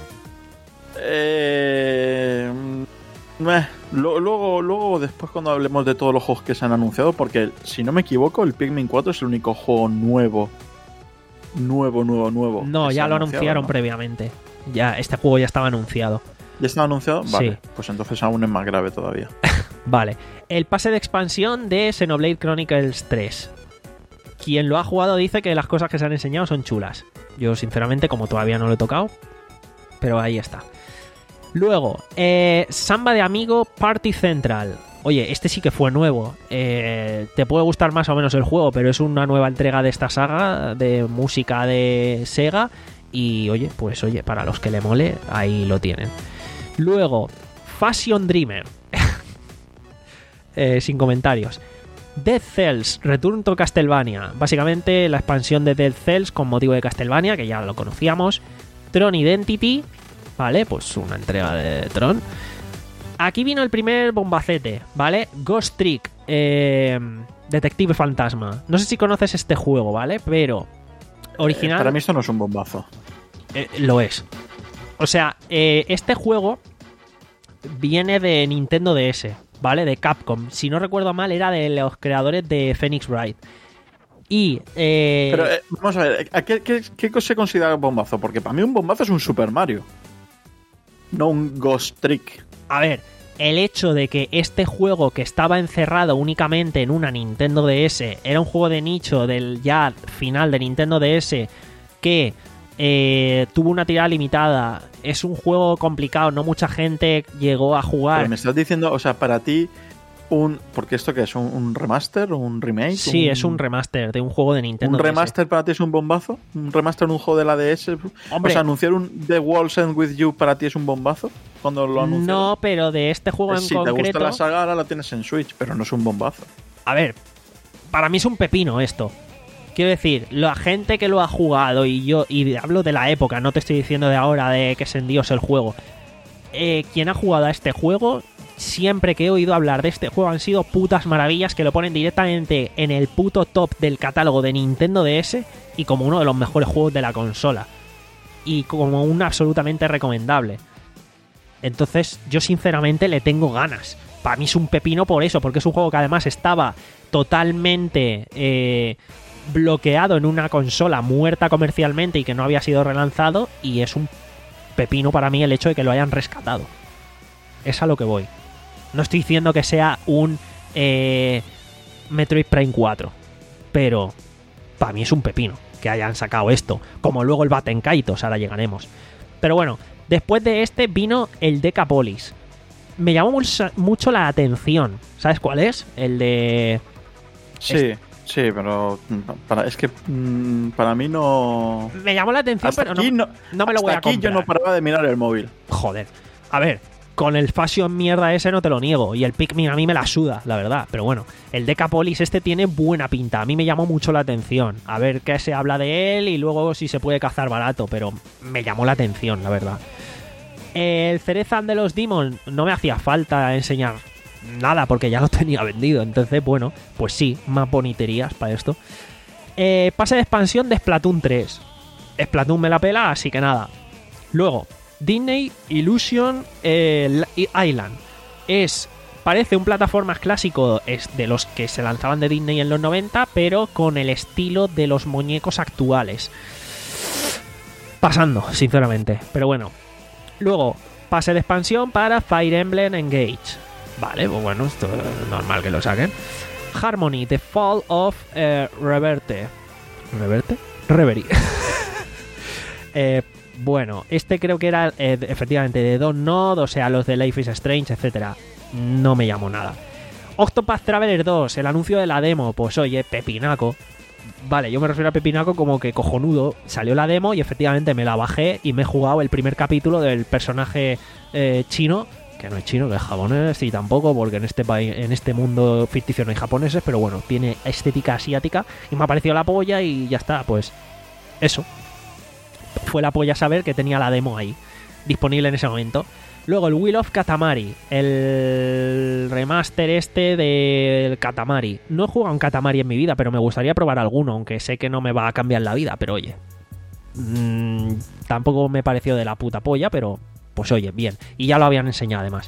Eh, eh, luego, luego, después cuando hablemos de todos los juegos que se han anunciado, porque si no me equivoco, el Pikmin cuatro es el único juego nuevo, nuevo, nuevo, nuevo. No, ya lo anunciaron, ¿no? Previamente. Ya, este juego ya estaba anunciado. ¿Ya estaba anunciado? Vale, sí. Pues entonces aún es más grave todavía. Vale. El pase de expansión de Xenoblade Chronicles tres. Quien lo ha jugado dice que las cosas que se han enseñado son chulas. Yo, sinceramente, como todavía no lo he tocado, pero ahí está. Luego, eh, Samba de Amigo Party Central. Oye, este sí que fue nuevo. Eh, te puede gustar más o menos el juego, pero es una nueva entrega de esta saga de música de Sega. Y oye, pues oye, para los que le mole, ahí lo tienen. Luego, Fashion Dreamer. eh, sin comentarios. Dead Cells, Return to Castlevania. Básicamente la expansión de Dead Cells con motivo de Castlevania, que ya lo conocíamos. Tron Identity, ¿vale? Pues una entrega de Tron. Aquí vino el primer bombacete, ¿vale? Ghost Trick, eh, Detective Fantasma. No sé si conoces este juego, ¿vale? Pero original... Eh, para mí esto no es un bombazo. Eh, lo es. O sea, eh, este juego viene de Nintendo D S, ¿vale? De Capcom. Si no recuerdo mal, era de los creadores de Phoenix Wright. Y... Eh... Pero eh, vamos a ver, ¿a qué, qué, ¿qué se considera un bombazo? Porque para mí un bombazo es un Super Mario. No un Ghost Trick. A ver, el hecho de que este juego que estaba encerrado únicamente en una Nintendo D S era un juego de nicho del ya final de Nintendo D S que eh, tuvo una tirada limitada, es un juego complicado, no mucha gente llegó a jugar. Pero me estás diciendo, o sea, para ti un... ¿Porque esto qué es? ¿Un, un remaster? ¿Un remake? Sí, un, es un remaster de un juego de Nintendo ¿Un remaster D S. para ti es un bombazo? ¿Un remaster de un juego de la D S? Hombre, o sea, ¿anunciar un The Walls End With You para ti es un bombazo? Cuando lo anunciaron. No, pero de este juego en si concreto... Si te gusta la saga, ahora la tienes en Switch, pero no es un bombazo. A ver, para mí es un pepino esto. Quiero decir, la gente que lo ha jugado, y yo y hablo de la época, no te estoy diciendo de ahora de que se endiose el juego. Eh, quien ha jugado a este juego, siempre que he oído hablar de este juego han sido putas maravillas, que lo ponen directamente en el puto top del catálogo de Nintendo D S y como uno de los mejores juegos de la consola. Y como un absolutamente recomendable. Entonces, yo sinceramente le tengo ganas. Para mí es un pepino por eso, porque es un juego que además estaba totalmente eh, bloqueado en una consola muerta comercialmente y que no había sido relanzado, y es un pepino para mí el hecho de que lo hayan rescatado. Es a lo que voy. No estoy diciendo que sea un eh, Metroid Prime cuatro, pero para mí es un pepino que hayan sacado esto, como luego el Baten Kaitos, ahora llegaremos. Pero bueno, después de este vino el Decapolis. Me llamó mucho, mucho la atención. ¿Sabes cuál es? El de... Sí, este. sí, pero para, es que mmm, para mí no... Me llamó la atención, hasta pero aquí no, no, no me lo voy a aquí comprar. yo no paraba de mirar el móvil. Joder. A ver, con el Fashion mierda ese no te lo niego. Y el Pikmin a mí me la suda, la verdad. Pero bueno, el Decapolis este tiene buena pinta. A mí me llamó mucho la atención. A ver qué se habla de él y luego si se puede cazar barato. Pero me llamó la atención, la verdad. El Cerezan de los Demon no me hacía falta enseñar nada porque ya lo tenía vendido. Entonces, bueno, pues sí, más boniterías para esto. Eh, pase de expansión de Splatoon tres. Splatoon me la pela, así que nada. Luego, Disney Illusion eh, Island. Es, parece un plataformas clásico, es de los que se lanzaban de Disney en los noventa, pero con el estilo de los muñecos actuales. Pasando, sinceramente. Pero bueno. Luego, pase de expansión para Fire Emblem Engage. Vale, pues bueno, esto es normal que lo saquen. Harmony, The Fall of eh, Reverte. ¿Reverte? Reverie. eh, bueno, este creo que era eh, efectivamente de Don't Nod, o sea, los de Life is Strange, etcétera. No me llamó nada. Octopath Traveler dos, el anuncio de la demo. Pues oye, pepinaco. Vale, yo me refiero a pepinaco como que cojonudo. Salió la demo y efectivamente me la bajé y me he jugado el primer capítulo del personaje eh, chino, que no es chino, que es japonés, y tampoco, porque en este país, en este mundo ficticio no hay japoneses, pero bueno, tiene estética asiática y me ha parecido la polla y ya está, pues eso. Fue la polla saber que tenía la demo ahí, disponible en ese momento. Luego el Will of Katamari, el remaster este del Katamari. No he jugado un Katamari en mi vida, pero me gustaría probar alguno, aunque sé que no me va a cambiar la vida, pero oye. Mmm, tampoco me pareció de la puta polla, pero pues oye, bien. Y ya lo habían enseñado además.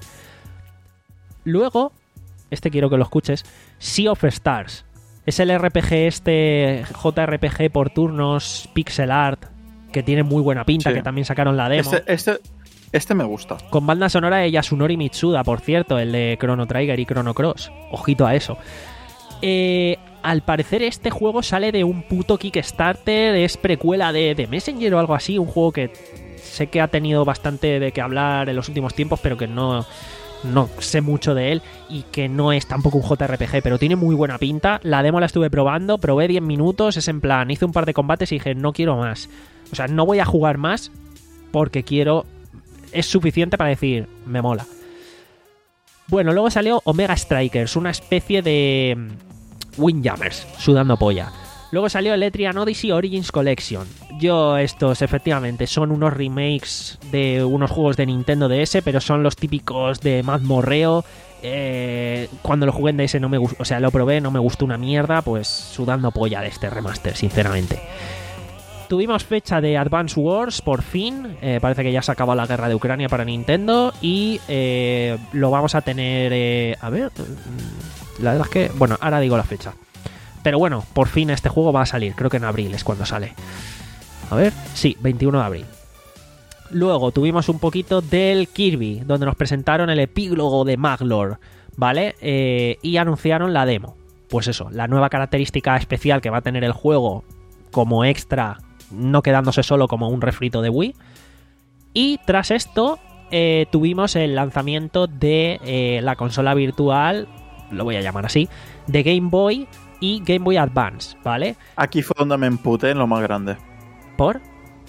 Luego, este quiero que lo escuches, Sea of Stars. Es el R P G este, J R P G por turnos, pixel art, que tiene muy buena pinta, sí. Que también sacaron la demo. Este, este, Este me gusta. Con banda sonora de Yasunori Mitsuda, por cierto, el de Chrono Trigger y Chrono Cross. Ojito a eso. Eh, al parecer este juego sale de un puto Kickstarter, es precuela de, de Messenger o algo así, un juego que sé que ha tenido bastante de qué hablar en los últimos tiempos, pero que no, no sé mucho de él y que no es tampoco un J R P G, pero tiene muy buena pinta. La demo la estuve probando, probé diez minutos, es en plan, hice un par de combates y dije, no quiero más. O sea, no voy a jugar más porque quiero... Es suficiente para decir, me mola. Bueno, luego salió Omega Strikers, una especie de Windjammers, sudando polla. Luego salió Electrian Odyssey Origins Collection. Yo, estos efectivamente son unos remakes de unos juegos de Nintendo D S, pero son los típicos de mazmorreo. Eh, cuando lo jugué en D S no me gustó, o sea, lo probé, no me gustó una mierda, pues sudando polla de este remaster, sinceramente. Tuvimos fecha de Advance Wars, por fin. Eh, parece que ya se acabó la guerra de Ucrania para Nintendo. Y eh, lo vamos a tener... Eh, a ver... La verdad es que... Bueno, ahora digo la fecha. Pero bueno, por fin este juego va a salir. Creo que en abril es cuando sale. A ver... Sí, veintiuno de abril. Luego tuvimos un poquito del Kirby, donde nos presentaron el epílogo de Maglor, ¿vale? Eh, y anunciaron la demo. Pues eso, la nueva característica especial que va a tener el juego como extra... no quedándose solo como un refrito de Wii. Y tras esto eh, tuvimos el lanzamiento de eh, la consola virtual, lo voy a llamar así, de Game Boy y Game Boy Advance, ¿vale? Aquí fue donde me emputé en lo más grande. ¿Por?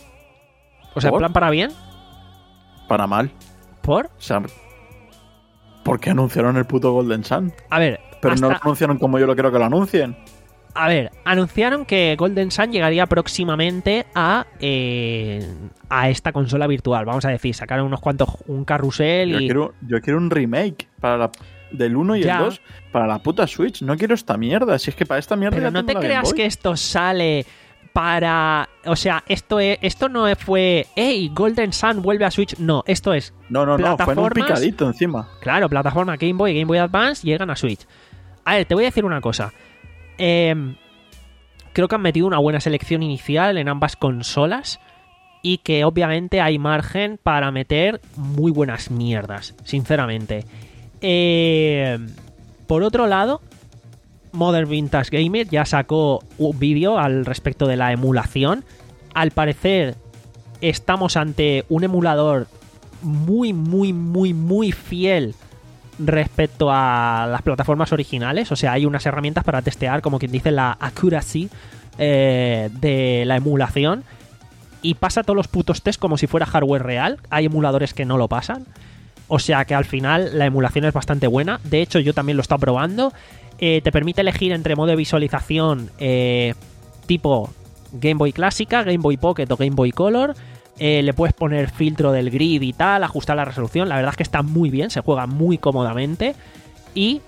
O sea, ¿Por? ¿en plan para bien? Para mal. ¿Por? O sea, ¿por qué anunciaron el puto Golden Sun? A ver... Pero hasta... no lo anunciaron como yo lo quiero que lo anuncien. A ver, anunciaron que Golden Sun llegaría próximamente a eh, a esta consola virtual. Vamos a decir, sacaron unos cuantos, un carrusel Yo, y... quiero, yo quiero un remake para la, del uno y Ya. el dos para la puta Switch. No quiero esta mierda. Si es que para esta mierda Pero ya no te tengo la Game creas Boy. que esto sale para... O sea, esto es, esto no fue... ¡Ey! Golden Sun vuelve a Switch. No, esto es... No, no, no. Fue en un plataformas- picadito encima. Claro, plataforma Game Boy y Game Boy Advance llegan a Switch. A ver, te voy a decir una cosa. Eh, creo que han metido una buena selección inicial en ambas consolas y que obviamente hay margen para meter muy buenas mierdas, sinceramente. Eh, por otro lado, Modern Vintage Gamer ya sacó un vídeo al respecto de la emulación. Al parecer estamos ante un emulador muy, muy, muy, muy fiel respecto a las plataformas originales. O sea, hay unas herramientas para testear, como quien dice, la accuracy eh, de la emulación, y pasa todos los putos test como si fuera hardware real. Hay emuladores que no lo pasan, o sea que al final la emulación es bastante buena. De hecho, yo también lo he estado probando. Eh, te permite elegir entre modo de visualización eh, tipo Game Boy clásica, Game Boy Pocket o Game Boy Color. Eh, le puedes poner filtro del grid y tal, ajustar la resolución. La verdad es que está muy bien, se juega muy cómodamente. Y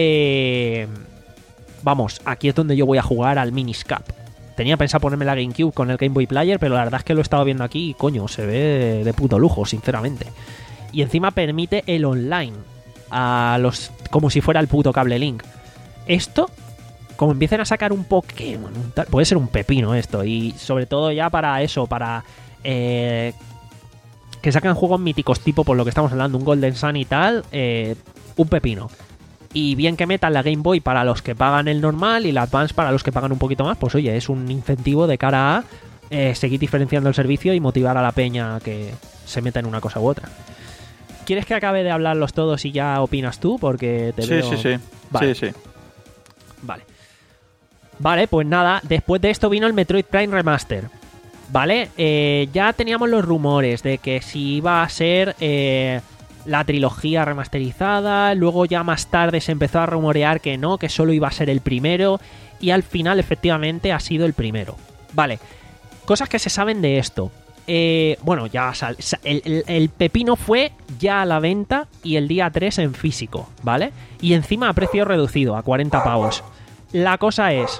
eh, vamos, aquí es donde yo voy a jugar al Miniscap. Tenía pensado ponerme la GameCube con el Game Boy Player, pero la verdad es que lo he estado viendo aquí y coño, se ve de puto lujo, sinceramente. Y encima permite el online a los, como si fuera el puto cable Link. Esto, como empiecen a sacar un Pokémon, un tal, puede ser un pepino esto. Y sobre todo ya para eso, para eh, que sacan juegos míticos tipo, por lo que estamos hablando, un Golden Sun y tal, eh, un pepino. Y bien que metan la Game Boy para los que pagan el normal y la Advance para los que pagan un poquito más, pues oye, es un incentivo de cara a eh, seguir diferenciando el servicio y motivar a la peña a que se meta en una cosa u otra. ¿Quieres que acabe de hablarlos todos y ya opinas tú? Porque te Sí, veo... sí, sí. Vale. Sí, sí. Vale. Vale, pues nada, después de esto vino el Metroid Prime Remaster. Vale, eh, ya teníamos los rumores de que si iba a ser eh, la trilogía remasterizada. Luego ya más tarde se empezó a rumorear que no, que solo iba a ser el primero. Y al final efectivamente ha sido el primero. Vale, cosas que se saben de esto. Eh, bueno, ya sal, el, el, el pepino fue ya a la venta y el día tres en físico, ¿vale? Y encima a precio reducido, a cuarenta pavos. La cosa es,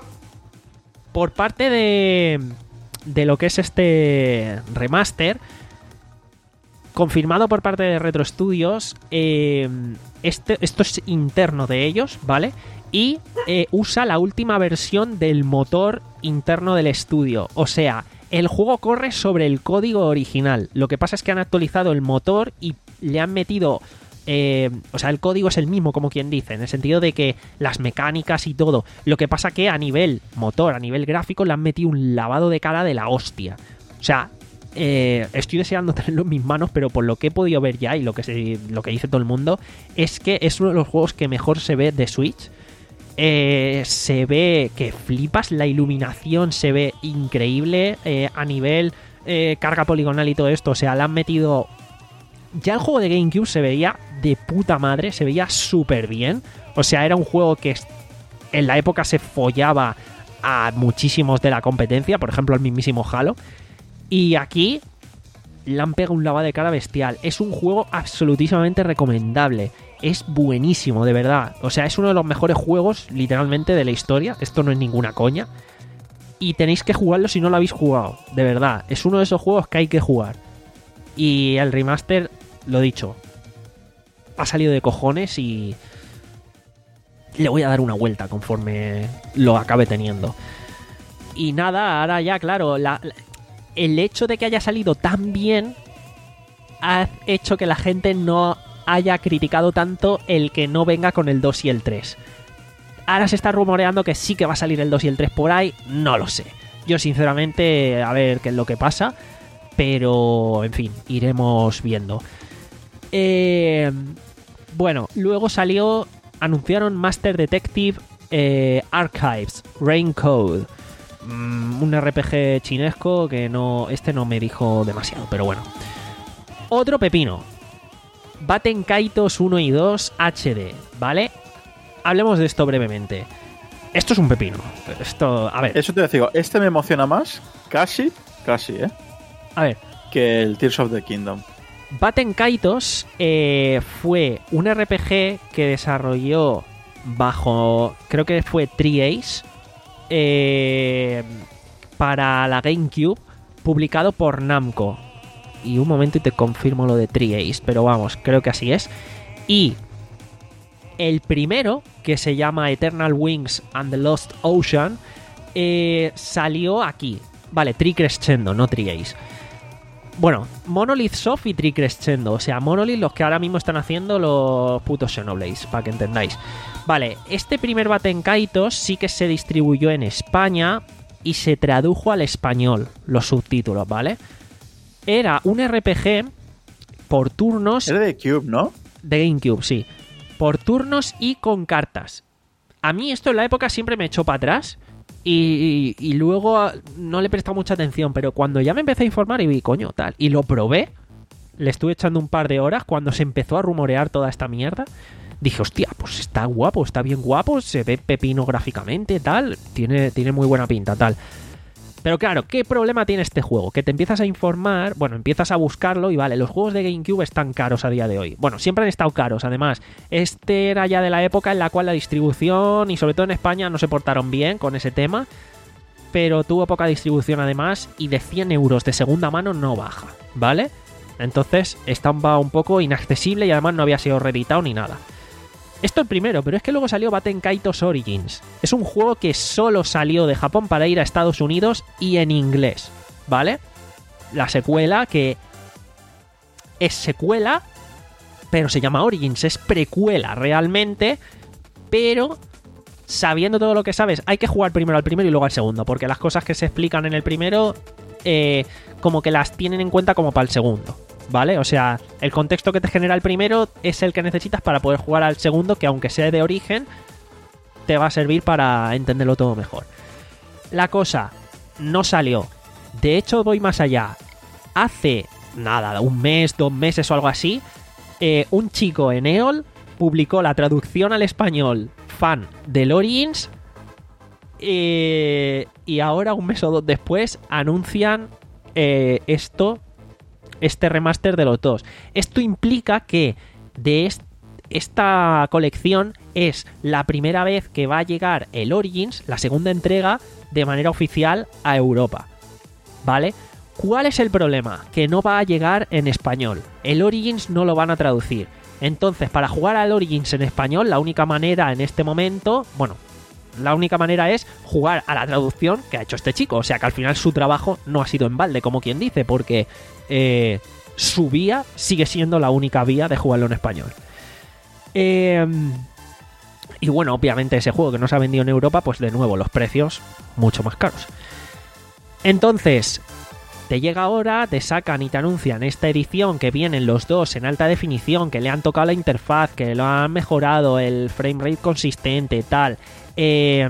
por parte de, de lo que es este remaster, confirmado por parte de Retro Studios, eh, este, esto es interno de ellos, ¿vale? Y eh, usa la última versión del motor interno del estudio, o sea, el juego corre sobre el código original. Lo que pasa es que han actualizado el motor y le han metido... Eh, o sea, el código es el mismo, como quien dice, en el sentido de que las mecánicas y todo. Lo que pasa que a nivel motor, a nivel gráfico, le han metido un lavado de cara de la hostia. O sea, eh, estoy deseando tenerlo en mis manos, pero por lo que he podido ver ya y lo que, se, lo que dice todo el mundo, es que es uno de los juegos que mejor se ve de Switch. Eh, se ve que flipas, la iluminación se ve increíble, eh, a nivel eh, carga poligonal y todo esto. O sea, le han metido... Ya el juego de GameCube se veía de puta madre, se veía súper bien. O sea, era un juego que en la época se follaba a muchísimos de la competencia, por ejemplo el mismísimo Halo. Y aquí le han pegado un lavado de cara bestial. Es un juego absolutísimamente recomendable. Es buenísimo, de verdad. O sea, es uno de los mejores juegos, literalmente, de la historia. Esto no es ninguna coña. Y tenéis que jugarlo si no lo habéis jugado. De verdad, es uno de esos juegos que hay que jugar. Y el remaster, lo dicho, ha salido de cojones y le voy a dar una vuelta conforme lo acabe teniendo. Y nada, ahora ya, claro, la, la, el hecho de que haya salido tan bien ha hecho que la gente no haya criticado tanto el que no venga con el dos y el tres. Ahora se está rumoreando que sí que va a salir el dos y el tres por ahí, no lo sé. Yo sinceramente, a ver qué es lo que pasa, pero en fin, iremos viendo. Eh, bueno, luego salió, anunciaron Master Detective eh, Archives, Rain Code. Mm, un R P G chinesco que no, este no me dijo demasiado, pero bueno. Otro pepino. Baten Kaitos uno y dos H D, ¿vale? Hablemos de esto brevemente. Esto es un pepino. Esto, a ver. Eso te digo, este me emociona más, casi, casi, ¿eh? A ver. Que el Tears of the Kingdom. Baten Kaitos eh, fue un R P G que desarrolló bajo, creo que fue Tri-Ace, eh, para la GameCube, publicado por Namco. Y un momento y te confirmo lo de Tri-Ace, pero vamos, creo que así es. Y el primero, que se llama Eternal Wings and the Lost Ocean, eh, salió aquí. Vale, Tri-Crescendo, no Tri-Ace. Bueno, Monolith Soft y Tri-Crescendo. O sea, Monolith los que ahora mismo están haciendo los putos Xenoblades, para que entendáis. Vale, este primer Baten Kaitos sí que se distribuyó en España y se tradujo al español, los subtítulos, ¿vale? Era un R P G por turnos... Era de Cube, ¿no? De GameCube, sí. Por turnos y con cartas. A mí esto en la época siempre me echó para atrás y, y, y luego no le he prestado mucha atención, pero cuando ya me empecé a informar y vi, coño, tal, y lo probé, le estuve echando un par de horas cuando se empezó a rumorear toda esta mierda, dije, hostia, pues está guapo, está bien guapo, se ve pepino gráficamente, tal, tiene, tiene muy buena pinta, tal. Pero claro, ¿qué problema tiene este juego? Que te empiezas a informar, bueno, empiezas a buscarlo y vale, los juegos de GameCube están caros a día de hoy. Bueno, siempre han estado caros, además. Este era ya de la época en la cual la distribución, y sobre todo en España, no se portaron bien con ese tema, pero tuvo poca distribución además, y de cien euros de segunda mano no baja, ¿vale? Entonces, estaba un poco inaccesible y además no había sido reeditado ni nada. Esto el primero, pero es que luego salió Baten Kaitos Origins. Es un juego que solo salió de Japón para ir a Estados Unidos y en inglés, ¿vale? La secuela que es secuela, pero se llama Origins, es precuela realmente, pero sabiendo todo lo que sabes, hay que jugar primero al primero y luego al segundo, porque las cosas que se explican en el primero, eh, como que las tienen en cuenta como para el segundo, ¿vale? O sea, el contexto que te genera el primero es el que necesitas para poder jugar al segundo, que aunque sea de origen, te va a servir para entenderlo todo mejor. La cosa no salió. De hecho, voy más allá. Hace, nada, un mes, dos meses o algo así, eh, un chico en E O L publicó la traducción al español fan del Origins, eh, y ahora, un mes o dos después, anuncian eh, esto... este remaster de los dos. Esto implica que de est- esta colección es la primera vez que va a llegar el Origins, la segunda entrega, de manera oficial a Europa, ¿vale? ¿Cuál es el problema? Que no va a llegar en español. El Origins no lo van a traducir. Entonces, para jugar al Origins en español, la única manera en este momento, bueno, La única manera es jugar a la traducción que ha hecho este chico. O sea que al final su trabajo no ha sido en balde, como quien dice, porque eh, su vía sigue siendo la única vía de jugarlo en español. Eh, y bueno, obviamente ese juego que no se ha vendido en Europa, pues de nuevo los precios mucho más caros. Entonces, te llega ahora, te sacan y te anuncian esta edición que vienen los dos en alta definición, que le han tocado la interfaz, que lo han mejorado, el framerate consistente, tal. Eh,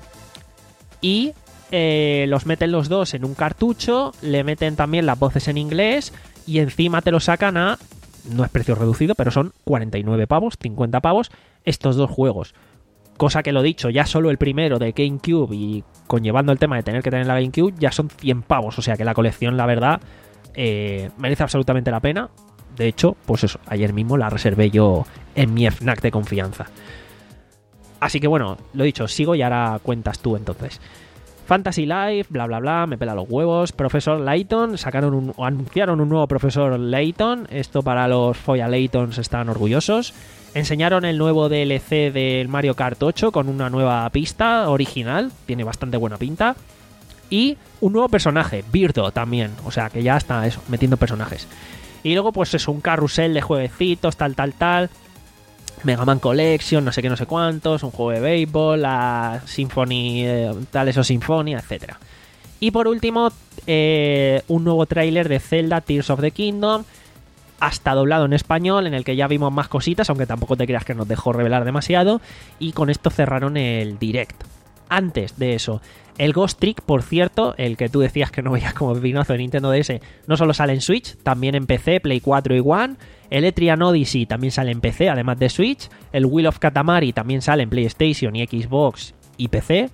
y eh, los meten los dos en un cartucho, le meten también las voces en inglés y encima te lo sacan a... No es precio reducido, pero son cuarenta y nueve pavos, cincuenta pavos, estos dos juegos. Cosa que lo dicho, ya solo el primero de GameCube y conllevando el tema de tener que tener la GameCube, ya son cien pavos. O sea que la colección, la verdad, eh, merece absolutamente la pena. De hecho, pues eso, ayer mismo la reservé yo en mi FNAC de confianza. Así que bueno, lo dicho, sigo y ahora cuentas tú entonces. Fantasy Life, bla bla bla, me pela los huevos. Profesor Layton, sacaron un, o anunciaron un nuevo Profesor Layton. Esto para los Foya Laytons están orgullosos. Enseñaron el nuevo D L C del Mario Kart ocho con una nueva pista original, tiene bastante buena pinta. Y un nuevo personaje, Birdo también, o sea que ya está eso, metiendo personajes. Y luego pues eso, un carrusel de jueguecitos, tal, tal, tal. Mega Man Collection, no sé qué, no sé cuántos, un juego de béisbol, la Symphony, eh, tal, eso, Sinfonia, etcétera. Y por último, eh, un nuevo tráiler de Zelda Tears of the Kingdom, hasta doblado en español, en el que ya vimos más cositas, aunque tampoco te creas que nos dejó revelar demasiado, y con esto cerraron el direct. Antes de eso, el Ghost Trick, por cierto, el que tú decías que no veías como pepinazo de Nintendo D S, no solo sale en Switch, también en P C, Play cuatro y One. El Etrian Odyssey también sale en P C, además de Switch. El Wheel of Katamari también sale en PlayStation y Xbox y P C.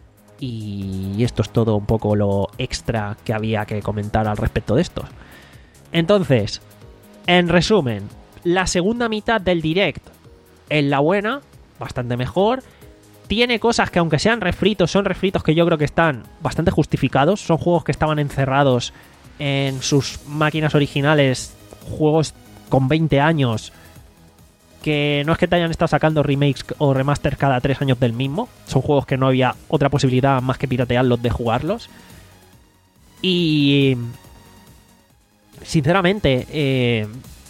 Y esto es todo un poco lo extra que había que comentar al respecto de estos. Entonces, en resumen, la segunda mitad del direct es la buena, bastante mejor. Tiene cosas que, aunque sean refritos, son refritos que yo creo que están bastante justificados. Son juegos que estaban encerrados en sus máquinas originales, juegos con veinte años, que no es que te hayan estado sacando remakes o remasters cada tres años del mismo. Son juegos que no había otra posibilidad más que piratearlos de jugarlos. Y sinceramente, eh,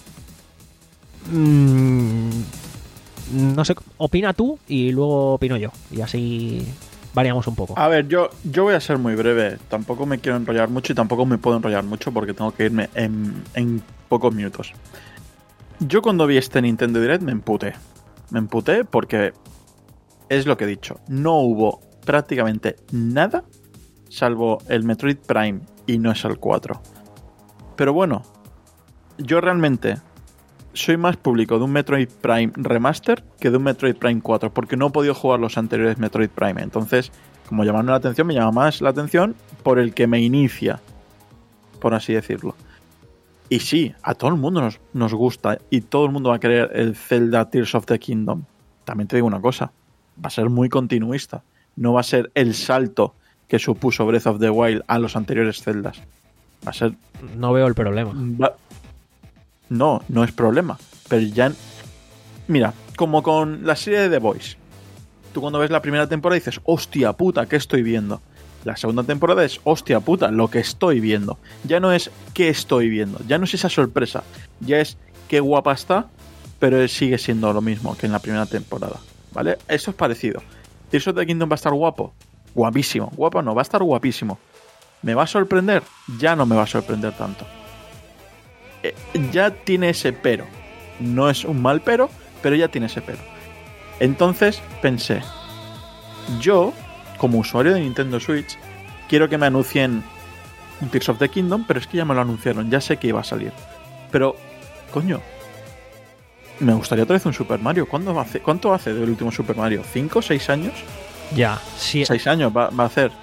mmm, no sé, opina tú y luego opino yo. Y así variamos un poco. A ver, yo, yo voy a ser muy breve. Tampoco me quiero enrollar mucho y tampoco me puedo enrollar mucho porque tengo que irme en, en pocos minutos. Yo cuando vi este Nintendo Direct me emputé. Me emputé porque es lo que he dicho. No hubo prácticamente nada salvo el Metroid Prime y no es el cuatro. Pero bueno, yo realmente soy más público de un Metroid Prime Remaster que de un Metroid Prime cuatro, porque no he podido jugar los anteriores Metroid Prime. Entonces, como llamaron la atención, me llama más la atención por el que me inicia, por así decirlo. Y sí, a todo el mundo nos, nos gusta y todo el mundo va a querer el Zelda Tears of the Kingdom. También te digo una cosa, va a ser muy continuista. No va a ser el salto que supuso Breath of the Wild a los anteriores Zeldas. Va a ser... No veo el problema. Va... No, no es problema. Pero ya... Mira, como con la serie de The Boys. Tú cuando ves la primera temporada dices, hostia puta, ¿qué estoy viendo? La segunda temporada es, hostia puta, lo que estoy viendo. Ya no es qué estoy viendo, ya no es esa sorpresa. Ya es qué guapa está, pero sigue siendo lo mismo que en la primera temporada. ¿Vale? Esto es parecido. ¿Tears of the Kingdom va a estar guapo? Guapísimo. Guapo no, va a estar guapísimo. ¿Me va a sorprender? Ya no me va a sorprender tanto. Eh, ya tiene ese pero. No es un mal pero, pero ya tiene ese pero. Entonces pensé, yo, como usuario de Nintendo Switch, quiero que me anuncien un Tears of the Kingdom, pero es que ya me lo anunciaron, ya sé que iba a salir. Pero, coño, me gustaría otra vez un Super Mario. ¿Cuándo hace, ¿Cuánto hace del último Super Mario? ¿Cinco? ¿Seis años? Ya, sí. Seis años va, va a hacer.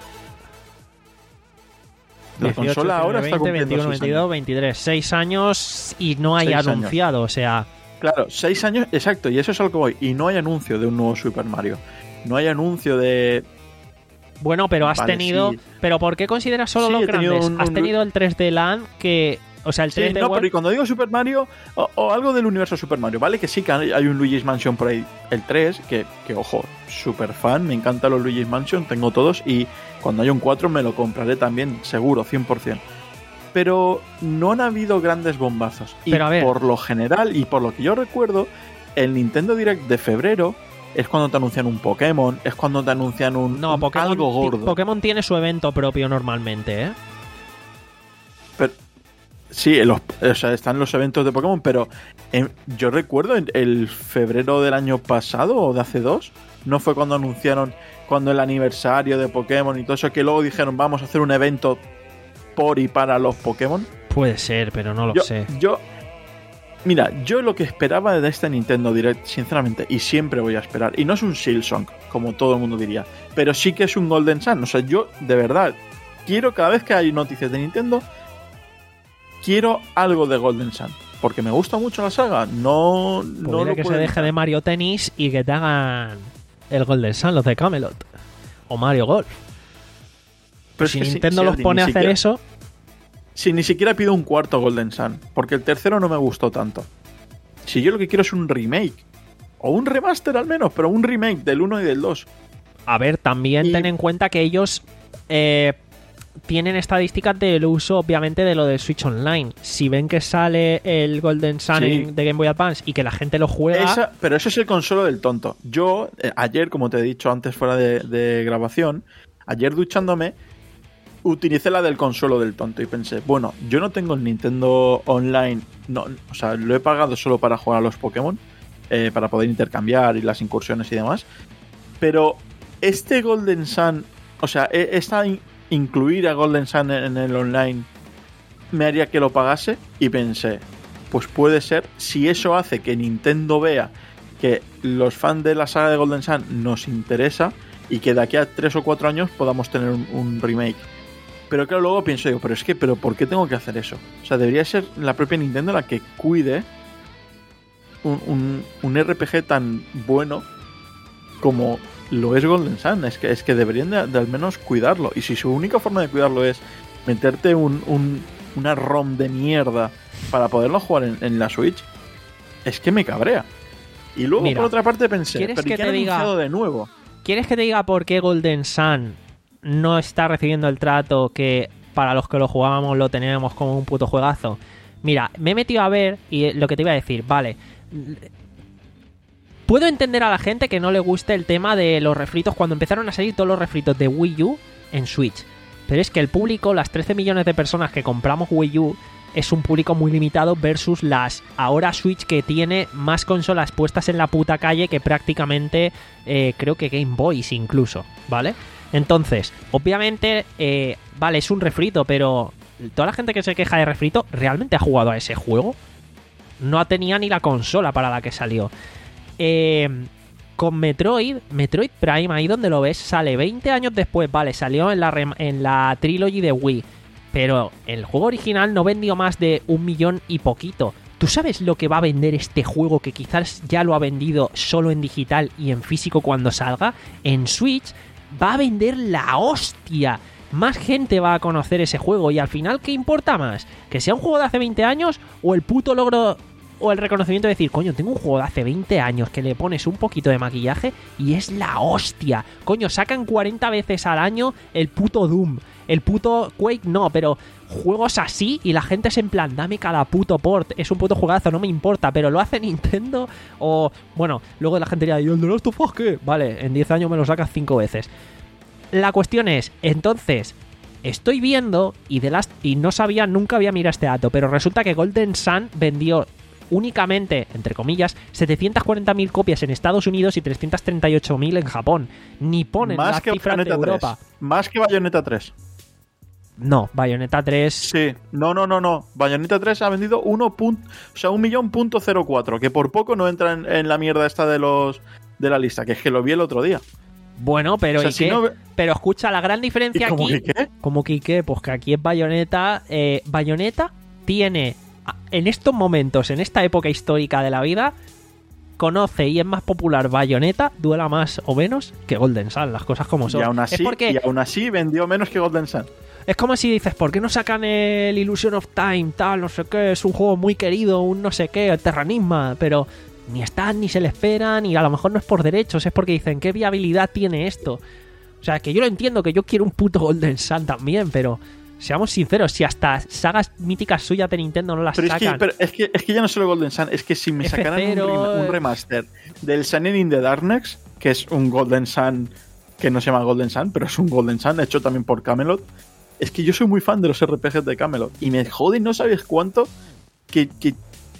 La dieciocho, consola ahora veinte, está cumpliendo veintiuno, seis veintidós, años. veintitrés. Seis años y no hay Seis anunciado, años. o sea... Claro, seis años, exacto, y eso es al que voy. Y no hay anuncio de un nuevo Super Mario. No hay anuncio de... Bueno, pero has Vale, tenido... sí. ¿Pero por qué consideras solo Sí, los he tenido grandes? un- Has un- tenido el tres D Land, que O sea, el Sí, tres D no, World... pero y cuando digo Super Mario, o, o algo del universo Super Mario, ¿vale? Que sí que hay hay un Luigi's Mansion por ahí, el tres, que, que ojo, super fan, me encantan los Luigi's Mansion, tengo todos, y cuando haya un cuatro me lo compraré también, seguro, cien por ciento. Pero no han habido grandes bombazos. Y Pero a ver. por lo general, y por lo que yo recuerdo, el Nintendo Direct de febrero es cuando te anuncian un Pokémon, es cuando te anuncian un, No, un Pokémon, algo gordo. Pokémon tiene su evento propio normalmente, ¿eh? Pero, sí, los, o sea, están los eventos de Pokémon, pero en- yo recuerdo en el febrero del año pasado o de hace dos, ¿no fue cuando anunciaron cuando el aniversario de Pokémon y todo eso, que luego dijeron vamos a hacer un evento por y para los Pokémon? Puede ser, pero no lo Yo, sé. yo, mira, yo lo que esperaba de este Nintendo Direct, sinceramente, y siempre voy a esperar, y no es un Silksong, como todo el mundo diría, pero sí que es un Golden Sun. O sea, yo, de verdad, quiero cada vez que hay noticias de Nintendo, quiero algo de Golden Sun, porque me gusta mucho la saga. No, Pues no mira lo que se puedo deje evitar. de Mario Tennis y que te hagan el Golden Sun, los de Camelot. O Mario Golf. Pero es si que sí, Nintendo sí, los Adri, pone a ni hacer siquiera- eso, Si ni siquiera pido un cuarto Golden Sun, porque el tercero no me gustó tanto. Si yo lo que quiero es un remake, o un remaster al menos, pero un remake del uno y del dos. a ver, también Y- ten en cuenta que ellos eh, tienen estadísticas del uso, obviamente, de lo de Switch Online. Si ven que sale el Golden Sun Sí. en- de Game Boy Advance y que la gente lo juega, Esa- pero eso es el consuelo del tonto. Yo, eh, ayer, como te he dicho antes fuera de, de grabación, ayer duchándome, utilicé la del consuelo del tonto y pensé, bueno, yo no tengo el Nintendo Online, no, o sea, lo he pagado solo para jugar a los Pokémon, eh, para poder intercambiar y las incursiones y demás, pero este Golden Sun, o sea, e- esta in- incluir a Golden Sun en, en el online me haría que lo pagase, y pensé, pues puede ser, si eso hace que Nintendo vea que los fans de la saga de Golden Sun nos interesa y que de aquí a tres o cuatro años podamos tener un, un remake. Pero claro, luego pienso, digo, pero es que, pero ¿por qué tengo que hacer eso? O sea, debería ser la propia Nintendo la que cuide un, un, un R P G tan bueno como lo es Golden Sun. Es que, es que deberían de, de al menos cuidarlo. Y si su única forma de cuidarlo es meterte un, un, una ROM de mierda para poderlo jugar en, en la Switch, es que me cabrea. Y luego, Mira, por otra parte, pensé, ¿quieres ¿pero y que qué te han diga? anunciado de nuevo? ¿quieres que te diga por qué Golden Sun no está recibiendo el trato que para los que lo jugábamos lo teníamos como un puto juegazo? Mira, me he metido a ver y lo que te iba a decir, vale. Puedo entender a la gente que no le guste el tema de los refritos cuando empezaron a salir todos los refritos de Wii U en Switch. Pero es que el público, las trece millones de personas que compramos Wii U, es un público muy limitado versus las ahora Switch, que tiene más consolas puestas en la puta calle que prácticamente eh, creo que Game Boys incluso, ¿vale? Entonces, obviamente, eh, vale, es un refrito, pero toda la gente que se queja de refrito realmente ha jugado a ese juego. No tenía ni la consola para la que salió. Eh, con Metroid, Metroid Prime, ahí donde lo ves, sale veinte años después, vale, salió en la, rem- en la Trilogy de Wii, pero el juego original no vendió más de un millón y poquito. ¿Tú sabes lo que va a vender este juego, que quizás ya lo ha vendido solo en digital y en físico cuando salga? En Switch va a vender la hostia. Más gente va a conocer ese juego, y al final, ¿qué importa más? ¿Que sea un juego de hace veinte años o el puto logro o el reconocimiento de decir, coño, tengo un juego de hace veinte años que le pones un poquito de maquillaje y es la hostia? Coño, sacan cuarenta veces al año el puto Doom, el puto Quake, no, pero juegos así, y la gente es en plan, dame cada puto port, es un puto juegazo, no me importa, pero lo hace Nintendo. O, bueno, luego la gente dirá, ¿y el de Last of Us qué? Vale, en diez años me lo sacas cinco veces. La cuestión es, entonces, estoy viendo, y, de Last, y no sabía, nunca había mirado este dato, pero resulta que Golden Sun vendió únicamente, entre comillas, setecientas cuarenta mil copias en Estados Unidos y trescientas treinta y ocho mil en Japón. Ni ponen Más las que cifras de Bayonetta Europa. tres. Más que Bayonetta tres. No, Bayonetta tres... Sí, no, no, no, no. Bayonetta tres ha vendido uno punto, o sea, un millón punto cero cuatro, que por poco no entra en, en la mierda esta de los de la lista, que es que lo vi el otro día. Bueno, pero O sea, ¿y si qué? no- Pero escucha, la gran diferencia ¿Y cómo aquí... que qué? ¿Cómo que qué? Pues que aquí es Bayonetta. Eh, Bayonetta tiene, a- en estos momentos, en esta época histórica de la vida, conoce y es más popular Bayonetta, duela más o menos que Golden Sun, las cosas como son. Y aún así, es porque y aún así vendió menos que Golden Sun. es como si dices, ¿por qué no sacan el Illusion of Time, tal, no sé qué? Es un juego muy querido, un no sé qué, el Terranisma, pero ni están, ni se le esperan, y a lo mejor no es por derechos, es porque dicen, ¿qué viabilidad tiene esto? O sea, que yo lo entiendo, que yo quiero un puto Golden Sun también, pero seamos sinceros, si hasta sagas míticas suyas de Nintendo no las Pero es sacan... que, pero es, que, es que ya no solo Golden Sun, es que si me F sacaran un, cero, rem- un remaster del Shining in the Darkness, que es un Golden Sun que no se llama Golden Sun, pero es un Golden Sun hecho también por Camelot, es que yo soy muy fan de los R P Gs de Camelot y me jode no sabes cuánto que, que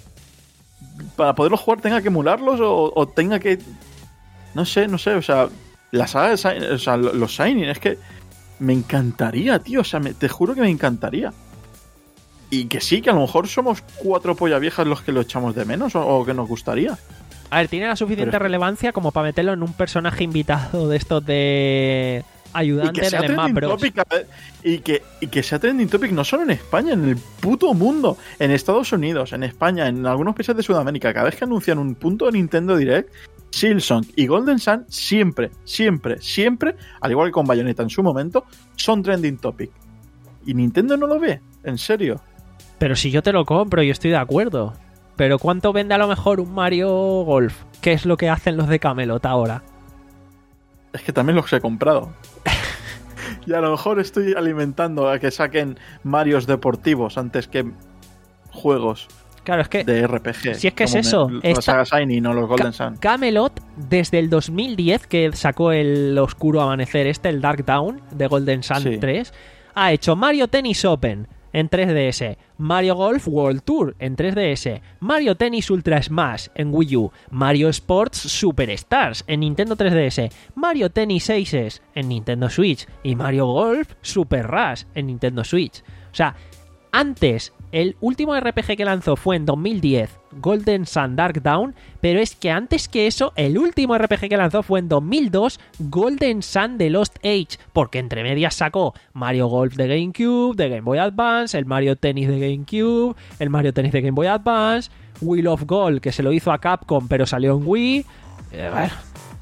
para poderlos jugar tenga que emularlos o, o tenga que... No sé, no sé, o sea, la saga de Shining, o sea, los Shining, es que me encantaría, tío, o sea, me, te juro que me encantaría. Y que sí, que a lo mejor somos cuatro polla viejas los que lo echamos de menos o, o que nos gustaría. A ver, tiene la suficiente Pero- relevancia como para meterlo en un personaje invitado de estos de Y ayudante que sea del Smash trending Bros. topic, a ver, y que, y que sea trending topic no solo en España, en el puto mundo, en Estados Unidos, en España, en algunos países de Sudamérica. Cada vez que anuncian un punto de Nintendo Direct, Silksong y Golden Sun siempre, siempre, siempre, al igual que con Bayonetta en su momento, son trending topic. Y Nintendo no lo ve, en serio. Pero si yo te lo compro, yo estoy de acuerdo. Pero ¿cuánto vende a lo mejor un Mario Golf? ¿Qué es lo que hacen los de Camelot ahora? Es que también los he comprado. Y a lo mejor estoy alimentando a que saquen Marios deportivos antes que juegos Claro, es que de R P G. Si es que es como eso, me- esta- la saga Shiny, no los Golden Sun. Camelot, desde el dos mil diez, que sacó el Oscuro Amanecer este, el Dark Dawn, de Golden Sun Sí. tres, ha hecho Mario Tennis Open en tres D S, Mario Golf World Tour en tres D S, Mario Tennis Ultra Smash en Wii U, Mario Sports Superstars en Nintendo tres D S, Mario Tennis Aces en Nintendo Switch y Mario Golf Super Rush en Nintendo Switch. O sea, antes, el último R P G que lanzó fue en dos mil diez, Golden Sun Dark Dawn, pero es que antes que eso, el último R P G que lanzó fue en dos mil dos, Golden Sun The Lost Age, porque entre medias sacó Mario Golf de GameCube, de Game Boy Advance, el Mario Tennis de GameCube, el Mario Tennis de Game Boy Advance, Wheel of Gold, que se lo hizo a Capcom pero salió en Wii. Eh, bueno.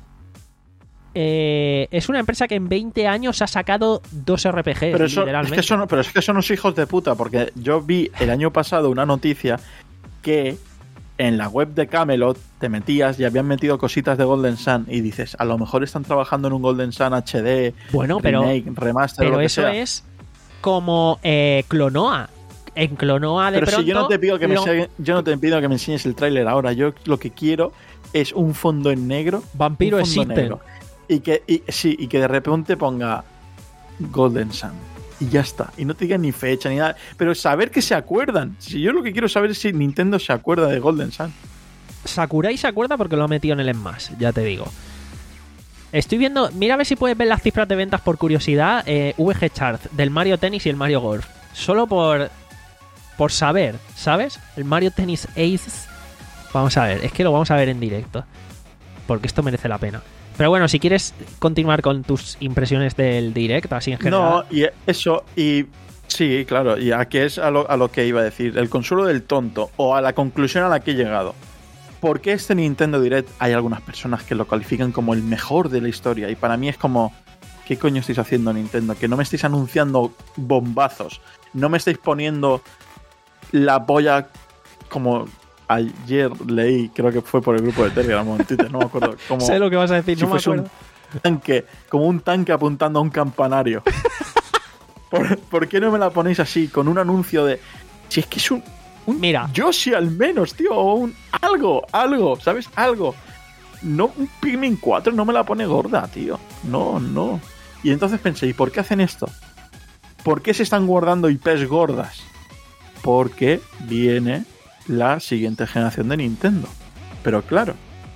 Eh, es una empresa que en veinte años ha sacado dos R P Gs, Pero eso, es literalmente. que son, pero es que son los hijos de puta, porque yo vi el año pasado una noticia que en la web de Camelot te metías y habían metido cositas de Golden Sun y dices, a lo mejor están trabajando en un Golden Sun H D, Bueno, pero, remake, remaster, o pero lo que eso sea. es como eh, Clonoa. En Clonoa de Pero pronto... si yo no te pido que me lo- enseñe- yo no te pido que me enseñes el tráiler ahora, yo lo que quiero es un fondo en negro, Vampiro un fondo existen. negro. Y que y, sí, y que de repente ponga Golden Sun y ya está, y no te digan ni fecha ni nada, pero saber que se acuerdan. Si yo lo que quiero saber es si Nintendo se acuerda de Golden Sun. Sakurai se acuerda porque lo ha metido en el Smash, ya te digo. Estoy viendo... Mira a ver si puedes ver las cifras de ventas por curiosidad. eh, V G Chart del Mario Tennis y el Mario Golf. Solo por... Por saber, ¿sabes? El Mario Tennis Aces. Vamos a ver, es que lo vamos a ver en directo. Porque esto merece la pena. Pero bueno, si quieres continuar con tus impresiones del direct, así en general. No, y eso, y sí, claro, y aquí es a lo, a lo que iba a decir, el consuelo del tonto, o a la conclusión a la que he llegado. ¿Por qué este Nintendo Direct hay algunas personas que lo califican como el mejor de la historia? Y para mí es como, ¿qué coño estáis haciendo, Nintendo? Que no me estáis anunciando bombazos, no me estáis poniendo la polla como ayer leí, creo que fue por el grupo de Telegram o en Twitter, no me acuerdo. Como Sé lo que vas a decir, si no me fuese acuerdo. un tanque, como un tanque apuntando a un campanario. ¿Por, por qué no me la ponéis así, con un anuncio de... Si es que es un... un Mira. Yoshi al menos, tío, o un... Algo, algo, ¿sabes? Algo. No, un Pikmin cuatro no me la pone gorda, tío. No, no. Y entonces pensé, ¿y por qué hacen esto? ¿Por qué se están guardando I Pes gordas? Porque viene la siguiente generación de Nintendo. Pero claro,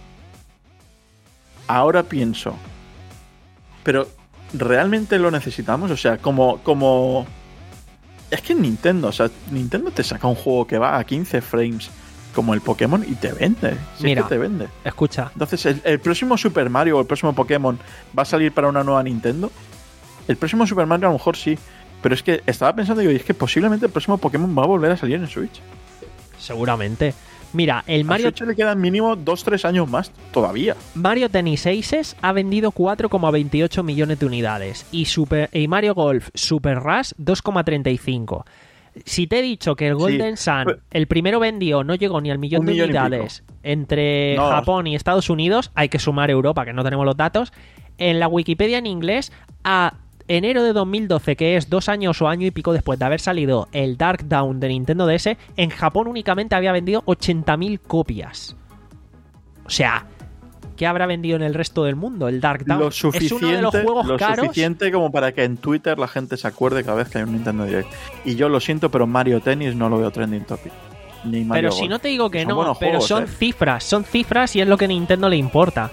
ahora pienso, pero ¿realmente lo necesitamos? O sea, como, como... Es que en Nintendo, o sea, Nintendo te saca un juego que va a quince frames como el Pokémon y te vende. Si Mira. es que te vende. Escucha, Entonces, el, el próximo Super Mario o el próximo Pokémon va a salir para una nueva Nintendo. El próximo Super Mario a lo mejor sí. Pero es que estaba pensando, digo, y es que posiblemente el próximo Pokémon va a volver a salir en Switch. seguramente. Mira, el A Mario, Switch le quedan mínimo dos tres años más todavía. Mario Tennis Aces ha vendido cuatro coma veintiocho millones de unidades y, Super, y Mario Golf Super Rush dos coma treinta y cinco. Si te he dicho que el Golden Sí, Sun, pero- el primero vendió, no llegó ni al millón Un de millón y unidades entre No. Japón y Estados Unidos, hay que sumar Europa, que no tenemos los datos. En la Wikipedia en inglés, a enero de dos mil doce, que es dos años o año y pico después de haber salido el Dark Dawn de Nintendo D S, en Japón únicamente había vendido ochenta mil copias. O sea, ¿qué habrá vendido en el resto del mundo? El Dark Dawn Lo es suficiente, uno de los juegos lo caros. suficiente como para que en Twitter la gente se acuerde cada vez que hay un Nintendo Direct. Y yo lo siento, pero Mario Tennis no lo veo trending topic. Ni Mario Pero si Golf. no te digo que Son no, buenos pero juegos, son ¿eh? cifras, son cifras y es lo que a Nintendo le importa.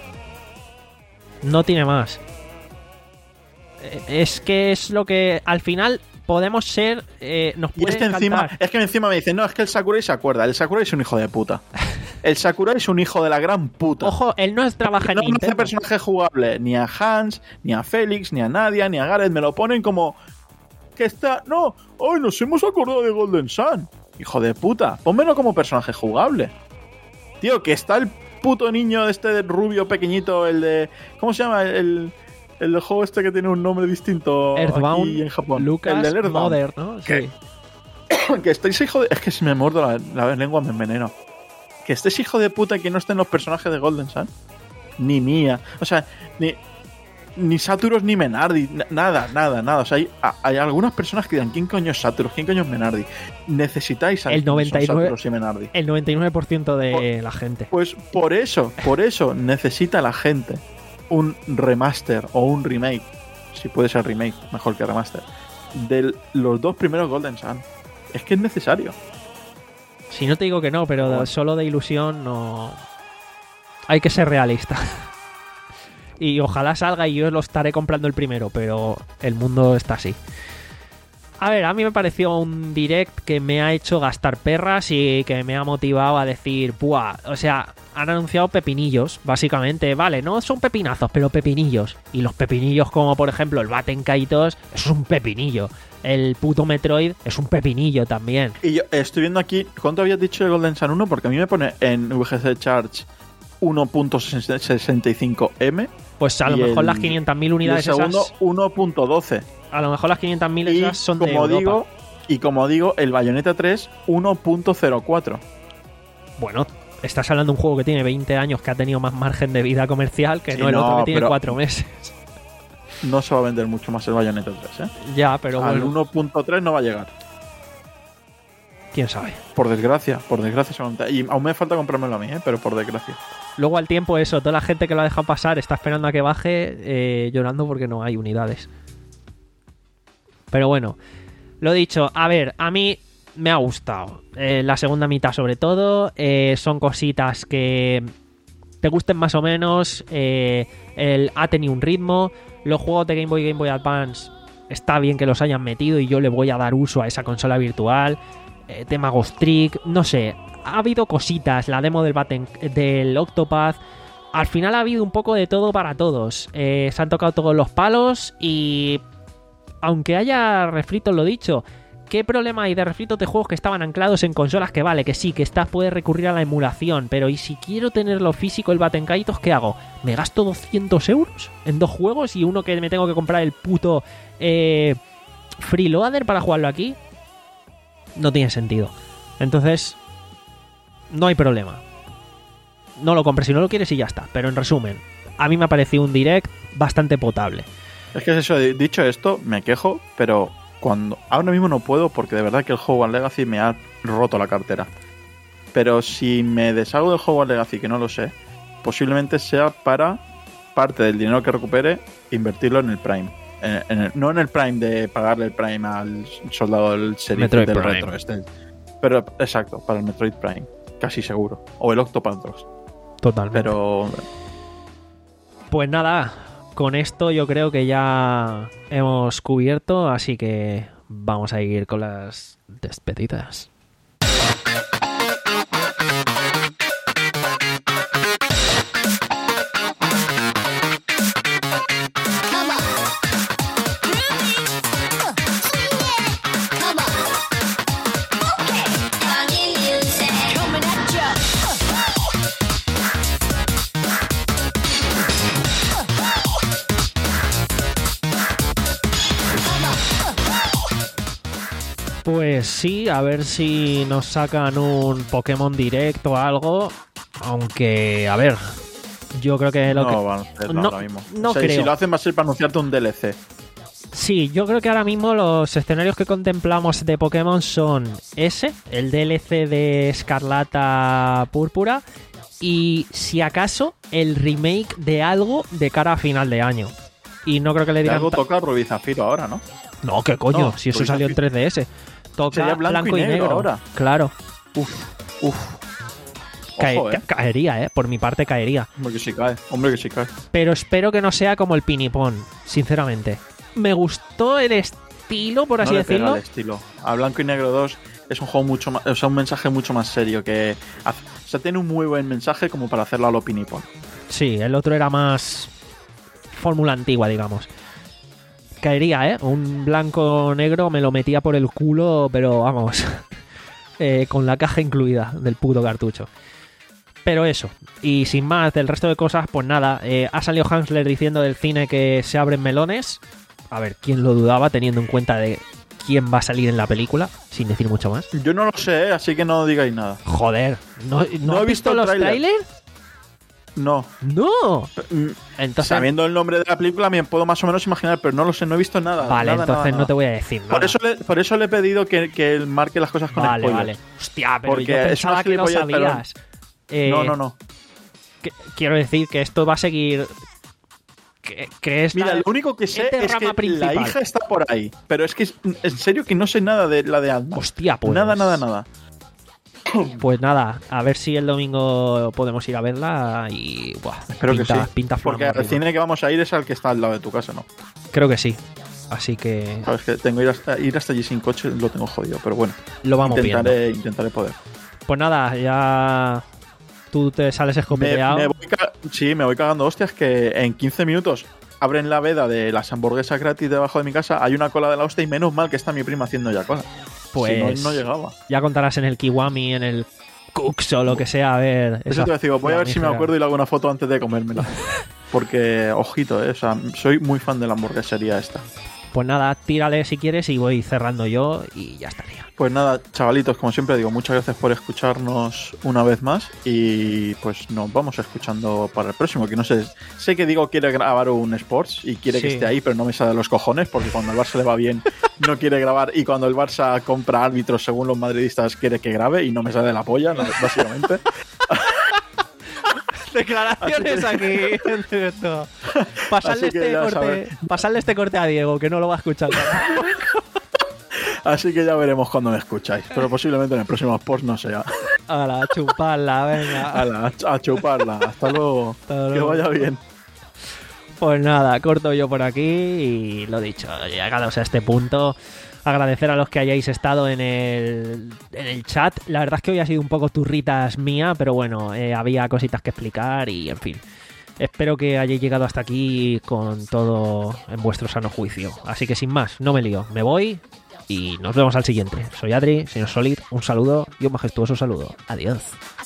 No tiene más. Eh, Es que es lo que al final podemos ser, eh, nos Y puede es que, encima, encantar. es que encima me dicen, no, es que el Sakurai se acuerda. El Sakurai es un hijo de puta. El Sakurai es un hijo de la gran puta. Ojo, él no es- trabaja en No me hace Nintendo. personaje jugable ni a Hans, ni a Félix, ni a Nadia, ni a Gareth. Me lo ponen como que está... No, hoy nos hemos acordado de Golden Sun. Hijo de puta, pónmelo como personaje jugable. Tío, que está el puto niño de este rubio pequeñito, el de... ¿Cómo se llama? El, el del juego este que tiene un nombre distinto Earthbound, aquí en Japón. Lucas, el del Earthbound. Mother, ¿no? ¿Qué? Sí. Que estáis hijo de... Es que si me muerdo la, la lengua me enveneno. Que estés hijo de puta y que no estén los personajes de Golden Sun. Ni Mía. O sea, ni... Ni Saturos ni Menardi. na- Nada, nada, nada. O sea, hay, a- hay algunas personas que dirán, ¿quién coño es Saturos? ¿Quién coño es Menardi? Necesitáis a El noventa y nueve Saturos y Menardi. El noventa y nueve por ciento de la gente. Pues por eso, por eso necesita la gente un remaster o un remake. Si puede ser remake, mejor que remaster. De los dos primeros Golden Sun. Es que es necesario. Si no te digo que no, pero Bueno. solo de ilusión no. Hay que ser realista. Y ojalá salga y yo lo estaré comprando el primero, pero el mundo está así. A ver, a mí me pareció un direct que me ha hecho gastar perras y que me ha motivado a decir, ¡buah! O sea, han anunciado pepinillos, básicamente. Vale, no son pepinazos, pero pepinillos. Y los pepinillos como, por ejemplo, el Baten Kaitos, eso es un pepinillo. El puto Metroid es un pepinillo también. Y yo estoy viendo aquí, ¿cuánto habías dicho de Golden Sun uno? Porque a mí me pone en V G C Charge uno punto sesenta y cinco eme. Pues a lo Y mejor el- las quinientas mil Y el unidades segundo esas, uno punto doce. a lo mejor las quinientas mil Y esas son de como Europa. digo, y como digo, el Bayonetta tres uno punto cero cuatro. Bueno, estás hablando de un juego que tiene veinte años, que ha tenido más margen de vida comercial que Sí, no el no, otro que tiene pero- cuatro meses. No se va a vender mucho más el Bayonetta tres, ¿eh? Ya, pero Al bueno, uno punto tres no va a llegar. quién sabe. Por desgracia, por desgracia solamente. Y aún me falta comprármelo a mí, ¿eh? Pero por desgracia. Luego al tiempo eso, toda la gente que lo ha dejado pasar está esperando a que baje eh, llorando porque no hay unidades. Pero bueno, lo dicho, a ver, a mí me ha gustado. Eh, la segunda mitad sobre todo, eh, son cositas que te gusten más o menos, eh, el, ha tenido un ritmo, los juegos de Game Boy y Game Boy Advance está bien que los hayan metido y yo le voy a dar uso a esa consola virtual, eh, tema Ghost Trick, no sé, ha habido cositas, la demo del, Batten, del Octopath, al final ha habido un poco de todo para todos, eh, se han tocado todos los palos y aunque haya refritos, lo dicho, ¿qué problema hay de refritos de juegos que estaban anclados en consolas? Que vale, que sí, que estás puede recurrir a la emulación, pero ¿y si quiero tenerlo físico el Baten Kaitos, qué hago? ¿Me gasto doscientos euros en dos juegos y uno que me tengo que comprar el puto eh, freeloader para jugarlo aquí? No tiene sentido. Entonces, no hay problema. No lo compres si no lo quieres y ya está. Pero en resumen, a mí me ha parecido un direct bastante potable. Es que es eso, dicho esto, me quejo, pero cuando ahora mismo no puedo porque de verdad que el Hogwarts Legacy me ha roto la cartera. Pero si me deshago del Hogwarts Legacy, que no lo sé, posiblemente sea para parte del dinero que recupere invertirlo en el Prime. En, en el, no en el Prime de pagarle el Prime al soldado del sheriff Metroid del Prime. retro. Este. Pero exacto, para el Metroid Prime, casi seguro. O el Octopath dos. Totalmente. Pero Pues nada, con esto yo creo que ya hemos cubierto, así que vamos a ir con las despedidas. Pues sí, a ver si nos sacan un Pokémon Direct o algo. Aunque, a ver, yo creo que lo no que... van a hacerlo no, ahora mismo. no O sea, creo. Si lo hacen va a ser para anunciarte un D L C. Sí, yo creo que ahora mismo los escenarios que contemplamos de Pokémon son ese, el D L C de Escarlata Púrpura, y si acaso el remake de algo de cara a final de año. Y no creo que le De digan... algo ta- toca Rubí Zafiro ahora, ¿no? No, ¿qué coño? No, si eso Rubí salió en Zafiro. tres D S. Toca Sería blanco, y negro. ahora. Claro. Uf, uf. Cae- Ojo, eh. ca- caería, ¿eh? Por mi parte caería. Hombre que sí cae, hombre que sí cae. Pero espero que no sea como el Pinipón, sinceramente. Me gustó el estilo, por así no le pega decirlo. el estilo. A Blanco y Negro dos es un juego mucho más, o sea, un mensaje mucho más serio que hace- o sea, tiene un muy buen mensaje como para hacerlo a lo Pinipón. Sí, el otro era más fórmula antigua, digamos. Caería, ¿eh? Un blanco negro me lo metía por el culo, pero vamos, eh, con la caja incluida del puto cartucho. Pero eso, y sin más del resto de cosas, pues nada, eh, ha salido Hansler diciendo del cine que se abren melones. A ver, ¿quién lo dudaba teniendo en cuenta de quién va a salir en la película? Sin decir mucho más. Yo no lo sé, ¿eh? Así que no digáis nada. Joder, ¿no, ¿no, No has he visto visto el los tráiler. trailers? No. ¡No! Mm, Entonces, Sabiendo el nombre de la película me puedo más o menos imaginar, pero no lo sé, no he visto nada. vale, nada, entonces nada, no nada. te voy a decir nada. Por eso, le, por eso le he pedido que, que él marque las cosas con Vale, spoilers. vale. Hostia, pero Porque yo es pensaba una que no gilipollez, pero- sabías. Eh, No, no, no. que- quiero decir que esto va a seguir... Que, que es Mira, la- lo único que sé este es que rama principal. la hija está por ahí. Pero es que, es- en serio, que no sé nada de la de Ant-Man. Hostia, pues... Nada, nada, nada. Pues nada, a ver si el domingo podemos ir a verla y... Buah, Espero pinta, que sí. pinta Porque fenomenal. al cine que vamos a ir es al que está al lado de tu casa, ¿no? Creo que sí. Así que Sabes que tengo ir hasta, ir hasta allí sin coche, lo tengo jodido. Pero bueno, lo vamos viendo. intentaré, intentaré poder. Pues nada, ya... Tú te sales Me, escopeteado. me voy ca- sí, me voy cagando hostias que en quince minutos abren la veda de las hamburguesas gratis debajo de mi casa. Hay una cola de la hostia y menos mal que está mi prima haciendo ya cola. Pues Si no, no llegaba. ya contarás en el Kiwami, en el Cooks o lo que sea, a ver... Eso esa te decía, voy a ver si me mamífera. acuerdo y le hago una foto antes de comérmela. Porque, ojito, eh, o sea, soy muy fan de la hamburguesería esta. Pues nada, tírale si quieres y voy cerrando yo y ya estaría. Pues nada, chavalitos, como siempre digo, muchas gracias por escucharnos una vez más y pues nos vamos escuchando para el próximo, que no sé, sé que digo quiere grabar un Sports y quiere que Sí. esté ahí, pero no me sale de los cojones porque cuando el Barça le va bien no quiere grabar y cuando el Barça compra árbitros según los madridistas quiere que grabe y no me sale de la polla, no, básicamente. Declaraciones aquí en directo. Pasarle Así que este, ya corte, sabes. pasarle este corte a Diego, que no lo va a escuchar. Así que ya veremos cuando me escucháis, pero posiblemente en el próximo Sports no sea. A la chuparla, venga. Ala, a chuparla, hasta luego, Hasta que luego. vaya bien. Pues nada, corto yo por aquí y lo dicho, llegados a este punto, agradecer a los que hayáis estado en el, en el chat. La verdad es que hoy ha sido un poco turritas mía, pero bueno, eh, había cositas que explicar y en fin. Espero que hayáis llegado hasta aquí con todo en vuestro sano juicio. Así que sin más, no me lío, me voy y nos vemos al siguiente. Soy Adri, señor Solid, un saludo y un majestuoso saludo. Adiós.